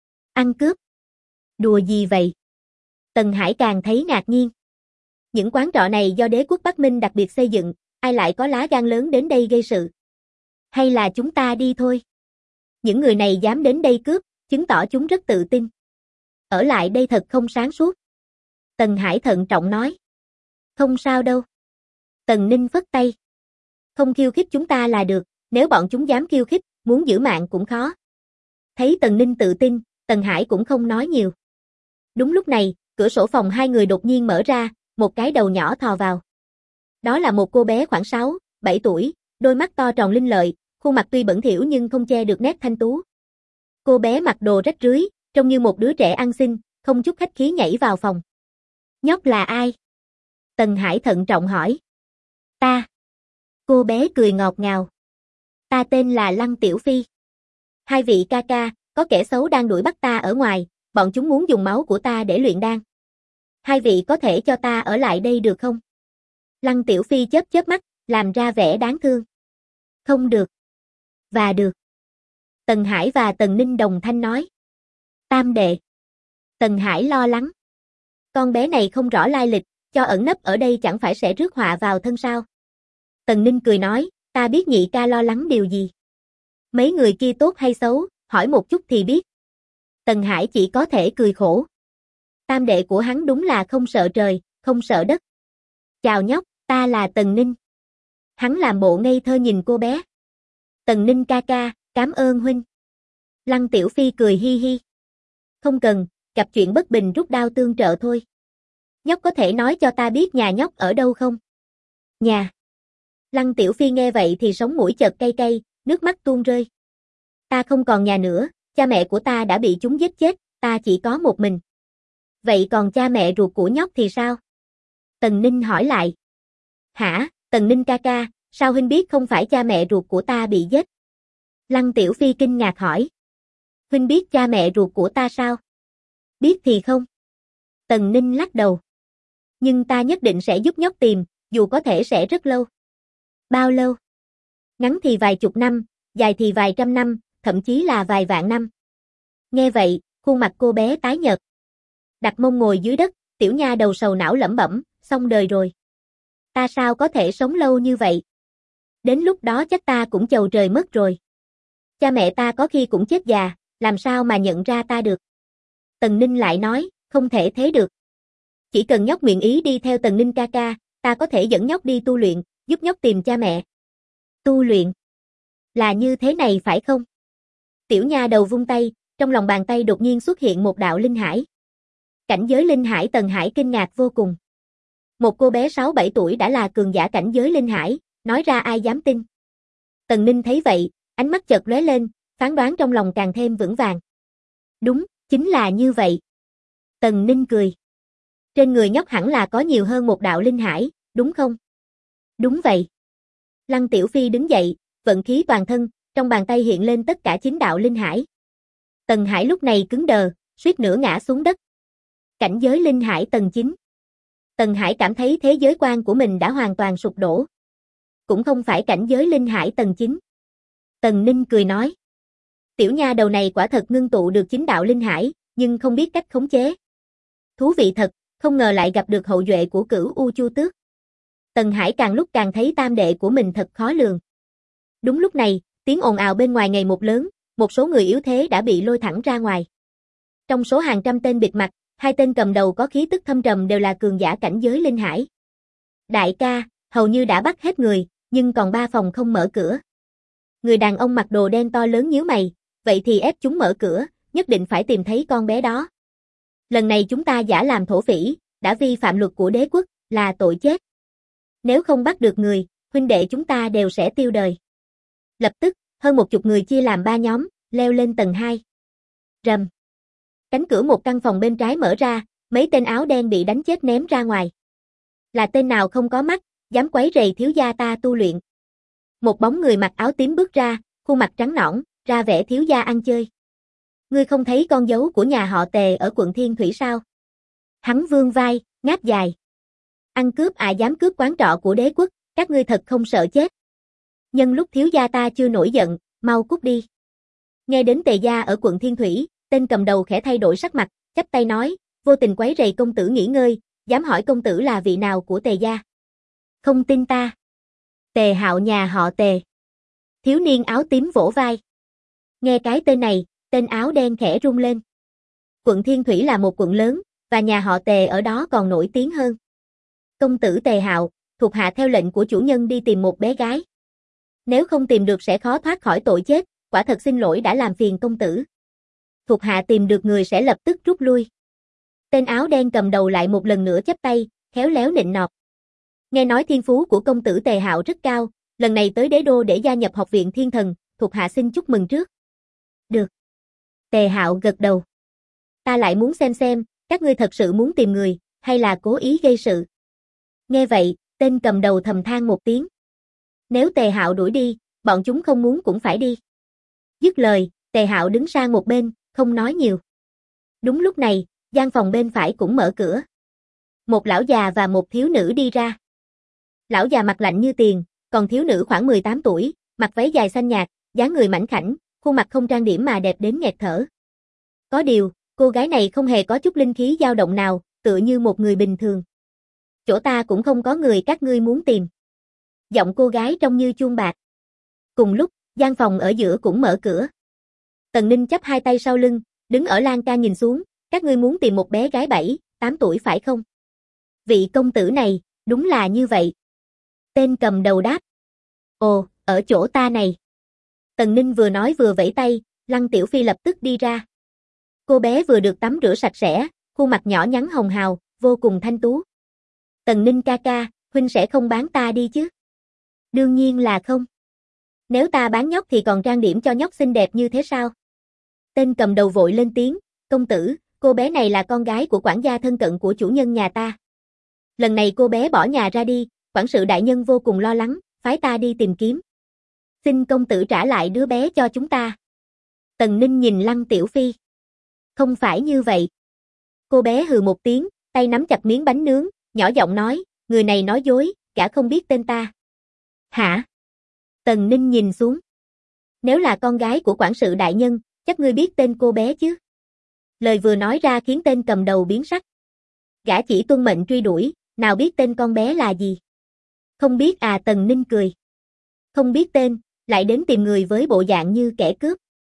Ăn cướp? Đùa gì vậy? Tần Hải càng thấy ngạc nhiên. Những quán trọ này do đế quốc Bắc Minh đặc biệt xây dựng, ai lại có lá gan lớn đến đây gây sự? Hay là chúng ta đi thôi? Những người này dám đến đây cướp, chứng tỏ chúng rất tự tin. Ở lại đây thật không sáng suốt. Tần Hải thận trọng nói. Không sao đâu. Tần Ninh phất tay. Không khiêu khích chúng ta là được, nếu bọn chúng dám khiêu khích, muốn giữ mạng cũng khó. Thấy Tần Ninh tự tin, Tần Hải cũng không nói nhiều. Đúng lúc này, cửa sổ phòng 2 người đột nhiên mở ra, một cái đầu nhỏ thò vào. Đó là một cô bé khoảng 6, 7 tuổi, đôi mắt to tròn linh lợi, khuôn mặt tuy bẩn thỉu nhưng không che được nét thanh tú. Cô bé mặc đồ rách rưới, trông như một đứa trẻ ăn xin, không chút khách khí nhảy vào phòng. Nhóc là ai? Tần Hải thận trọng hỏi. Ta. Cô bé cười ngọt ngào. Ta tên là Lăng Tiểu Phi. 2 vị ca ca, có kẻ xấu đang đuổi bắt ta ở ngoài, bọn chúng muốn dùng máu của ta để luyện đan. Hai vị có thể cho ta ở lại đây được không? Lăng Tiểu Phi chớp chớp mắt, làm ra vẻ đáng thương. Không được. Và được. Tần Hải và Tần Ninh đồng thanh nói. Tam đệ. Tần Hải lo lắng. Con bé này không rõ lai lịch, cho ẩn nấp ở đây chẳng phải sẽ rước họa vào thân sao? Tần Ninh cười nói, ta biết nhị ca lo lắng điều gì. Mấy người kia tốt hay xấu, hỏi một chút thì biết. Tần Hải chỉ có thể cười khổ. Tam đệ của hắn đúng là không sợ trời, không sợ đất. Chào nhóc, ta là Tần Ninh. Hắn làm bộ ngây thơ nhìn cô bé. Tần Ninh ca ca, cảm ơn huynh. Lăng Tiểu Phi cười hi hi. Không cần, gặp chuyện bất bình rút đao tương trợ thôi. Nhóc có thể nói cho ta biết nhà nhóc ở đâu không? Nhà. Lăng Tiểu Phi nghe vậy thì sống mũi chợt cay cay, nước mắt tuôn rơi. Ta không còn nhà nữa, cha mẹ của ta đã bị chúng giết chết, ta chỉ có một mình. Vậy còn cha mẹ ruột của nhóc thì sao? Tần Ninh hỏi lại. Hả, Tần Ninh ca ca, sao huynh biết không phải cha mẹ ruột của ta bị giết? Lăng Tiểu Phi kinh ngạc hỏi. Huynh biết cha mẹ ruột của ta sao? Biết thì không. Tần Ninh lắc đầu. Nhưng ta nhất định sẽ giúp nhóc tìm, dù có thể sẽ rất lâu. Bao lâu? Ngắn thì vài chục năm, dài thì vài trăm năm, thậm chí là vài vạn năm. Nghe vậy, khuôn mặt cô bé tái nhợt. Đặt mông ngồi dưới đất, tiểu nha đầu sầu não lẩm bẩm, xong đời rồi. Ta sao có thể sống lâu như vậy? Đến lúc đó chắc ta cũng chầu trời mất rồi. Cha mẹ ta có khi cũng chết già, làm sao mà nhận ra ta được? Tần Ninh lại nói, không thể thế được. Chỉ cần nhóc nguyện ý đi theo Tần Ninh ca ca, ta có thể dẫn nhóc đi tu luyện, giúp nhóc tìm cha mẹ. Tu luyện? Là như thế này phải không? Tiểu nha đầu vung tay, trong lòng bàn tay đột nhiên xuất hiện một đạo linh hải. Cảnh giới linh hải Tần Hải kinh ngạc vô cùng. Một cô bé 6-7 tuổi đã là cường giả cảnh giới linh hải, nói ra ai dám tin. Tần Ninh thấy vậy, ánh mắt chợt lóe lên, phán đoán trong lòng càng thêm vững vàng. Đúng, chính là như vậy. Tần Ninh cười. Trên người nhóc hẳn là có nhiều hơn một đạo linh hải, đúng không? Đúng vậy. Lăng Tiểu Phi đứng dậy, vận khí toàn thân, trong bàn tay hiện lên tất cả 9 đạo linh hải. Tần Hải lúc này cứng đờ, suýt nữa ngã xuống đất. Cảnh giới linh hải tầng 9. Tần Hải cảm thấy thế giới quan của mình đã hoàn toàn sụp đổ. Cũng không phải cảnh giới linh hải tầng 9. Tần Ninh cười nói. Tiểu nha đầu này quả thật ngưng tụ được 9 đạo linh hải, nhưng không biết cách khống chế. Thú vị thật, không ngờ lại gặp được hậu duệ của Cửu U Chu Tước. Tần Hải càng lúc càng thấy tam đệ của mình thật khó lường. Đúng lúc này, tiếng ồn ào bên ngoài ngày một lớn, một số người yếu thế đã bị lôi thẳng ra ngoài. Trong số hàng trăm tên bịt mặt, 2 tên cầm đầu có khí tức thâm trầm đều là cường giả cảnh giới linh hải. Đại ca, hầu như đã bắt hết người, nhưng còn 3 phòng không mở cửa. Người đàn ông mặc đồ đen to lớn nhíu mày, vậy thì ép chúng mở cửa, nhất định phải tìm thấy con bé đó. Lần này chúng ta giả làm thổ phỉ, đã vi phạm luật của đế quốc, là tội chết. Nếu không bắt được người, huynh đệ chúng ta đều sẽ tiêu đời. Lập tức, hơn 10 người chia làm 3 nhóm, leo lên tầng 2. Rầm. Cánh cửa một căn phòng bên trái mở ra, mấy tên áo đen bị đánh chết ném ra ngoài. Là tên nào không có mắt, dám quấy rầy thiếu gia ta tu luyện. Một bóng người mặc áo tím bước ra, khuôn mặt trắng nõn, ra vẻ thiếu gia ăn chơi. Ngươi không thấy con dấu của nhà họ Tề ở quận Thiên Thủy sao? Hắn vươn vai, ngáp dài. Ăn cướp dám cướp quán trọ của đế quốc, các ngươi thật không sợ chết. Nhân lúc thiếu gia ta chưa nổi giận, mau cút đi. Nghe đến Tề gia ở quận Thiên Thủy, tên cầm đầu khẽ thay đổi sắc mặt, chắp tay nói, vô tình quấy rầy công tử nghỉ ngơi, dám hỏi công tử là vị nào của Tề gia? Không tin ta. Tề Hạo nhà họ Tề. Thiếu niên áo tím vỗ vai. Nghe cái tên này, tên áo đen khẽ rung lên. Quận Thiên Thủy là một quận lớn, và nhà họ Tề ở đó còn nổi tiếng hơn. Công tử Tề Hạo, thuộc hạ theo lệnh của chủ nhân đi tìm một bé gái. Nếu không tìm được sẽ khó thoát khỏi tội chết, quả thật xin lỗi đã làm phiền công tử. Thuộc hạ tìm được người sẽ lập tức rút lui. Tên áo đen cầm đầu lại một lần nữa chắp tay, khéo léo nịnh nọt. Nghe nói thiên phú của công tử Tề Hạo rất cao, lần này tới đế đô để gia nhập học viện thiên thần, thuộc hạ xin chúc mừng trước. Được. Tề Hạo gật đầu. Ta lại muốn xem, các ngươi thật sự muốn tìm người, hay là cố ý gây sự. Nghe vậy, tên cầm đầu thầm than một tiếng. Nếu Tề Hạo đuổi đi, bọn chúng không muốn cũng phải đi. Dứt lời, Tề Hạo đứng sang một bên, không nói nhiều. Đúng lúc này, gian phòng bên phải cũng mở cửa. Một lão già và một thiếu nữ đi ra. Lão già mặt lạnh như tiền, còn thiếu nữ khoảng 18 tuổi, mặc váy dài xanh nhạt, dáng người mảnh khảnh, khuôn mặt không trang điểm mà đẹp đến nghẹt thở. Có điều, cô gái này không hề có chút linh khí dao động nào, tựa như một người bình thường. Chỗ ta cũng không có người các ngươi muốn tìm. Giọng cô gái trông như chuông bạc. Cùng lúc, gian phòng ở giữa cũng mở cửa. Tần Ninh chắp hai tay sau lưng, đứng ở lan can nhìn xuống, các ngươi muốn tìm một bé gái 7, 8 tuổi phải không? Vị công tử này, đúng là như vậy. Tên cầm đầu đáp. Ồ, ở chỗ ta này. Tần Ninh vừa nói vừa vẫy tay, Lăng Tiểu Phi lập tức đi ra. Cô bé vừa được tắm rửa sạch sẽ, khuôn mặt nhỏ nhắn hồng hào, vô cùng thanh tú. Tần Ninh ca ca, huynh sẽ không bán ta đi chứ? Đương nhiên là không. Nếu ta bán nhóc thì còn trang điểm cho nhóc xinh đẹp như thế sao? Tên cầm đầu vội lên tiếng, công tử, cô bé này là con gái của quản gia thân cận của chủ nhân nhà ta. Lần này cô bé bỏ nhà ra đi, quản sự đại nhân vô cùng lo lắng, phái ta đi tìm kiếm. Xin công tử trả lại đứa bé cho chúng ta. Tần Ninh nhìn Lăng Tiểu Phi. Không phải như vậy. Cô bé hừ một tiếng, tay nắm chặt miếng bánh nướng, nhỏ giọng nói, người này nói dối, gã không biết tên ta. Hả? Tần Ninh nhìn xuống. Nếu là con gái của quản sự đại nhân, chắc ngươi biết tên cô bé chứ? Lời vừa nói ra khiến tên cầm đầu biến sắc. Gã chỉ tuân mệnh truy đuổi, nào biết tên con bé là gì? Không biết à, Tần Ninh cười. Không biết tên, lại đến tìm người với bộ dạng như kẻ cướp.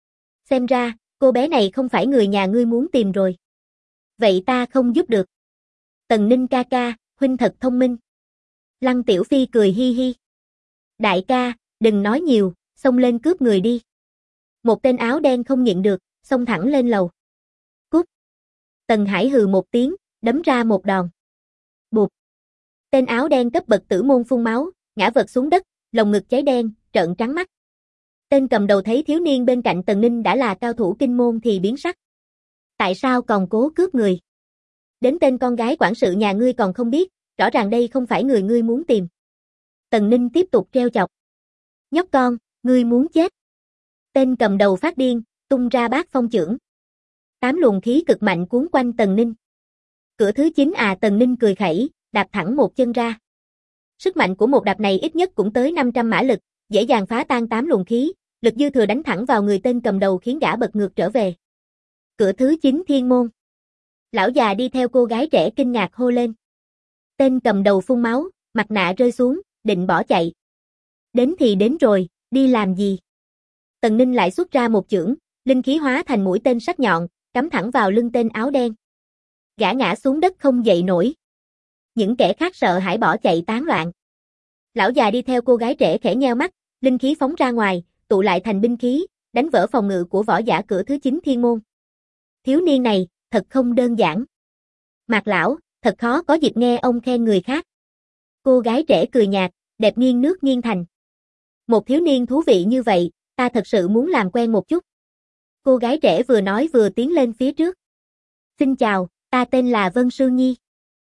Xem ra, cô bé này không phải người nhà ngươi muốn tìm rồi. Vậy ta không giúp được. Tần Ninh ca ca, huynh thật thông minh. Lăng Tiểu Phi cười hi hi. Đại ca, đừng nói nhiều, xông lên cướp người đi. Một tên áo đen không nhịn được, xông thẳng lên lầu. Cút. Tần Hải hừ một tiếng, đấm ra một đòn. Bụp. Tên áo đen cấp bậc tử môn phun máu, ngã vật xuống đất, lồng ngực cháy đen, trợn trắng mắt. Tên cầm đầu thấy thiếu niên bên cạnh Tần Ninh đã là cao thủ kinh môn thì biến sắc. Tại sao còn cố cướp người? Đến tên con gái quản sự nhà ngươi còn không biết, rõ ràng đây không phải người ngươi muốn tìm. Tần Ninh tiếp tục treo chọc. Nhóc con, ngươi muốn chết. Tên cầm đầu phát điên, tung ra bát phong chưởng. 8 luồng khí cực mạnh cuốn quanh Tần Ninh. Cửa thứ 9 à, Tần Ninh cười khẩy, đạp thẳng một chân ra. Sức mạnh của một đạp này ít nhất cũng tới 500 mã lực, dễ dàng phá tan 8 luồng khí, lực dư thừa đánh thẳng vào người tên cầm đầu khiến gã bật ngược trở về. Cửa thứ 9 thiên môn. Lão già đi theo cô gái trẻ kinh ngạc hô lên. Tên cầm đầu phun máu, mặt nạ rơi xuống, định bỏ chạy. Đến thì đến rồi, đi làm gì? Tần Ninh lại xuất ra một chưởng, linh khí hóa thành mũi tên sắc nhọn, cắm thẳng vào lưng tên áo đen. Gã ngã xuống đất không dậy nổi. Những kẻ khác sợ hãi bỏ chạy tán loạn. Lão già đi theo cô gái trẻ khẽ nheo mắt, linh khí phóng ra ngoài, tụ lại thành binh khí, đánh vỡ phòng ngự của võ giả cửa thứ 9 thiên môn. Thiếu niên này, thật không đơn giản. Mạc lão, thật khó có dịp nghe ông khen người khác. Cô gái trẻ cười nhạt, đẹp nghiêng nước nghiêng thành. Một thiếu niên thú vị như vậy, ta thật sự muốn làm quen một chút. Cô gái trẻ vừa nói vừa tiến lên phía trước. Xin chào, ta tên là Vân Sương Nhi.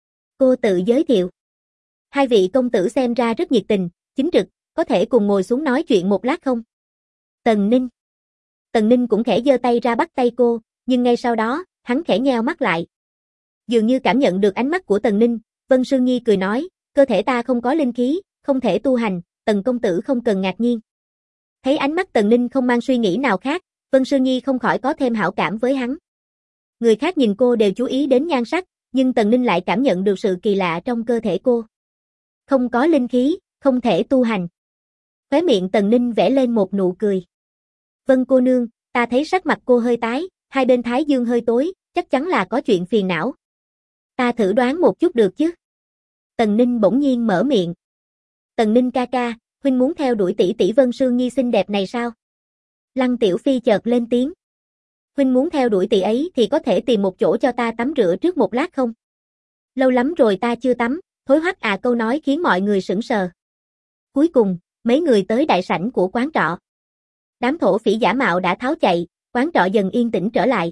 Cô tự giới thiệu. Hai vị công tử xem ra rất nhiệt tình, chính trực, có thể cùng ngồi xuống nói chuyện một lát không? Tần Ninh. Tần Ninh cũng khẽ giơ tay ra bắt tay cô, nhưng ngay sau đó, hắn khẽ nheo mắt lại. Dường như cảm nhận được ánh mắt của Tần Ninh, Vân Sương Nhi cười nói, cơ thể ta không có linh khí, không thể tu hành, Tần công tử không cần ngạc nhiên. Thấy ánh mắt Tần Ninh không mang suy nghĩ nào khác, Vân Sương Nhi không khỏi có thêm hảo cảm với hắn. Người khác nhìn cô đều chú ý đến nhan sắc, nhưng Tần Ninh lại cảm nhận được sự kỳ lạ trong cơ thể cô. Không có linh khí, không thể tu hành. Khóe miệng Tần Ninh vẽ lên một nụ cười. Vân cô nương, ta thấy sắc mặt cô hơi tái, hai bên thái dương hơi tối, chắc chắn là có chuyện phiền não. Ta thử đoán một chút được chứ? Tần Ninh bỗng nhiên mở miệng. Tần Ninh ca ca, huynh muốn theo đuổi tỷ tỷ Vân Sương Nhi xinh đẹp này sao? Lăng Tiểu Phi chợt lên tiếng. Huynh muốn theo đuổi tỷ ấy thì có thể tìm một chỗ cho ta tắm rửa trước một lát không? Lâu lắm rồi ta chưa tắm, thối hoắc à, câu nói khiến mọi người sững sờ. Cuối cùng, mấy người tới đại sảnh của quán trọ. Đám thổ phỉ giả mạo đã tháo chạy, quán trọ dần yên tĩnh trở lại.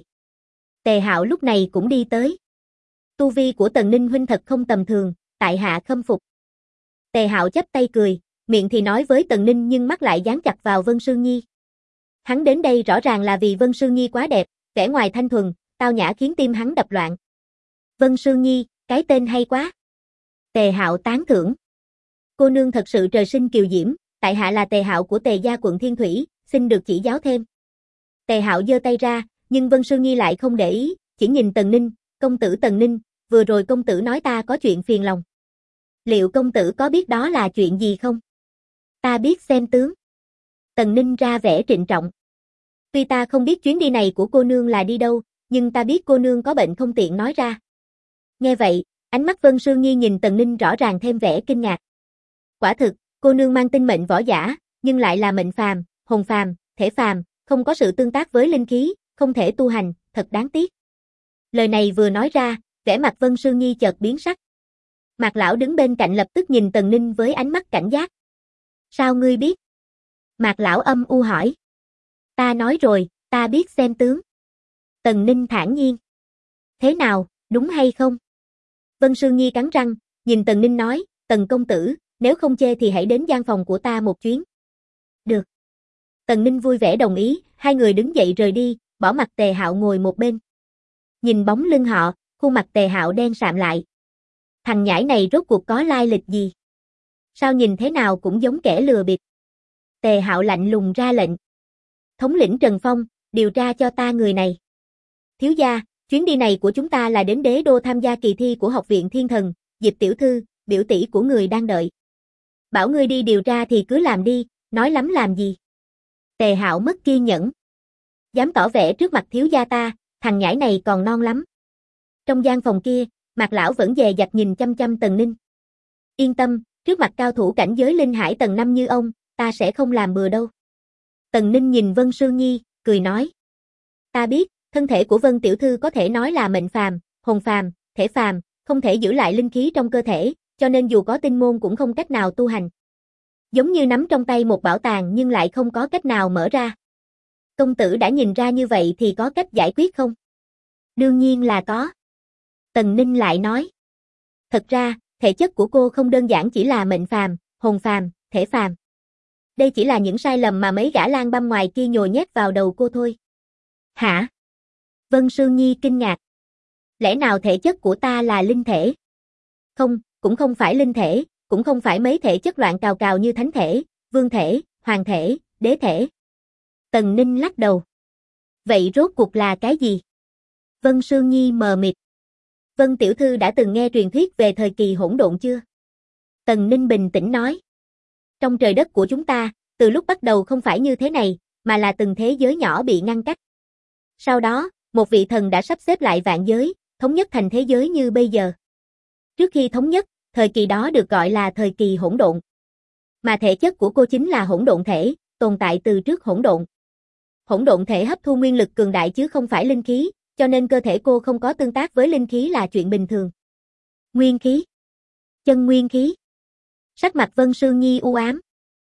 Tề Hạo lúc này cũng đi tới. Tu vi của Tần Ninh huynh thật không tầm thường, tại hạ khâm phục. Tề Hạo chắp tay cười, miệng thì nói với Tần Ninh nhưng mắt lại dán chặt vào Vân Sương Nhi. Hắn đến đây rõ ràng là vì Vân Sương Nhi quá đẹp, vẻ ngoài thanh thuần, tao nhã khiến tim hắn đập loạn. Vân Sương Nhi, cái tên hay quá. Tề Hạo tán thưởng. Cô nương thật sự trời sinh kiều diễm, tại hạ là Tề Hạo của Tề gia quận Thiên Thủy, xin được chỉ giáo thêm. Tề Hạo giơ tay ra, nhưng Vân Sương Nhi lại không để ý, chỉ nhìn Tần Ninh, công tử Tần Ninh, vừa rồi công tử nói ta có chuyện phiền lòng. Liệu công tử có biết đó là chuyện gì không? Ta biết xem tướng. Tần Ninh ra vẻ trịnh trọng. Tuy ta không biết chuyến đi này của cô nương là đi đâu, nhưng ta biết cô nương có bệnh không tiện nói ra. Nghe vậy, ánh mắt Vân Sương Nhi nhìn Tần Ninh rõ ràng thêm vẻ kinh ngạc. Quả thực, cô nương mang tinh mệnh võ giả, nhưng lại là mệnh phàm, hồn phàm, thể phàm, không có sự tương tác với linh khí, không thể tu hành, thật đáng tiếc. Lời này vừa nói ra, vẻ mặt Vân Sương Nhi chợt biến sắc. Mạc lão đứng bên cạnh lập tức nhìn Tần Ninh với ánh mắt cảnh giác. Sao ngươi biết? Mạc lão âm u hỏi. Ta nói rồi, ta biết xem tướng. Tần Ninh thản nhiên. Thế nào, đúng hay không? Vân Sương Nhi cắn răng, nhìn Tần Ninh nói, Tần công tử, nếu không chê thì hãy đến gian phòng của ta một chuyến. Được. Tần Ninh vui vẻ đồng ý, hai người đứng dậy rời đi, bỏ mặc Tề Hạo ngồi một bên. Nhìn bóng lưng họ, khuôn mặt Tề Hạo đen sạm lại. Thằng nhãi này rốt cuộc có lai lịch gì? Sao nhìn thế nào cũng giống kẻ lừa bịp. Tề Hạo lạnh lùng ra lệnh. Thống lĩnh Trần Phong, điều tra cho ta người này. Thiếu gia, chuyến đi này của chúng ta là đến đế đô tham gia kỳ thi của Học viện Thiên Thần, Diệp tiểu thư, biểu tỷ của người đang đợi. Bảo ngươi đi điều tra thì cứ làm đi, nói lắm làm gì. Tề Hạo mất kiên nhẫn. Dám tỏ vẻ trước mặt thiếu gia ta, thằng nhãi này còn non lắm. Trong gian phòng kia, Mạc lão vẫn dè dặt nhìn chăm chăm Tần Ninh. Yên tâm, trước mặt cao thủ cảnh giới linh hải tầng 5 như ông, ta sẽ không làm bừa đâu. Tần Ninh nhìn Vân Sương Nhi, cười nói. Ta biết, thân thể của Vân tiểu thư có thể nói là mệnh phàm, hồn phàm, thể phàm, không thể giữ lại linh khí trong cơ thể, cho nên dù có tinh môn cũng không cách nào tu hành. Giống như nắm trong tay một bảo tàng nhưng lại không có cách nào mở ra. Công tử đã nhìn ra như vậy thì có cách giải quyết không? Đương nhiên là có. Tần Ninh lại nói. Thật ra, thể chất của cô không đơn giản chỉ là mệnh phàm, hồn phàm, thể phàm. Đây chỉ là những sai lầm mà mấy gã lang băm ngoài kia nhồi nhét vào đầu cô thôi. Hả? Vân Sương Nhi kinh ngạc. Lẽ nào thể chất của ta là linh thể? Không, cũng không phải linh thể, cũng không phải mấy thể chất loạn cào cào như thánh thể, vương thể, hoàng thể, đế thể. Tần Ninh lắc đầu. Vậy rốt cuộc là cái gì? Vân Sương Nhi mờ mịt. Vân tiểu thư đã từng nghe truyền thuyết về thời kỳ hỗn độn chưa? Tần Ninh bình tĩnh nói. Trong trời đất của chúng ta, từ lúc bắt đầu không phải như thế này, mà là từng thế giới nhỏ bị ngăn cách. Sau đó, một vị thần đã sắp xếp lại vạn giới, thống nhất thành thế giới như bây giờ. Trước khi thống nhất, thời kỳ đó được gọi là thời kỳ hỗn độn. Mà thể chất của cô chính là hỗn độn thể, tồn tại từ trước hỗn độn. Hỗn độn thể hấp thu nguyên lực cường đại chứ không phải linh khí, cho nên cơ thể cô không có tương tác với linh khí là chuyện bình thường. Nguyên khí. Chân nguyên khí. Sắc mặt Vân Sương Nhi u ám.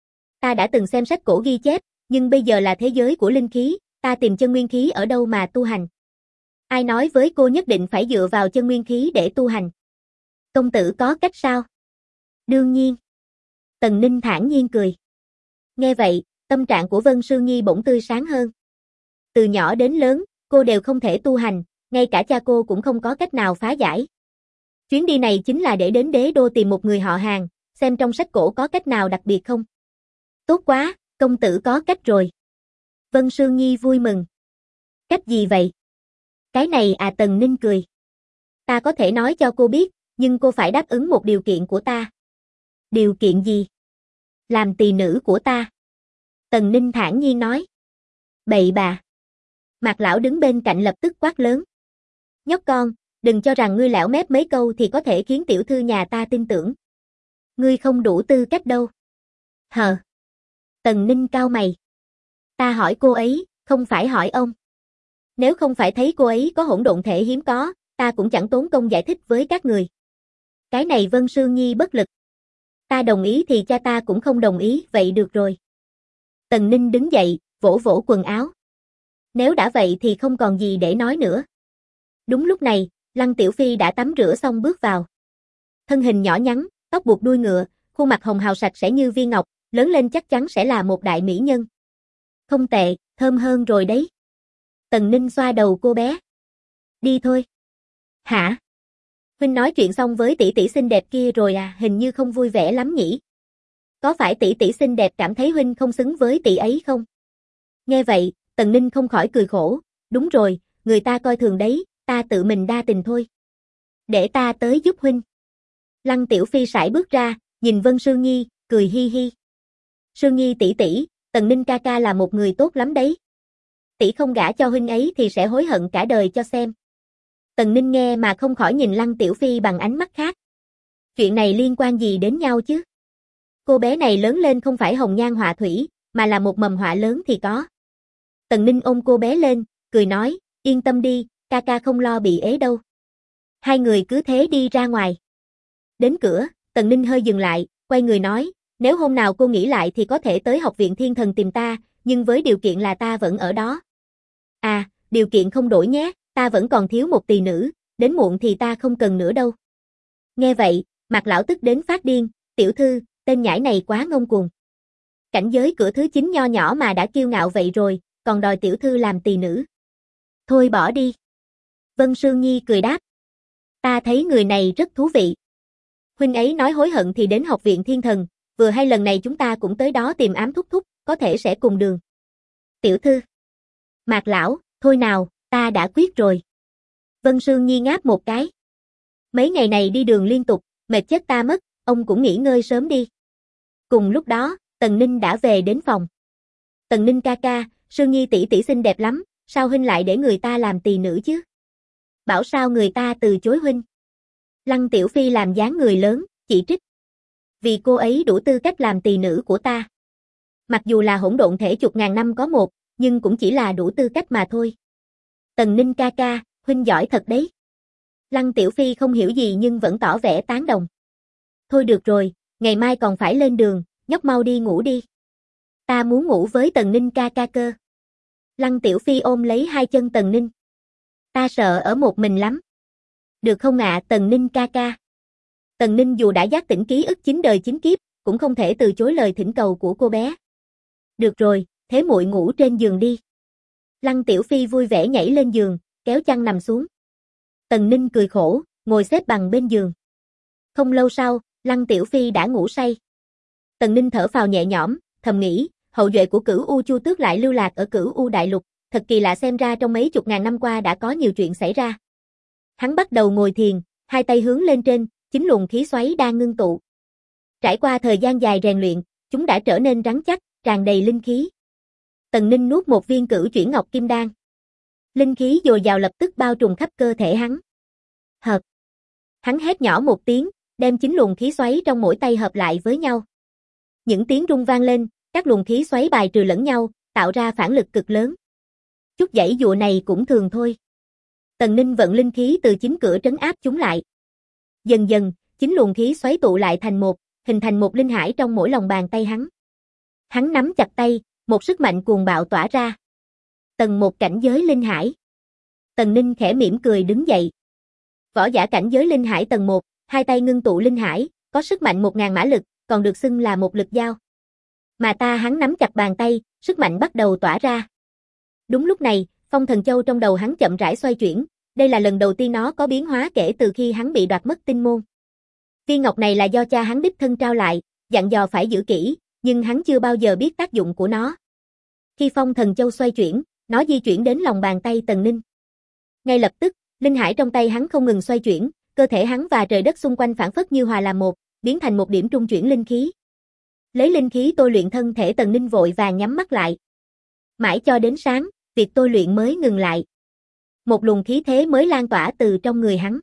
Ta đã từng xem sách cổ ghi chép, nhưng bây giờ là thế giới của linh khí, ta tìm chân nguyên khí ở đâu mà tu hành? Ai nói với cô nhất định phải dựa vào chân nguyên khí để tu hành? Công tử có cách sao? Đương nhiên. Tần Ninh thản nhiên cười. Nghe vậy, tâm trạng của Vân Sương Nhi bỗng tươi sáng hơn. Từ nhỏ đến lớn, cô đều không thể tu hành, ngay cả cha cô cũng không có cách nào phá giải. Chuyến đi này chính là để đến đế đô tìm một người họ hàng, xem trong sách cổ có cách nào đặc biệt không. Tốt quá, công tử có cách rồi. Vân Sương Nhi vui mừng. Cách gì vậy? Cái này à, Tần Ninh cười. Ta có thể nói cho cô biết, nhưng cô phải đáp ứng một điều kiện của ta. Điều kiện gì? Làm tỳ nữ của ta. Tần Ninh thản nhiên nói. Bậy bạ. Mạc lão đứng bên cạnh lập tức quát lớn. Nhóc con, đừng cho rằng ngươi lẻo mép mấy câu thì có thể khiến tiểu thư nhà ta tin tưởng. Ngươi không đủ tư cách đâu. Hờ. Tần Ninh cau mày. Ta hỏi cô ấy, không phải hỏi ông. Nếu không phải thấy cô ấy có hỗn độn thể hiếm có, ta cũng chẳng tốn công giải thích với các người. Cái này Vân Sương Nhi bất lực. Ta đồng ý thì cha ta cũng không đồng ý, vậy được rồi. Tần Ninh đứng dậy, vỗ vỗ quần áo. Nếu đã vậy thì không còn gì để nói nữa. Đúng lúc này, Lăng Tiểu Phi đã tắm rửa xong bước vào. Thân hình nhỏ nhắn, tóc buộc đuôi ngựa, khuôn mặt hồng hào sạch sẽ như viên ngọc, lớn lên chắc chắn sẽ là một đại mỹ nhân. Không tệ, thơm hơn rồi đấy. Tần Ninh xoa đầu cô bé. Đi thôi. Hả? Huynh nói chuyện xong với tỷ tỷ xinh đẹp kia rồi à, hình như không vui vẻ lắm nhỉ? Có phải tỷ tỷ xinh đẹp cảm thấy Huynh không xứng với tỷ ấy không? Nghe vậy, Tần Ninh không khỏi cười khổ. Đúng rồi, người ta coi thường đấy, ta tự mình đa tình thôi. Để ta tới giúp Huynh. Lăng Tiểu Phi sải bước ra, nhìn Vân Sương Nhi, cười hi hi. Sương Nhi tỷ tỷ, Tần Ninh ca ca là một người tốt lắm đấy. Tỷ không gả cho Huynh ấy thì sẽ hối hận cả đời cho xem. Tần Ninh nghe mà không khỏi nhìn Lăng Tiểu Phi bằng ánh mắt khác. Chuyện này liên quan gì đến nhau chứ? Cô bé này lớn lên không phải hồng nhan họa thủy, mà là một mầm họa lớn thì có. Tần Ninh ôm cô bé lên, cười nói, yên tâm đi, ca ca không lo bị ế đâu. Hai người cứ thế đi ra ngoài. Đến cửa, Tần Ninh hơi dừng lại, quay người nói, nếu hôm nào cô nghĩ lại thì có thể tới học viện Thiên Thần tìm ta, nhưng với điều kiện là ta vẫn ở đó. À, điều kiện không đổi nhé, ta vẫn còn thiếu một tỳ nữ, đến muộn thì ta không cần nữa đâu. Nghe vậy, Mạc lão tức đến phát điên, tiểu thư, tên nhãi này quá ngông cuồng. Cảnh giới cửa thứ 9 nho nhỏ mà đã kiêu ngạo vậy rồi, còn đòi tiểu thư làm tỳ nữ. Thôi bỏ đi. Vân Sương Nhi cười đáp. Ta thấy người này rất thú vị. Huynh ấy nói hối hận thì đến học viện Thiên Thần, vừa hay lần này chúng ta cũng tới đó tìm Ám thúc thúc, có thể sẽ cùng đường. Tiểu thư. Mạc lão, thôi nào, ta đã quyết rồi. Vân Sương Nhi ngáp một cái. Mấy ngày này đi đường liên tục, mệt chết ta mất, ông cũng nghỉ ngơi sớm đi. Cùng lúc đó, Tần Ninh đã về đến phòng. Tần Ninh ca ca, Sương Nhi tỷ tỷ xinh đẹp lắm, sao huynh lại để người ta làm tỳ nữ chứ? Bảo sao người ta từ chối huynh? Lăng Tiểu Phi làm dáng người lớn, chỉ trích. Vì cô ấy đủ tư cách làm tỳ nữ của ta. Mặc dù là hỗn độn thể chục ngàn năm có một, nhưng cũng chỉ là đủ tư cách mà thôi. Tần Ninh ca ca, huynh giỏi thật đấy. Lăng Tiểu Phi không hiểu gì nhưng vẫn tỏ vẻ tán đồng. Thôi được rồi, ngày mai còn phải lên đường, nhóc mau đi ngủ đi. Ta muốn ngủ với Tần Ninh ca ca cơ. Lăng Tiểu Phi ôm lấy hai chân Tần Ninh. Ta sợ ở một mình lắm. Được không ạ Tần Ninh ca ca? Tần Ninh dù đã giác tỉnh ký ức 9 đời 9 kiếp, cũng không thể từ chối lời thỉnh cầu của cô bé. Được rồi, thế muội ngủ trên giường đi. Lăng Tiểu Phi vui vẻ nhảy lên giường, kéo chăn nằm xuống. Tần Ninh cười khổ, ngồi xếp bằng bên giường. Không lâu sau, Lăng Tiểu Phi đã ngủ say. Tần Ninh thở phào nhẹ nhõm, thầm nghĩ, hậu duệ của Cửu U Chu Tước lại lưu lạc ở Cửu U Đại Lục, thật kỳ lạ xem ra trong mấy chục ngàn năm qua đã có nhiều chuyện xảy ra. Hắn bắt đầu ngồi thiền, hai tay hướng lên trên, 9 luồng khí xoáy đang ngưng tụ. Trải qua thời gian dài rèn luyện, chúng đã trở nên rắn chắc, tràn đầy linh khí. Tần Ninh nuốt một viên Cửu Chuyển Ngọc Kim Đan. Linh khí dồi dào lập tức bao trùm khắp cơ thể hắn. Hợp. Hắn hét nhỏ một tiếng, đem 9 luồng khí xoáy trong mỗi tay hợp lại với nhau. Những tiếng rung vang lên, các luồng khí xoáy bài trừ lẫn nhau, tạo ra phản lực cực lớn. Chút giãy dụa này cũng thường thôi. Tần Ninh vận linh khí từ 9 cửa trấn áp chúng lại. Dần dần, 9 luồng khí xoáy tụ lại thành một, hình thành một linh hải trong mỗi lòng bàn tay hắn. Hắn nắm chặt tay, một sức mạnh cuồng bạo tỏa ra. Tầng 1 cảnh giới linh hải. Tần Ninh khẽ mỉm cười đứng dậy. Võ giả cảnh giới linh hải tầng 1, hai tay ngưng tụ linh hải, có sức mạnh 1000 mã lực, còn được xưng là một lực dao. Mà hắn nắm chặt bàn tay, sức mạnh bắt đầu tỏa ra. Đúng lúc này, Phong Thần Châu trong đầu hắn chậm rãi xoay chuyển, đây là lần đầu tiên nó có biến hóa kể từ khi hắn bị đoạt mất tinh môn. Viên ngọc này là do cha hắn đích thân trao lại, dặn dò phải giữ kỹ, nhưng hắn chưa bao giờ biết tác dụng của nó. Khi Phong Thần Châu xoay chuyển, nó di chuyển đến lòng bàn tay Tần Ninh. Ngay lập tức, linh hải trong tay hắn không ngừng xoay chuyển, cơ thể hắn và trời đất xung quanh phản phất như hòa làm một, biến thành một điểm trung chuyển linh khí. Lấy linh khí tôi luyện thân thể Tần Ninh vội vàng nhắm mắt lại. Mãi cho đến sáng, việc tôi luyện mới ngừng lại. Một luồng khí thế mới lan tỏa từ trong người hắn.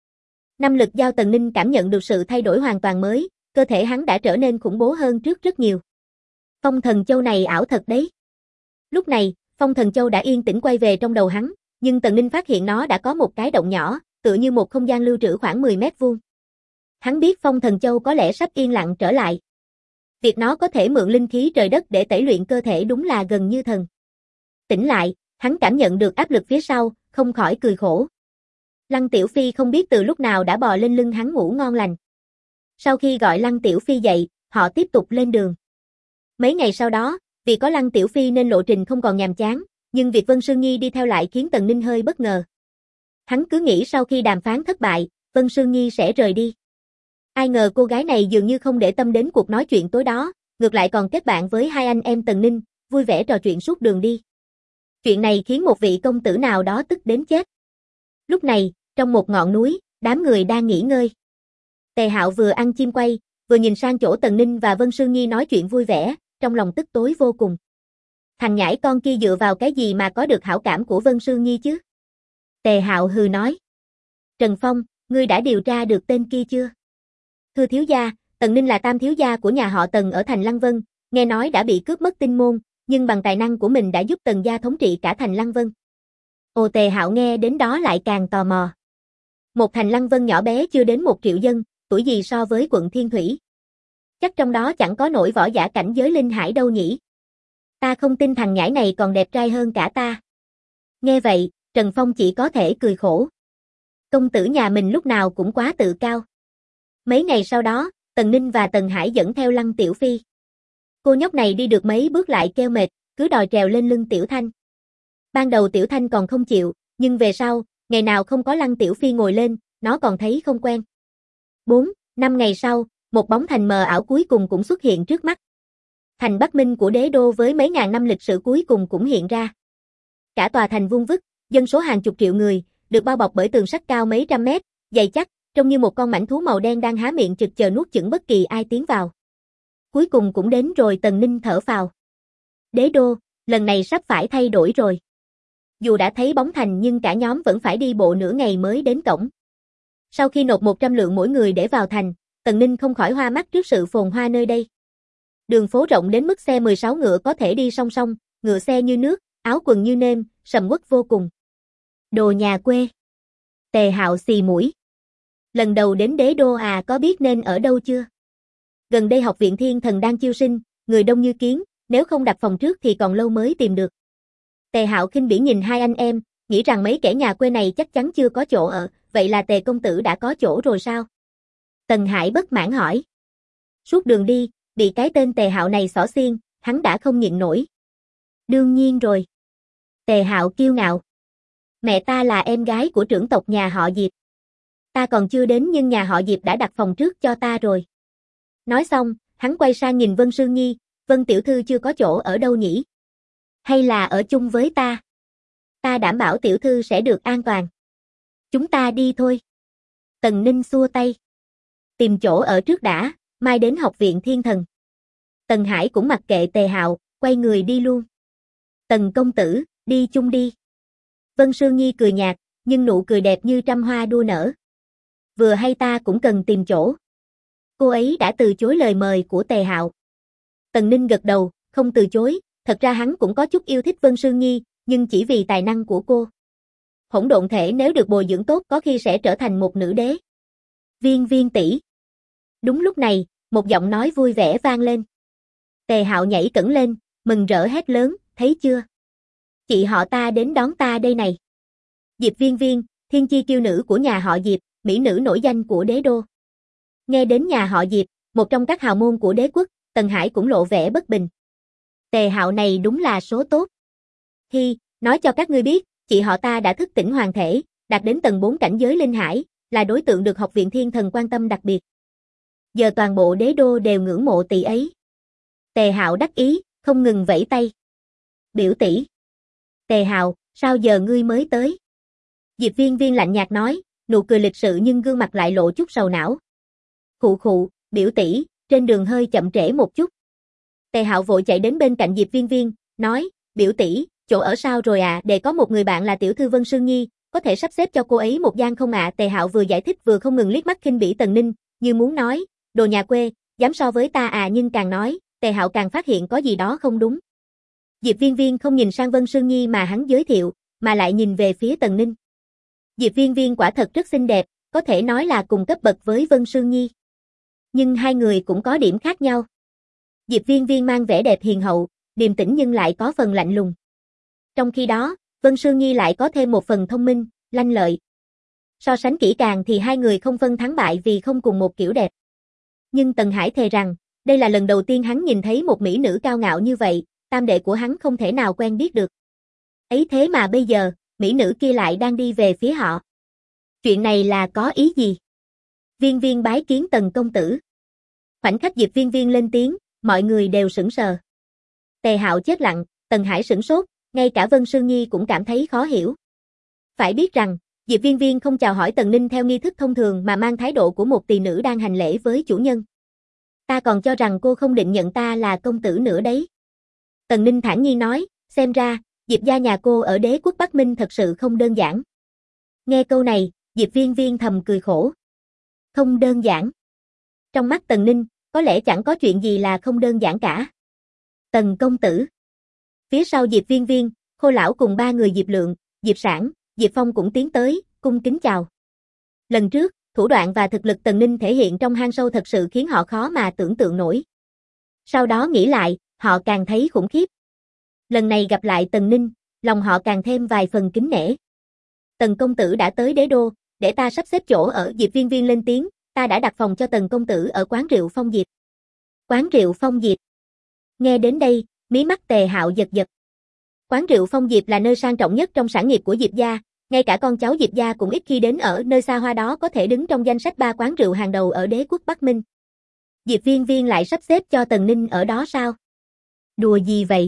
Năm lực giao Tần Ninh cảm nhận được sự thay đổi hoàn toàn mới, cơ thể hắn đã trở nên khủng bố hơn trước rất nhiều. Phong Thần Châu này ảo thật đấy. Lúc này, Phong Thần Châu đã yên tĩnh quay về trong đầu hắn, nhưng Tần Ninh phát hiện nó đã có một cái động nhỏ, tựa như một không gian lưu trữ khoảng 10 mét vuông. Hắn biết Phong Thần Châu có lẽ sắp yên lặng trở lại. Việc nó có thể mượn linh khí trời đất để tẩy luyện cơ thể đúng là gần như thần. Tỉnh lại, hắn cảm nhận được áp lực phía sau, không khỏi cười khổ. Lăng Tiểu Phi không biết từ lúc nào đã bò lên lưng hắn ngủ ngon lành. Sau khi gọi Lăng Tiểu Phi dậy, họ tiếp tục lên đường. Mấy ngày sau đó, Vì có Lăng Tiểu Phi nên lộ trình không còn nhàm chán, nhưng việc Vân Sương Nhi đi theo lại khiến Tần Ninh hơi bất ngờ. Hắn cứ nghĩ sau khi đàm phán thất bại, Vân Sương Nhi sẽ rời đi. Ai ngờ cô gái này dường như không để tâm đến cuộc nói chuyện tối đó, ngược lại còn kết bạn với hai anh em Tần Ninh, vui vẻ trò chuyện suốt đường đi. Chuyện này khiến một vị công tử nào đó tức đến chết. Lúc này, trong một ngọn núi, đám người đang nghỉ ngơi. Tề Hạo vừa ăn chim quay, vừa nhìn sang chỗ Tần Ninh và Vân Sương Nhi nói chuyện vui vẻ, trong lòng tức tối vô cùng. Thằng nhãi con kia dựa vào cái gì mà có được hảo cảm của Vân Sương Nhi chứ? Tề Hạo hừ nói. Trần Phong, ngươi đã điều tra được tên kia chưa? Thưa thiếu gia, Tần Ninh là tam thiếu gia của nhà họ Tần ở thành Lăng Vân, nghe nói đã bị cướp mất tinh môn, nhưng bằng tài năng của mình đã giúp Tần gia thống trị cả thành Lăng Vân. Ồ, Tề Hạo nghe đến đó lại càng tò mò. Một thành Lăng Vân nhỏ bé chưa đến 1 triệu dân, tuổi gì so với quận Thiên Thủy? Chắc trong đó chẳng có nổi võ giả cảnh giới linh hải đâu nhỉ? Ta không tin thằng nhãi này còn đẹp trai hơn cả ta. Nghe vậy, Trần Phong chỉ có thể cười khổ. Công tử nhà mình lúc nào cũng quá tự cao. Mấy ngày sau đó, Tần Ninh và Tần Hải dẫn theo Lăng Tiểu Phi. Cô nhóc này đi được mấy bước lại kêu mệt, cứ đòi trèo lên lưng Tiểu Thanh. Ban đầu Tiểu Thanh còn không chịu, nhưng về sau, ngày nào không có Lăng Tiểu Phi ngồi lên, nó còn thấy không quen. 4-5 ngày sau, một bóng thành mờ ảo cuối cùng cũng xuất hiện trước mắt. Thành Bắc Minh của đế đô với mấy ngàn năm lịch sử cuối cùng cũng hiện ra. Cả tòa thành vuông vức, dân số hàng chục triệu người, được bao bọc bởi tường sắt cao mấy trăm mét, dày chắc, trông như một con mãnh thú màu đen đang há miệng trực chờ nuốt chửng bất kỳ ai tiến vào. Cuối cùng cũng đến rồi. Tần Ninh thở phào. Đế đô, lần này sắp phải thay đổi rồi. Dù đã thấy bóng thành nhưng cả nhóm vẫn phải đi bộ nửa ngày mới đến cổng. Sau khi nộp 100 lượng mỗi người để vào thành, Tần Ninh không khỏi hoa mắt trước sự phồn hoa nơi đây. Đường phố rộng đến mức xe 16 ngựa có thể đi song song, ngựa xe như nước, áo quần như nêm, sầm uất vô cùng. Đồ nhà quê. Tề Hạo xì mũi. Lần đầu đến đế đô à, có biết nên ở đâu chưa? Gần đây học viện Thiên Thần đang chiêu sinh, người đông như kiến, nếu không đặt phòng trước thì còn lâu mới tìm được. Tề Hạo khinh bỉ nhìn hai anh em, nghĩ rằng mấy kẻ nhà quê này chắc chắn chưa có chỗ ở, vậy là Tề công tử đã có chỗ rồi sao? Tần Hải bất mãn hỏi. Suốt đường đi, bị cái tên Tề Hạo này xỏ xiên, hắn đã không nhịn nổi. Đương nhiên rồi. Tề Hạo kiêu ngạo. Mẹ ta là em gái của trưởng tộc nhà họ Diệp. Ta còn chưa đến nhưng nhà họ Diệp đã đặt phòng trước cho ta rồi. Nói xong, hắn quay sang nhìn Vân Sương Nhi, Vân tiểu thư chưa có chỗ ở đâu nhỉ? Hay là ở chung với ta? Ta đảm bảo tiểu thư sẽ được an toàn. Chúng ta đi thôi. Tần Ninh xua tay. Tìm chỗ ở trước đã, mai đến học viện Thiên Thần. Tần Hải cũng mặc kệ Tề Hạo, quay người đi luôn. Tần công tử, đi chung đi. Vân Sương Nhi cười nhạt, nhưng nụ cười đẹp như trăm hoa đua nở. Vừa hay ta cũng cần tìm chỗ. Cô ấy đã từ chối lời mời của Tề Hạo. Tần Ninh gật đầu, không từ chối, thật ra hắn cũng có chút yêu thích Vân Sương Nhi, nhưng chỉ vì tài năng của cô. Hỗn độn thể nếu được bồi dưỡng tốt có khi sẽ trở thành một nữ đế. Viên Viên tỷ. Đúng lúc này, một giọng nói vui vẻ vang lên. Tề Hạo nhảy cẫng lên, mừng rỡ hét lớn, thấy chưa? Chị họ ta đến đón ta đây này. Diệp Viên Viên, thiên chi kiêu nữ của nhà họ Diệp, mỹ nữ nổi danh của đế đô. Nghe đến nhà họ Diệp, một trong các hào môn của đế quốc, Tần Hải cũng lộ vẻ bất bình. Tề Hạo này đúng là số tốt. Hi, nói cho các ngươi biết, chị họ ta đã thức tỉnh hoàng thể, đạt đến tầng 4 cảnh giới linh hải, là đối tượng được học viện Thiên Thần quan tâm đặc biệt. Giờ toàn bộ đế đô đều ngưỡng mộ tỷ ấy. Tề Hạo đắc ý, không ngừng vẫy tay. Biểu tỷ. Tề Hạo, sao giờ ngươi mới tới? Diệp Viên Viên lạnh nhạt nói, nụ cười lịch sự nhưng gương mặt lại lộ chút sầu não. Khụ khụ, biểu tỷ, trên đường hơi chậm trễ một chút. Tề Hạo vội chạy đến bên cạnh Diệp Viên Viên, nói, biểu tỷ, chỗ ở sao rồi à, để có một người bạn là tiểu thư Vân Sương Nhi, có thể sắp xếp cho cô ấy một gian không ạ? Tề Hạo vừa giải thích vừa không ngừng liếc mắt khinh bỉ Tần Ninh, như muốn nói, đồ nhà quê, dám so với ta à, nhưng càng nói, Tề Hạo càng phát hiện có gì đó không đúng. Diệp Viên Viên không nhìn sang Vân Sương Nhi mà hắn giới thiệu, mà lại nhìn về phía Tần Ninh. Diệp Viên Viên quả thật rất xinh đẹp, có thể nói là cùng cấp bậc với Vân Sương Nhi. Nhưng hai người cũng có điểm khác nhau. Diệp Viên Viên mang vẻ đẹp hiền hậu, điềm tĩnh nhưng lại có phần lạnh lùng. Trong khi đó, Vân Sương Nhi lại có thêm một phần thông minh, lanh lợi. So sánh kỹ càng thì hai người không phân thắng bại vì không cùng một kiểu đẹp. Nhưng Tần Hải thề rằng, đây là lần đầu tiên hắn nhìn thấy một mỹ nữ cao ngạo như vậy, tam đệ của hắn không thể nào quen biết được. Ấy thế mà bây giờ, mỹ nữ kia lại đang đi về phía họ. Chuyện này là có ý gì? Viên Viên bái kiến Tần công tử. Khoảnh khắc Diệp Viên Viên lên tiếng, mọi người đều sững sờ. Tề Hạo chết lặng, Tần Hải sửng sốt, ngay cả Vân Sương Nhi cũng cảm thấy khó hiểu. Phải biết rằng, Diệp Viên Viên không chào hỏi Tần Ninh theo nghi thức thông thường mà mang thái độ của một tỳ nữ đang hành lễ với chủ nhân. Ta còn cho rằng cô không định nhận ta là công tử nữa đấy. Tần Ninh thản nhiên nói, xem ra, Diệp gia nhà cô ở đế quốc Bắc Minh thật sự không đơn giản. Nghe câu này, Diệp Viên Viên thầm cười khổ. Không đơn giản. Trong mắt Tần Ninh, có lẽ chẳng có chuyện gì là không đơn giản cả. Tần công tử. Phía sau Diệp Viên Viên, Khô lão cùng ba người Diệp Lượng, Diệp Sản, Diệp Phong cũng tiến tới, cung kính chào. Lần trước, thủ đoạn và thực lực Tần Ninh thể hiện trong hang sâu thật sự khiến họ khó mà tưởng tượng nổi. Sau đó nghĩ lại, họ càng thấy khủng khiếp. Lần này gặp lại Tần Ninh, lòng họ càng thêm vài phần kính nể. Tần công tử đã tới đế đô, để ta sắp xếp chỗ ở. Diệp Viên Viên lên tiếng, ta đã đặt phòng cho Tần công tử ở quán rượu Phong Diệp. Quán rượu Phong Diệp. Nghe đến đây, mí mắt Tề Hạo giật giật. Quán rượu Phong Diệp là nơi sang trọng nhất trong sản nghiệp của Diệp gia, ngay cả con cháu Diệp gia cũng ít khi đến ở nơi xa hoa đó, có thể đứng trong danh sách 3 quán rượu hàng đầu ở đế quốc Bắc Minh. Diệp Viên Viên lại sắp xếp cho Tần Ninh ở đó sao? Đùa gì vậy?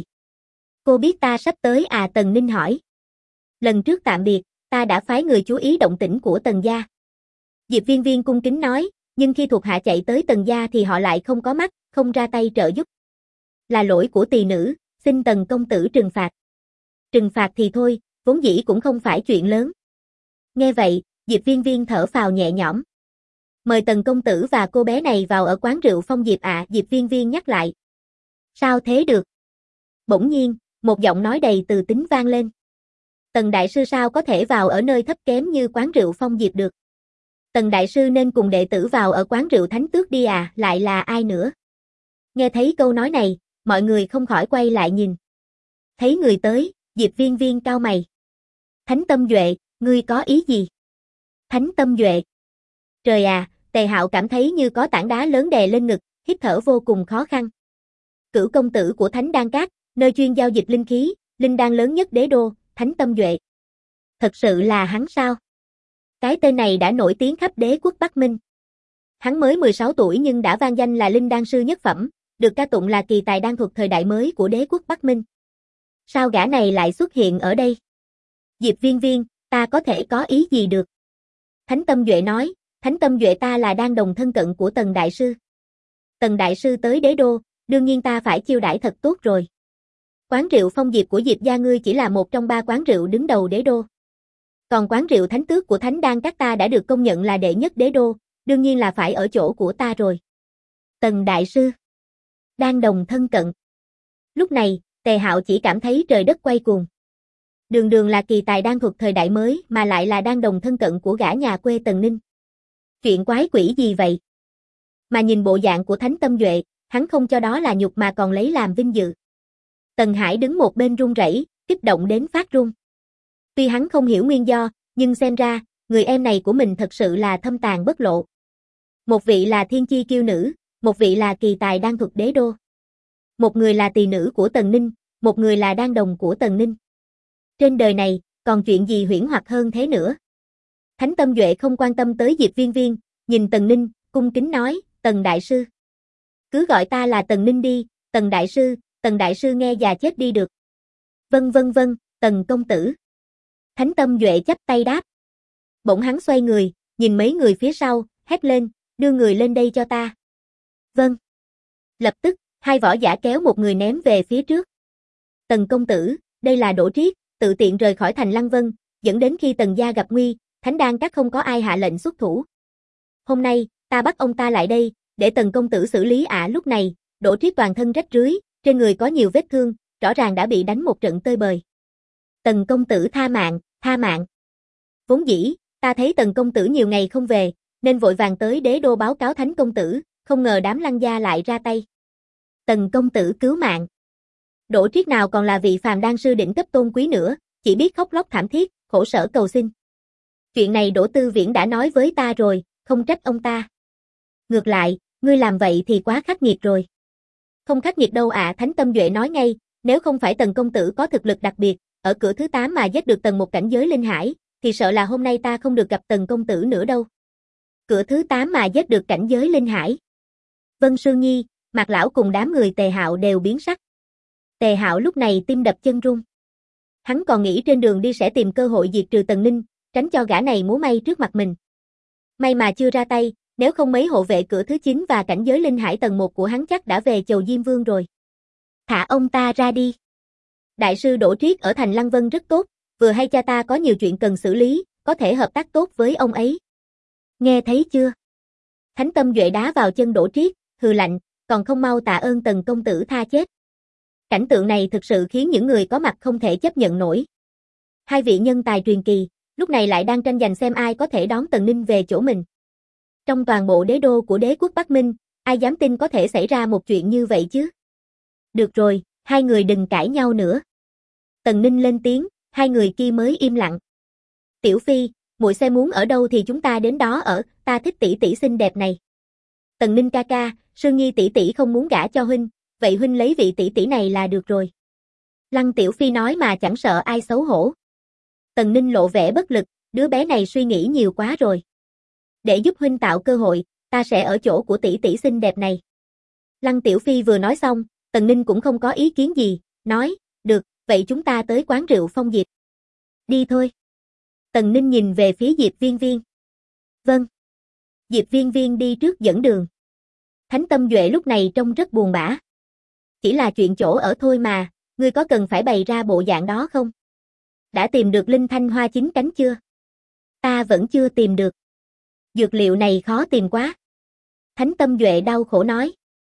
Cô biết ta sắp tới à? Tần Ninh hỏi. Lần trước tạm biệt, ta đã phái người chú ý động tĩnh của Tần gia. Diệp Viên Viên cung kính nói, nhưng khi thuộc hạ chạy tới Tần gia thì họ lại không có mắt, không ra tay trợ giúp. Là lỗi của tỳ nữ, xin Tần công tử trừng phạt. Trừng phạt thì thôi, vốn dĩ cũng không phải chuyện lớn. Nghe vậy, Diệp Viên Viên thở phào nhẹ nhõm. Mời Tần công tử và cô bé này vào ở quán rượu Phong Diệp ạ. Diệp Viên Viên nhắc lại. Sao thế được? Bỗng nhiên, một giọng nói đầy từ tính vang lên. Tần đại sư sao có thể vào ở nơi thấp kém như quán rượu Phong Diệp được? Tần đại sư nên cùng đệ tử vào ở quán rượu Thánh Tước đi à, lại là ai nữa? Nghe thấy câu nói này, mọi người không khỏi quay lại nhìn. Thấy người tới, Diệp Viên Viên cau mày. Thánh Tâm Duệ, ngươi có ý gì? Thánh Tâm Duệ. Trời à, Tề Hạo cảm thấy như có tảng đá lớn đè lên ngực, hít thở vô cùng khó khăn. Cửu công tử của Thánh Đan Các, nơi chuyên giao dịch linh khí, linh đan lớn nhất đế đô, Thánh Tâm Duệ. Thật sự là hắn sao? Cái tên này đã nổi tiếng khắp đế quốc Bắc Minh. Hắn mới 16 tuổi nhưng đã vang danh là linh đan sư nhất phẩm, được ca tụng là kỳ tài đan thuật thời đại mới của đế quốc Bắc Minh. Sao gã này lại xuất hiện ở đây? Diệp Viên Viên, ta có thể có ý gì được? Thánh Tâm Duệ nói, Thánh Tâm Duệ ta là đan đồng thân cận của Tần đại sư. Tần đại sư tới đế đô, đương nhiên ta phải chiêu đãi thật tốt rồi. Quán rượu Phong Diệp của Diệp gia ngươi chỉ là một trong 3 quán rượu đứng đầu đế đô. Còn quán rượu Thánh Tước của Thánh Đan Các ta đã được công nhận là đệ nhất đế đô, đương nhiên là phải ở chỗ của ta rồi. Tần đại sư. Đan đồng thân cận. Lúc này, Tề Hạo chỉ cảm thấy trời đất quay cuồng. Đường đường là kỳ tài đan thuật thời đại mới mà lại là đan đồng thân cận của gã nhà quê Tần Ninh. Chuyện quái quỷ gì vậy? Mà nhìn bộ dạng của Thánh Tâm Duệ, hắn không cho đó là nhục mà còn lấy làm vinh dự. Tần Hải đứng một bên run rẩy, kích động đến phát run. Tuy hắn không hiểu nguyên do, nhưng xem ra, người em này của mình thật sự là thâm tàn bất lộ. Một vị là thiên chi kiêu nữ, một vị là kỳ tài đan thuật đế đô. Một người là tỳ nữ của Tần Ninh, một người là đan đồng của Tần Ninh. Trên đời này, còn chuyện gì huyễn hoặc hơn thế nữa? Thánh Tâm Duệ không quan tâm tới Diệp Viên Viên, nhìn Tần Ninh, cung kính nói, Tần đại sư. Cứ gọi ta là Tần Ninh đi, Tần đại sư nghe già chết đi được. Vâng, Tần công tử. Thánh Tâm Duệ chắp tay đáp. Bỗng hắn xoay người, nhìn mấy người phía sau, hét lên, đưa người lên đây cho ta. Vâng. Lập tức, 2 võ giả kéo một người ném về phía trước. Tần công tử, đây là Đỗ Triết, tự tiện rời khỏi thành Lăng Vân, dẫn đến khi Tần gia gặp nguy, Thánh Đan Các không có ai hạ lệnh xuất thủ. Hôm nay, ta bắt ông ta lại đây, để Tần công tử xử lý ạ. Lúc này, Đỗ Triết toàn thân rách rưới, trên người có nhiều vết thương, rõ ràng đã bị đánh một trận tơi bời. Tần công tử tha mạng, tha mạng. Vốn dĩ, ta thấy Tần công tử nhiều ngày không về, nên vội vàng tới đế đô báo cáo Thánh công tử, không ngờ đám Lăng gia lại ra tay. Tần công tử cứu mạng. Đỗ Triết nào còn là vị phàm đan sư đỉnh cấp tôn quý nữa, chỉ biết khóc lóc thảm thiết, khổ sở cầu xin. Chuyện này Đỗ Tư Viễn đã nói với ta rồi, không trách ông ta. Ngược lại, ngươi làm vậy thì quá khắc nghiệt rồi. Không khắc nghiệt đâu ạ. Thánh Tâm Duệ nói ngay, Nếu không phải Tần công tử có thực lực đặc biệt, ở cửa thứ 8 mà giết được Tần một cảnh giới linh hải, thì sợ là hôm nay ta không được gặp Tần công tử nữa đâu. Cửa thứ 8 mà giết được cảnh giới linh hải. Vân Sương Nhi, Mạc lão cùng đám người Tề Hạo đều biến sắc. Tề Hạo lúc này tim đập chân run. Hắn còn nghĩ trên đường đi sẽ tìm cơ hội diệt trừ Tần Ninh, tránh cho gã này múa may trước mặt mình. May mà chưa ra tay, nếu không mấy hộ vệ cửa thứ 9 và cảnh giới linh hải tầng 1 của hắn chắc đã về chầu Diêm Vương rồi. Thả ông ta ra đi. Đại sư Đỗ Triết ở thành Lăng Vân rất tốt, vừa hay cha ta có nhiều chuyện cần xử lý, có thể hợp tác tốt với ông ấy. Nghe thấy chưa? Thánh Tâm Duệ đá vào chân Đỗ Triết, hừ lạnh, còn không mau tạ ơn Tần công tử tha chết. Cảnh tượng này thực sự khiến những người có mặt không thể chấp nhận nổi. Hai vị nhân tài truyền kỳ, lúc này lại đang tranh giành xem ai có thể đón Tần Ninh về chỗ mình. Trong toàn bộ đế đô của đế quốc Bắc Minh, ai dám tin có thể xảy ra một chuyện như vậy chứ? Được rồi, hai người đừng cãi nhau nữa. Tần Ninh lên tiếng, hai người kia mới im lặng. Tiểu Phi, muội xe muốn ở đâu thì chúng ta đến đó ở, ta thích tỷ tỷ xinh đẹp này. Tần Ninh ca ca, Sương Nhi tỷ tỷ không muốn gả cho huynh, vậy huynh lấy vị tỷ tỷ này là được rồi. Lăng Tiểu Phi nói mà chẳng sợ ai xấu hổ. Tần Ninh lộ vẻ bất lực, đứa bé này suy nghĩ nhiều quá rồi. Để giúp huynh tạo cơ hội, ta sẽ ở chỗ của tỷ tỷ xinh đẹp này. Lăng Tiểu Phi vừa nói xong, Tần Ninh cũng không có ý kiến gì, nói, được, vậy chúng ta tới quán rượu Phong Diệp. Đi thôi. Tần Ninh nhìn về phía Diệp Viên Viên. Vâng. Diệp Viên Viên đi trước dẫn đường. Thánh Tâm Duệ lúc này trông rất buồn bã. Chỉ là chuyện chỗ ở thôi mà, ngươi có cần phải bày ra bộ dạng đó không? Đã tìm được linh thanh hoa 9 cánh chưa? Ta vẫn chưa tìm được. Dược liệu này khó tìm quá. Thánh Tâm Duệ đau khổ nói.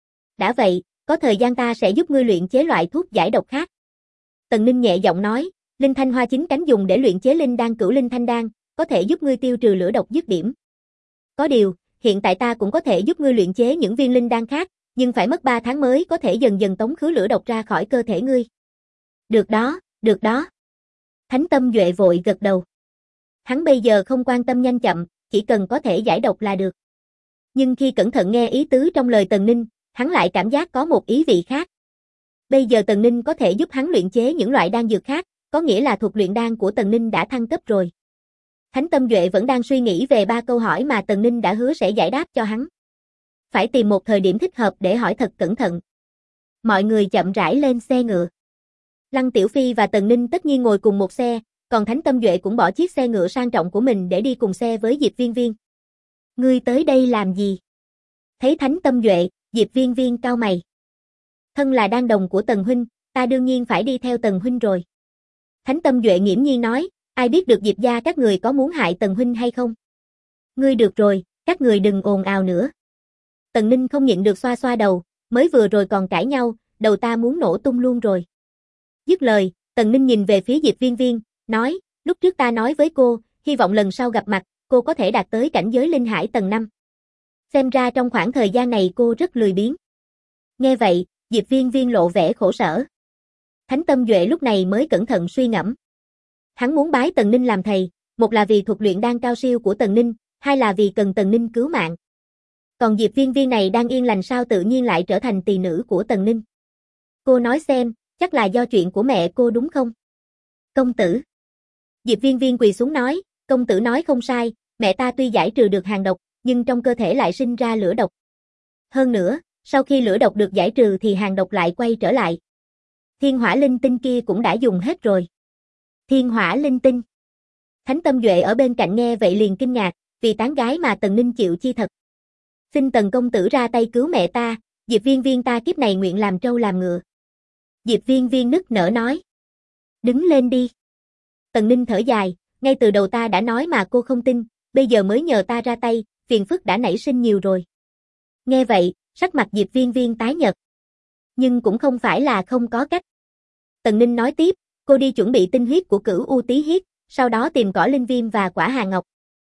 Đã vậy, có thời gian ta sẽ giúp ngươi luyện chế loại thuốc giải độc khác. Tần Ninh nhẹ giọng nói, linh thanh hoa 9 cánh dùng để luyện chế linh đan cửu linh thanh đan, có thể giúp ngươi tiêu trừ lửa độc dứt điểm. Có điều, hiện tại ta cũng có thể giúp ngươi luyện chế những viên linh đan khác, nhưng phải mất 3 tháng mới có thể dần dần tống khứ lửa độc ra khỏi cơ thể ngươi. Được đó, được đó. Thánh Tâm Duệ vội gật đầu. Hắn bây giờ không quan tâm nhanh chậm, chỉ cần có thể giải độc là được. Nhưng khi cẩn thận nghe ý tứ trong lời Tần Ninh, hắn lại cảm giác có một ý vị khác. Bây giờ Tần Ninh có thể giúp hắn luyện chế những loại đan dược khác, có nghĩa là thuật luyện đan của Tần Ninh đã thăng cấp rồi. Thánh Tâm Duệ vẫn đang suy nghĩ về 3 câu hỏi mà Tần Ninh đã hứa sẽ giải đáp cho hắn. Phải tìm một thời điểm thích hợp để hỏi thật cẩn thận. Mọi người chậm rãi lên xe ngựa. Lăng Tiểu Phi và Tần Ninh tất nhiên ngồi cùng một xe, còn Thánh Tâm Duệ cũng bỏ chiếc xe ngựa sang trọng của mình để đi cùng xe với Diệp Viên Viên. Ngươi tới đây làm gì? Thấy Thánh Tâm Duệ, Diệp Viên Viên cau mày. Thân là đan đồng của Tần huynh, ta đương nhiên phải đi theo Tần huynh rồi. Thánh Tâm Duệ nghiễm nhiên nói, ai biết được Diệp gia các người có muốn hại Tần huynh hay không? Ngươi được rồi, các người đừng ồn ào nữa. Tần Ninh không nhịn được xoa xoa đầu, mới vừa rồi còn cãi nhau, đầu ta muốn nổ tung luôn rồi. Dứt lời, Tần Ninh nhìn về phía Diệp Viên Viên, nói, lúc trước ta nói với cô, hy vọng lần sau gặp mặt, cô có thể đạt tới cảnh giới linh hải tầng 5. Xem ra trong khoảng thời gian này cô rất lười biếng. Nghe vậy, Diệp Viên Viên lộ vẻ khổ sở. Thánh Tâm Duệ lúc này mới cẩn thận suy ngẫm. Hắn muốn bái Tần Ninh làm thầy, một là vì thuật luyện đan cao siêu của Tần Ninh, hai là vì cần Tần Ninh cứu mạng. Còn Diệp Viên Viên này đang yên lành sao tự nhiên lại trở thành tỳ nữ của Tần Ninh. Cô nói xem, chắc là do chuyện của mẹ cô đúng không? Công tử. Diệp Viên Viên quỳ xuống nói, công tử nói không sai, mẹ ta tuy giải trừ được hàng độc, nhưng trong cơ thể lại sinh ra lửa độc. Hơn nữa, sau khi lửa độc được giải trừ thì hàng độc lại quay trở lại. Thiên hỏa linh tinh kia cũng đã dùng hết rồi. Thiên hỏa linh tinh. Thánh Tâm Duệ ở bên cạnh nghe vậy liền kinh ngạc, vì tán gái mà Tần Ninh chịu chi thật. Xin Tần công tử ra tay cứu mẹ ta, Diệp Viên Viên ta kiếp này nguyện làm trâu làm ngựa. Diệp Viên Viên nức nở nói. Đứng lên đi. Tần Ninh thở dài, ngay từ đầu ta đã nói mà cô không tin, bây giờ mới nhờ ta ra tay, phiền phức đã nảy sinh nhiều rồi. Nghe vậy, sắc mặt Diệp Viên Viên tái nhợt. Nhưng cũng không phải là không có cách. Tần Ninh nói tiếp, cô đi chuẩn bị tinh huyết của Cửu U Tí Huyết, sau đó tìm cỏ linh viêm và quả Hà Ngọc.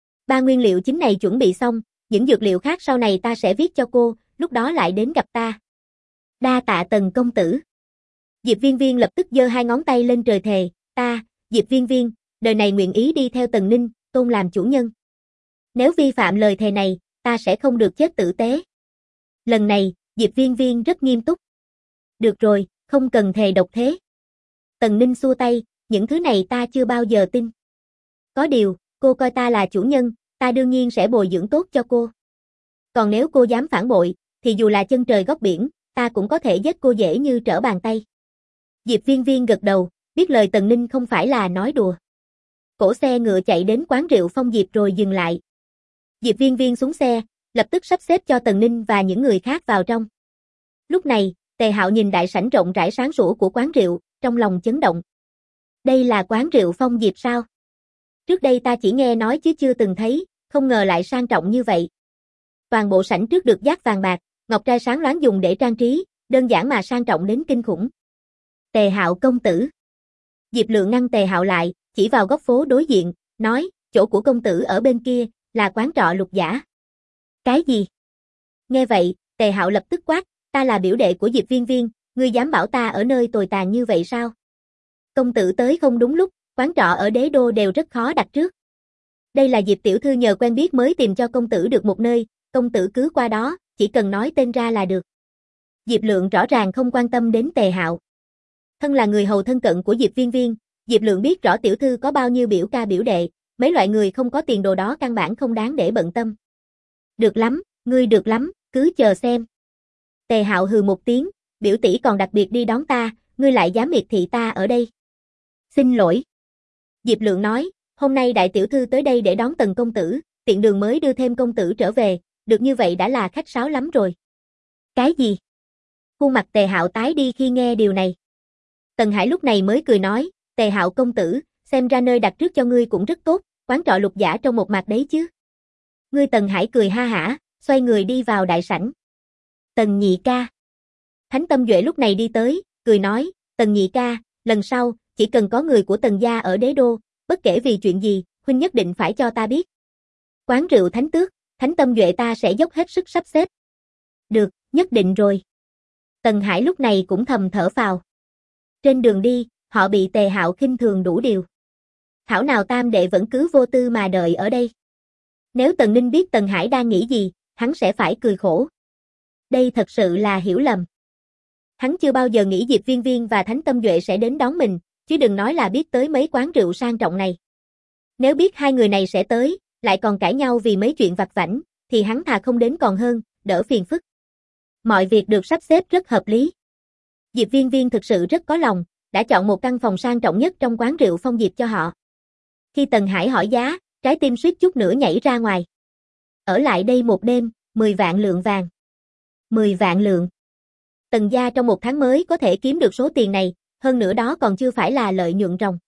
3 nguyên liệu chính này chuẩn bị xong, những dược liệu khác sau này ta sẽ viết cho cô, lúc đó lại đến gặp ta. Đa tạ Tần công tử. Diệp Viên Viên lập tức giơ 2 ngón tay lên trời thề, ta, Diệp Viên Viên, đời này nguyện ý đi theo Tần Ninh, tôn làm chủ nhân. Nếu vi phạm lời thề này, ta sẽ không được chết tử tế. Lần này, Diệp Viên Viên rất nghiêm túc. Được rồi, Không cần thề độc thế. Tần Ninh xua tay, những thứ này ta chưa bao giờ tin. Có điều, cô coi ta là chủ nhân, ta đương nhiên sẽ bồi dưỡng tốt cho cô. Còn nếu cô dám phản bội, thì dù là chân trời góc biển, ta cũng có thể giết cô dễ như trở bàn tay. Diệp Viên Viên gật đầu, biết lời Tần Ninh không phải là nói đùa. Cổ xe ngựa chạy đến quán rượu Phong Diệp rồi dừng lại. Diệp Viên Viên xuống xe, lập tức sắp xếp cho Tần Ninh và những người khác vào trong. Lúc này, Tề Hạo nhìn đại sảnh rộng rãi sáng sủa của quán rượu, trong lòng chấn động. Đây là quán rượu Phong Diệp sao? Trước đây ta chỉ nghe nói chứ chưa từng thấy, không ngờ lại sang trọng như vậy. Toàn bộ sảnh trước được dát vàng bạc, ngọc trai sáng loáng dùng để trang trí, đơn giản mà sang trọng đến kinh khủng. Tề Hạo công tử. Diệp Lượng ngăn Tề Hạo lại, chỉ vào góc phố đối diện, nói, chỗ của công tử ở bên kia, là quán trọ Lục Giả. Cái gì? Nghe vậy, Tề Hạo lập tức quát, ta là biểu đệ của Diệp Viên Viên, ngươi dám bảo ta ở nơi tồi tàn như vậy sao? Công tử tới không đúng lúc, quán trọ ở Đế Đô đều rất khó đặt trước. Đây là Diệp tiểu thư nhờ quen biết mới tìm cho công tử được một nơi, công tử cứ qua đó, chỉ cần nói tên ra là được. Diệp Lượng rõ ràng không quan tâm đến Tề Hạo. Thân là người hầu thân cận của Diệp Viên Viên, Diệp Lượng biết rõ tiểu thư có bao nhiêu biểu ca biểu đệ, mấy loại người không có tiền đồ đó căn bản không đáng để bận tâm. Được lắm, ngươi được lắm, cứ chờ xem. Tề Hạo hừ một tiếng, biểu tỷ còn đặc biệt đi đón ta, ngươi lại dám miệt thị ta ở đây. Xin lỗi. Diệp Lượng nói, hôm nay đại tiểu thư tới đây để đón Tần công tử, tiện đường mới đưa thêm công tử trở về, được như vậy đã là khách sáo lắm rồi. Cái gì? Khuôn mặt Tề Hạo tái đi khi nghe điều này. Tần Hải lúc này mới cười nói, Tề Hạo công tử, xem ra nơi đặt trước cho ngươi cũng rất tốt, quán trọ Lục Giả trong một mặt đấy chứ. Ngươi Tần Hải cười ha hả, xoay người đi vào đại sảnh. Tần nhị ca. Thánh Tâm Duệ lúc này đi tới, cười nói, Tần nhị ca, lần sau, chỉ cần có người của Tần gia ở Đế Đô, bất kể vì chuyện gì, huynh nhất định phải cho ta biết. Quán rượu Thánh Tước, Thánh Tâm Duệ ta sẽ dốc hết sức sắp xếp. Được, nhất định rồi. Tần Hải lúc này cũng thầm thở phào. Trên đường đi, họ bị Tề Hạo khinh thường đủ điều. Thảo nào tam đệ vẫn cứ vô tư mà đợi ở đây. Nếu Tần Ninh biết Tần Hải đang nghĩ gì, hắn sẽ phải cười khổ. Đây thật sự là hiểu lầm. Hắn chưa bao giờ nghĩ Diệp Viên Viên và Thánh Tâm Duệ sẽ đến đón mình, chứ đừng nói là biết tới mấy quán rượu sang trọng này. Nếu biết hai người này sẽ tới, lại còn cãi nhau vì mấy chuyện vặt vãnh, thì hắn thà không đến còn hơn, đỡ phiền phức. Mọi việc được sắp xếp rất hợp lý. Diệp Viên Viên thực sự rất có lòng, đã chọn một căn phòng sang trọng nhất trong quán rượu Phong Diệp cho họ. Khi Tần Hải hỏi giá, trái tim suýt chút nữa nhảy ra ngoài. Ở lại đây một đêm, 10 vạn lượng vàng. 10 vạn lượng. Tần gia trong một tháng mới có thể kiếm được số tiền này, hơn nữa đó còn chưa phải là lợi nhuận ròng.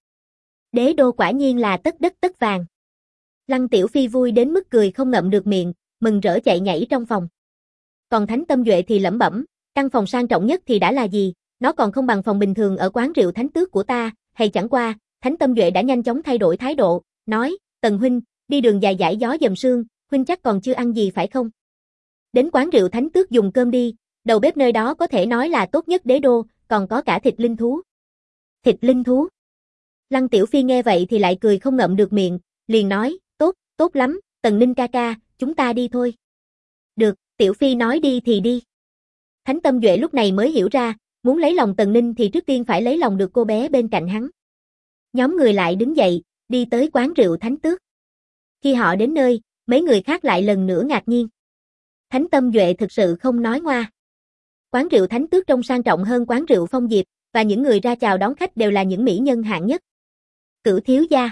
Đế Đô quả nhiên là tất đất tất vàng. Lăng Tiểu Phi vui đến mức cười không ngậm được miệng, mừng rỡ chạy nhảy trong phòng. Còn Thánh Tâm Duệ thì lẩm bẩm, căn phòng sang trọng nhất thì đã là gì, nó còn không bằng phòng bình thường ở quán rượu Thánh Tước của ta, hay chẳng qua, Thánh Tâm Duệ đã nhanh chóng thay đổi thái độ, nói, Tần huynh, đi đường dài dãi gió dầm sương, huynh chắc còn chưa ăn gì phải không? Đến quán rượu Thánh Tước dùng cơm đi, đầu bếp nơi đó có thể nói là tốt nhất Đế Đô, còn có cả thịt linh thú. Thịt linh thú? Lăng Tiểu Phi nghe vậy thì lại cười không ngậm được miệng, liền nói, tốt, tốt lắm, Tần Ninh ca ca, chúng ta đi thôi. Được, Tiểu Phi nói đi thì đi. Thánh Tâm Duệ lúc này mới hiểu ra, muốn lấy lòng Tần Ninh thì trước tiên phải lấy lòng được cô bé bên cạnh hắn. Nhóm người lại đứng dậy, đi tới quán rượu Thánh Tước. Khi họ đến nơi, mấy người khác lại lần nữa ngạc nhiên. Thánh Tâm Duệ thực sự không nói ngoa. Quán rượu Thánh Tước trông sang trọng hơn quán rượu Phong Diệp, và những người ra chào đón khách đều là những mỹ nhân hạng nhất. Cửu thiếu gia.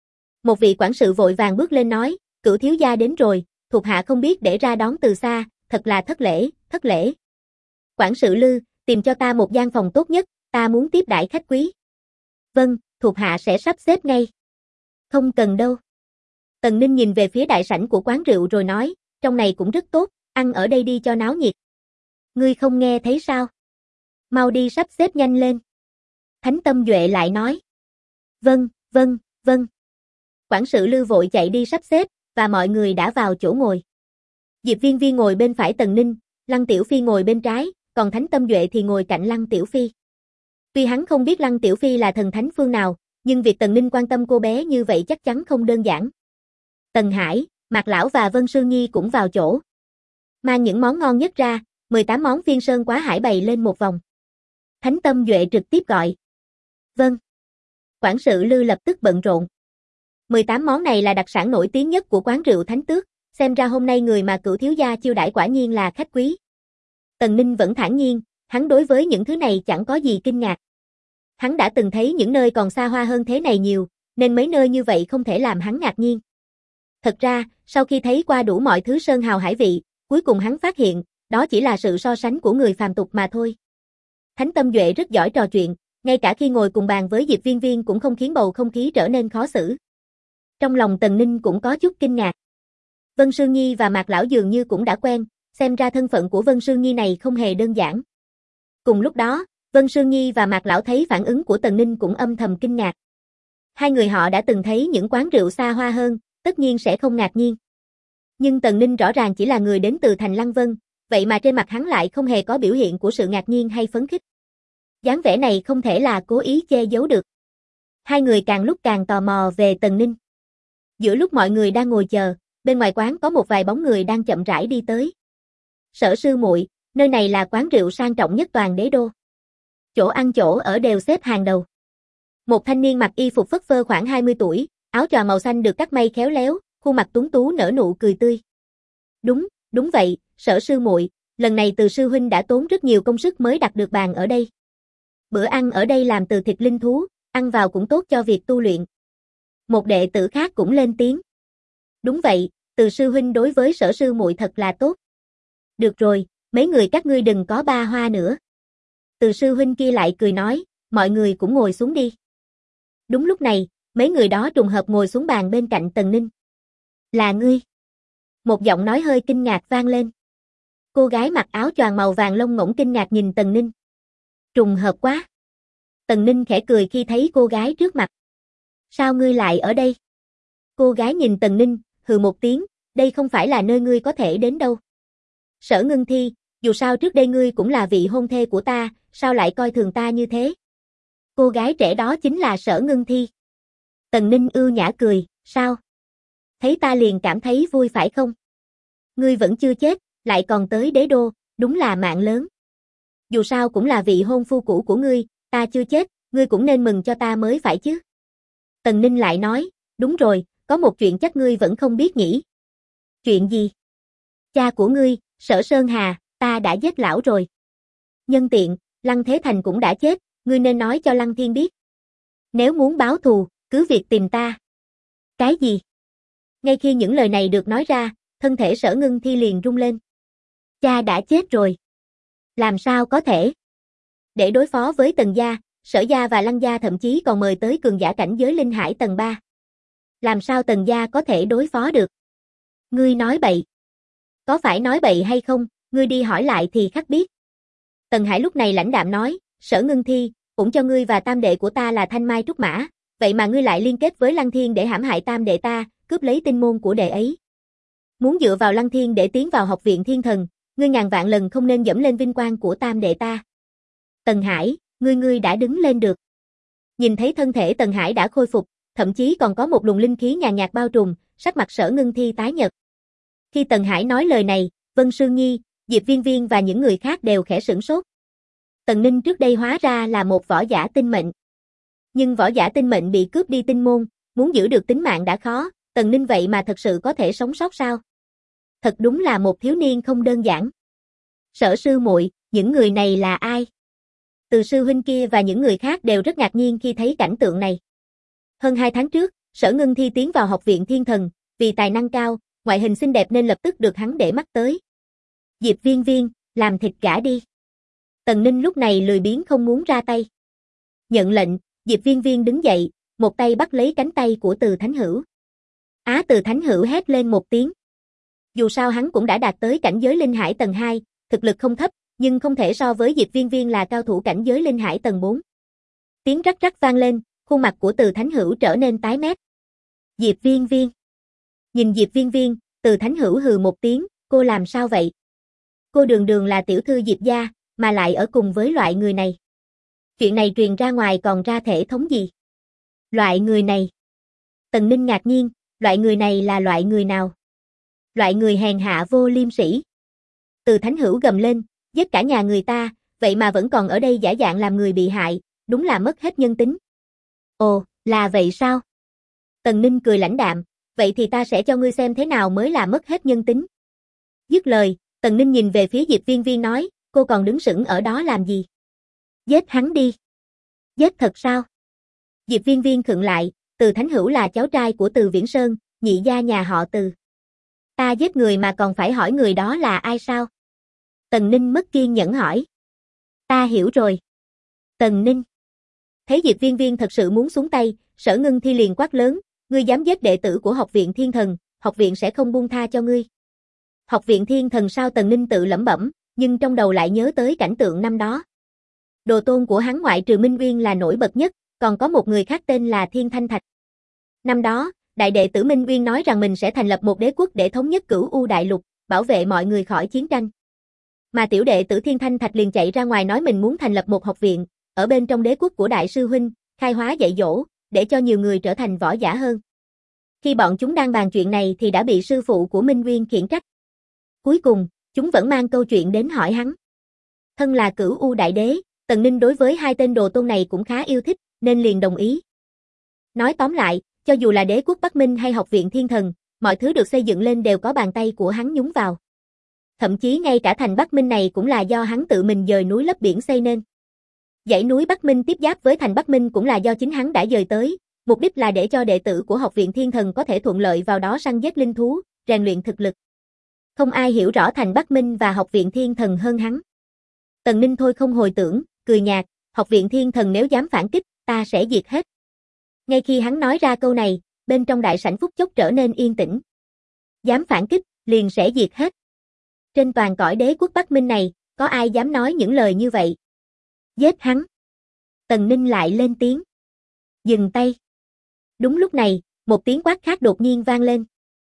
Một vị quản sự vội vàng bước lên nói, Cửu thiếu gia đến rồi, thuộc hạ không biết để ra đón từ xa, thật là thất lễ, thất lễ. Quản sự Lư, tìm cho ta một gian phòng tốt nhất, ta muốn tiếp đãi khách quý. Vâng, thuộc hạ sẽ sắp xếp ngay. Không cần đâu. Tần Ninh nhìn về phía đại sảnh của quán rượu rồi nói, trong này cũng rất tốt, ăn ở đây đi cho náo nhiệt. Ngươi không nghe thấy sao? Mau đi sắp xếp nhanh lên. Thánh Tâm Duệ lại nói. Vâng, vâng, vâng. Quản sự Lư vội chạy đi sắp xếp, và mọi người đã vào chỗ ngồi. Diệp Viên Viên ngồi bên phải Tần Ninh, Lăng Tiểu Phi ngồi bên trái, còn Thánh Tâm Duệ thì ngồi cạnh Lăng Tiểu Phi. Tuy hắn không biết Lăng Tiểu Phi là thần thánh phương nào, nhưng việc Tần Ninh quan tâm cô bé như vậy chắc chắn không đơn giản. Tần Hải, Mạc Lão và Vân Sương Nhi cũng vào chỗ. Mang những món ngon nhất ra, 18 món phiên sơn quá hải bày lên một vòng. Thánh Tâm Duệ trực tiếp gọi. Vâng. Quản sự Lư lập tức bận rộn. 18 món này là đặc sản nổi tiếng nhất của quán rượu Thánh Tước, xem ra hôm nay người mà Cửu thiếu gia chiêu đãi quả nhiên là khách quý. Tần Ninh vẫn thản nhiên, hắn đối với những thứ này chẳng có gì kinh ngạc. Hắn đã từng thấy những nơi còn xa hoa hơn thế này nhiều, nên mấy nơi như vậy không thể làm hắn ngạc nhiên. Thật ra, sau khi thấy qua đủ mọi thứ sơn hào hải vị, cuối cùng hắn phát hiện, đó chỉ là sự so sánh của người phàm tục mà thôi. Thánh Tâm Duệ rất giỏi trò chuyện, ngay cả khi ngồi cùng bàn với Diệp Viên Viên cũng không khiến bầu không khí trở nên khó xử. Trong lòng Tần Ninh cũng có chút kinh ngạc. Vân Sương Nhi và Mạc Lão dường như cũng đã quen, xem ra thân phận của Vân Sương Nhi này không hề đơn giản. Cùng lúc đó, Vân Sương Nhi và Mạc Lão thấy phản ứng của Tần Ninh cũng âm thầm kinh ngạc. Hai người họ đã từng thấy những quán rượu xa hoa hơn, tất nhiên sẽ không ngạc nhiên. Nhưng Tần Ninh rõ ràng chỉ là người đến từ thành Lăng Vân, vậy mà trên mặt hắn lại không hề có biểu hiện của sự ngạc nhiên hay phấn khích. Dáng vẻ này không thể là cố ý che giấu được. Hai người càng lúc càng tò mò về Tần Ninh. Giữa lúc mọi người đang ngồi chờ, bên ngoài quán có một vài bóng người đang chậm rãi đi tới. Sở sư muội, nơi này là quán rượu sang trọng nhất toàn đế đô. Chỗ ăn chỗ ở đều xếp hàng đầu. Một thanh niên mặc y phục phất phơ khoảng 20 tuổi, áo choàng màu xanh được cắt may khéo léo, khuôn mặt tuấn tú nở nụ cười tươi. Đúng vậy, Sở sư muội, lần này Từ sư huynh đã tốn rất nhiều công sức mới đặt được bàn ở đây. Bữa ăn ở đây làm từ thịt linh thú, ăn vào cũng tốt cho việc tu luyện. Một đệ tử khác cũng lên tiếng. Đúng vậy, Từ sư huynh đối với Sở sư muội thật là tốt. Được rồi, mấy người các ngươi đừng có ba hoa nữa. Từ sư huynh kia lại cười nói, mọi người cũng ngồi xuống đi. Đúng lúc này, mấy người đó trùng hợp ngồi xuống bàn bên cạnh Tần Ninh. Là ngươi? Một giọng nói hơi kinh ngạc vang lên. Cô gái mặc áo choàng màu vàng lông ngỗng kinh ngạc nhìn Tần Ninh. Trùng hợp quá. Tần Ninh khẽ cười khi thấy cô gái trước mặt. Sao ngươi lại ở đây? Cô gái nhìn Tần Ninh, hừ một tiếng, đây không phải là nơi ngươi có thể đến đâu. Sở Ngưng Thi, dù sao trước đây ngươi cũng là vị hôn thê của ta, sao lại coi thường ta như thế? Cô gái trẻ đó chính là Sở Ngưng Thi. Tần Ninh ưu nhã cười, sao? Thấy ta liền cảm thấy vui phải không? Ngươi vẫn chưa chết, lại còn tới đế đô, đúng là mạng lớn. Dù sao cũng là vị hôn phu cũ của ngươi, ta chưa chết, ngươi cũng nên mừng cho ta mới phải chứ. Tần Ninh lại nói, đúng rồi, có một chuyện chắc ngươi vẫn không biết nhỉ. Chuyện gì? Cha của ngươi, Sở Sơn Hà, ta đã giết lão rồi. Nhân tiện, Lăng Thế Thành cũng đã chết, ngươi nên nói cho Lăng Thiên biết. Nếu muốn báo thù, cứ việc tìm ta. Cái gì? Ngay khi những lời này được nói ra, thân thể Sở Ngưng Thi liền rung lên. Cha đã chết rồi. Làm sao có thể? Để đối phó với Tần gia, Sở gia và Lăng gia thậm chí còn mời tới cường giả cảnh giới linh hải tầng 3. Làm sao Tần gia có thể đối phó được? Ngươi nói bậy. Có phải nói bậy hay không, ngươi đi hỏi lại thì khắc biết. Tần Hải lúc này lãnh đạm nói, Sở Ngưng Thi, cũng cho ngươi và tam đệ của ta là Thanh Mai Trúc Mã, vậy mà ngươi lại liên kết với Lăng Thiên để hãm hại tam đệ ta, cướp lấy tinh môn của đệ ấy. Muốn dựa vào Lăng Thiên để tiến vào học viện thiên thần, ngươi ngàn vạn lần không nên dẫm lên vinh quang của tam đệ ta. Tần Hải, ngươi đã đứng lên được. Nhìn thấy thân thể Tần Hải đã khôi phục, thậm chí còn có một luồng linh khí nhàn nhạt bao trùm, sắc mặt Sở Ngưng Thi tái nhợt. Khi Tần Hải nói lời này, Vân Sương Nhi, Diệp Viên Viên và những người khác đều khẽ sửng sốt. Tần Ninh trước đây hóa ra là một võ giả tinh mệnh. Nhưng võ giả tinh mệnh bị cướp đi tinh môn, muốn giữ được tính mạng đã khó, Tần Ninh vậy mà thật sự có thể sống sót sao? Thật đúng là một thiếu niên không đơn giản. Sở sư muội, những người này là ai? Từ sư huynh kia và những người khác đều rất ngạc nhiên khi thấy cảnh tượng này. Hơn 2 tháng trước, Sở Ngưng Thi tiến vào học viện thiên thần, vì tài năng cao, ngoại hình xinh đẹp nên lập tức được hắn để mắt tới. Diệp Viên Viên, làm thịt gã đi. Tần Ninh lúc này lười biếng không muốn ra tay. Nhận lệnh, Diệp Viên Viên đứng dậy, một tay bắt lấy cánh tay của Từ Thánh Hữu. Từ Thánh Hữu hét lên một tiếng. Dù sao hắn cũng đã đạt tới cảnh giới linh hải tầng 2, thực lực không thấp, nhưng không thể so với Diệp Viên Viên là cao thủ cảnh giới linh hải tầng 4. Tiếng rắc rắc vang lên, khuôn mặt của Từ Thánh Hữu trở nên tái mét. Diệp Viên Viên. Nhìn Diệp Viên Viên, Từ Thánh Hữu hừ một tiếng, cô làm sao vậy? Cô đường đường là tiểu thư Diệp gia, mà lại ở cùng với loại người này. Chuyện này truyền ra ngoài còn ra thể thống gì? Loại người này. Tần Ninh ngạc nhiên, loại người này là loại người nào? Loại người hèn hạ vô liêm sỉ. Từ Thánh Hữu gầm lên, giết cả nhà người ta, vậy mà vẫn còn ở đây giả dạng làm người bị hại, đúng là mất hết nhân tính. Ồ, là vậy sao? Tần Ninh cười lãnh đạm, vậy thì ta sẽ cho ngươi xem thế nào mới là mất hết nhân tính. Dứt lời, Tần Ninh nhìn về phía Diệp Viên Viên nói, cô còn đứng sững ở đó làm gì? Giết hắn đi. Giết thật sao? Diệp Viên Viên khựng lại, Từ Thánh Hữu là cháu trai của Từ Viễn Sơn, nhị gia nhà họ Từ. Ta giết người mà còn phải hỏi người đó là ai sao? Tần Ninh mất kiên nhẫn hỏi. Ta hiểu rồi. Tần Ninh. Thấy Diệp Viên Viên thật sự muốn xuống tay, Sở Ngưng Thi liền quát lớn, ngươi dám giết đệ tử của Học viện Thiên Thần, học viện sẽ không buông tha cho ngươi. Học viện Thiên Thần sao? Tần Ninh tự lẩm bẩm, nhưng trong đầu lại nhớ tới cảnh tượng năm đó. Đồ tôn của hắn ngoại trừ Minh Uyên là nổi bật nhất, còn có một người khác tên là Thiên Thanh Thạch. Năm đó, đại đệ tử Minh Uyên nói rằng mình sẽ thành lập một đế quốc để thống nhất Cửu U Đại Lục, bảo vệ mọi người khỏi chiến tranh. Mà tiểu đệ tử Thiên Thanh Thạch liền chạy ra ngoài nói mình muốn thành lập một học viện, ở bên trong đế quốc của đại sư huynh, khai hóa dạy dỗ, để cho nhiều người trở thành võ giả hơn. Khi bọn chúng đang bàn chuyện này thì đã bị sư phụ của Minh Uyên khiển trách. Cuối cùng, chúng vẫn mang câu chuyện đến hỏi hắn. Thân là Cửu U Đại Đế, Tần Ninh đối với hai tên đồ tôn này cũng khá yêu thích, nên liền đồng ý. Nói tóm lại, cho dù là đế quốc Bắc Minh hay học viện Thiên Thần, mọi thứ được xây dựng lên đều có bàn tay của hắn nhúng vào. Thậm chí ngay cả thành Bắc Minh này cũng là do hắn tự mình dời núi lấp biển xây nên. Dãy núi Bắc Minh tiếp giáp với thành Bắc Minh cũng là do chính hắn đã dời tới, mục đích là để cho đệ tử của học viện Thiên Thần có thể thuận lợi vào đó săn giết linh thú, rèn luyện thực lực. Không ai hiểu rõ thành Bắc Minh và học viện Thiên Thần hơn hắn. Tần Ninh thôi không hồi tưởng, cười nhạt, học viện Thiên Thần nếu dám phản kích, ta sẽ diệt hết. Ngay khi hắn nói ra câu này, bên trong đại sảnh phút chốc trở nên yên tĩnh. Dám phản kích, liền sẽ diệt hết. Trên toàn cõi đế quốc Bắc Minh này, có ai dám nói những lời như vậy? Giết hắn. Tần Ninh lại lên tiếng. Dừng tay. Đúng lúc này, một tiếng quát khác đột nhiên vang lên.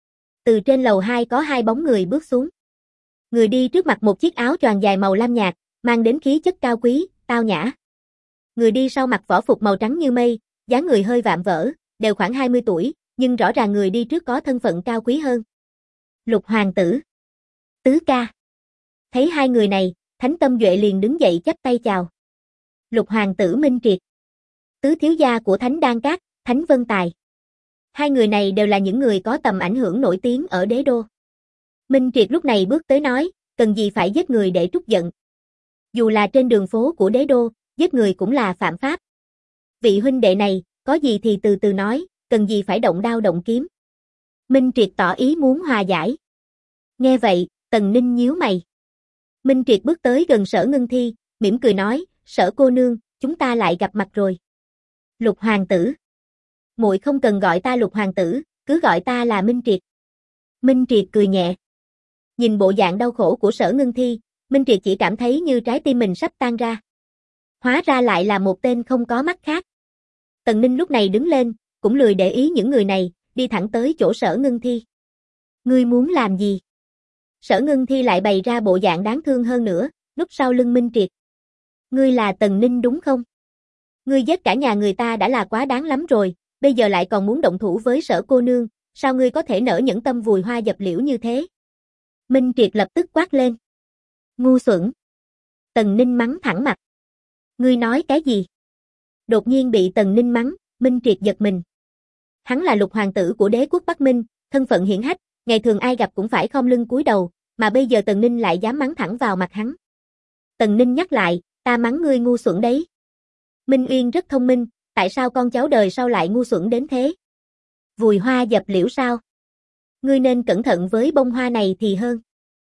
Từ trên lầu 2 có hai bóng người bước xuống. Người đi trước mặc một chiếc áo choàng dài màu lam nhạt, mang đến khí chất cao quý, tao nhã. Người đi sau mặc võ phục màu trắng như mây, dáng người hơi vạm vỡ, đều khoảng 20 tuổi, nhưng rõ ràng người đi trước có thân phận cao quý hơn. Lục Hoàng tử. Tứ ca. Thấy hai người này, Thánh Tâm Duệ liền đứng dậy chắp tay chào. Lục Hoàng tử Minh Triệt. Tứ thiếu gia của Thánh Đan Các, Thánh Vân Tài. Hai người này đều là những người có tầm ảnh hưởng nổi tiếng ở đế đô. Minh Triệt lúc này bước tới nói, cần gì phải giết người để trút giận. Dù là trên đường phố của đế đô, giết người cũng là phạm pháp. Vị huynh đệ này, có gì thì từ từ nói, cần gì phải động đao động kiếm. Minh Triệt tỏ ý muốn hòa giải. Nghe vậy, Tần Ninh nhíu mày. Minh Triệt bước tới gần Sở Ngưng Thi, mỉm cười nói, Sở cô nương, chúng ta lại gặp mặt rồi. Lục Hoàng tử. Muội không cần gọi ta Lục Hoàng tử, cứ gọi ta là Minh Triệt. Minh Triệt cười nhẹ. Nhìn bộ dạng đau khổ của Sở Ngưng Thi, Minh Triệt chỉ cảm thấy như trái tim mình sắp tan ra. Hóa ra lại là một tên không có mắt khác. Tần Ninh lúc này đứng lên, cũng lười để ý những người này, đi thẳng tới chỗ Sở Ngưng Thi. Ngươi muốn làm gì? Sở Ngưng Thi lại bày ra bộ dạng đáng thương hơn nữa, núp sau lưng Minh Triệt. Ngươi là Tần Ninh đúng không? Ngươi giết cả nhà người ta đã là quá đáng lắm rồi, bây giờ lại còn muốn động thủ với Sở cô nương, sao ngươi có thể nỡ nhẫn tâm vùi hoa dập liễu như thế? Minh Triệt lập tức quát lên. Ngu xuẩn. Tần Ninh mắng thẳng mặt. Ngươi nói cái gì? Đột nhiên bị Tần Ninh mắng, Minh Triệt giật mình. Hắn là Lục Hoàng tử của đế quốc Bắc Minh, thân phận hiển hách, ngày thường ai gặp cũng phải khom lưng cúi đầu, mà bây giờ Tần Ninh lại dám mắng thẳng vào mặt hắn. Tần Ninh nhắc lại, ta mắng ngươi ngu xuẩn đấy. Minh Uyên rất thông minh, tại sao con cháu đời sau lại ngu xuẩn đến thế? Vùi hoa dập liễu sao? Ngươi nên cẩn thận với bông hoa này thì hơn.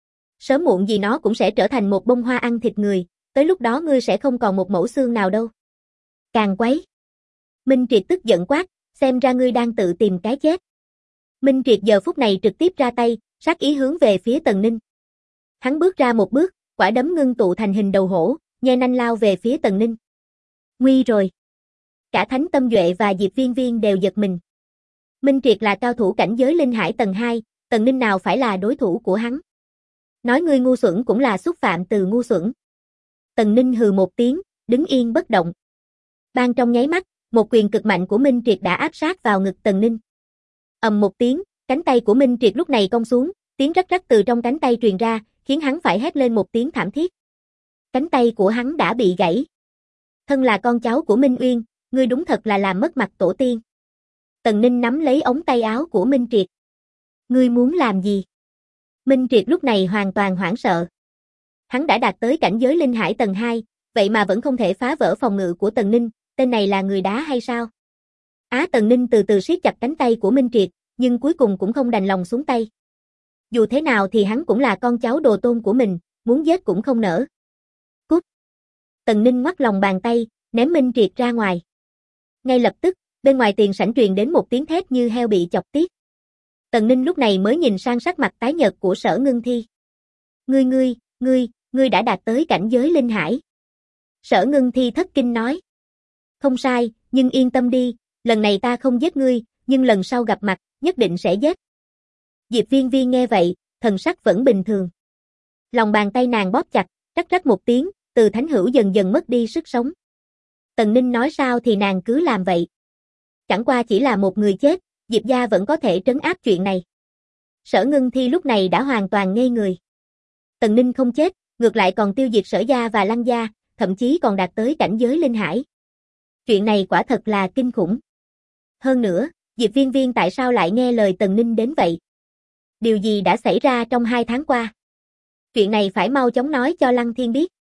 Sớm muộn gì nó cũng sẽ trở thành một bông hoa ăn thịt người, tới lúc đó ngươi sẽ không còn một mẩu xương nào đâu. Càng quấy. Minh Triệt tức giận quát, xem ra ngươi đang tự tìm cái chết. Minh Triệt giờ phút này trực tiếp ra tay, sát ý hướng về phía Tần Ninh. Hắn bước ra một bước, quả đấm ngưng tụ thành hình đầu hổ, nhe nanh lao về phía Tần Ninh. Nguy rồi. Cả Thánh Tâm Duệ và Diệp Viên Viên đều giật mình. Minh Triệt là cao thủ cảnh giới linh hải tầng 2, Tần Ninh nào phải là đối thủ của hắn. Nói ngươi ngu xuẩn cũng là xúc phạm từ ngu xuẩn. Tần Ninh hừ một tiếng, đứng yên bất động. Bang trong nháy mắt, một quyền cực mạnh của Minh Triệt đã áp sát vào ngực Tần Ninh. Ầm một tiếng, cánh tay của Minh Triệt lúc này cong xuống, tiếng rắc rắc từ trong cánh tay truyền ra, khiến hắn phải hét lên một tiếng thảm thiết. Cánh tay của hắn đã bị gãy. Thân là con cháu của Minh Uyên, ngươi đúng thật là làm mất mặt tổ tiên. Tần Ninh nắm lấy ống tay áo của Minh Triệt. Ngươi muốn làm gì? Minh Triệt lúc này hoàn toàn hoảng sợ. Hắn đã đạt tới cảnh giới linh hải tầng 2, vậy mà vẫn không thể phá vỡ phòng ngự của Tần Ninh, tên này là người đá hay sao? Tần Ninh từ từ siết chặt cánh tay của Minh Triệt, nhưng cuối cùng cũng không đành lòng xuống tay. Dù thế nào thì hắn cũng là con cháu đồ tôn của mình, muốn giết cũng không nỡ. Cút! Tần Ninh ngoắt lòng bàn tay, ném Minh Triệt ra ngoài. Ngay lập tức, bên ngoài tiền sảnh truyền đến một tiếng thét như heo bị chọc tiết. Tần Ninh lúc này mới nhìn sang sắc mặt tái nhợt của Sở Ngưng Thi. Ngươi đã đạt tới cảnh giới linh hải. Sở Ngưng Thi thất kinh nói. Không sai, nhưng yên tâm đi, lần này ta không giết ngươi, nhưng lần sau gặp mặt, nhất định sẽ giết. Diệp Viên Viên nghe vậy, thần sắc vẫn bình thường. Lòng bàn tay nàng bóp chặt, rắc rắc một tiếng, Từ Thánh Hữu dần dần mất đi sức sống. Tần Ninh nói sao thì nàng cứ làm vậy. Chẳng qua chỉ là một người chết, Diệp gia vẫn có thể trấn áp chuyện này. Sở Ngưng Thi lúc này đã hoàn toàn ngây người. Tần Ninh không chết, ngược lại còn tiêu diệt Sở gia và Lăng gia, thậm chí còn đạt tới cảnh giới linh hải. Chuyện này quả thật là kinh khủng. Hơn nữa, Diệp Viên Viên tại sao lại nghe lời Tần Ninh đến vậy? Điều gì đã xảy ra trong 2 tháng qua? Chuyện này phải mau chóng nói cho Lăng Thiên biết.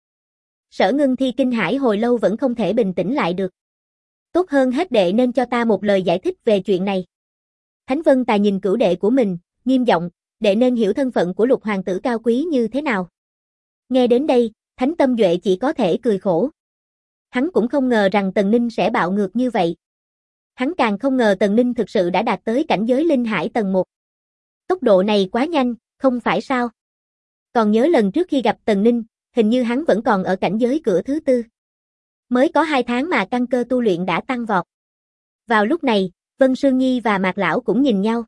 Sở Ngưng Thi kinh hãi hồi lâu vẫn không thể bình tĩnh lại được. Tốt hơn hết đệ nên cho ta một lời giải thích về chuyện này. Thánh Vân Tà nhìn cửu đệ của mình, nghiêm giọng, đệ nên hiểu thân phận của Lục hoàng tử cao quý như thế nào. Nghe đến đây, Thánh Tâm Duệ chỉ có thể cười khổ. Hắn cũng không ngờ rằng Tần Ninh sẽ bạo ngược như vậy. Hắn càng không ngờ Tần Ninh thực sự đã đạt tới cảnh giới linh hải tầng 1. Tốc độ này quá nhanh, không phải sao? Còn nhớ lần trước khi gặp Tần Ninh, hình như hắn vẫn còn ở cảnh giới cửa thứ 4. Mới có 2 tháng mà căn cơ tu luyện đã tăng vọt. Vào lúc này, Vân Sương Nhi và Mạc Lão cũng nhìn nhau.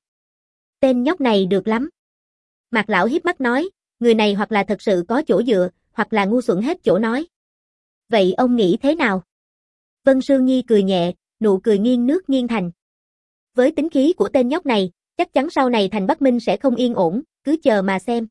Tên nhóc này được lắm. Mạc Lão hiếp mắt nói, người này hoặc là thật sự có chỗ dựa, hoặc là ngu xuẩn hết chỗ nói. Vậy ông nghĩ thế nào? Vân Sương Nhi cười nhẹ, nụ cười nghiêng nước nghiêng thành. Với tính khí của tên nhóc này, chắc chắn sau này thành Bắc Minh sẽ không yên ổn, cứ chờ mà xem.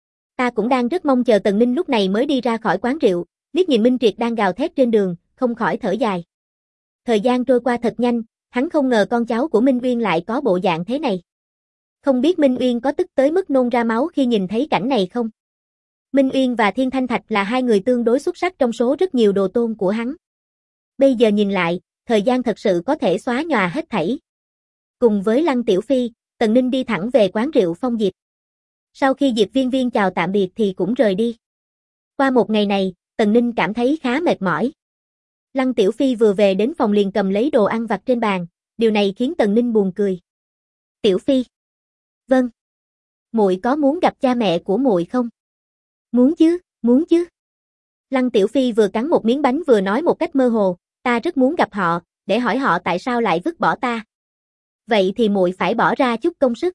Ta cũng đang rất mong chờ Tần Ninh lúc này mới đi ra khỏi quán rượu, liếc nhìn Minh Triệt đang gào thét trên đường, không khỏi thở dài. Thời gian trôi qua thật nhanh, hắn không ngờ con cháu của Minh Uyên lại có bộ dạng thế này. Không biết Minh Uyên có tức tới mức nôn ra máu khi nhìn thấy cảnh này không? Minh Uyên và Thiên Thanh Thạch là 2 người tương đối xuất sắc trong số rất nhiều đồ tôn của hắn. Bây giờ nhìn lại, thời gian thật sự có thể xóa nhòa hết thảy. Cùng với Lăng Tiểu Phi, Tần Ninh đi thẳng về quán rượu Phong Diệp. Sau khi Diệp Viên Viên chào tạm biệt thì cũng rời đi. Qua một ngày này, Tần Ninh cảm thấy khá mệt mỏi. Lăng Tiểu Phi vừa về đến phòng liền cầm lấy đồ ăn vặt trên bàn, điều này khiến Tần Ninh buồn cười. Tiểu Phi. Vâng. Muội có muốn gặp cha mẹ của muội không? Muốn chứ. Lăng Tiểu Phi vừa cắn một miếng bánh vừa nói một cách mơ hồ, ta rất muốn gặp họ, để hỏi họ tại sao lại vứt bỏ ta. Vậy thì muội phải bỏ ra chút công sức.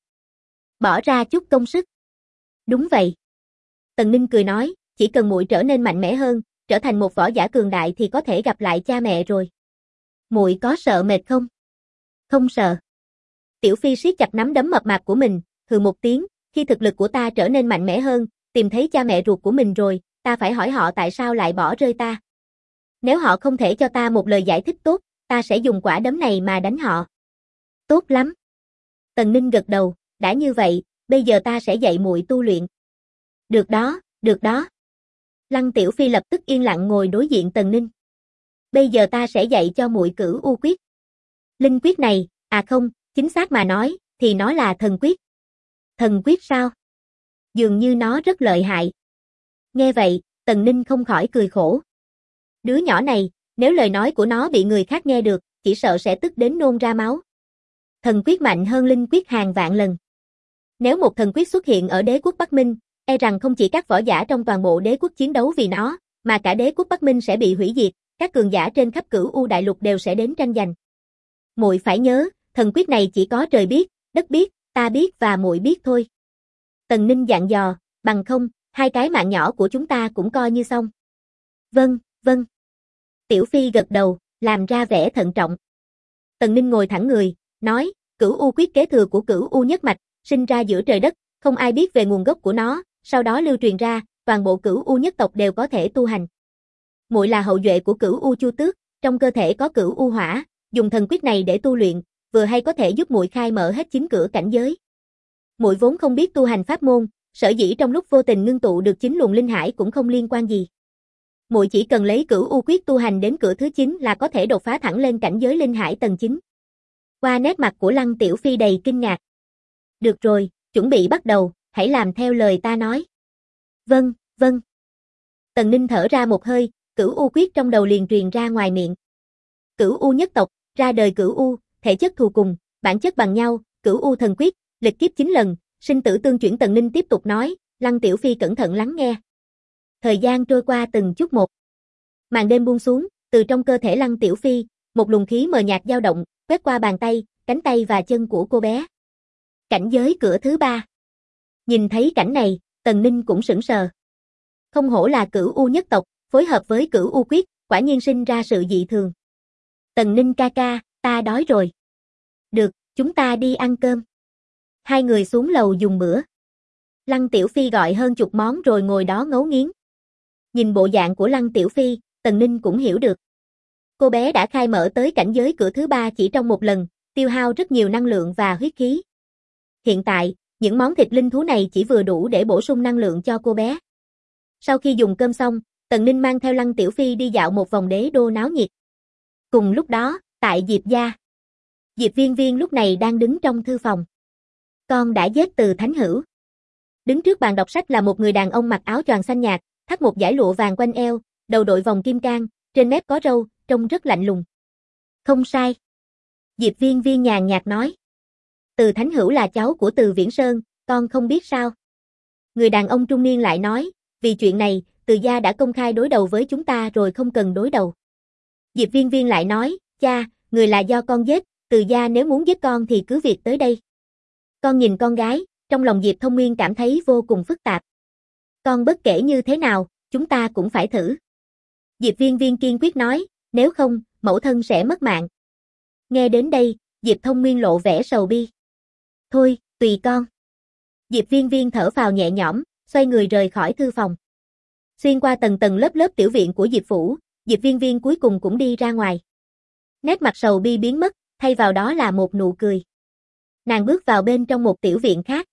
Bỏ ra chút công sức. Đúng vậy. Tần Ninh cười nói, chỉ cần muội trở nên mạnh mẽ hơn, trở thành một võ giả cường đại thì có thể gặp lại cha mẹ rồi. Muội có sợ mệt không? Không sợ. Tiểu Phi siết chặt nắm đấm mập mạp của mình, hừ một tiếng, khi thực lực của ta trở nên mạnh mẽ hơn, tìm thấy cha mẹ ruột của mình rồi, ta phải hỏi họ tại sao lại bỏ rơi ta. Nếu họ không thể cho ta một lời giải thích tốt, ta sẽ dùng quả đấm này mà đánh họ. Tốt lắm. Tần Ninh gật đầu, đã như vậy, bây giờ ta sẽ dạy muội tu luyện. Được đó. Lăng Tiểu Phi lập tức yên lặng ngồi đối diện Tần Ninh. Bây giờ ta sẽ dạy cho muội Cửu U Quyết. Linh quyết này, không, chính xác mà nói, thì nó là thần quyết. Thần quyết sao? Dường như nó rất lợi hại. Nghe vậy, Tần Ninh không khỏi cười khổ. Đứa nhỏ này, nếu lời nói của nó bị người khác nghe được, chỉ sợ sẽ tức đến nôn ra máu. Thần quyết mạnh hơn linh quyết hàng vạn lần. Nếu một thần quyết xuất hiện ở đế quốc Bắc Minh, e rằng không chỉ các võ giả trong toàn bộ đế quốc chiến đấu vì nó, mà cả đế quốc Bắc Minh sẽ bị hủy diệt, các cường giả trên khắp Cửu U đại lục đều sẽ đến tranh giành. Muội phải nhớ, thần quyết này chỉ có trời biết, đất biết, ta biết và muội biết thôi. Tần Ninh dặn dò, bằng không, 2 cái mạng nhỏ của chúng ta cũng coi như xong. Vâng. Tiểu Phi gật đầu, làm ra vẻ thận trọng. Tần Ninh ngồi thẳng người, nói, Cửu U quyết kế thừa của Cửu U nhất mạch, sinh ra giữa trời đất, không ai biết về nguồn gốc của nó, sau đó lưu truyền ra, toàn bộ Cửu U nhất tộc đều có thể tu hành. Muội là hậu duệ của Cửu U Chu Tước, trong cơ thể có Cửu U Hỏa, dùng thần quyết này để tu luyện, vừa hay có thể giúp muội khai mở hết 9 cửa cảnh giới. Muội vốn không biết tu hành pháp môn, sở dĩ trong lúc vô tình ngưng tụ được 9 luồng linh hải cũng không liên quan gì. Muội chỉ cần lấy Cửu U quyết tu hành đến cửa thứ 9 là có thể đột phá thẳng lên cảnh giới linh hải tầng 9. Qua nét mặt của Lăng Tiểu Phi đầy kinh ngạc. Được rồi, chuẩn bị bắt đầu, hãy làm theo lời ta nói. Vâng, vâng. Tần Ninh thở ra một hơi, Cửu U quyết trong đầu liền truyền ra ngoài miệng. Cửu U nhất tộc, ra đời Cửu U, thể chất thù cùng, bản chất bằng nhau, Cửu U thần quyết, lịch kiếp 9 lần, sinh tử tương chuyển. Tần Ninh tiếp tục nói, Lăng Tiểu Phi cẩn thận lắng nghe. Thời gian trôi qua từng chút một. Màn đêm buông xuống, từ trong cơ thể Lăng Tiểu Phi, một luồng khí mờ nhạt dao động, quét qua bàn tay, cánh tay và chân của cô bé. Cảnh giới cửa thứ 3. Nhìn thấy cảnh này, Tần Ninh cũng sững sờ. Không hổ là Cửu U nhất tộc, phối hợp với Cửu U quyết, quả nhiên sinh ra sự dị thường. Tần Ninh ca ca, ta đói rồi. Được, chúng ta đi ăn cơm. Hai người xuống lầu dùng bữa. Lăng Tiểu Phi gọi hơn chục món rồi ngồi đó ngấu nghiến. Nhìn bộ dạng của Lăng Tiểu Phi, Tần Ninh cũng hiểu được. Cô bé đã khai mở tới cảnh giới cửa thứ 3 chỉ trong một lần, tiêu hao rất nhiều năng lượng và huyết khí. Hiện tại, những món thịt linh thú này chỉ vừa đủ để bổ sung năng lượng cho cô bé. Sau khi dùng cơm xong, Tần Ninh mang theo Lăng Tiểu Phi đi dạo một vòng đế đô náo nhiệt. Cùng lúc đó, tại Diệp gia, Diệp Viên Viên lúc này đang đứng trong thư phòng. Con đã giết Từ Thánh Hữu. Đứng trước bàn đọc sách là một người đàn ông mặc áo choàng xanh nhạt, thắt một dải lụa vàng quanh eo, đầu đội vòng kim cang, trên mép có râu, trông rất lạnh lùng. Không sai. Diệp Viên Viên nhàn nhạt nói. Từ Thánh Hữu là cháu của Từ Viễn Sơn, con không biết sao. Người đàn ông trung niên lại nói, vì chuyện này, Từ gia đã công khai đối đầu với chúng ta rồi không cần đối đầu. Diệp Viên Viên lại nói, cha, người là do con giết, Từ gia nếu muốn giết con thì cứ việc tới đây. Con nhìn con gái, trong lòng Diệp Thông Nguyên cảm thấy vô cùng phức tạp. Con bất kể như thế nào, chúng ta cũng phải thử. Diệp Viên Viên kiên quyết nói, nếu không, mẫu thân sẽ mất mạng. Nghe đến đây, Diệp Thông Nguyên lộ vẻ sầu bi. Thôi, tùy con. Diệp Viên Viên thở phào nhẹ nhõm, xoay người rời khỏi thư phòng. Xuyên qua tầng tầng lớp lớp tiểu viện của Diệp phủ, Diệp Viên Viên cuối cùng cũng đi ra ngoài. Nét mặt sầu bi biến mất, thay vào đó là một nụ cười. Nàng bước vào bên trong một tiểu viện khác.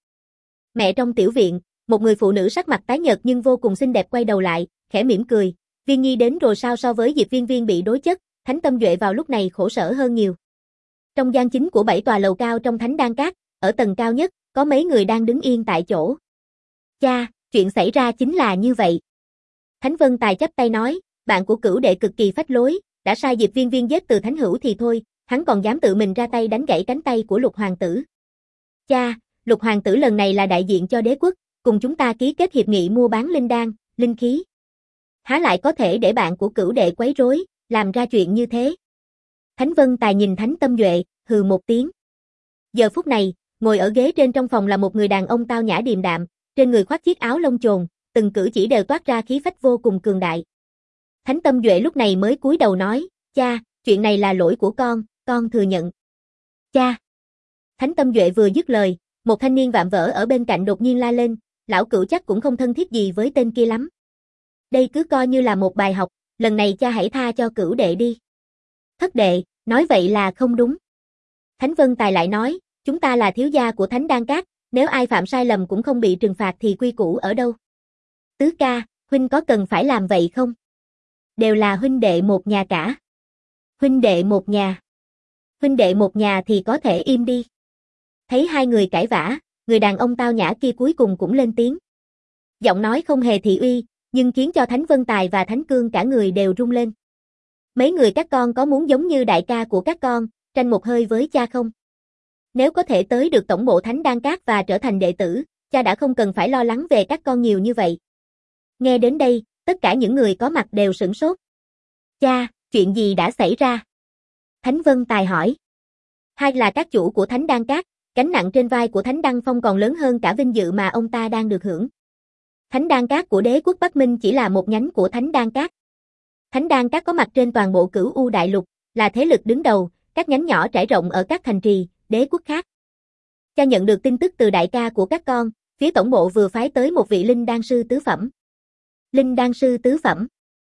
Mẹ trong tiểu viện, một người phụ nữ sắc mặt tái nhợt nhưng vô cùng xinh đẹp quay đầu lại, khẽ mỉm cười. Viên Nhi đến rồi sao? So với Diệp Viên Viên bị đối chất, Thánh Tâm Duệ vào lúc này khổ sở hơn nhiều. Trong gian chính của 7 tòa lầu cao trong Thánh Đan Các, ở tầng cao nhất, có mấy người đang đứng yên tại chỗ. Cha, chuyện xảy ra chính là như vậy. Thánh Vân Tài chắp tay nói, bạn của Cửu đệ cực kỳ phách lối, đã sai Diệp Viên Viên giết Từ Thánh Hữu thì thôi, hắn còn dám tự mình ra tay đánh gãy cánh tay của Lục hoàng tử. Cha, Lục hoàng tử lần này là đại diện cho đế quốc, cùng chúng ta ký kết hiệp nghị mua bán linh đan, linh khí. Há lại có thể để bạn của Cửu đệ quấy rối, làm ra chuyện như thế. Thánh Vân Tài nhìn Thánh Tâm Duệ, hừ một tiếng. Giờ phút này, ngồi ở ghế trên trong phòng là một người đàn ông tao nhã điềm đạm, trên người khoác chiếc áo lông chồn, từng cử chỉ đều toát ra khí phách vô cùng cường đại. Thánh Tâm Duệ lúc này mới cúi đầu nói, cha, chuyện này là lỗi của con thừa nhận. Cha! Thánh Tâm Duệ vừa dứt lời, một thanh niên vạm vỡ ở bên cạnh đột nhiên la lên, lão Cửu chắc cũng không thân thiết gì với tên kia lắm. Đây cứ coi như là một bài học, lần này cha hãy tha cho Cửu đệ đi. Thất đệ, nói vậy là không đúng. Thánh Vân Tài lại nói, chúng ta là thiếu gia của Thánh Đan Các, nếu ai phạm sai lầm cũng không bị trừng phạt thì quy củ ở đâu. Tứ ca, huynh có cần phải làm vậy không? Đều là huynh đệ một nhà cả. Huynh đệ một nhà. Huynh đệ một nhà thì có thể im đi. Thấy hai người cãi vã, người đàn ông tao nhã kia cuối cùng cũng lên tiếng. Giọng nói không hề thị uy, nhưng khiến cho Thánh Vân Tài và Thánh Cương cả người đều rung lên. Mấy người các con có muốn giống như đại ca của các con, tranh một hơi với cha không? Nếu có thể tới được tổng bộ Thánh Đan Các và trở thành đệ tử, cha đã không cần phải lo lắng về các con nhiều như vậy. Nghe đến đây, tất cả những người có mặt đều sửng sốt. Cha, chuyện gì đã xảy ra? Thánh Vân Tài hỏi. Hai là các chủ của Thánh Đan Các, gánh nặng trên vai của Thánh Đăng Phong còn lớn hơn cả vinh dự mà ông ta đang được hưởng. Thánh Đan Các của đế quốc Bắc Minh chỉ là một nhánh của Thánh Đan Các. Thánh Đan Các có mặt trên toàn bộ Cửu U đại lục, là thế lực đứng đầu, các nhánh nhỏ trải rộng ở các thành trì, đế quốc khác. Cha nhận được tin tức từ đại ca của các con, phía tổng bộ vừa phái tới một vị linh đan sư tứ phẩm. Linh đan sư tứ phẩm.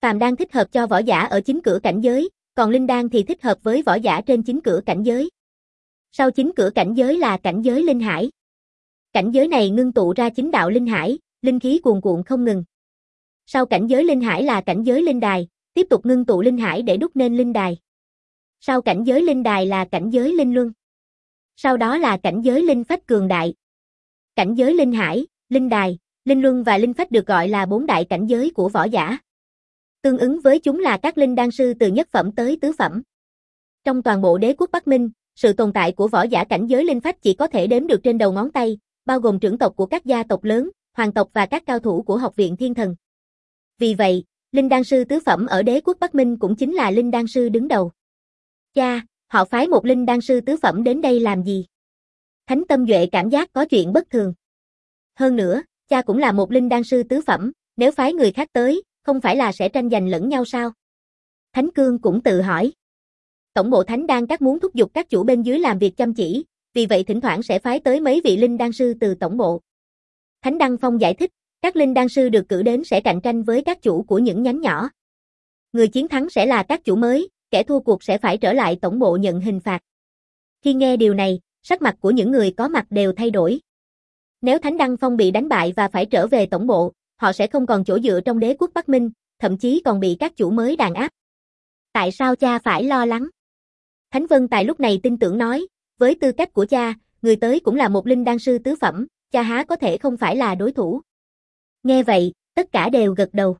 phàm đan thích hợp cho võ giả ở chính cửa cảnh giới, còn linh đan thì thích hợp với võ giả trên chính cửa cảnh giới. Sau chính cửa cảnh giới là cảnh giới linh hải. Cảnh giới này ngưng tụ ra chính đạo linh hải, linh khí cuồn cuộn không ngừng. Sau cảnh giới linh hải là cảnh giới linh đài, tiếp tục ngưng tụ linh hải để đúc nên linh đài. Sau cảnh giới linh đài là cảnh giới linh luân. Sau đó là cảnh giới linh phách cường đại. Cảnh giới linh hải, linh đài, linh luân và linh phách được gọi là 4 đại cảnh giới của võ giả. Tương ứng với chúng là các linh đan sư từ nhất phẩm tới tứ phẩm. Trong toàn bộ đế quốc Bắc Minh, sự tồn tại của võ giả cảnh giới linh phách chỉ có thể đếm được trên đầu ngón tay, bao gồm trưởng tộc của các gia tộc lớn, hoàng tộc và các cao thủ của Học viện Thiên Thần. Vì vậy, linh đan sư tứ phẩm ở đế quốc Bắc Minh cũng chính là linh đan sư đứng đầu. Cha, họ phái một linh đan sư tứ phẩm đến đây làm gì? Thánh Tâm Duệ cảm giác có chuyện bất thường. Hơn nữa, cha cũng là một linh đan sư tứ phẩm, nếu phái người khác tới, không phải là sẽ tranh giành lẫn nhau sao? Thánh Cương cũng tự hỏi. Tổng bộ Thánh Đan Các muốn thúc giục các chủ bên dưới làm việc chăm chỉ, vì vậy thỉnh thoảng sẽ phái tới mấy vị linh đan sư từ tổng bộ. Thánh Đăng Phong giải thích, các linh đan sư được cử đến sẽ cạnh tranh với các chủ của những nhánh nhỏ. Người chiến thắng sẽ là các chủ mới, kẻ thua cuộc sẽ phải trở lại tổng bộ nhận hình phạt. Khi nghe điều này, sắc mặt của những người có mặt đều thay đổi. Nếu Thánh Đăng Phong bị đánh bại và phải trở về tổng bộ, họ sẽ không còn chỗ dựa trong đế quốc Bắc Minh, thậm chí còn bị các chủ mới đàn áp. Tại sao cha phải lo lắng? Thánh Vân Tài lúc này tin tưởng nói, với tư cách của cha, người tới cũng là một linh đan sư tứ phẩm, cha há có thể không phải là đối thủ. Nghe vậy, tất cả đều gật đầu.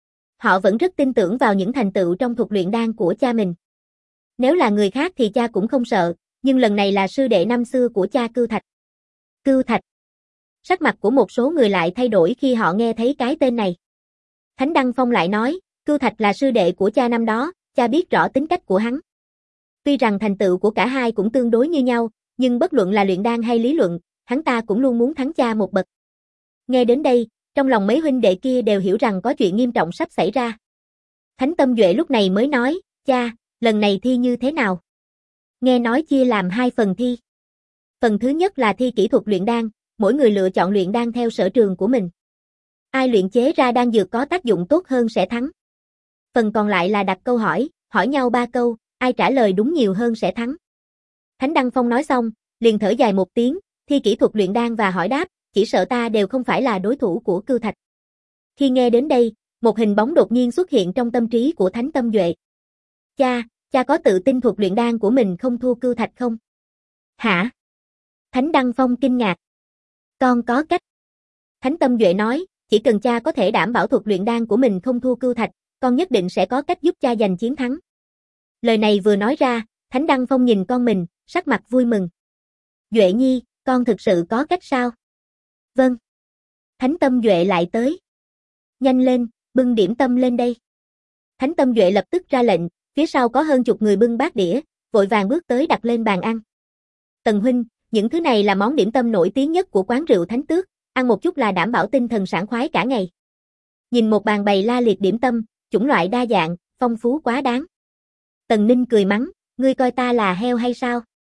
Họ vẫn rất tin tưởng vào những thành tựu trong thuật luyện đan của cha mình. Nếu là người khác thì cha cũng không sợ, nhưng lần này là sư đệ năm xưa của cha Cưu Thạch. Cưu Thạch. Sắc mặt của một số người lại thay đổi khi họ nghe thấy cái tên này. Thánh Đăng Phong lại nói, Cưu Thạch là sư đệ của cha năm đó, cha biết rõ tính cách của hắn. Tuy rằng thành tựu của cả hai cũng tương đối như nhau, nhưng bất luận là luyện đan hay lý luận, hắn ta cũng luôn muốn thắng cha một bậc. Nghe đến đây, trong lòng mấy huynh đệ kia đều hiểu rằng có chuyện nghiêm trọng sắp xảy ra. Thánh Tâm Duệ lúc này mới nói, cha, lần này thi như thế nào? Nghe nói chia làm 2 phần thi. Phần thứ nhất là thi kỹ thuật luyện đan, mỗi người lựa chọn luyện đan theo sở trường của mình. Ai luyện chế ra đan dược có tác dụng tốt hơn sẽ thắng. Phần còn lại là đặt câu hỏi, hỏi nhau 3 câu, ai trả lời đúng nhiều hơn sẽ thắng. Thánh Đăng Phong nói xong, liền thở dài một tiếng, thi kỹ thuật luyện đan và hỏi đáp, chỉ sợ ta đều không phải là đối thủ của Cưu Thạch. Khi nghe đến đây, một hình bóng đột nhiên xuất hiện trong tâm trí của Thánh Tâm Duệ. Cha có tự tin thuật luyện đan của mình không thua Cưu Thạch không? Hả? Thánh Đăng Phong kinh ngạc. Con có cách. Thánh Tâm Duệ nói, chỉ cần cha có thể đảm bảo thuật luyện đan của mình không thua Cưu Thạch, con nhất định sẽ có cách giúp cha giành chiến thắng. Lời này vừa nói ra, Thánh Đăng Phong nhìn con mình, sắc mặt vui mừng. Duệ Nhi, con thực sự có cách sao? Vâng. Thánh Tâm Duệ lại tới. Nhanh lên, bưng điểm tâm lên đây. Thánh Tâm Duệ lập tức ra lệnh, phía sau có hơn chục người bưng bát đĩa, vội vàng bước tới đặt lên bàn ăn. Tần huynh, những thứ này là món điểm tâm nổi tiếng nhất của quán rượu Thánh Tước, ăn một chút là đảm bảo tinh thần sảng khoái cả ngày. Nhìn một bàn bày la liệt điểm tâm, chủng loại đa dạng, phong phú quá đáng. Tần Ninh cười mắng, ngươi coi ta là heo hay sao?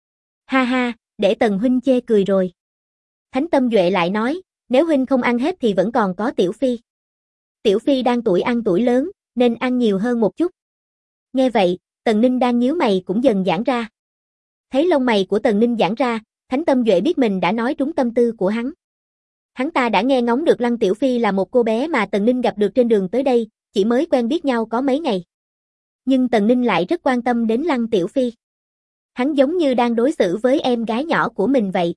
Ha ha, để Tần huynh chê cười rồi. Thánh Tâm Duệ lại nói, nếu huynh không ăn hết thì vẫn còn có Tiểu Phi. Tiểu Phi đang tuổi ăn tuổi lớn, nên ăn nhiều hơn một chút. Nghe vậy, Tần Ninh đang nhíu mày cũng dần giãn ra. Thấy lông mày của Tần Ninh giãn ra, Thánh Tâm Duệ biết mình đã nói trúng tâm tư của hắn. Hắn ta đã nghe ngóng được Lăng Tiểu Phi là một cô bé mà Tần Ninh gặp được trên đường tới đây, chỉ mới quen biết nhau có mấy ngày. Nhưng Tần Ninh lại rất quan tâm đến Lăng Tiểu Phi. Hắn giống như đang đối xử với em gái nhỏ của mình vậy.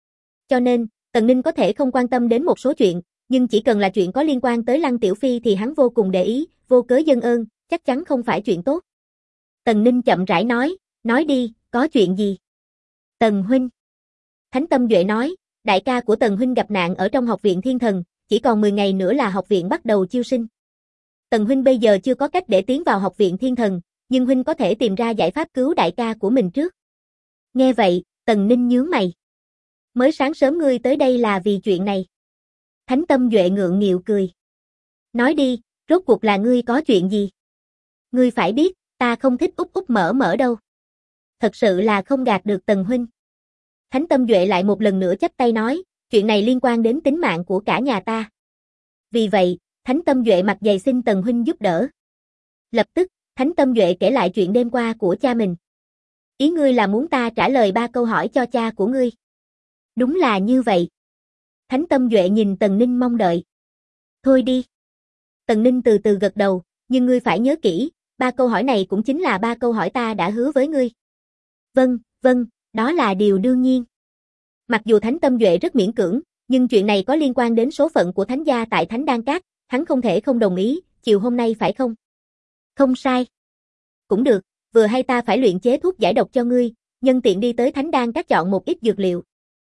Cho nên, Tần Ninh có thể không quan tâm đến một số chuyện, nhưng chỉ cần là chuyện có liên quan tới Lăng Tiểu Phi thì hắn vô cùng để ý, vô cớ dâng ơn, chắc chắn không phải chuyện tốt. Tần Ninh chậm rãi nói đi, có chuyện gì? Tần huynh. Thánh Tâm Duệ nói, đại ca của Tần huynh gặp nạn ở trong Học viện Thiên Thần, chỉ còn 10 ngày nữa là học viện bắt đầu chiêu sinh. Tần huynh bây giờ chưa có cách để tiến vào Học viện Thiên Thần, nhưng huynh có thể tìm ra giải pháp cứu đại ca của mình trước. Nghe vậy, Tần Ninh nhướng mày. Mới sáng sớm ngươi tới đây là vì chuyện này. Thánh Tâm Duệ ngượng nghịu cười. Nói đi, rốt cuộc là ngươi có chuyện gì? Ngươi phải biết, ta không thích úp úp mở mở đâu. Thật sự là không gạt được Tần huynh. Thánh Tâm Duệ lại một lần nữa chắp tay nói, chuyện này liên quan đến tính mạng của cả nhà ta. Vì vậy, Thánh Tâm Duệ mặt dày xin Tần huynh giúp đỡ. Lập tức, Thánh Tâm Duệ kể lại chuyện đêm qua của cha mình. Ý ngươi là muốn ta trả lời 3 câu hỏi cho cha của ngươi? Đúng là như vậy. Thánh Tâm Duệ nhìn Tần Ninh mong đợi. Thôi đi. Tần Ninh từ từ gật đầu, nhưng ngươi phải nhớ kỹ, 3 câu hỏi này cũng chính là 3 câu hỏi ta đã hứa với ngươi. Vâng, đó là điều đương nhiên. Mặc dù Thánh Tâm Duệ rất miễn cưỡng, nhưng chuyện này có liên quan đến số phận của Thánh gia tại Thánh Đan Các, hắn không thể không đồng ý, chiều hôm nay phải không? Không sai. Cũng được, vừa hay ta phải luyện chế thuốc giải độc cho ngươi, nhân tiện đi tới Thánh Đan Các chọn một ít dược liệu.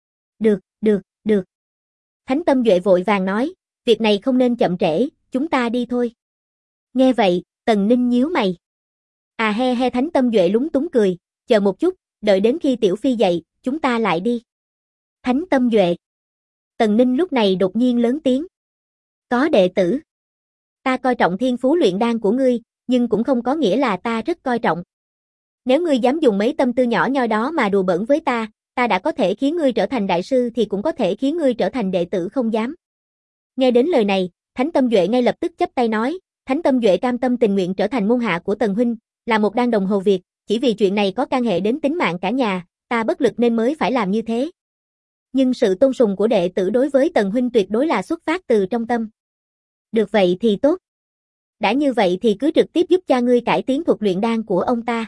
Được. Thánh Tâm Duệ vội vàng nói, việc này không nên chậm trễ, chúng ta đi thôi. Nghe vậy, Tần Ninh nhíu mày. À he, Thánh Tâm Duệ lúng túng cười, chờ một chút, đợi đến khi Tiểu Phi dậy, chúng ta lại đi. Thánh Tâm Duệ. Tần Ninh lúc này đột nhiên lớn tiếng. Có đệ tử. Ta coi trọng thiên phú luyện đan của ngươi, nhưng cũng không có nghĩa là ta rất coi trọng. Nếu ngươi dám dùng mấy tâm tư nhỏ nhoi đó mà đùa bỡn với ta đã có thể khiến ngươi trở thành đại sư thì cũng có thể khiến ngươi trở thành đệ tử không dám. Nghe đến lời này, Thánh Tâm Duệ ngay lập tức chắp tay nói, Thánh Tâm Duệ cam tâm tình nguyện trở thành môn hạ của Tần huynh, là một đan đồng hầu việc, chỉ vì chuyện này có can hệ đến tính mạng cả nhà, ta bất lực nên mới phải làm như thế. Nhưng sự tôn sùng của đệ tử đối với Tần huynh tuyệt đối là xuất phát từ trong tâm. Được vậy thì tốt. Đã như vậy thì cứ trực tiếp giúp cha ngươi cải tiến thuật luyện đan của ông ta.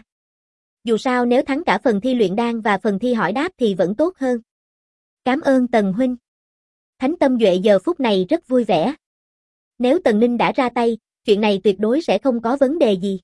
Dù sao nếu thắng cả phần thi luyện đan và phần thi hỏi đáp thì vẫn tốt hơn. Cảm ơn Tần huynh. Thánh Tâm Duệ giờ phút này rất vui vẻ. Nếu Tần Ninh đã ra tay, chuyện này tuyệt đối sẽ không có vấn đề gì.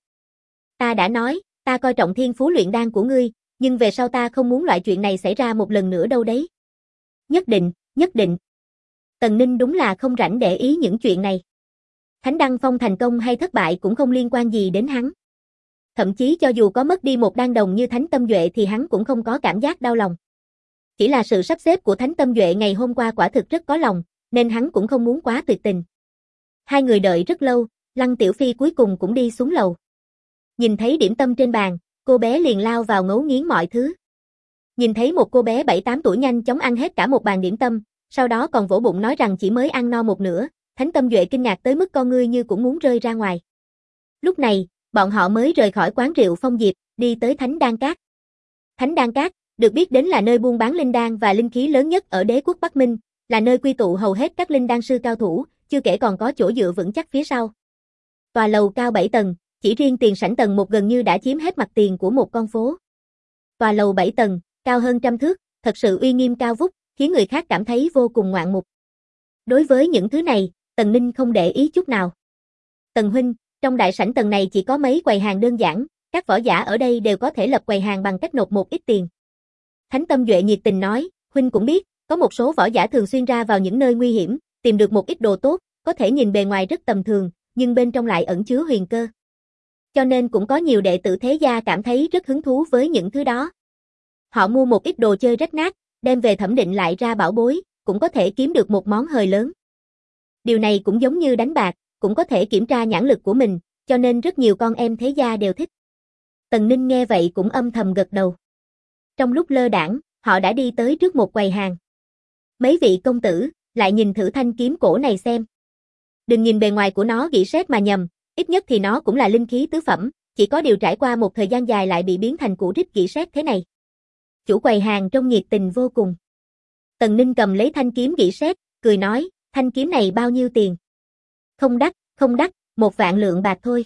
Ta đã nói, ta coi trọng thiên phú luyện đan của ngươi, nhưng về sau ta không muốn loại chuyện này xảy ra một lần nữa đâu đấy. Nhất định. Tần Ninh đúng là không rảnh để ý những chuyện này. Thánh Đăng Phong thành công hay thất bại cũng không liên quan gì đến hắn. Thậm chí cho dù có mất đi một đan đồng như Thánh Tâm Duệ thì hắn cũng không có cảm giác đau lòng. Chỉ là sự sắp xếp của Thánh Tâm Duệ ngày hôm qua quả thực rất có lòng, nên hắn cũng không muốn quá tuyệt tình. Hai người đợi rất lâu, Lăng Tiểu Phi cuối cùng cũng đi xuống lầu. Nhìn thấy điểm tâm trên bàn, cô bé liền lao vào ngấu nghiến mọi thứ. Nhìn thấy một cô bé 7-8 tuổi nhanh chóng ăn hết cả một bàn điểm tâm, sau đó còn vỗ bụng nói rằng chỉ mới ăn no một nửa, Thánh Tâm Duệ kinh ngạc tới mức con ngươi như cũng muốn rơi ra ngoài. Lúc này, bọn họ mới rời khỏi quán rượu Phong Diệp, đi tới Thánh Đan Các. Thánh Đan Các, được biết đến là nơi buôn bán linh đan và linh khí lớn nhất ở đế quốc Bắc Minh, là nơi quy tụ hầu hết các linh đan sư cao thủ, chưa kể còn có chỗ dựa vững chắc phía sau. Tòa lầu cao 7 tầng, chỉ riêng tiền sảnh tầng 1 gần như đã chiếm hết mặt tiền của một con phố. Tòa lầu 7 tầng, cao hơn trăm thước, thật sự uy nghiêm cao vút, khiến người khác cảm thấy vô cùng ngoạn mục. Đối với những thứ này, Tần Ninh không để ý chút nào. Tần huynh, trong đại sảnh tầng này chỉ có mấy quầy hàng đơn giản, các võ giả ở đây đều có thể lập quầy hàng bằng cách nộp một ít tiền. Thánh Tâm Duệ nhiệt tình nói, huynh cũng biết, có một số võ giả thường xuyên ra vào những nơi nguy hiểm, tìm được một ít đồ tốt, có thể nhìn bề ngoài rất tầm thường, nhưng bên trong lại ẩn chứa huyền cơ. Cho nên cũng có nhiều đệ tử thế gia cảm thấy rất hứng thú với những thứ đó. Họ mua một ít đồ chơi rách nát, đem về thẩm định lại ra bảo bối, cũng có thể kiếm được một món hời lớn. Điều này cũng giống như đánh bạc, cũng có thể kiểm tra nhãn lực của mình, cho nên rất nhiều con em thế gia đều thích. Tần Ninh nghe vậy cũng âm thầm gật đầu. Trong lúc lơ đãng, họ đã đi tới trước một quầy hàng. Mấy vị công tử, lại nhìn thử thanh kiếm cổ này xem. Đừng nhìn bề ngoài của nó gỉ sét mà nhầm, ít nhất thì nó cũng là linh khí tứ phẩm, chỉ có điều trải qua một thời gian dài lại bị biến thành củ rích gỉ sét thế này. Chủ quầy hàng trông nhiệt tình vô cùng. Tần Ninh cầm lấy thanh kiếm gỉ sét, cười nói, thanh kiếm này bao nhiêu tiền? Không đắt, 1 vạn lượng bạc thôi.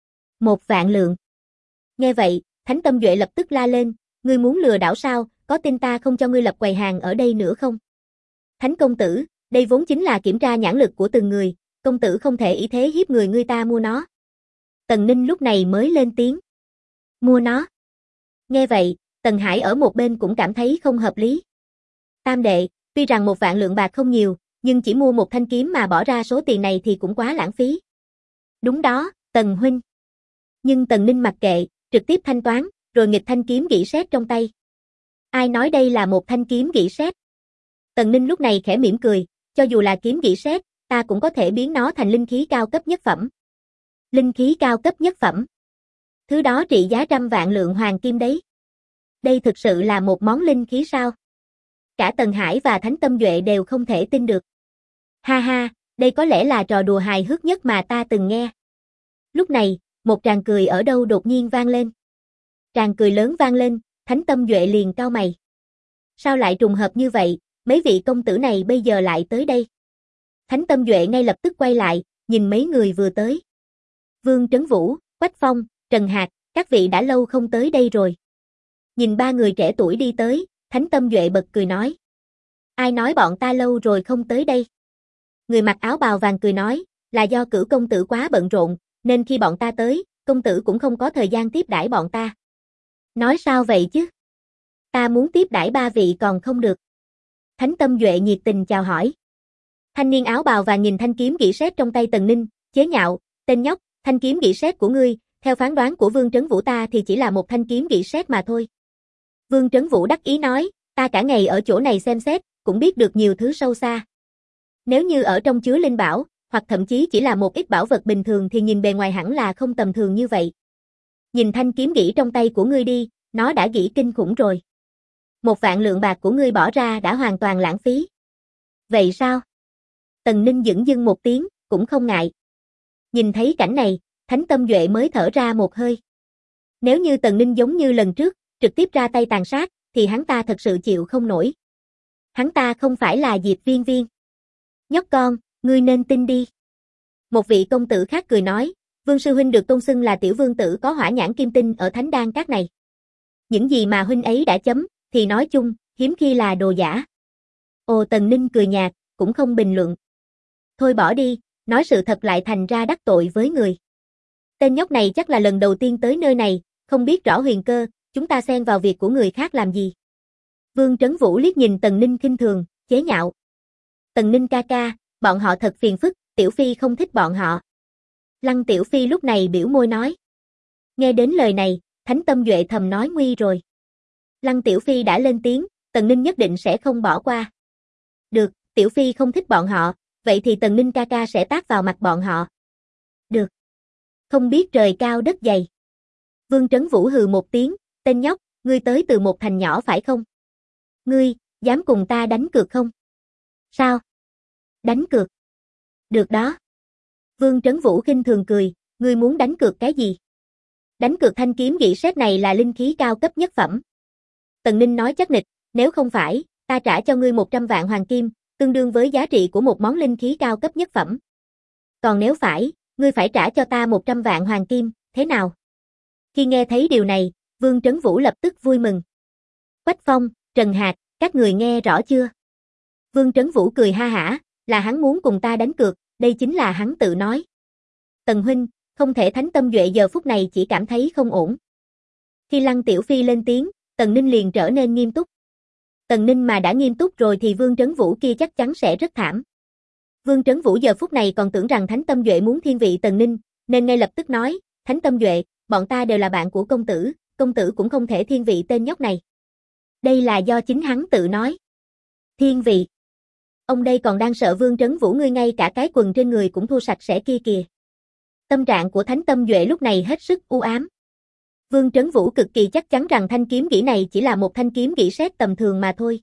1 vạn lượng. Nghe vậy, Thánh Tâm Duệ lập tức la lên, ngươi muốn lừa đảo sao, có tin ta không cho ngươi lập quầy hàng ở đây nữa không? Thánh công tử, đây vốn chính là kiểm tra nhãn lực của từng người, công tử không thể ý thế hiếp người ta mua nó. Tần Ninh lúc này mới lên tiếng. Mua nó. Nghe vậy, Tần Hải ở một bên cũng cảm thấy không hợp lý. Tam đệ, tuy rằng 1 vạn lượng bạc không nhiều, nhưng chỉ mua một thanh kiếm mà bỏ ra số tiền này thì cũng quá lãng phí. Đúng đó, Tần huynh. Nhưng Tần Ninh mặc kệ, trực tiếp thanh toán, rồi nghịch thanh kiếm gỉ sét trong tay. Ai nói đây là một thanh kiếm gỉ sét? Tần Ninh lúc này khẽ mỉm cười, cho dù là kiếm gỉ sét, ta cũng có thể biến nó thành linh khí cao cấp nhất phẩm. Linh khí cao cấp nhất phẩm. Thứ đó trị giá 100 vạn lượng hoàng kim đấy. Đây thực sự là một món linh khí sao? Cả Tần Hải và Thánh Tâm Duệ đều không thể tin được. Ha ha, đây có lẽ là trò đùa hài hước nhất mà ta từng nghe. Lúc này, Một tràng cười ở đâu đột nhiên vang lên. Tràng cười lớn vang lên, Thánh Tâm Duệ liền cau mày. Sao lại trùng hợp như vậy, mấy vị công tử này bây giờ lại tới đây? Thánh Tâm Duệ ngay lập tức quay lại, nhìn mấy người vừa tới. Vương Trấn Vũ, Quách Phong, Trần Hạc, các vị đã lâu không tới đây rồi. Nhìn ba người trẻ tuổi đi tới, Thánh Tâm Duệ bật cười nói. Ai nói bọn ta lâu rồi không tới đây? Người mặc áo bào vàng cười nói, là do Cửu công tử quá bận rộn, nên khi bọn ta tới, công tử cũng không có thời gian tiếp đãi bọn ta. Nói sao vậy chứ? Ta muốn tiếp đãi ba vị còn không được. Thánh Tâm Duệ nhiệt tình chào hỏi. Thanh niên áo bào vàng nhìn thanh kiếm gỉ sét trong tay Tần Ninh, chế nhạo, tên nhóc, thanh kiếm gỉ sét của ngươi, theo phán đoán của Vương Trấn Vũ ta thì chỉ là một thanh kiếm gỉ sét mà thôi. Vương Trấn Vũ đắc ý nói, ta cả ngày ở chỗ này xem xét, cũng biết được nhiều thứ sâu xa. Nếu như ở trong chứa linh bảo, hoặc thậm chí chỉ là một ít bảo vật bình thường thì nhìn bề ngoài hẳn là không tầm thường như vậy. Nhìn thanh kiếm gỉ trong tay của ngươi đi, nó đã gỉ kinh khủng rồi. 1.000.000 lượng bạc của ngươi bỏ ra đã hoàn toàn lãng phí. Vậy sao? Tần Ninh dửng dưng một tiếng, cũng không ngại. Nhìn thấy cảnh này, Thánh Tâm Duệ mới thở ra một hơi. Nếu như Tần Ninh giống như lần trước, trực tiếp ra tay tàn sát, thì hắn ta thật sự chịu không nổi. Hắn ta không phải là Diệp Viên Viên. Nhóc con, ngươi nên tin đi. Một vị công tử khác cười nói, Vương sư huynh được tôn xưng là tiểu vương tử có hỏa nhãn kim tinh ở Thánh Đan Các này. Những gì mà huynh ấy đã chấm, thì nói chung, hiếm khi là đồ giả. Ồ, Tần Ninh cười nhạt, cũng không bình luận. Thôi bỏ đi, nói sự thật lại thành ra đắc tội với người. Tên nhóc này chắc là lần đầu tiên tới nơi này, không biết rõ huyền cơ, chúng ta xen vào việc của người khác làm gì. Vương Trấn Vũ liếc nhìn Tần Ninh khinh thường, chế nhạo. Tần Ninh ca ca, bọn họ thật phiền phức, Tiểu Phi không thích bọn họ. Lăng Tiểu Phi lúc này biểu môi nói. Nghe đến lời này, Thánh Tâm Duệ thầm nói nguy rồi. Lăng Tiểu Phi đã lên tiếng, Tần Ninh nhất định sẽ không bỏ qua. Được, Tiểu Phi không thích bọn họ, vậy thì Tần Ninh ca ca sẽ tát vào mặt bọn họ. Được. Không biết trời cao đất dày. Vương Trấn Vũ hừ một tiếng, tên nhóc, ngươi tới từ một thành nhỏ phải không? Ngươi, dám cùng ta đánh cược không? Sao? Đánh cược? Được đó. Vương Trấn Vũ khinh thường cười, ngươi muốn đánh cược cái gì? Đánh cược thanh kiếm gỉ sét này là linh khí cao cấp nhất phẩm. Tần Ninh nói chắc nịch, nếu không phải, ta trả cho ngươi 100.000 hoàng kim, tương đương với giá trị của một món linh khí cao cấp nhất phẩm. Còn nếu phải, ngươi phải trả cho ta 100.000 hoàng kim, thế nào? Khi nghe thấy điều này, Vương Trấn Vũ lập tức vui mừng. Quách Phong, Trần Hạc, các người nghe rõ chưa? Vương Trấn Vũ cười ha hả, là hắn muốn cùng ta đánh cược, đây chính là hắn tự nói. Tần huynh, không thể. Thánh Tâm Duệ giờ phút này chỉ cảm thấy không ổn. Khi Lăng Tiểu Phi lên tiếng, Tần Ninh liền trở nên nghiêm túc. Tần Ninh mà đã nghiêm túc rồi thì Vương Trấn Vũ kia chắc chắn sẽ rất thảm. Vương Trấn Vũ giờ phút này còn tưởng rằng Thánh Tâm Duệ muốn thiên vị Tần Ninh, nên ngay lập tức nói, Thánh Tâm Duệ, bọn ta đều là bạn của công tử cũng không thể thiên vị tên nhóc này. Đây là do chính hắn tự nói. Thiên vị. Ông đây còn đang sợ Vương Trấn Vũ ngươi ngay cả cái quần trên người cũng thu sạch sẽ kia kìa. Tâm trạng của Thánh Tâm Duệ lúc này hết sức u ám. Vương Trấn Vũ cực kỳ chắc chắn rằng thanh kiếm gỉ này chỉ là một thanh kiếm gỉ sét tầm thường mà thôi.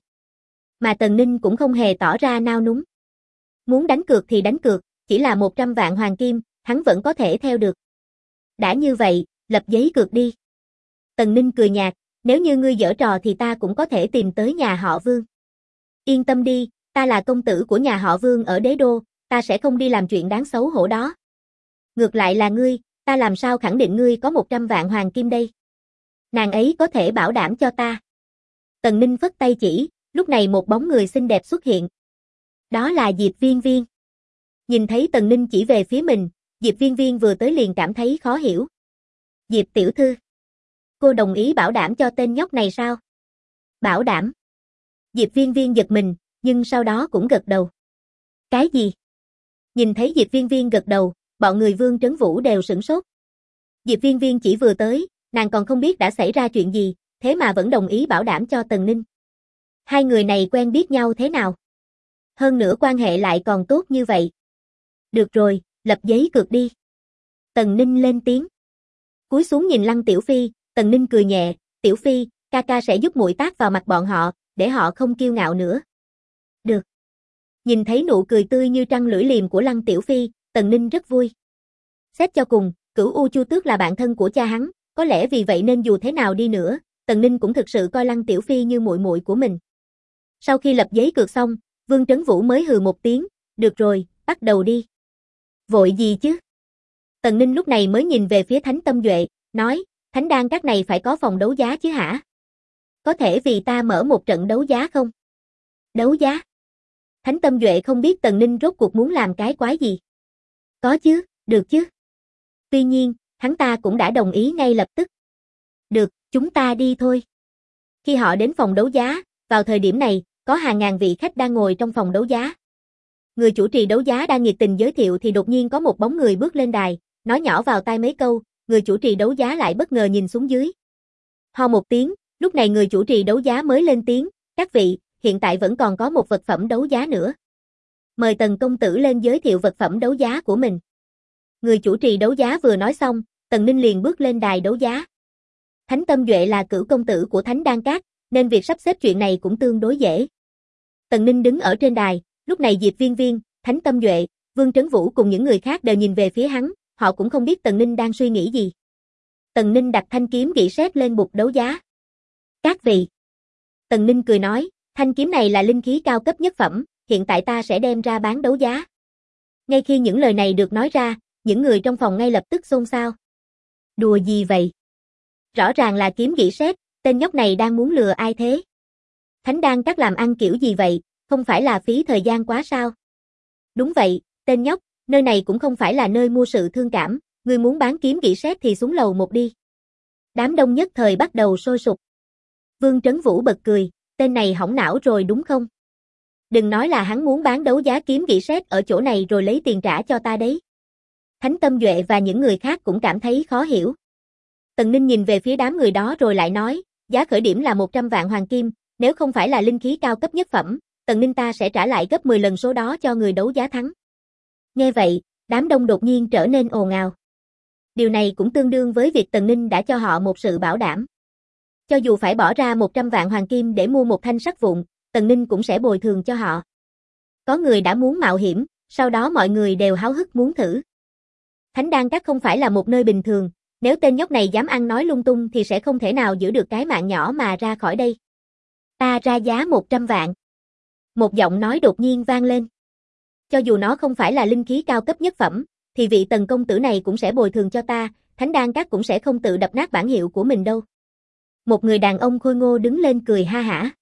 Mà Tần Ninh cũng không hề tỏ ra nao núng. Muốn đánh cược thì đánh cược, chỉ là 100.000 hoàng kim, hắn vẫn có thể theo được. Đã như vậy, lập giấy cược đi. Tần Ninh cười nhạt, nếu như ngươi giở trò thì ta cũng có thể tìm tới nhà họ Vương. Yên tâm đi, ta là công tử của nhà họ Vương ở đế đô, ta sẽ không đi làm chuyện đáng xấu hổ đó. Ngược lại là ngươi, ta làm sao khẳng định ngươi có 100.000 hoàng kim đây? Nàng ấy có thể bảo đảm cho ta. Tần Ninh phất tay chỉ, lúc này một bóng người xinh đẹp xuất hiện. Đó là Diệp Viên Viên. Nhìn thấy Tần Ninh chỉ về phía mình, Diệp Viên Viên vừa tới liền cảm thấy khó hiểu. Diệp tiểu thư. Cô đồng ý bảo đảm cho tên nhóc này sao? Bảo đảm. Diệp Viên Viên giật mình, nhưng sau đó cũng gật đầu. Cái gì? Nhìn thấy Diệp Viên Viên gật đầu, bọn người Vương Trấn Vũ đều sửng sốt. Diệp Viên Viên chỉ vừa tới, nàng còn không biết đã xảy ra chuyện gì, thế mà vẫn đồng ý bảo đảm cho Tần Ninh. Hai người này quen biết nhau thế nào? Hơn nữa quan hệ lại còn tốt như vậy. Được rồi, lập giấy cược đi. Tần Ninh lên tiếng. Cúi xuống nhìn Lăng Tiểu Phi, Tần Ninh cười nhẹ, Tiểu Phi, ca ca sẽ giúp muội tát vào mặt bọn họ, để họ không kiêu ngạo nữa. Được. Nhìn thấy nụ cười tươi như trăng lưỡi liềm của Lăng Tiểu Phi, Tần Ninh rất vui. Xét cho cùng, Cửu U Chu Tước là bạn thân của cha hắn, có lẽ vì vậy nên dù thế nào đi nữa, Tần Ninh cũng thực sự coi Lăng Tiểu Phi như muội muội của mình. Sau khi lập giấy cược xong, Vương Trấn Vũ mới hừ một tiếng, được rồi, bắt đầu đi. Vội gì chứ? Tần Ninh lúc này mới nhìn về phía Thánh Tâm Duệ, nói, Thánh Đan Các này phải có phòng đấu giá chứ hả? Có thể vì ta mở một trận đấu giá không? Đấu giá? Thánh Tâm Duệ không biết Tần Ninh rốt cuộc muốn làm cái quái gì. Có chứ, được chứ. Tuy nhiên, hắn ta cũng đã đồng ý ngay lập tức. Được, chúng ta đi thôi. Khi họ đến phòng đấu giá, vào thời điểm này, có hàng ngàn vị khách đang ngồi trong phòng đấu giá. Người chủ trì đấu giá đang nhiệt tình giới thiệu thì đột nhiên có một bóng người bước lên đài, nói nhỏ vào tai mấy câu, người chủ trì đấu giá lại bất ngờ nhìn xuống dưới. Ho một tiếng, lúc này người chủ trì đấu giá mới lên tiếng, các vị, hiện tại vẫn còn có một vật phẩm đấu giá nữa. Mời Tần công tử lên giới thiệu vật phẩm đấu giá của mình. Người chủ trì đấu giá vừa nói xong, Tần Ninh liền bước lên đài đấu giá. Thánh Tâm Duệ là cửu công tử của Thánh Đan Các, nên việc sắp xếp chuyện này cũng tương đối dễ. Tần Ninh đứng ở trên đài, lúc này Diệp Viên Viên, Thánh Tâm Duệ, Vương Trấn Vũ cùng những người khác đều nhìn về phía hắn, họ cũng không biết Tần Ninh đang suy nghĩ gì. Tần Ninh đặt thanh kiếm gỉ sét lên bục đấu giá. Các vị. Tần Ninh cười nói, thanh kiếm này là linh khí cao cấp nhất phẩm, hiện tại ta sẽ đem ra bán đấu giá. Ngay khi những lời này được nói ra, những người trong phòng ngay lập tức xôn xao. Đùa gì vậy? Rõ ràng là kiếm gỉ sét, tên nhóc này đang muốn lừa ai thế? Thánh Đan Các làm ăn kiểu gì vậy, không phải là phí thời gian quá sao? Đúng vậy, tên nhóc, nơi này cũng không phải là nơi mua sự thương cảm, ngươi muốn bán kiếm gỉ sét thì xuống lầu một đi. Đám đông nhất thời bắt đầu sôi sục. Vương Trấn Vũ bật cười, tên này hỏng não rồi đúng không? Đừng nói là hắn muốn bán đấu giá kiếm gỉ sét ở chỗ này rồi lấy tiền trả cho ta đấy. Thánh Tâm Duệ và những người khác cũng cảm thấy khó hiểu. Tần Ninh nhìn về phía đám người đó rồi lại nói, giá khởi điểm là 100 vạn hoàng kim, nếu không phải là linh khí cao cấp nhất phẩm, Tần Ninh ta sẽ trả lại gấp 10 lần số đó cho người đấu giá thắng. Nghe vậy, đám đông đột nhiên trở nên ồn ào. Điều này cũng tương đương với việc Tần Ninh đã cho họ một sự bảo đảm. Cho dù phải bỏ ra 100 vạn hoàng kim để mua một thanh sắt vụn, Tần Ninh cũng sẽ bồi thường cho họ. Có người đã muốn mạo hiểm, sau đó mọi người đều háo hức muốn thử. Thánh Đan Các không phải là một nơi bình thường, nếu tên nhóc này dám ăn nói lung tung thì sẽ không thể nào giữ được cái mạng nhỏ mà ra khỏi đây. Ta ra giá 100 vạn. Một giọng nói đột nhiên vang lên. Cho dù nó không phải là linh khí cao cấp nhất phẩm, thì vị Tần công tử này cũng sẽ bồi thường cho ta, Thánh Đan Các cũng sẽ không tự đập nát bản hiệu của mình đâu. Một người đàn ông khôi ngô đứng lên cười ha hả.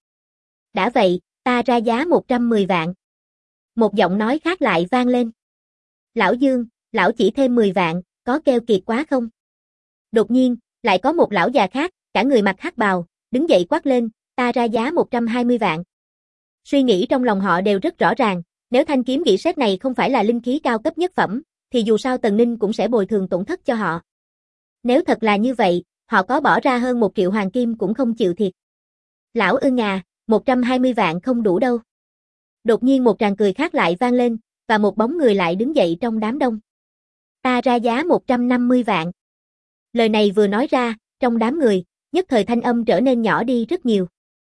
Đã vậy, ta ra giá 110 vạn. Một giọng nói khác lại vang lên. Lão Dương, lão chỉ thêm 10 vạn, có keo kiệt quá không? Đột nhiên, lại có một lão già khác, cả người mặc hắc bào, đứng dậy quát lên, ta ra giá 120 vạn. Suy nghĩ trong lòng họ đều rất rõ ràng, nếu thanh kiếm gỉ sét này không phải là linh khí cao cấp nhất phẩm, thì dù sao Tần Ninh cũng sẽ bồi thường tổn thất cho họ. Nếu thật là như vậy, họ có bỏ ra hơn 1 triệu hoàng kim cũng không chịu thiệt. Lão ưng à, 120 vạn không đủ đâu. Đột nhiên một tràng cười khác lại vang lên, và một bóng người lại đứng dậy trong đám đông. Ta ra giá 150 vạn. Lời này vừa nói ra, trong đám người, nhất thời thanh âm trở nên nhỏ đi rất nhiều.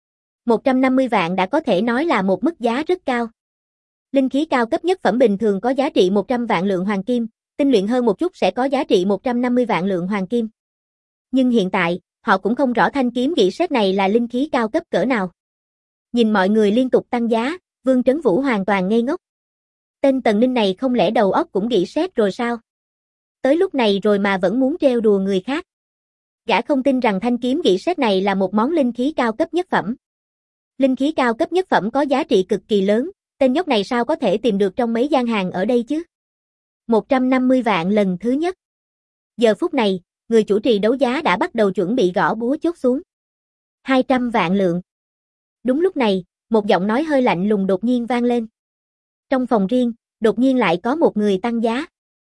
150 vạn đã có thể nói là một mức giá rất cao. Linh khí cao cấp nhất phẩm bình thường có giá trị 100 vạn lượng hoàng kim, tinh luyện hơn một chút sẽ có giá trị 150 vạn lượng hoàng kim. Nhưng hiện tại, họ cũng không rõ thanh kiếm gỉ sét này là linh khí cao cấp cỡ nào. Nhìn mọi người liên tục tăng giá, Vương Trấn Vũ hoàn toàn ngây ngốc. Tên Tần Ninh này không lẽ đầu óc cũng gỉ sét rồi sao? Tới lúc này rồi mà vẫn muốn trêu đùa người khác. Gã không tin rằng thanh kiếm gỉ sét này là một món linh khí cao cấp nhất phẩm. Linh khí cao cấp nhất phẩm có giá trị cực kỳ lớn, tên nhóc này sao có thể tìm được trong mấy gian hàng ở đây chứ? 150 vạn lần thứ nhất. Giờ phút này, người chủ trì đấu giá đã bắt đầu chuẩn bị gõ búa chốt xuống. 200 vạn lượng. Đúng lúc này, một giọng nói hơi lạnh lùng đột nhiên vang lên. Trong phòng riêng, đột nhiên lại có một người tăng giá.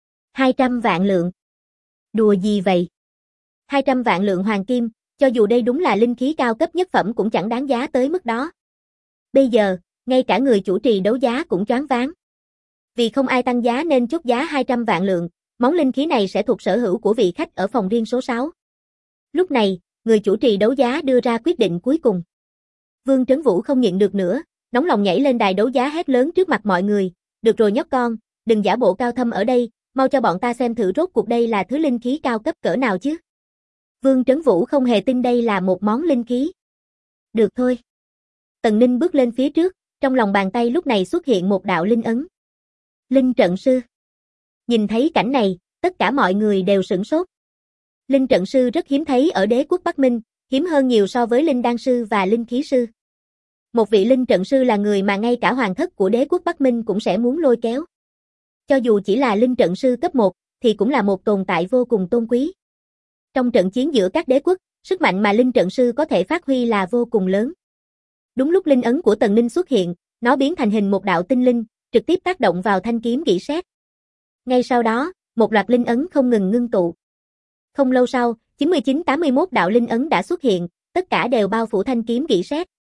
200 vạn lượng. Đùa gì vậy? 200 vạn lượng hoàng kim, cho dù đây đúng là linh khí cao cấp nhất phẩm cũng chẳng đáng giá tới mức đó. Bây giờ, ngay cả người chủ trì đấu giá cũng choáng váng. Vì không ai tăng giá nên chốt giá 200 vạn lượng, món linh khí này sẽ thuộc sở hữu của vị khách ở phòng riêng số 6. Lúc này, người chủ trì đấu giá đưa ra quyết định cuối cùng. Vương Trấn Vũ không nhịn được nữa, nóng lòng nhảy lên đài đấu giá hét lớn trước mặt mọi người, được rồi nhóc con, đừng giả bộ cao thâm ở đây, mau cho bọn ta xem thử rốt cuộc đây là thứ linh khí cao cấp cỡ nào chứ. Vương Trấn Vũ không hề tin đây là một món linh khí. Được thôi. Tần Ninh bước lên phía trước, trong lòng bàn tay lúc này xuất hiện một đạo linh ấn. Linh trận sư. Nhìn thấy cảnh này, tất cả mọi người đều sửng sốt. Linh trận sư rất hiếm thấy ở đế quốc Bắc Minh, hiếm hơn nhiều so với linh đan sư và linh khí sư. Một vị linh trận sư là người mà ngay cả hoàng thất của đế quốc Bắc Minh cũng sẽ muốn lôi kéo. Cho dù chỉ là linh trận sư cấp 1, thì cũng là một tồn tại vô cùng tôn quý. Trong trận chiến giữa các đế quốc, sức mạnh mà linh trận sư có thể phát huy là vô cùng lớn. Đúng lúc linh ấn của Tần Ninh xuất hiện, nó biến thành hình một đạo tinh linh, trực tiếp tác động vào thanh kiếm kỹ sét. Ngay sau đó, một loạt linh ấn không ngừng ngưng tụ. Không lâu sau, 99-81 đạo linh ấn đã xuất hiện, tất cả đều bao phủ thanh kiếm kỹ sét.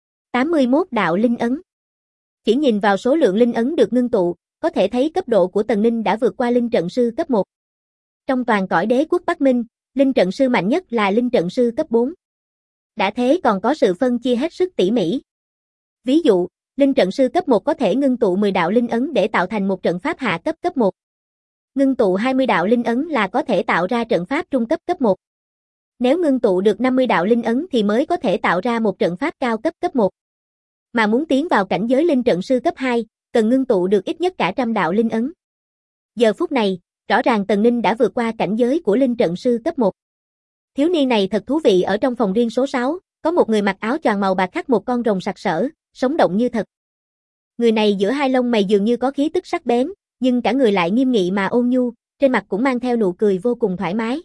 81 đạo linh ấn. Chỉ nhìn vào số lượng linh ấn được ngưng tụ, có thể thấy cấp độ của Tần Ninh đã vượt qua linh trận sư cấp 1. Trong toàn cõi đế quốc Bắc Minh, linh trận sư mạnh nhất là linh trận sư cấp 4. Đã thế còn có sự phân chia hết sức tỉ mỉ. Ví dụ, linh trận sư cấp 1 có thể ngưng tụ 10 đạo linh ấn để tạo thành một trận pháp hạ cấp cấp 1. Ngưng tụ 20 đạo linh ấn là có thể tạo ra trận pháp trung cấp cấp 1. Nếu ngưng tụ được 50 đạo linh ấn thì mới có thể tạo ra một trận pháp cao cấp cấp 1. Mà muốn tiến vào cảnh giới linh trận sư cấp 2, cần ngưng tụ được ít nhất cả 100 đạo linh ấn. Giờ phút này, rõ ràng Tần Ninh đã vượt qua cảnh giới của linh trận sư cấp 1. Thiếu niên này thật thú vị. Ở trong phòng riêng số 6, có một người mặc áo choàng màu bạc khắc một con rồng sặc sỡ, sống động như thật. Người này giữa hai lông mày dường như có khí tức sắc bén, nhưng cả người lại nghiêm nghị mà ôn nhu, trên mặt cũng mang theo nụ cười vô cùng thoải mái.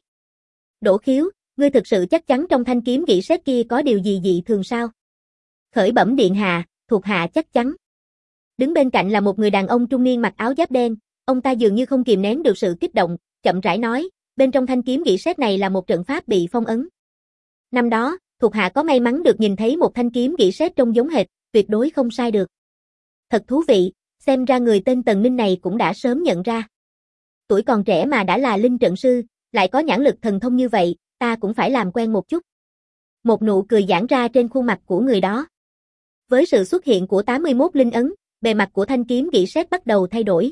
Đỗ Khiếu, ngươi thực sự chắc chắn trong thanh kiếm kỹ sét kia có điều gì dị thường sao? Khởi bẩm điện hạ, thuộc hạ chắc chắn. Đứng bên cạnh là một người đàn ông trung niên mặc áo giáp đen, ông ta dường như không kìm nén được sự kích động, chậm rãi nói, bên trong thanh kiếm kỹ sét này là một trận pháp bị phong ấn. Năm đó, thuộc hạ có may mắn được nhìn thấy một thanh kiếm kỹ sét trông giống hệt, tuyệt đối không sai được. Thật thú vị, xem ra người tên Tần Ninh này cũng đã sớm nhận ra. Tuổi còn trẻ mà đã là linh trận sư, lại có nhãn lực thần thông như vậy, ta cũng phải làm quen một chút. Một nụ cười giãn ra trên khuôn mặt của người đó. Với sự xuất hiện của 81 linh ấn, bề mặt của thanh kiếm kỹ sét bắt đầu thay đổi.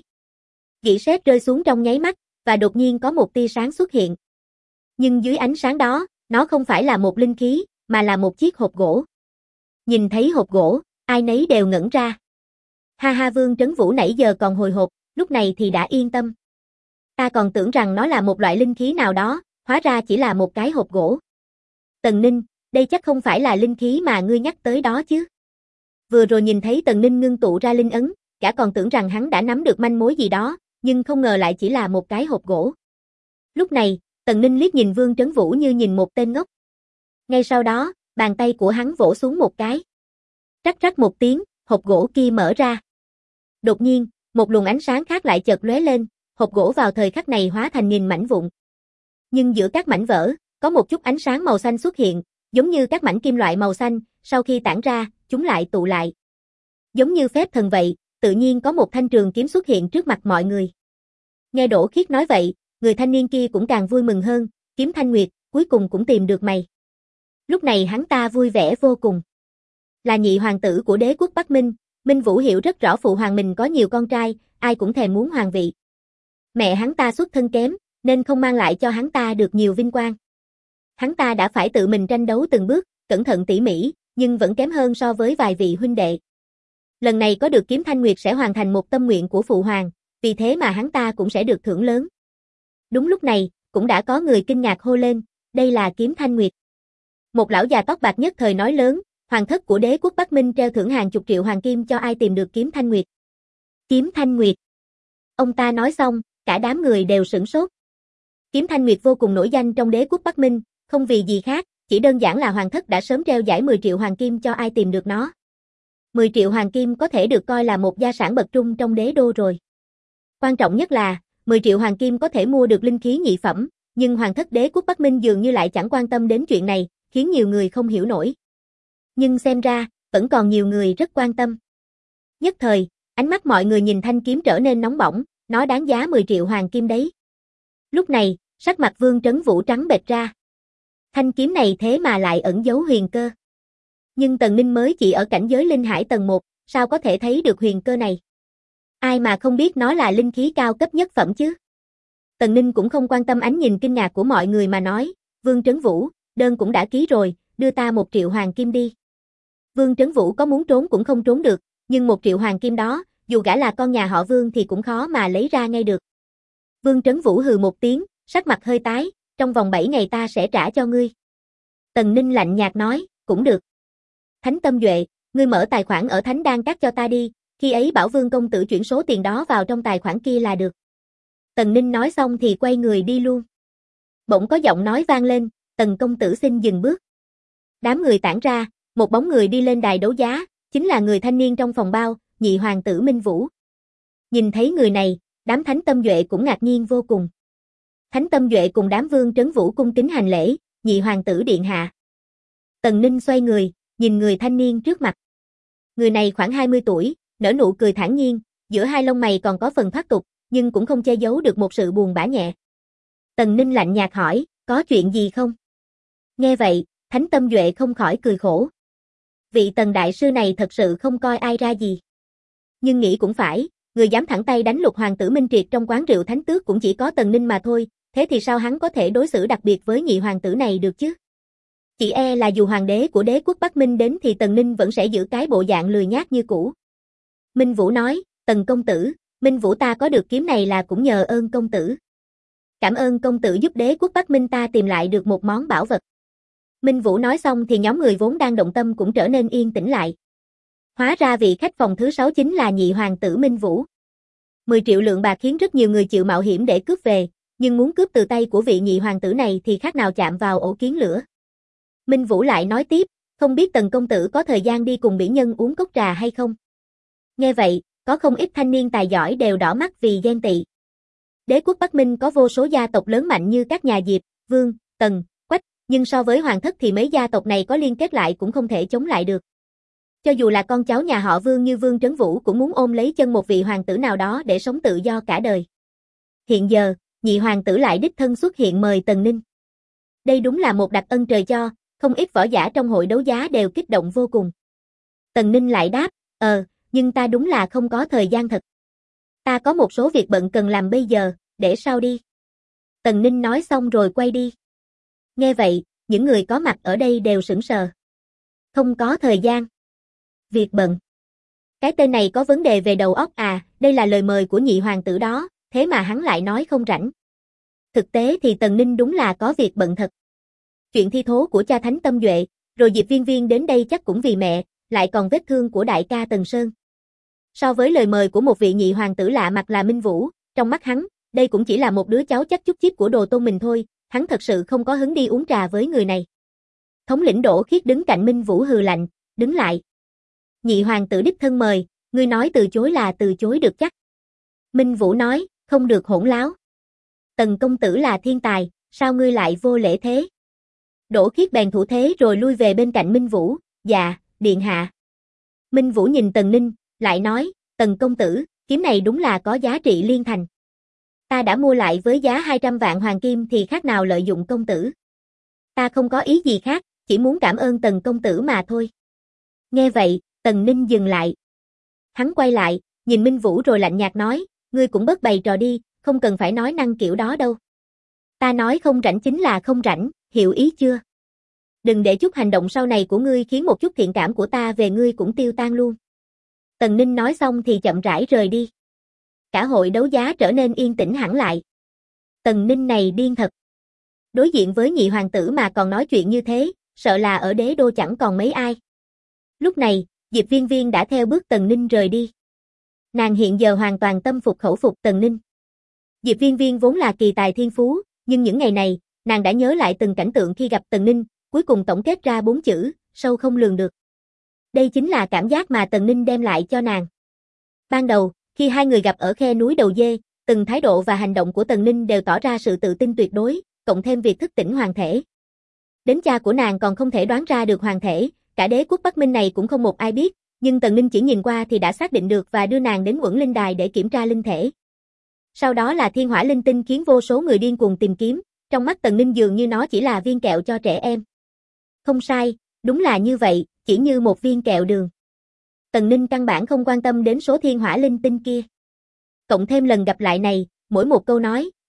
Kỹ sét rơi xuống trong nháy mắt, và đột nhiên có một tia sáng xuất hiện. Nhưng dưới ánh sáng đó, nó không phải là một linh khí, mà là một chiếc hộp gỗ. Nhìn thấy hộp gỗ, ai nấy đều ngẩn ra. Ha ha, Vương Trấn Vũ nãy giờ còn hồi hộp, lúc này thì đã yên tâm. Ta còn tưởng rằng nó là một loại linh khí nào đó, hóa ra chỉ là một cái hộp gỗ. Tần Ninh, đây chắc không phải là linh khí mà ngươi nhắc tới đó chứ? Vừa rồi nhìn thấy Tần Ninh ngưng tụ ra linh ấn, cả còn tưởng rằng hắn đã nắm được manh mối gì đó, nhưng không ngờ lại chỉ là một cái hộp gỗ. Lúc này, Tần Ninh liếc nhìn Vương Trấn Vũ như nhìn một tên ngốc. Ngay sau đó, bàn tay của hắn vỗ xuống một cái. Rắc rắc một tiếng, hộp gỗ kia mở ra. Đột nhiên, một luồng ánh sáng khác lại chợt lóe lên, hộp gỗ vào thời khắc này hóa thành nghìn mảnh vụn. Nhưng giữa các mảnh vỡ, có một chút ánh sáng màu xanh xuất hiện, giống như các mảnh kim loại màu xanh, sau khi tản ra, chúng lại tụ lại. Giống như phép thần vậy, tự nhiên có một thanh trường kiếm xuất hiện trước mặt mọi người. Nghe Đỗ Khiết nói vậy, người thanh niên kia cũng càng vui mừng hơn, Kiếm Thanh Nguyệt, cuối cùng cũng tìm được mày. Lúc này hắn ta vui vẻ vô cùng. Là nhị hoàng tử của đế quốc Bắc Minh, Minh Vũ hiểu rất rõ phụ hoàng mình có nhiều con trai, ai cũng thèm muốn hoàng vị. Mẹ hắn ta xuất thân kém, nên không mang lại cho hắn ta được nhiều vinh quang. Hắn ta đã phải tự mình tranh đấu từng bước, cẩn thận tỉ mỉ, nhưng vẫn kém hơn so với vài vị huynh đệ. Lần này có được Kiếm Thanh Nguyệt sẽ hoàn thành một tâm nguyện của phụ hoàng, vì thế mà hắn ta cũng sẽ được thưởng lớn. Đúng lúc này, cũng đã có người kinh ngạc hô lên, đây là Kiếm Thanh Nguyệt. Một lão già tóc bạc nhất thời nói lớn, hoàng thất của đế quốc Bắc Minh treo thưởng hàng chục triệu hoàng kim cho ai tìm được Kiếm Thanh Nguyệt. Kiếm Thanh Nguyệt. Ông ta nói xong, cả đám người đều sửng sốt. Kiếm Thanh Nguyệt vô cùng nổi danh trong đế quốc Bắc Minh, không vì gì khác, chỉ đơn giản là hoàng thất đã sớm treo giải 10 triệu hoàng kim cho ai tìm được nó. 10 triệu hoàng kim có thể được coi là một gia sản bậc trung trong đế đô rồi. Quan trọng nhất là, 10 triệu hoàng kim có thể mua được linh khí nhị phẩm, nhưng hoàng thất đế quốc Bắc Minh dường như lại chẳng quan tâm đến chuyện này, khiến nhiều người không hiểu nổi. Nhưng xem ra, vẫn còn nhiều người rất quan tâm. Nhất thời, ánh mắt mọi người nhìn thanh kiếm trở nên nóng bỏng, nó đáng giá 10 triệu hoàng kim đấy. Lúc này, sắc mặt Vương Trấn Vũ trắng bệch ra. Thanh kiếm này thế mà lại ẩn giấu huyền cơ. Nhưng Tần Ninh mới chỉ ở cảnh giới linh hải tầng 1, sao có thể thấy được huyền cơ này? Ai mà không biết nó là linh khí cao cấp nhất phẩm chứ? Tần Ninh cũng không quan tâm ánh nhìn kinh ngạc của mọi người mà nói, Vương Trấn Vũ, đơn cũng đã ký rồi, đưa ta 1 triệu hoàng kim đi. Vương Trấn Vũ có muốn trốn cũng không trốn được, nhưng 1 triệu hoàng kim đó, dù gã là con nhà họ Vương thì cũng khó mà lấy ra ngay được. Vương Trấn Vũ hừ một tiếng, sắc mặt hơi tái, trong vòng 7 ngày ta sẽ trả cho ngươi. Tần Ninh lạnh nhạt nói, cũng được. Thánh Tâm Duệ, ngươi mở tài khoản ở Thánh Đan Các cho ta đi, khi ấy bảo Vương công tử chuyển số tiền đó vào trong tài khoản kia là được. Tần Ninh nói xong thì quay người đi luôn. Bỗng có giọng nói vang lên, Tần công tử xin dừng bước. Đám người tản ra, một bóng người đi lên đài đấu giá, chính là người thanh niên trong phòng bao, nhị hoàng tử Minh Vũ. Nhìn thấy người này, đám Thánh Tâm Duệ cũng ngạc nhiên vô cùng. Thánh Tâm Duệ cùng đám Vương Trấn Vũ cung kính hành lễ, nhị hoàng tử điện hạ. Tần Ninh xoay người, nhìn người thanh niên trước mặt. Người này khoảng 20 tuổi, nở nụ cười thản nhiên, giữa hai lông mày còn có phần thoát tục, nhưng cũng không che giấu được một sự buồn bã nhẹ. Tần Ninh lạnh nhạt hỏi, có chuyện gì không? Nghe vậy, Thánh Tâm Duệ không khỏi cười khổ. Vị Tần đại sư này thật sự không coi ai ra gì. Nhưng nghĩ cũng phải, người dám thẳng tay đánh Lục hoàng tử Minh Triệt trong quán rượu Thánh Tước cũng chỉ có Tần Ninh mà thôi, thế thì sao hắn có thể đối xử đặc biệt với nhị hoàng tử này được chứ? Chỉ e là dù hoàng đế của đế quốc Bắc Minh đến thì Tần Ninh vẫn sẽ giữ cái bộ dạng lười nhác như cũ. Minh Vũ nói, Tần công tử, Minh Vũ ta có được kiếm này là cũng nhờ ơn công tử. Cảm ơn công tử giúp đế quốc Bắc Minh ta tìm lại được một món bảo vật. Minh Vũ nói xong thì nhóm người vốn đang động tâm cũng trở nên yên tĩnh lại. Hóa ra vị khách phòng thứ 6 chính là nhị hoàng tử Minh Vũ. 10 triệu lượng bạc khiến rất nhiều người chịu mạo hiểm để cướp về, nhưng muốn cướp từ tay của vị nhị hoàng tử này thì khác nào chạm vào ổ kiến lửa. Minh Vũ lại nói tiếp, không biết Tần công tử có thời gian đi cùng mỹ nhân uống cốc trà hay không? Nghe vậy, có không ít thanh niên tài giỏi đều đỏ mắt vì ghen tị. Đế quốc Bắc Minh có vô số gia tộc lớn mạnh như các nhà Diệp, Vương, Tần, Quách, nhưng so với hoàng thất thì mấy gia tộc này có liên kết lại cũng không thể chống lại được. Cho dù là con cháu nhà họ Vương như Vương Trấn Vũ cũng muốn ôm lấy chân một vị hoàng tử nào đó để sống tự do cả đời. Hiện giờ, nhị hoàng tử lại đích thân xuất hiện mời Tần Ninh. Đây đúng là một đặc ân trời cho, không ít võ giả trong hội đấu giá đều kích động vô cùng. Tần Ninh lại đáp, nhưng ta đúng là không có thời gian thật. Ta có một số việc bận cần làm bây giờ, để sau đi. Tần Ninh nói xong rồi quay đi. Nghe vậy, những người có mặt ở đây đều sững sờ. Không có thời gian. Việc bận. Cái tên này có vấn đề về đầu óc à, đây là lời mời của nhị hoàng tử đó, thế mà hắn lại nói không rảnh. Thực tế thì Tần Ninh đúng là có việc bận thật. Chuyện thi thố của cha Thánh Tâm Duệ, rồi Diệp Viên Viên đến đây chắc cũng vì mẹ, lại còn vết thương của đại ca Tần Sơn. So với lời mời của một vị nhị hoàng tử lạ mặt là Minh Vũ, trong mắt hắn, đây cũng chỉ là một đứa cháu chắc chút chít của đồ tôn mình thôi, hắn thật sự không có hứng đi uống trà với người này. Thống lĩnh Đỗ Khiết đứng cạnh Minh Vũ hừ lạnh, đứng lại. Nhị hoàng tử đích thân mời, ngươi nói từ chối là từ chối được chắc. Minh Vũ nói, không được hỗn láo. Tần công tử là thiên tài, sao ngươi lại vô lễ thế? Đỗ Khiết bèn thủ thế rồi lui về bên cạnh Minh Vũ, dạ, điện hạ. Minh Vũ nhìn Tần Ninh, lại nói, Tần công tử, kiếm này đúng là có giá trị liên thành. Ta đã mua lại với giá 200 vạn hoàng kim thì khác nào lợi dụng công tử. Ta không có ý gì khác, chỉ muốn cảm ơn Tần công tử mà thôi. Nghe vậy, Tần Ninh dừng lại. Hắn quay lại, nhìn Minh Vũ rồi lạnh nhạt nói, ngươi cũng bớt bày trò đi, không cần phải nói năng kiểu đó đâu. Ta nói không rảnh chính là không rảnh, hiểu ý chưa? Đừng để chút hành động sau này của ngươi khiến một chút thiện cảm của ta về ngươi cũng tiêu tan luôn. Tần Ninh nói xong thì chậm rãi rời đi. Cả hội đấu giá trở nên yên tĩnh hẳn lại. Tần Ninh này điên thật. Đối diện với nhị hoàng tử mà còn nói chuyện như thế, sợ là ở đế đô chẳng còn mấy ai. Lúc này, Diệp Viên Viên đã theo bước Tần Ninh rời đi. Nàng hiện giờ hoàn toàn tâm phục khẩu phục Tần Ninh. Diệp Viên Viên vốn là kỳ tài thiên phú, nhưng những ngày này, nàng đã nhớ lại từng cảnh tượng khi gặp Tần Ninh, cuối cùng tổng kết ra 4 chữ, sâu không lường được. Đây chính là cảm giác mà Tần Ninh đem lại cho nàng. Ban đầu, khi hai người gặp ở khe núi Đầu Dê, từng thái độ và hành động của Tần Ninh đều tỏ ra sự tự tin tuyệt đối, cộng thêm việc thức tỉnh hoàng thể. Đến cha của nàng còn không thể đoán ra được hoàng thể, cả đế quốc Bắc Minh này cũng không một ai biết, nhưng Tần Ninh chỉ nhìn qua thì đã xác định được và đưa nàng đến Uẩn Linh Đài để kiểm tra linh thể. Sau đó là thiên hỏa linh tinh khiến vô số người điên cuồng tìm kiếm, trong mắt Tần Ninh dường như nó chỉ là viên kẹo cho trẻ em. Không sai, đúng là như vậy, chỉ như một viên kẹo đường. Tần Ninh căn bản không quan tâm đến số thiên hỏa linh tinh kia. Cộng thêm lần gặp lại này, mỗi một câu nói,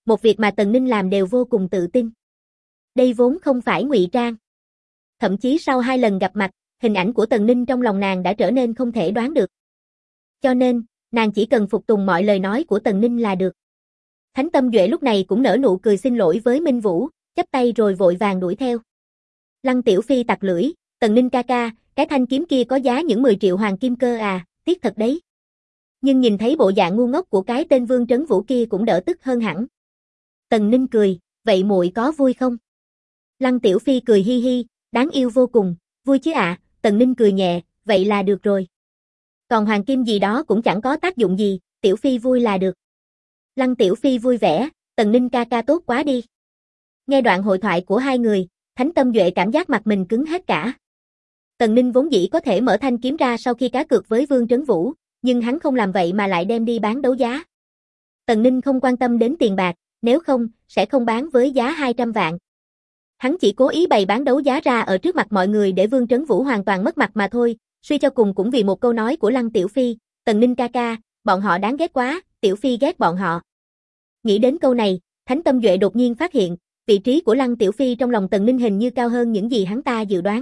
một việc mà Tần Ninh làm đều vô cùng tự tin. Đây vốn không phải ngụy trang. Thậm chí sau 2 lần gặp mặt, hình ảnh của Tần Ninh trong lòng nàng đã trở nên không thể đoán được. Cho nên, nàng chỉ cần phục tùng mọi lời nói của Tần Ninh là được. Thánh Tâm Duệ lúc này cũng nở nụ cười xin lỗi với Minh Vũ, chắp tay rồi vội vàng đuổi theo. Lăng Tiểu Phi tặc lưỡi, Tần Ninh ca ca, cái thanh kiếm kia có giá những 10 triệu hoàng kim cơ à, tiếc thật đấy. Nhưng nhìn thấy bộ dạng ngu ngốc của cái tên Vương Trấn Vũ kia cũng đỡ tức hơn hẳn. Tần Ninh cười, vậy muội có vui không? Lăng Tiểu Phi cười hi hi, đáng yêu vô cùng, vui chứ ạ, Tần Ninh cười nhẹ, vậy là được rồi. Còn hoàng kim gì đó cũng chẳng có tác dụng gì, Tiểu Phi vui là được. Lăng Tiểu Phi vui vẻ, Tần Ninh ca ca tốt quá đi. Nghe đoạn hội thoại của hai người, Thánh Tâm Duệ cảm giác mặt mình cứng hết cả. Tần Ninh vốn dĩ có thể mở thanh kiếm ra sau khi cá cược với Vương Trấn Vũ, nhưng hắn không làm vậy mà lại đem đi bán đấu giá. Tần Ninh không quan tâm đến tiền bạc, nếu không, sẽ không bán với giá 200 vạn. Hắn chỉ cố ý bày bán đấu giá ra ở trước mặt mọi người để Vương Trấn Vũ hoàn toàn mất mặt mà thôi, suy cho cùng cũng vì một câu nói của Lăng Tiểu Phi, Tần Ninh ca ca, bọn họ đáng ghét quá, Tiểu Phi ghét bọn họ. Nghĩ đến câu này, Thánh Tâm Duệ đột nhiên phát hiện, vị trí của Lăng Tiểu Phi trong lòng Tần Ninh hình như cao hơn những gì hắn ta dự đoán.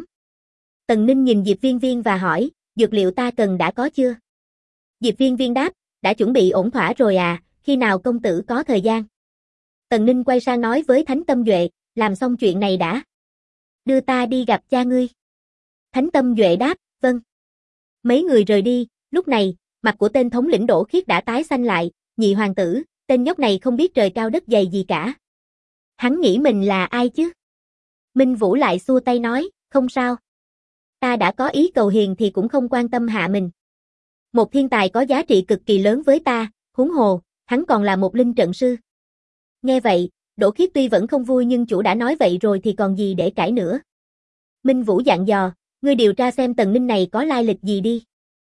Tần Ninh nhìn Diệp Viên Viên và hỏi, dược liệu ta cần đã có chưa? Diệp Viên Viên đáp, đã chuẩn bị ổn thỏa rồi à, khi nào công tử có thời gian? Tần Ninh quay sang nói với Thánh Tâm Duệ, làm xong chuyện này đã. Đưa ta đi gặp cha ngươi. Thánh Tâm Duệ đáp, vâng. Mấy người rời đi, lúc này, mặt của tên thống lĩnh Đỗ Khiết đã tái xanh lại, nhị hoàng tử, tên nhóc này không biết trời cao đất dày gì cả. Hắn nghĩ mình là ai chứ? Minh Vũ lại xua tay nói, không sao. Ta đã có ý cầu hiền thì cũng không quan tâm hạ mình. Một thiên tài có giá trị cực kỳ lớn với ta, huống hồ, hắn còn là một linh trận sư. Nghe vậy, Đỗ Khiết tuy vẫn không vui nhưng chủ đã nói vậy rồi thì còn gì để cãi nữa. Minh Vũ dặn dò, ngươi điều tra xem Tần Ninh này có lai lịch gì đi.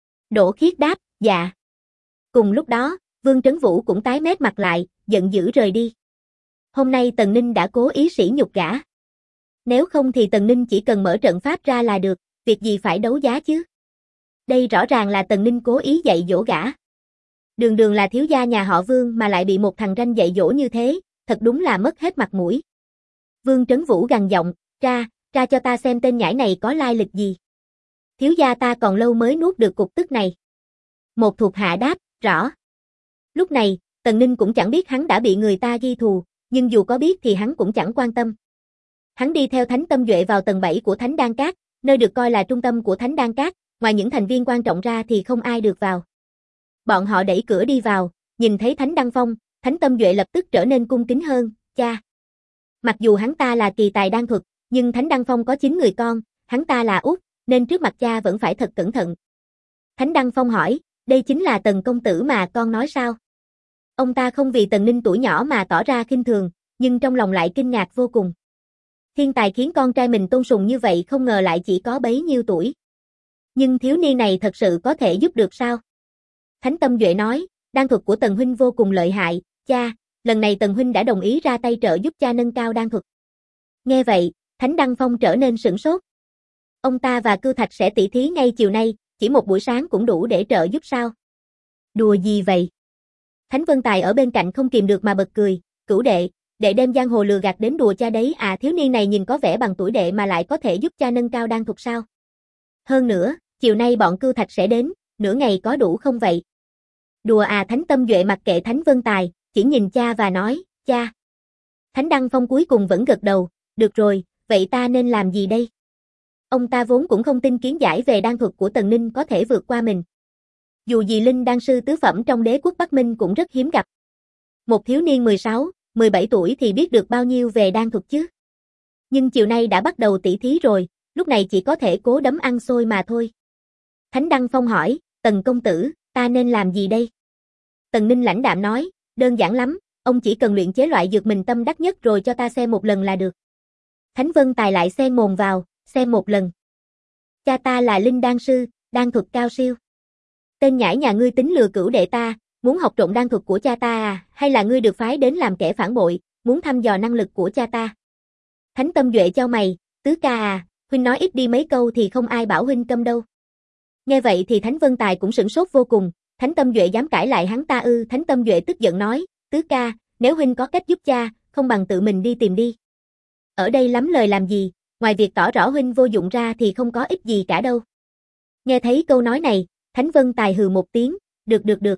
Đỗ Khiết đáp, dạ. Cùng lúc đó, Vương Trấn Vũ cũng tái mét mặt lại, giận dữ rời đi. Hôm nay Tần Ninh đã cố ý sỉ nhục gã. Nếu không thì Tần Ninh chỉ cần mở trận pháp ra là được, việc gì phải đấu giá chứ? Đây rõ ràng là Tần Ninh cố ý dạy dỗ gã. Đường đường là thiếu gia nhà họ Vương mà lại bị một thằng ranh dạy dỗ như thế, thật đúng là mất hết mặt mũi. Vương Trấn Vũ gằn giọng, ra cho ta xem tên nhãi này có lai lịch gì. Thiếu gia ta còn lâu mới nuốt được cục tức này. Một thuộc hạ đáp, rõ. Lúc này, Tần Ninh cũng chẳng biết hắn đã bị người ta ghi thù, nhưng dù có biết thì hắn cũng chẳng quan tâm. Hắn đi theo Thánh Tâm Duệ vào tầng 7 của Thánh Đan Các, nơi được coi là trung tâm của Thánh Đan Các, ngoài những thành viên quan trọng ra thì không ai được vào. Bọn họ đẩy cửa đi vào, nhìn thấy Thánh Đăng Phong, Thánh Tâm Duệ lập tức trở nên cung kính hơn, cha. Mặc dù hắn ta là kỳ tài đan thuật, nhưng Thánh Đăng Phong có 9 người con, hắn ta là út, nên trước mặt cha vẫn phải thật cẩn thận. Thánh Đăng Phong hỏi, đây chính là Tần công tử mà con nói sao? Ông ta không vì Tần Ninh tuổi nhỏ mà tỏ ra khinh thường, nhưng trong lòng lại kinh ngạc vô cùng. Thiên tài khiến con trai mình tôn sùng như vậy không ngờ lại chỉ có bấy nhiêu tuổi. Nhưng thiếu niên này thật sự có thể giúp được sao? Thánh Tâm Duệ nói, đan thuật của Tần huynh vô cùng lợi hại, cha, lần này Tần huynh đã đồng ý ra tay trợ giúp cha nâng cao đan thuật. Nghe vậy, Thánh Đăng Phong trở nên sửng sốt. Ông ta và Cưu Thạch sẽ tỉ thí ngay chiều nay, chỉ một buổi sáng cũng đủ để trợ giúp sao? Đùa gì vậy? Thánh Vân Tài ở bên cạnh không kìm được mà bật cười, cửu đệ đem giang hồ lừa gạt đến đùa cha đấy à, thiếu niên này nhìn có vẻ bằng tuổi đệ mà lại có thể giúp cha nâng cao đan thuật sao? Hơn nữa, chiều nay bọn Cưu Thạch sẽ đến, nửa ngày có đủ không vậy? Đùa à, Thánh Tâm Duệ mặc kệ Thánh Vân Tài, chỉ nhìn cha và nói, cha. Thánh Đăng Phong cuối cùng vẫn gật đầu, được rồi, vậy ta nên làm gì đây? Ông ta vốn cũng không tin kiến giải về đan thuật của Tần Ninh có thể vượt qua mình. Dù gì linh đan sư tứ phẩm trong đế quốc Bắc Minh cũng rất hiếm gặp. Một thiếu niên 16, 17 tuổi thì biết được bao nhiêu về đan thuật chứ. Nhưng chiều nay đã bắt đầu tỉ thí rồi, lúc này chỉ có thể cố đấm ăn xôi mà thôi. Thánh Đăng Phong hỏi, Tần công tử, ta nên làm gì đây? Tần Ninh lãnh đạm nói, đơn giản lắm, ông chỉ cần luyện chế loại dược mình tâm đắc nhất rồi cho ta xem một lần là được. Thánh Vân Tài lại xen mồm vào, xem một lần. Cha ta là linh đan sư, đan thuật cao siêu. Tên nhãi nhà ngươi tính lừa cửu đệ ta, muốn học trộm đan thuật của cha ta à, hay là ngươi được phái đến làm kẻ phản bội, muốn thăm dò năng lực của cha ta? Thánh Tâm Duệ chau mày, tứ ca à, huynh nói ít đi mấy câu thì không ai bảo huynh câm đâu. Nghe vậy thì Thánh Vân Tài cũng sửng sốt vô cùng, Thánh Tâm Duệ dám cãi lại hắn ta ư? Thánh Tâm Duệ tức giận nói, tứ ca, Nếu huynh có cách giúp cha, không bằng tự mình đi tìm đi. Ở đây lắm lời làm gì, ngoài việc tỏ rõ huynh vô dụng ra thì không có ích gì cả đâu. Nghe thấy câu nói này, Thánh Vân Tài hừ một tiếng, được.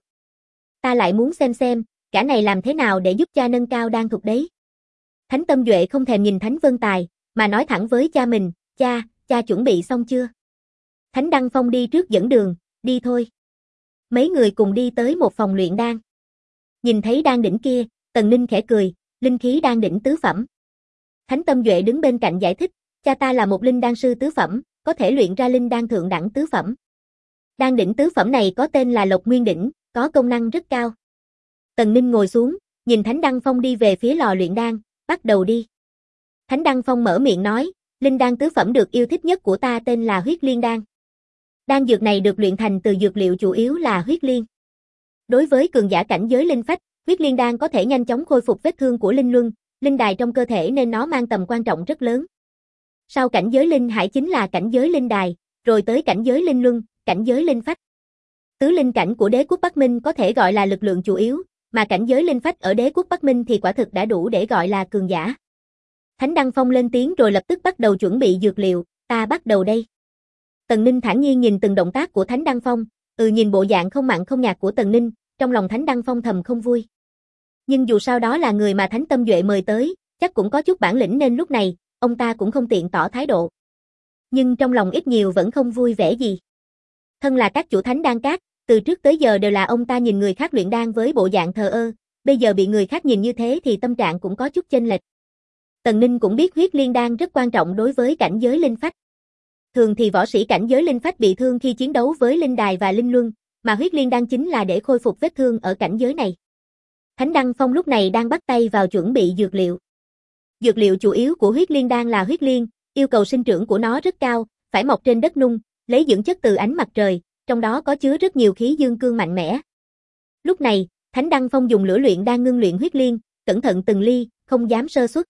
Ta lại muốn xem, cả này làm thế nào để giúp cha nâng cao đan thuật đấy. Thánh Tâm Duệ không thèm nhìn Thánh Vân Tài, mà nói thẳng với cha mình, cha chuẩn bị xong chưa? Thánh Đăng Phong đi trước dẫn đường, đi thôi. Mấy người cùng đi tới một phòng luyện đan. Nhìn thấy đan đỉnh kia, Tần Ninh khẽ cười, linh khí đan đỉnh tứ phẩm. Thánh Tâm Duệ đứng bên cạnh giải thích, cha ta là một linh đan sư tứ phẩm, có thể luyện ra linh đan thượng đẳng tứ phẩm. Đan đỉnh tứ phẩm này có tên là Lộc Nguyên đỉnh, có công năng rất cao. Tần Ninh ngồi xuống, nhìn Thánh Đăng Phong đi về phía lò luyện đan, bắt đầu đi. Thánh Đăng Phong mở miệng nói, linh đan tứ phẩm được yêu thích nhất của ta tên là huyết liên đan. Đan dược này được luyện thành từ dược liệu chủ yếu là huyết liên. Đối với cường giả cảnh giới linh phách, huyết liên đan có thể nhanh chóng khôi phục vết thương của linh luân, linh đài trong cơ thể nên nó mang tầm quan trọng rất lớn. Sau cảnh giới linh hải chính là cảnh giới linh đài, rồi tới cảnh giới linh luân, cảnh giới linh phách. Tứ linh cảnh của đế quốc Bắc Minh có thể gọi là lực lượng chủ yếu, mà cảnh giới linh phách ở đế quốc Bắc Minh thì quả thực đã đủ để gọi là cường giả. Thánh Đăng Phong lên tiếng rồi lập tức bắt đầu chuẩn bị dược liệu, ta bắt đầu đây. Tần Ninh thản nhiên nhìn từng động tác của Thánh Đăng Phong, nhìn bộ dạng không mặn không nhạt của Tần Ninh, trong lòng Thánh Đăng Phong thầm không vui. Nhưng dù sao đó là người mà Thánh Tâm Duệ mời tới, chắc cũng có chút bản lĩnh nên lúc này, ông ta cũng không tiện tỏ thái độ. Nhưng trong lòng ít nhiều vẫn không vui vẻ gì. Thân là các chủ thánh đan cát, từ trước tới giờ đều là ông ta nhìn người khác luyện đan với bộ dạng thờ ơ, bây giờ bị người khác nhìn như thế thì tâm trạng cũng có chút chênh lệch. Tần Ninh cũng biết huyết liên đan rất quan trọng đối với cảnh giới linh phách. Thường thì võ sĩ cảnh giới linh phách bị thương khi chiến đấu với linh đài và linh luân, mà huyết liên đan chính là để khôi phục vết thương ở cảnh giới này. Thánh Đăng Phong lúc này đang bắt tay vào chuẩn bị dược liệu. Dược liệu chủ yếu của huyết liên đan là huyết liên, yêu cầu sinh trưởng của nó rất cao, phải mọc trên đất nung, lấy dưỡng chất từ ánh mặt trời, trong đó có chứa rất nhiều khí dương cương mạnh mẽ. Lúc này, Thánh Đăng Phong dùng lửa luyện đan ngưng luyện huyết liên, cẩn thận từng ly, không dám sơ suất.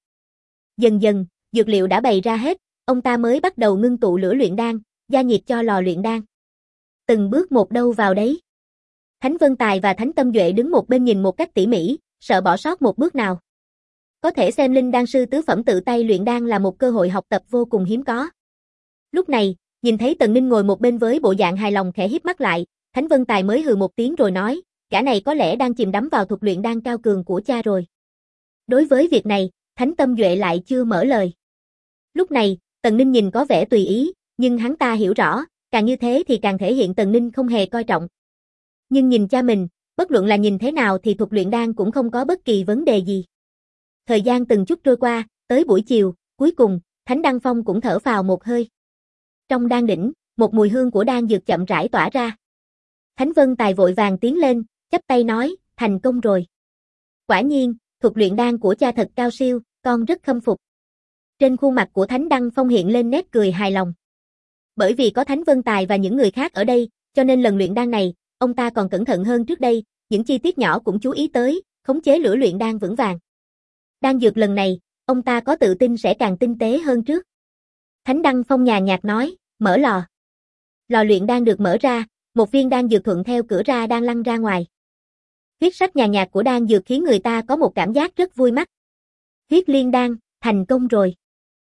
Dần dần, dược liệu đã bày ra hết, ông ta mới bắt đầu ngưng tụ lửa luyện đan, gia nhiệt cho lò luyện đan. Từng bước một đâu vào đấy. Thánh Vân Tài và Thánh Tâm Duệ đứng một bên nhìn một cách tỉ mỉ, sợ bỏ sót một bước nào. Có thể xem linh đan sư tứ phẩm tự tay luyện đan là một cơ hội học tập vô cùng hiếm có. Lúc này, nhìn thấy Tần Ninh ngồi một bên với bộ dạng hài lòng khẽ híp mắt lại, Thánh Vân Tài mới hừ một tiếng rồi nói, gã này có lẽ đang chìm đắm vào thuật luyện đan cao cường của cha rồi. Đối với việc này, Thánh Tâm Duệ lại chưa mở lời. Lúc này, Tần Ninh nhìn có vẻ tùy ý, nhưng hắn ta hiểu rõ, càng như thế thì càng thể hiện Tần Ninh không hề coi trọng. Nhưng nhìn cha mình, bất luận là nhìn thế nào thì thuật luyện đan cũng không có bất kỳ vấn đề gì. Thời gian từng chút trôi qua, tới buổi chiều, cuối cùng, Thánh Đăng Phong cũng thở phào một hơi. Trong đan đỉnh, một mùi hương của đan dược chậm rãi tỏa ra. Thánh Vân Tài vội vàng tiến lên, chắp tay nói, thành công rồi. Quả nhiên, thuật luyện đan của cha thật cao siêu, con rất khâm phục. Trên khuôn mặt của Thánh Đăng Phong hiện lên nét cười hài lòng. Bởi vì có Thánh Vân Tài và những người khác ở đây, cho nên lần luyện đan này, ông ta còn cẩn thận hơn trước đây, những chi tiết nhỏ cũng chú ý tới, khống chế lửa luyện đan vững vàng. Đan dược lần này, ông ta có tự tin sẽ càng tinh tế hơn trước. Thánh Đăng Phong nhàn nhạt nói, mở lò. Lò luyện đan được mở ra, một viên đan dược thuận theo cửa ra đang lăn ra ngoài. Huyết sắc nhàn nhạt của đan dược khiến người ta có một cảm giác rất vui mắt. Huyết liên đan, thành công rồi.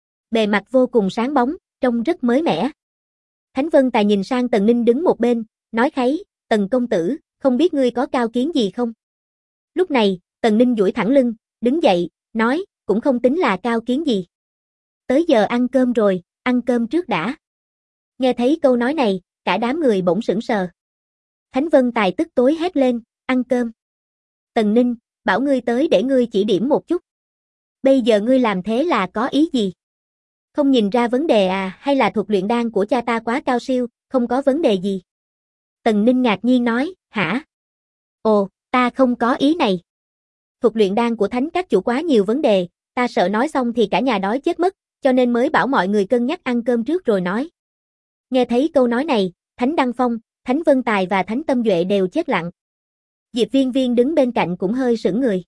Bề mặt vô cùng sáng bóng, trông rất mới mẻ. Thánh Vân Tài nhìn sang Tần Ninh đứng một bên, nói kháy, Tần công tử, không biết ngươi có cao kiến gì không? Lúc này, Tần Ninh duỗi thẳng lưng, đứng dậy, nói, cũng không tính là cao kiến gì. Tới giờ ăn cơm rồi, ăn cơm trước đã. Nghe thấy câu nói này, cả đám người bỗng sững sờ. Thánh Vân Tài tức tối hét lên, ăn cơm. Tần Ninh, bảo ngươi tới để ngươi chỉ điểm một chút. Bây giờ ngươi làm thế là có ý gì? Không nhìn ra vấn đề à, hay là thuật luyện đan của cha ta quá cao siêu, không có vấn đề gì? Tần Ninh ngạc nhiên nói, hả? Ồ, ta không có ý này. Thuật luyện đan của thánh các chủ quá nhiều vấn đề, ta sợ nói xong thì cả nhà đói chết mất, cho nên mới bảo mọi người cân nhắc ăn cơm trước rồi nói. Nghe thấy câu nói này, Thánh Đăng Phong, Thánh Vân Tài và Thánh Tâm Duệ đều chết lặng. Diệp Viên Viên đứng bên cạnh cũng hơi sững người.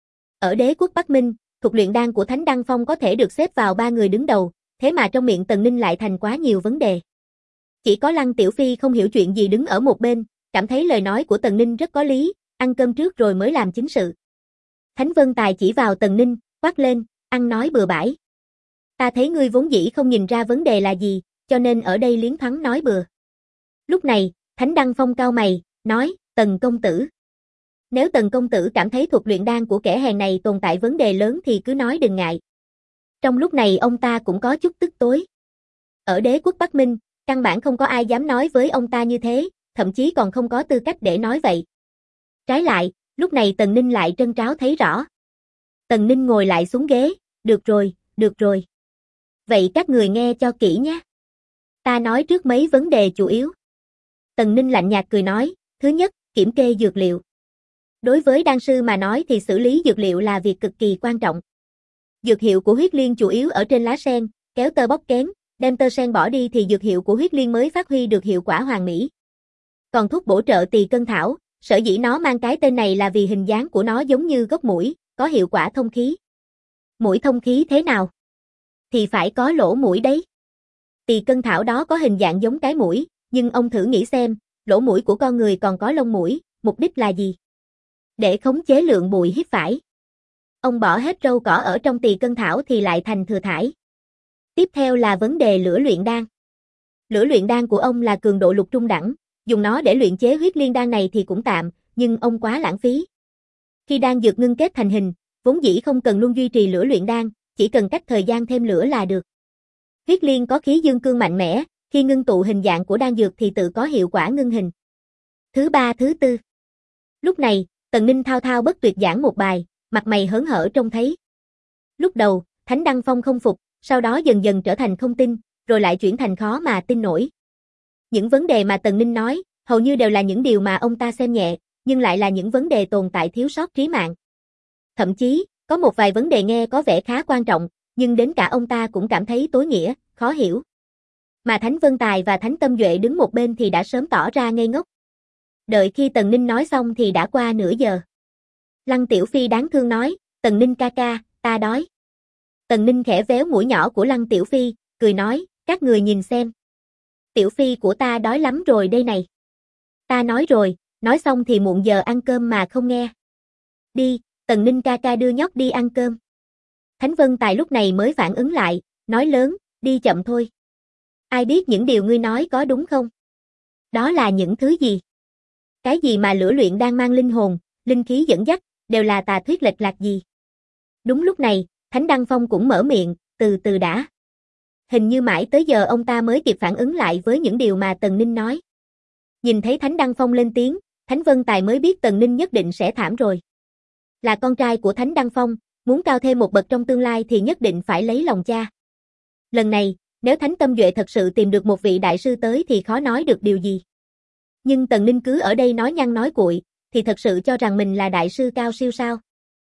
Ở đế quốc Bắc Minh, thuật luyện đan của Thánh Đăng Phong có thể được xếp vào 3 người đứng đầu, thế mà trong miệng Tần Ninh lại thành quá nhiều vấn đề. Chỉ có Lăng Tiểu Phi không hiểu chuyện gì đứng ở một bên, cảm thấy lời nói của Tần Ninh rất có lý, ăn cơm trước rồi mới làm chính sự. Thánh Vân Tài chỉ vào Tần Ninh, quát lên, ăn nói bừa bãi. Ta thấy ngươi vốn dĩ không nhìn ra vấn đề là gì, cho nên ở đây liến thoáng nói bừa. Lúc này, Thánh Đăng Phong cau mày, nói, Tần công tử. Nếu Tần công tử cảm thấy thuật luyện đan của kẻ hèn này tồn tại vấn đề lớn thì cứ nói đừng ngại. Trong lúc này ông ta cũng có chút tức tối. Ở đế quốc Bắc Minh, căn bản không có ai dám nói với ông ta như thế, thậm chí còn không có tư cách để nói vậy. Trái lại, lúc này Tần Ninh lại trân tráo thấy rõ. Tần Ninh ngồi lại xuống ghế, được rồi, được rồi. Vậy các người nghe cho kỹ nhé. Ta nói trước mấy vấn đề chủ yếu. Tần Ninh lạnh nhạt cười nói, thứ nhất, kiểm kê dược liệu. Đối với đan sư mà nói thì xử lý dược liệu là việc cực kỳ quan trọng. Dược hiệu của huyết liên chủ yếu ở trên lá sen, kéo tơ bóc kén, đem tơ sen bỏ đi thì dược hiệu của huyết liên mới phát huy được hiệu quả hoàn mỹ. Còn thuốc bổ trợ tỳ cân thảo, sở dĩ nó mang cái tên này là vì hình dáng của nó giống như gốc mũi, có hiệu quả thông khí. Mũi thông khí thế nào? Thì phải có lỗ mũi đấy. Tỳ cân thảo đó có hình dạng giống cái mũi, nhưng ông thử nghĩ xem, lỗ mũi của con người còn có lông mũi, mục đích là gì? Để khống chế lượng bụi hít phải. Ông bỏ hết râu cỏ ở trong tỳ cân thảo thì lại thành thừa thải. Tiếp theo là vấn đề lửa luyện đan. Lửa luyện đan của ông là cường độ lục trung đẳng, dùng nó để luyện chế huyết liên đan này thì cũng tạm, nhưng ông quá lãng phí. Khi đan dược ngưng kết thành hình, vốn dĩ không cần luôn duy trì lửa luyện đan, chỉ cần cách thời gian thêm lửa là được. Huyết liên có khí dương cương mạnh mẽ, khi ngưng tụ hình dạng của đan dược thì tự có hiệu quả ngưng hình. Thứ ba thứ tư. Lúc này, Tần Ninh thao thao bất tuyệt giảng một bài, mặt mày hớn hở trông thấy. Lúc đầu, Thánh Đăng Phong không phục, sau đó dần dần trở thành không tin, rồi lại chuyển thành khó mà tin nổi. Những vấn đề mà Tần Ninh nói, hầu như đều là những điều mà ông ta xem nhẹ, nhưng lại là những vấn đề tồn tại thiếu sót trí mạng. Thậm chí, có một vài vấn đề nghe có vẻ khá quan trọng, nhưng đến cả ông ta cũng cảm thấy tối nghĩa, khó hiểu. Mà Thánh Vân Tài và Thánh Tâm Duệ đứng một bên thì đã sớm tỏ ra ngây ngốc. Đợi khi Tần Ninh nói xong thì đã qua nửa giờ. Lăng Tiểu Phi đáng thương nói, Tần Ninh ca ca, ta đói. Tần Ninh khẽ véo mũi nhỏ của Lăng Tiểu Phi, cười nói, các người nhìn xem. Tiểu Phi của ta đói lắm rồi đây này. Ta nói rồi, nói xong thì muộn giờ ăn cơm mà không nghe. Đi, Tần Ninh ca ca đưa nhóc đi ăn cơm. Thánh Vân Tài lúc này mới phản ứng lại, nói lớn, đi chậm thôi. Ai biết những điều ngươi nói có đúng không? Đó là những thứ gì? Cái gì mà lửa luyện đang mang linh hồn, linh khí dẫn dắt, đều là tà thuyết lệch lạc gì? Đúng lúc này, Thánh Đăng Phong cũng mở miệng, từ từ đã. Hình như mãi tới giờ ông ta mới kịp phản ứng lại với những điều mà Tần Ninh nói. Nhìn thấy Thánh Đăng Phong lên tiếng, Thánh Vân Tài mới biết Tần Ninh nhất định sẽ thảm rồi. Là con trai của Thánh Đăng Phong, muốn cao thêm một bậc trong tương lai thì nhất định phải lấy lòng cha. Lần này, nếu Thánh Tâm Duệ thật sự tìm được một vị đại sư tới thì khó nói được điều gì. Nhưng Tần Ninh cứ ở đây nói nhăng nói cuội, thì thật sự cho rằng mình là đại sư cao siêu sao.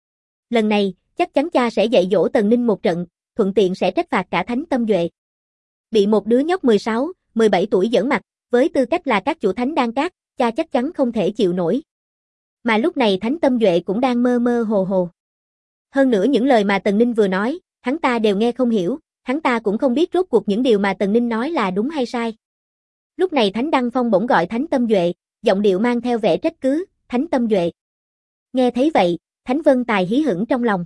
Lần này, chắc chắn cha sẽ dạy dỗ Tần Ninh một trận, thuận tiện sẽ trách phạt cả Thánh Tâm Duệ. Bị một đứa nhóc 16, 17 tuổi giỡn mặt, với tư cách là các chủ thánh đan cát, cha chắc chắn không thể chịu nổi. Mà lúc này Thánh Tâm Duệ cũng đang mơ mơ hồ hồ. Hơn nữa những lời mà Tần Ninh vừa nói, hắn ta đều nghe không hiểu, hắn ta cũng không biết rốt cuộc những điều mà Tần Ninh nói là đúng hay sai. Lúc này Thánh Đăng Phong bỗng gọi Thánh Tâm Duệ, giọng điệu mang theo vẻ trách cứ, Thánh Tâm Duệ. Nghe thấy vậy, Thánh Vân Tài hí hửng trong lòng.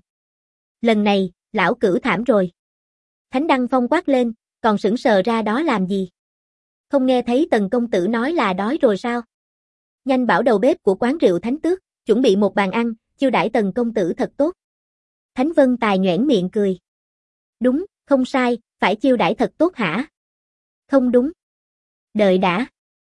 Lần này, lão cửu thảm rồi. Thánh Đăng Phong quát lên, còn sững sờ ra đó làm gì? Không nghe thấy Tần công tử nói là đói rồi sao? Nhanh bảo đầu bếp của quán rượu Thánh Tước, chuẩn bị một bàn ăn, chiêu đãi Tần công tử thật tốt. Thánh Vân Tài nhoẻn miệng cười. Đúng, không sai, phải chiêu đãi thật tốt hả? Không đúng. Đợi đã.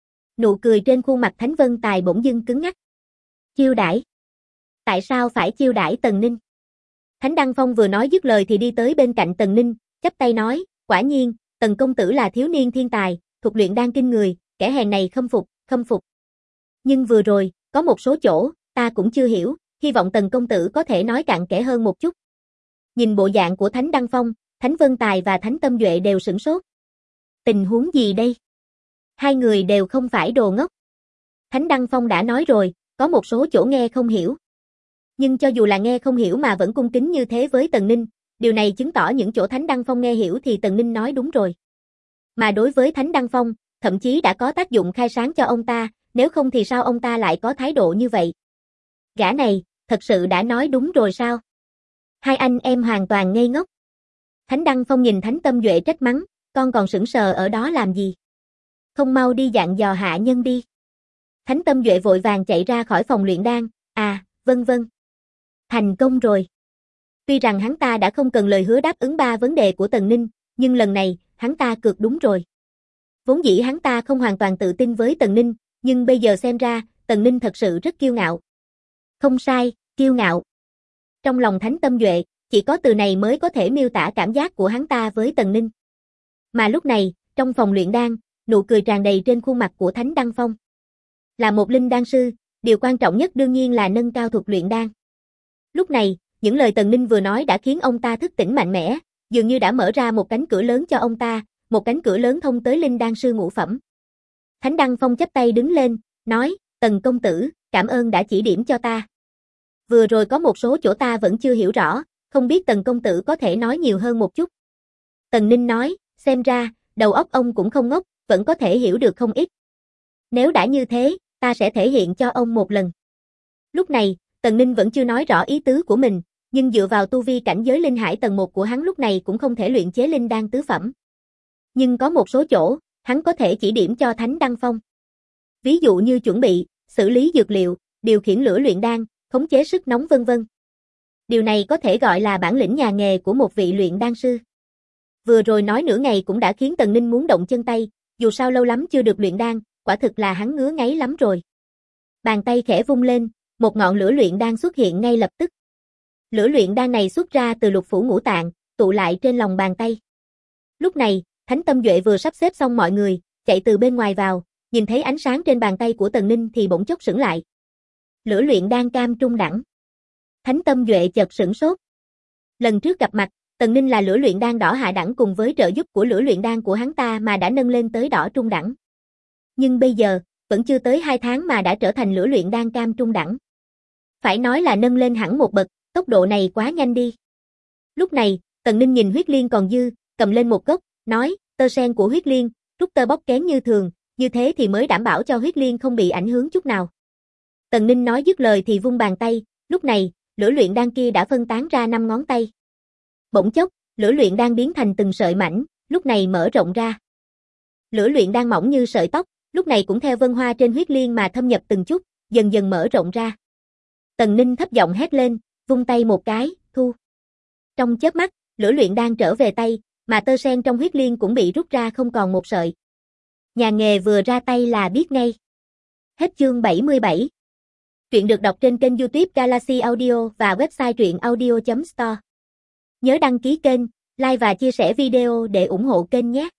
Nụ cười trên khuôn mặt Thánh Vân Tài bỗng dưng cứng ngắc. Chiêu đãi? Tại sao phải chiêu đãi Tần Ninh? Thánh Đăng Phong vừa nói dứt lời thì đi tới bên cạnh Tần Ninh, chắp tay nói, quả nhiên, Tần công tử là thiếu niên thiên tài, thuật luyện đan kinh người, kẻ hèn này khâm phục. Nhưng vừa rồi, có một số chỗ, ta cũng chưa hiểu, hy vọng Tần công tử có thể nói cặn kẽ hơn một chút. Nhìn bộ dạng của Thánh Đăng Phong, Thánh Vân Tài và Thánh Tâm Duệ đều sửng sốt. Tình huống gì đây? Hai người đều không phải đồ ngốc. Thánh Đăng Phong đã nói rồi, có một số chỗ nghe không hiểu. Nhưng cho dù là nghe không hiểu mà vẫn cung kính như thế với Tần Ninh, điều này chứng tỏ những chỗ Thánh Đăng Phong nghe hiểu thì Tần Ninh nói đúng rồi. Mà đối với Thánh Đăng Phong, thậm chí đã có tác dụng khai sáng cho ông ta, nếu không thì sao ông ta lại có thái độ như vậy? Gã này, thật sự đã nói đúng rồi sao? Hai anh em hoàn toàn ngây ngốc. Thánh Đăng Phong nhìn Thánh Tâm Duệ trách mắng, con còn sững sờ ở đó làm gì? Không mau đi dặn dò hạ nhân đi. Thánh Tâm Duệ vội vàng chạy ra khỏi phòng luyện đan, vân. Thành công rồi. Tuy rằng hắn ta đã không cần lời hứa đáp ứng 3 vấn đề của Tần Ninh, nhưng lần này, hắn ta cược đúng rồi. Vốn dĩ hắn ta không hoàn toàn tự tin với Tần Ninh, nhưng bây giờ xem ra, Tần Ninh thật sự rất kiêu ngạo. Không sai, kiêu ngạo. Trong lòng Thánh Tâm Duệ, chỉ có từ này mới có thể miêu tả cảm giác của hắn ta với Tần Ninh. Mà lúc này, trong phòng luyện đan, nụ cười tràn đầy trên khuôn mặt của Thánh Đăng Phong. Là một linh đan sư, điều quan trọng nhất đương nhiên là nâng cao thuật luyện đan. Lúc này, những lời Tần Ninh vừa nói đã khiến ông ta thức tỉnh mạnh mẽ, dường như đã mở ra một cánh cửa lớn cho ông ta, một cánh cửa lớn thông tới linh đan sư ngũ phẩm. Thánh Đăng Phong chắp tay đứng lên, nói, Tần công tử, cảm ơn đã chỉ điểm cho ta. Vừa rồi có một số chỗ ta vẫn chưa hiểu rõ, không biết Tần công tử có thể nói nhiều hơn một chút. Tần Ninh nói, xem ra, đầu óc ông cũng không ngốc, vẫn có thể hiểu được không ít. Nếu đã như thế, ta sẽ thể hiện cho ông một lần. Lúc này, Tần Ninh vẫn chưa nói rõ ý tứ của mình, nhưng dựa vào tu vi cảnh giới linh hải tầng 1 của hắn lúc này cũng không thể luyện chế linh đan tứ phẩm. Nhưng có một số chỗ, hắn có thể chỉ điểm cho Thánh Đăng Phong. Ví dụ như chuẩn bị, xử lý dược liệu, điều khiển lửa luyện đan, khống chế sức nóng vân vân. Điều này có thể gọi là bản lĩnh nhà nghề của một vị luyện đan sư. Vừa rồi nói nửa ngày cũng đã khiến Tần Ninh muốn động chân tay, dù sao lâu lắm chưa được luyện đan, quả thực là hắn ngứa ngáy lắm rồi. Bàn tay khẽ vung lên, một ngọn lửa luyện đan xuất hiện ngay lập tức. Lửa luyện đan này xuất ra từ lục phủ ngũ tạng, tụ lại trên lòng bàn tay. Lúc này, Thánh Tâm Duệ vừa sắp xếp xong mọi người, chạy từ bên ngoài vào, nhìn thấy ánh sáng trên bàn tay của Tần Ninh thì bỗng chốc sững lại. Lửa luyện đan cam trung đẳng. Thánh Tâm Duệ chợt sửng sốt. Lần trước gặp mặt, Tần Ninh là lửa luyện đan đỏ hạ đẳng cùng với trợ giúp của lửa luyện đan của hắn ta mà đã nâng lên tới đỏ trung đẳng. Nhưng bây giờ, vẫn chưa tới 2 tháng mà đã trở thành lửa luyện đan cam trung đẳng. Phải nói là nâng lên hẳn một bậc, tốc độ này quá nhanh đi. Lúc này, Tần Ninh nhìn huyết liên còn dư, cầm lên một gốc, nói, tơ sen của huyết liên, rút tơ bóc kén như thường, như thế thì mới đảm bảo cho huyết liên không bị ảnh hưởng chút nào. Tần Ninh nói dứt lời thì vung bàn tay, lúc này, lửa luyện đan kia đã phân tán ra 5 ngón tay. Bỗng chốc, lửa luyện đan biến thành từng sợi mảnh, lúc này mở rộng ra. Lửa luyện đan mỏng như sợi tóc, lúc này cũng theo vân hoa trên huyết liên mà thâm nhập từng chút, dần dần mở rộng ra. Tần Ninh thấp giọng hét lên, vung tay một cái, thu. Trong chớp mắt, lửa luyện đan trở về tay, mà tơ sen trong huyết liên cũng bị rút ra không còn một sợi. Nhà nghề vừa ra tay là biết ngay. Hết chương 77. Truyện được đọc trên kênh YouTube Galaxy Audio và website truyệnaudio.store. Nhớ đăng ký kênh, like và chia sẻ video để ủng hộ kênh nhé.